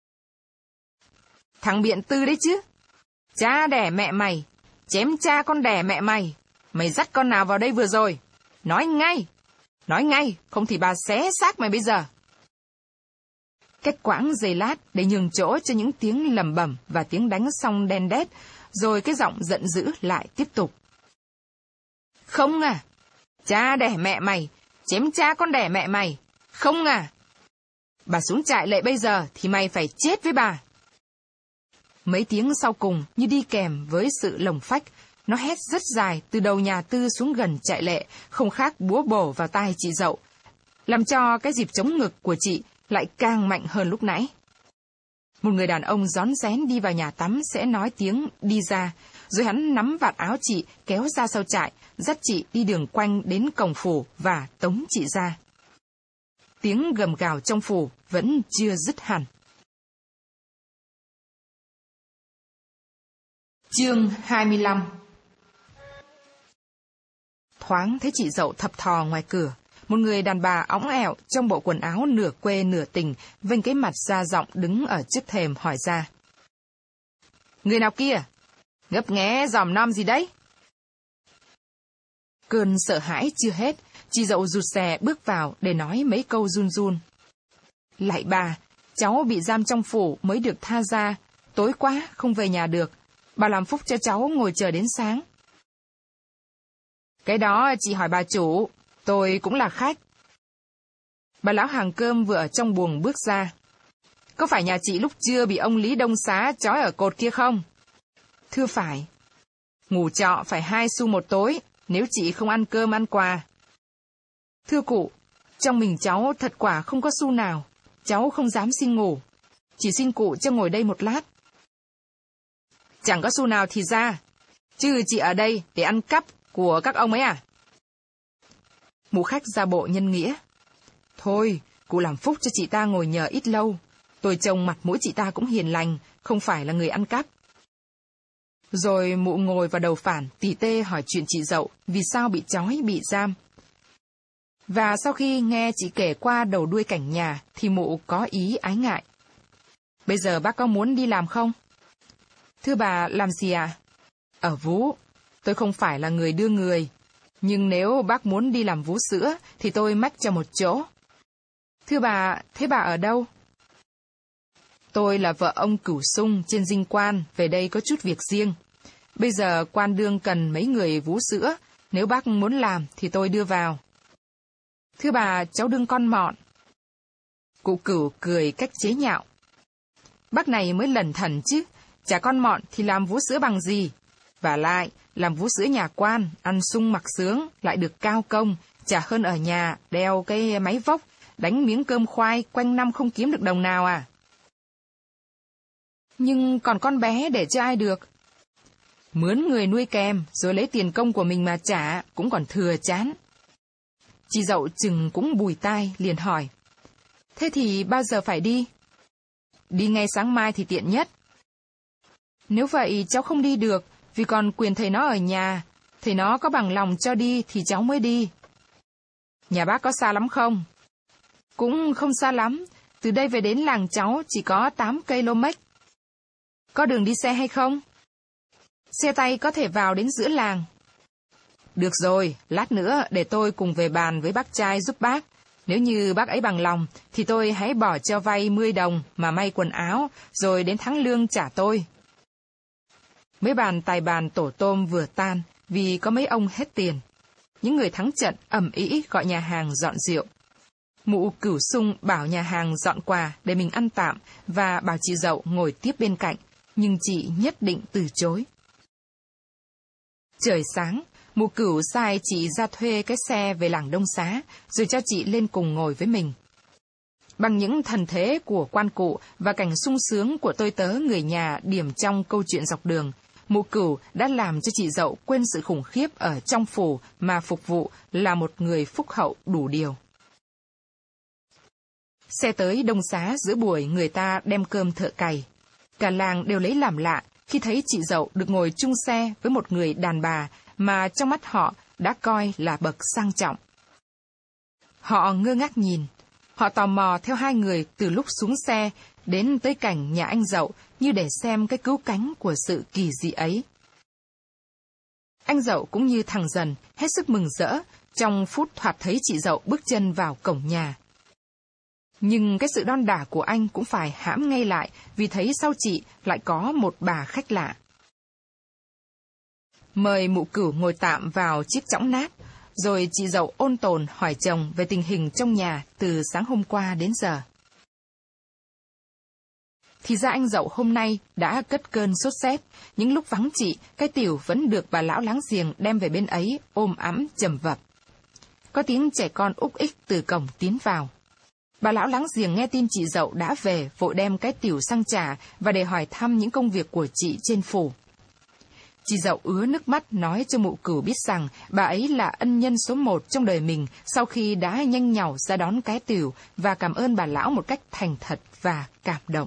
Thằng Biện Tư đấy chứ? Cha đẻ mẹ mày, chém cha con đẻ mẹ mày. Mày dắt con nào vào đây vừa rồi? Nói ngay, không thì bà xé xác mày bây giờ. Cách quãng giây lát để nhường chỗ cho những tiếng lầm bẩm và tiếng đánh song đen đét, rồi cái giọng giận dữ lại tiếp tục. Không à, cha đẻ mẹ mày, chém cha con đẻ mẹ mày, không à. Bà xuống trại lệ bây giờ thì mày phải chết với bà. Mấy tiếng sau cùng như đi kèm với sự lồng phách, nó hét rất dài từ đầu nhà Tư xuống gần trại lệ, không khác búa bổ vào tai chị dậu, làm cho cái dịp chống ngực của chị lại càng mạnh hơn lúc nãy. Một người đàn ông rón rén đi vào nhà tắm sẽ nói tiếng đi ra, rồi hắn nắm vạt áo chị kéo ra sau trại, dắt chị đi đường quanh đến cổng phủ và tống chị ra. Tiếng gầm gào trong phủ vẫn chưa dứt hẳn. Chương 25. Thoáng thấy chị dậu thập thò ngoài cửa. Một người đàn bà óng ẻo trong bộ quần áo nửa quê nửa tình, vênh cái mặt ra giọng đứng ở trước thềm hỏi ra. Người nào kia? Ngấp nghé dòm nom gì đấy? Cơn sợ hãi chưa hết, chị dậu rụt rè bước vào để nói mấy câu run run. Lạy bà, cháu bị giam trong phủ mới được tha ra, tối quá không về nhà được. Bà làm phúc cho cháu ngồi chờ đến sáng. Cái đó chị hỏi bà chủ, tôi cũng là khách. Bà lão hàng cơm vừa ở trong buồng bước ra. Có phải nhà chị lúc trưa bị ông Lý Đông Xá trói ở cột kia không? Thưa phải. Ngủ trọ phải 2 xu một tối, nếu chị không ăn cơm ăn quà. Thưa cụ, trong mình cháu thật quả không có xu nào, cháu không dám xin ngủ. Chỉ xin cụ cho ngồi đây một lát. Chẳng có xu nào thì ra, chứ chị ở đây để ăn cắp của các ông ấy à? Mụ khách ra bộ nhân nghĩa. Thôi, cụ làm phúc cho chị ta ngồi nhờ ít lâu. Tôi trông mặt mũi chị ta cũng hiền lành, không phải là người ăn cắp. Rồi mụ ngồi vào đầu phản, tỉ tê hỏi chuyện chị Dậu, vì sao bị trói, bị giam. Và sau khi nghe chị kể qua đầu đuôi cảnh nhà, thì mụ có ý ái ngại. Bây giờ bác có muốn đi làm không? Thưa bà, làm gì ạ? Ở vú. Tôi không phải là người đưa người. Nhưng nếu bác muốn đi làm vú sữa, thì tôi mách cho một chỗ. Thưa bà, thế bà ở đâu? Tôi là vợ ông Cửu Sung trên dinh quan, về đây có chút việc riêng. Bây giờ quan đương cần mấy người vú sữa, nếu bác muốn làm thì tôi đưa vào. Thưa bà, cháu đương con mọn. Cụ Cửu cười cách chế nhạo. Bác này mới lẩn thẩn chứ, chả con mọn thì làm vú sữa bằng gì. Và lại, làm vú sữa nhà quan, ăn sung mặc sướng, lại được cao công, chả hơn ở nhà, đeo cái máy vốc, đánh miếng cơm khoai, quanh năm không kiếm được đồng nào à. Nhưng còn con bé để cho ai được? Mướn người nuôi kèm, rồi lấy tiền công của mình mà trả, cũng còn thừa chán. Chị Dậu chừng cũng bùi tai, liền hỏi. Thế thì bao giờ phải đi? Đi ngay sáng mai thì tiện nhất. Nếu vậy cháu không đi được, vì còn quyền thầy nó ở nhà. Thầy nó có bằng lòng cho đi thì cháu mới đi. Nhà bác có xa lắm không? Cũng không xa lắm, từ đây về đến làng cháu chỉ có 8 km. Có đường đi xe hay không? Xe tay có thể vào đến giữa làng. Được rồi, lát nữa để tôi cùng về bàn với bác trai giúp bác. Nếu như bác ấy bằng lòng, thì tôi hãy bỏ cho vay 10 đồng mà may quần áo, rồi đến tháng lương trả tôi. Mấy bàn tài bàn tổ tôm vừa tan, vì có mấy ông hết tiền. Những người thắng trận ầm ĩ gọi nhà hàng dọn rượu. Mụ Cửu Sung bảo nhà hàng dọn quà để mình ăn tạm và bảo chị Dậu ngồi tiếp bên cạnh, nhưng chị nhất định từ chối. Trời sáng, mụ Cửu sai chị ra thuê cái xe về làng Đông Xá, rồi cho chị lên cùng ngồi với mình. Bằng những thần thế của quan cụ và cảnh sung sướng của tôi tớ người nhà điểm trong câu chuyện dọc đường, mụ Cửu đã làm cho chị Dậu quên sự khủng khiếp ở trong phủ mà phục vụ là một người phúc hậu đủ điều. Xe tới Đông Xá giữa buổi người ta đem cơm thợ cày. Cả làng đều lấy làm lạ khi thấy chị Dậu được ngồi chung xe với một người đàn bà mà trong mắt họ đã coi là bậc sang trọng. Họ ngơ ngác nhìn, họ tò mò theo hai người từ lúc xuống xe đến tới cảnh nhà anh Dậu như để xem cái cứu cánh của sự kỳ dị ấy. Anh Dậu cũng như thằng Dần hết sức mừng rỡ trong phút thoạt thấy chị Dậu bước chân vào cổng nhà. Nhưng cái sự đon đả của anh cũng phải hãm ngay lại vì thấy sau chị lại có một bà khách lạ. Mời mụ Cửu ngồi tạm vào chiếc chõng nát, rồi chị Dậu ôn tồn hỏi chồng về tình hình trong nhà từ sáng hôm qua đến giờ. Thì ra anh Dậu hôm nay đã cất cơn sốt rét, những lúc vắng chị, cái tiểu vẫn được bà lão láng giềng đem về bên ấy ôm ẵm chầm vập. Có tiếng trẻ con úc ích từ cổng tiến vào. Bà lão láng giềng nghe tin chị Dậu đã về, vội đem cái tiểu sang trả và để hỏi thăm những công việc của chị trên phủ. Chị Dậu ứa nước mắt nói cho mụ Cửu biết rằng bà ấy là ân nhân số 1 trong đời mình sau khi đã nhanh nhảu ra đón cái tiểu và cảm ơn bà lão một cách thành thật và cảm động.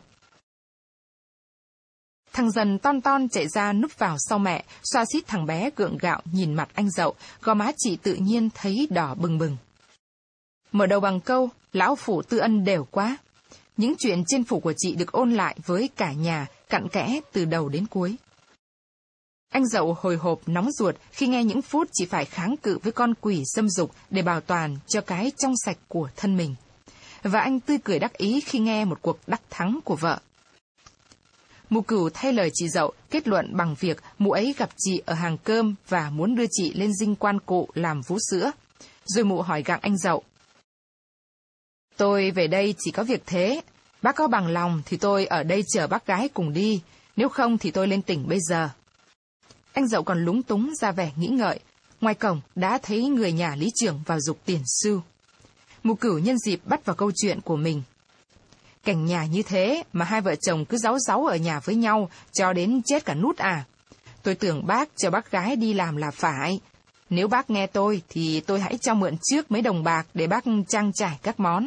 Thằng Dần ton ton chạy ra núp vào sau mẹ, xoa xít thằng bé gượng gạo nhìn mặt anh Dậu, gò má chị tự nhiên thấy đỏ bừng bừng. Mở đầu bằng câu, lão phủ tư ân đều quá. Những chuyện trên phủ của chị được ôn lại với cả nhà, cặn kẽ từ đầu đến cuối. Anh Dậu hồi hộp nóng ruột khi nghe những phút chỉ phải kháng cự với con quỷ xâm dục để bảo toàn cho cái trong sạch của thân mình. Và anh tươi cười đắc ý khi nghe một cuộc đắc thắng của vợ. Mụ Cửu thay lời chị Dậu kết luận bằng việc mụ ấy gặp chị ở hàng cơm và muốn đưa chị lên dinh quan cụ làm vú sữa. Rồi mụ hỏi gặng anh Dậu. Tôi về đây chỉ có việc thế. Bác có bằng lòng thì tôi ở đây chờ bác gái cùng đi. Nếu không thì tôi lên tỉnh bây giờ. Anh Dậu còn lúng túng ra vẻ nghĩ ngợi. ngoài cổng đã thấy người nhà lý trưởng vào giục tiền xu. Mụ Cửu nhân dịp bắt vào câu chuyện của mình. Cảnh nhà như thế mà hai vợ chồng cứ dáu dáu ở nhà với nhau cho đến chết cả nút à? Tôi tưởng bác cho bác gái đi làm là phải. Nếu bác nghe tôi thì tôi hãy cho mượn trước mấy đồng bạc để bác trang trải các món.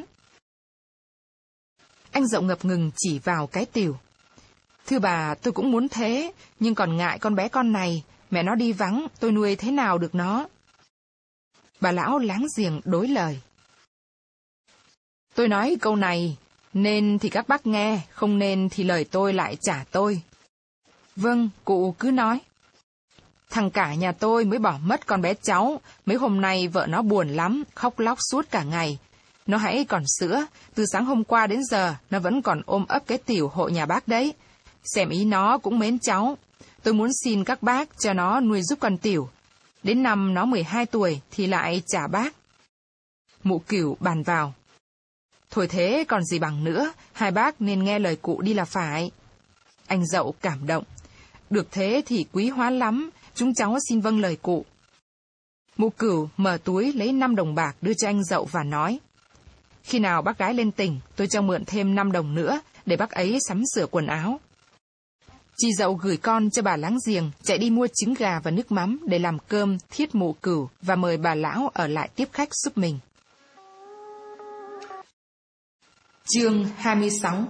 Anh Dậu ngập ngừng chỉ vào cái tỉu. Thưa bà, tôi cũng muốn thế, nhưng còn ngại con bé con này, mẹ nó đi vắng, tôi nuôi thế nào được nó? Bà lão láng giềng đối lời. Tôi nói câu này, nên thì các bác nghe, không nên thì lời tôi lại trả tôi. Vâng, cụ cứ nói. Thằng cả nhà tôi mới bỏ mất con bé cháu, mấy hôm nay vợ nó buồn lắm, khóc lóc suốt cả ngày. Nó hãy còn sữa, từ sáng hôm qua đến giờ, nó vẫn còn ôm ấp cái tỉu hộ nhà bác đấy. Xem ý nó cũng mến cháu. Tôi muốn xin các bác cho nó nuôi giúp con tỉu. Đến năm nó 12 tuổi thì lại trả bác. Mụ Cửu bàn vào. Thôi thế còn gì bằng nữa, hai bác nên nghe lời cụ đi là phải. Anh Dậu cảm động. Được thế thì quý hóa lắm, chúng cháu xin vâng lời cụ. Mụ Cửu mở túi lấy 5 đồng bạc đưa cho anh Dậu và nói. Khi nào bác gái lên tỉnh, tôi cho mượn thêm 5 đồng nữa để bác ấy sắm sửa quần áo. Chị Dậu gửi con cho bà láng giềng chạy đi mua trứng gà và nước mắm để làm cơm thiết mụ Cửu và mời bà lão ở lại tiếp khách giúp mình. Chương 26.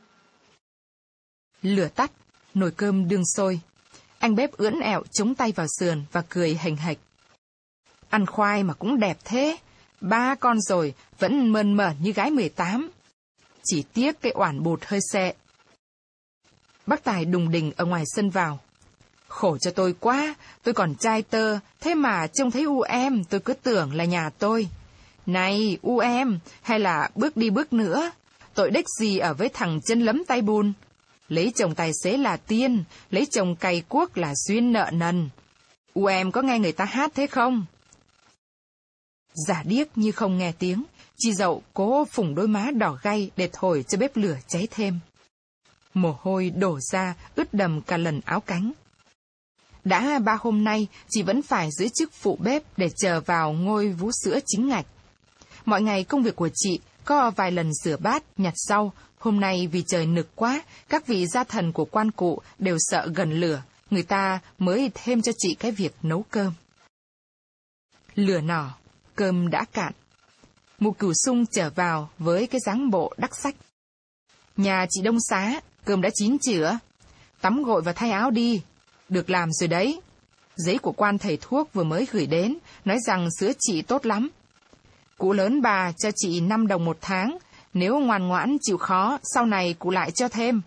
Lửa tắt, nồi cơm đương sôi. Anh bếp ưỡn ẹo chống tay vào sườn và cười hềnh hệch. Ăn khoai mà cũng đẹp thế. 3 con rồi, vẫn mơn mởn như gái 18. Chỉ tiếc cái oản bột hơi xệ. Bác Tài đùng đỉnh ở ngoài sân vào. Khổ cho tôi quá, tôi còn trai tơ, thế mà trông thấy u em tôi cứ tưởng là nhà tôi. Này, u em, hay là bước đi bước nữa, tội đếch gì ở với thằng chân lấm tay bùn. Lấy chồng tài xế là tiên, lấy chồng cày cuốc là duyên nợ nần. U em có nghe người ta hát thế không? Giả điếc như không nghe tiếng, chị Dậu cố phủng đôi má đỏ gay để thổi cho bếp lửa cháy thêm. Mồ hôi đổ ra, ướt đầm cả lần áo cánh. Đã 3 hôm nay, chị vẫn phải giữ chức phụ bếp để chờ vào ngôi vú sữa chính ngạch. Mọi ngày công việc của chị có vài lần rửa bát, nhặt rau. Hôm nay vì trời nực quá, các vị gia thần của quan cụ đều sợ gần lửa, người ta mới thêm cho chị cái việc nấu cơm. Lửa nỏ, cơm đã cạn. Mụ Cửu Sung trở vào với cái dáng bộ đắc sách. Nhà chị Đông Xá, cơm đã chín chưa? Tắm gội và thay áo đi. Được làm rồi đấy. Giấy của quan thầy thuốc vừa mới gửi đến, nói rằng sữa chị tốt lắm. Cụ lớn bà cho chị 5 đồng 1 tháng, nếu ngoan ngoãn chịu khó, sau này cụ lại cho thêm.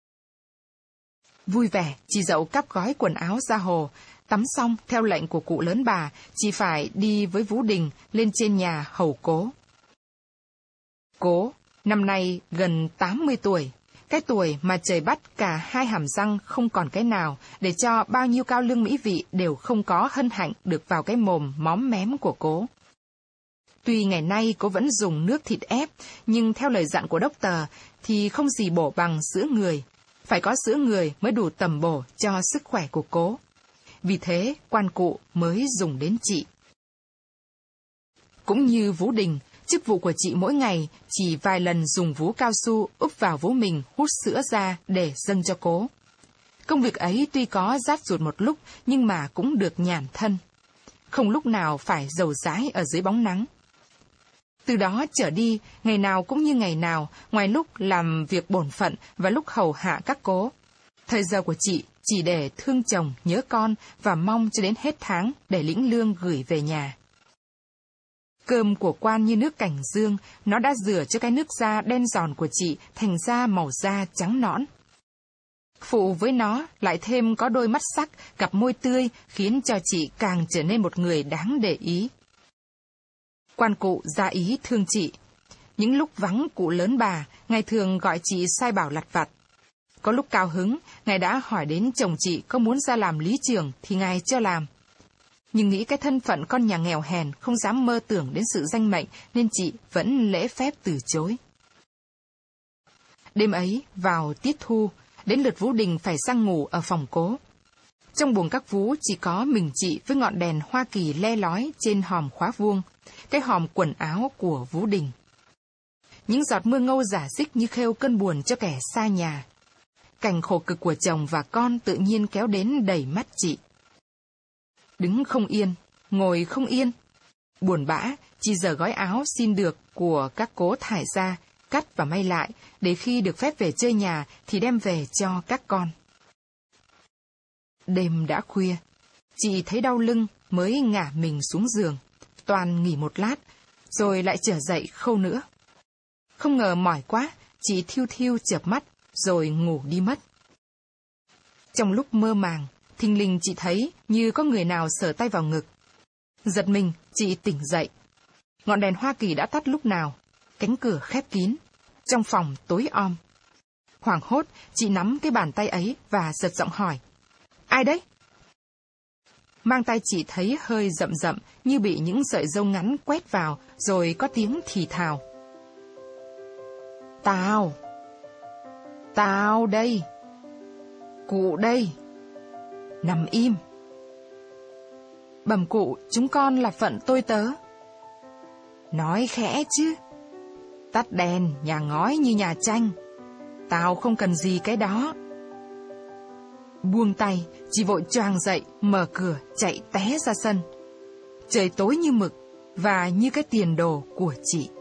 Vui vẻ, chị Dậu cắp gói quần áo ra hồ. Tắm xong, theo lệnh của cụ lớn bà, chị phải đi với Vũ Đình lên trên nhà hầu cố. Cố, năm nay gần 80 tuổi. Cái tuổi mà trời bắt cả 2 hàm răng không còn cái nào, để cho bao nhiêu cao lương mỹ vị đều không có hân hạnh được vào cái mồm móm mém của cố. Tuy ngày nay cố vẫn dùng nước thịt ép, nhưng theo lời dặn của doctor thì không gì bổ bằng sữa người. Phải có sữa người mới đủ tầm bổ cho sức khỏe của cố. Vì thế, quan cụ mới dùng đến chị. Cũng như Vũ Đình, chức vụ của chị mỗi ngày chỉ vài lần dùng vú cao su úp vào vú mình hút sữa ra để dâng cho cố. Công việc ấy tuy có rát ruột một lúc nhưng mà cũng được nhàn thân. Không lúc nào phải dầu dãi ở dưới bóng nắng. Từ đó trở đi, ngày nào cũng như ngày nào, ngoài lúc làm việc bổn phận và lúc hầu hạ các cố. Thời giờ của chị chỉ để thương chồng, nhớ con và mong cho đến hết tháng để lĩnh lương gửi về nhà. Cơm của quan như nước cảnh dương, nó đã rửa cho cái nước da đen giòn của chị thành ra màu da trắng nõn. Phụ với nó lại thêm có đôi mắt sắc, cặp môi tươi khiến cho chị càng trở nên một người đáng để ý. Quan cụ ra ý thương chị. Những lúc vắng cụ lớn bà, ngài thường gọi chị sai bảo lặt vặt. Có lúc cao hứng, ngài đã hỏi đến chồng chị có muốn ra làm lý trưởng thì ngài cho làm. Nhưng nghĩ cái thân phận con nhà nghèo hèn không dám mơ tưởng đến sự danh mệnh nên chị vẫn lễ phép từ chối. Đêm ấy, vào tiết thu, đến lượt Vũ Đình phải sang ngủ ở phòng cố. Trong buồng các vú chỉ có mình chị với ngọn đèn Hoa Kỳ le lói trên hòm khóa vuông, cái hòm quần áo của Vú Đình. Những giọt mưa ngâu rả rích như khêu cơn buồn cho kẻ xa nhà. Cảnh khổ cực của chồng và con tự nhiên kéo đến đầy mắt chị. Đứng không yên, ngồi không yên. Buồn bã, chị giở gói áo xin được của các cố thải ra, cắt và may lại, để khi được phép về chơi nhà thì đem về cho các con. Đêm đã khuya, chị thấy đau lưng mới ngả mình xuống giường, toàn nghỉ một lát, rồi lại trở dậy khâu nữa. Không ngờ mỏi quá, chị thiu thiu chợp mắt, rồi ngủ đi mất. Trong lúc mơ màng, thình lình chị thấy như có người nào sờ tay vào ngực. Giật mình, chị tỉnh dậy. Ngọn đèn Hoa Kỳ đã tắt lúc nào, cánh cửa khép kín, trong phòng tối om. Hoảng hốt, chị nắm cái bàn tay ấy và giật giọng hỏi: "Ai đấy?" Mang tay chị thấy hơi rậm rậm như bị những sợi râu ngắn quét vào, rồi có tiếng thì thào: Tao đây. Cụ đây. Nằm im. Bẩm cụ, chúng con là phận tôi tớ." "Nói khẽ chứ. Tắt đèn, nhà ngói như nhà tranh. Tao không cần gì cái đó." Buông tay, chị vội choàng dậy, mở cửa, chạy té ra sân. Trời tối như mực, và như cái tiền đồ của chị.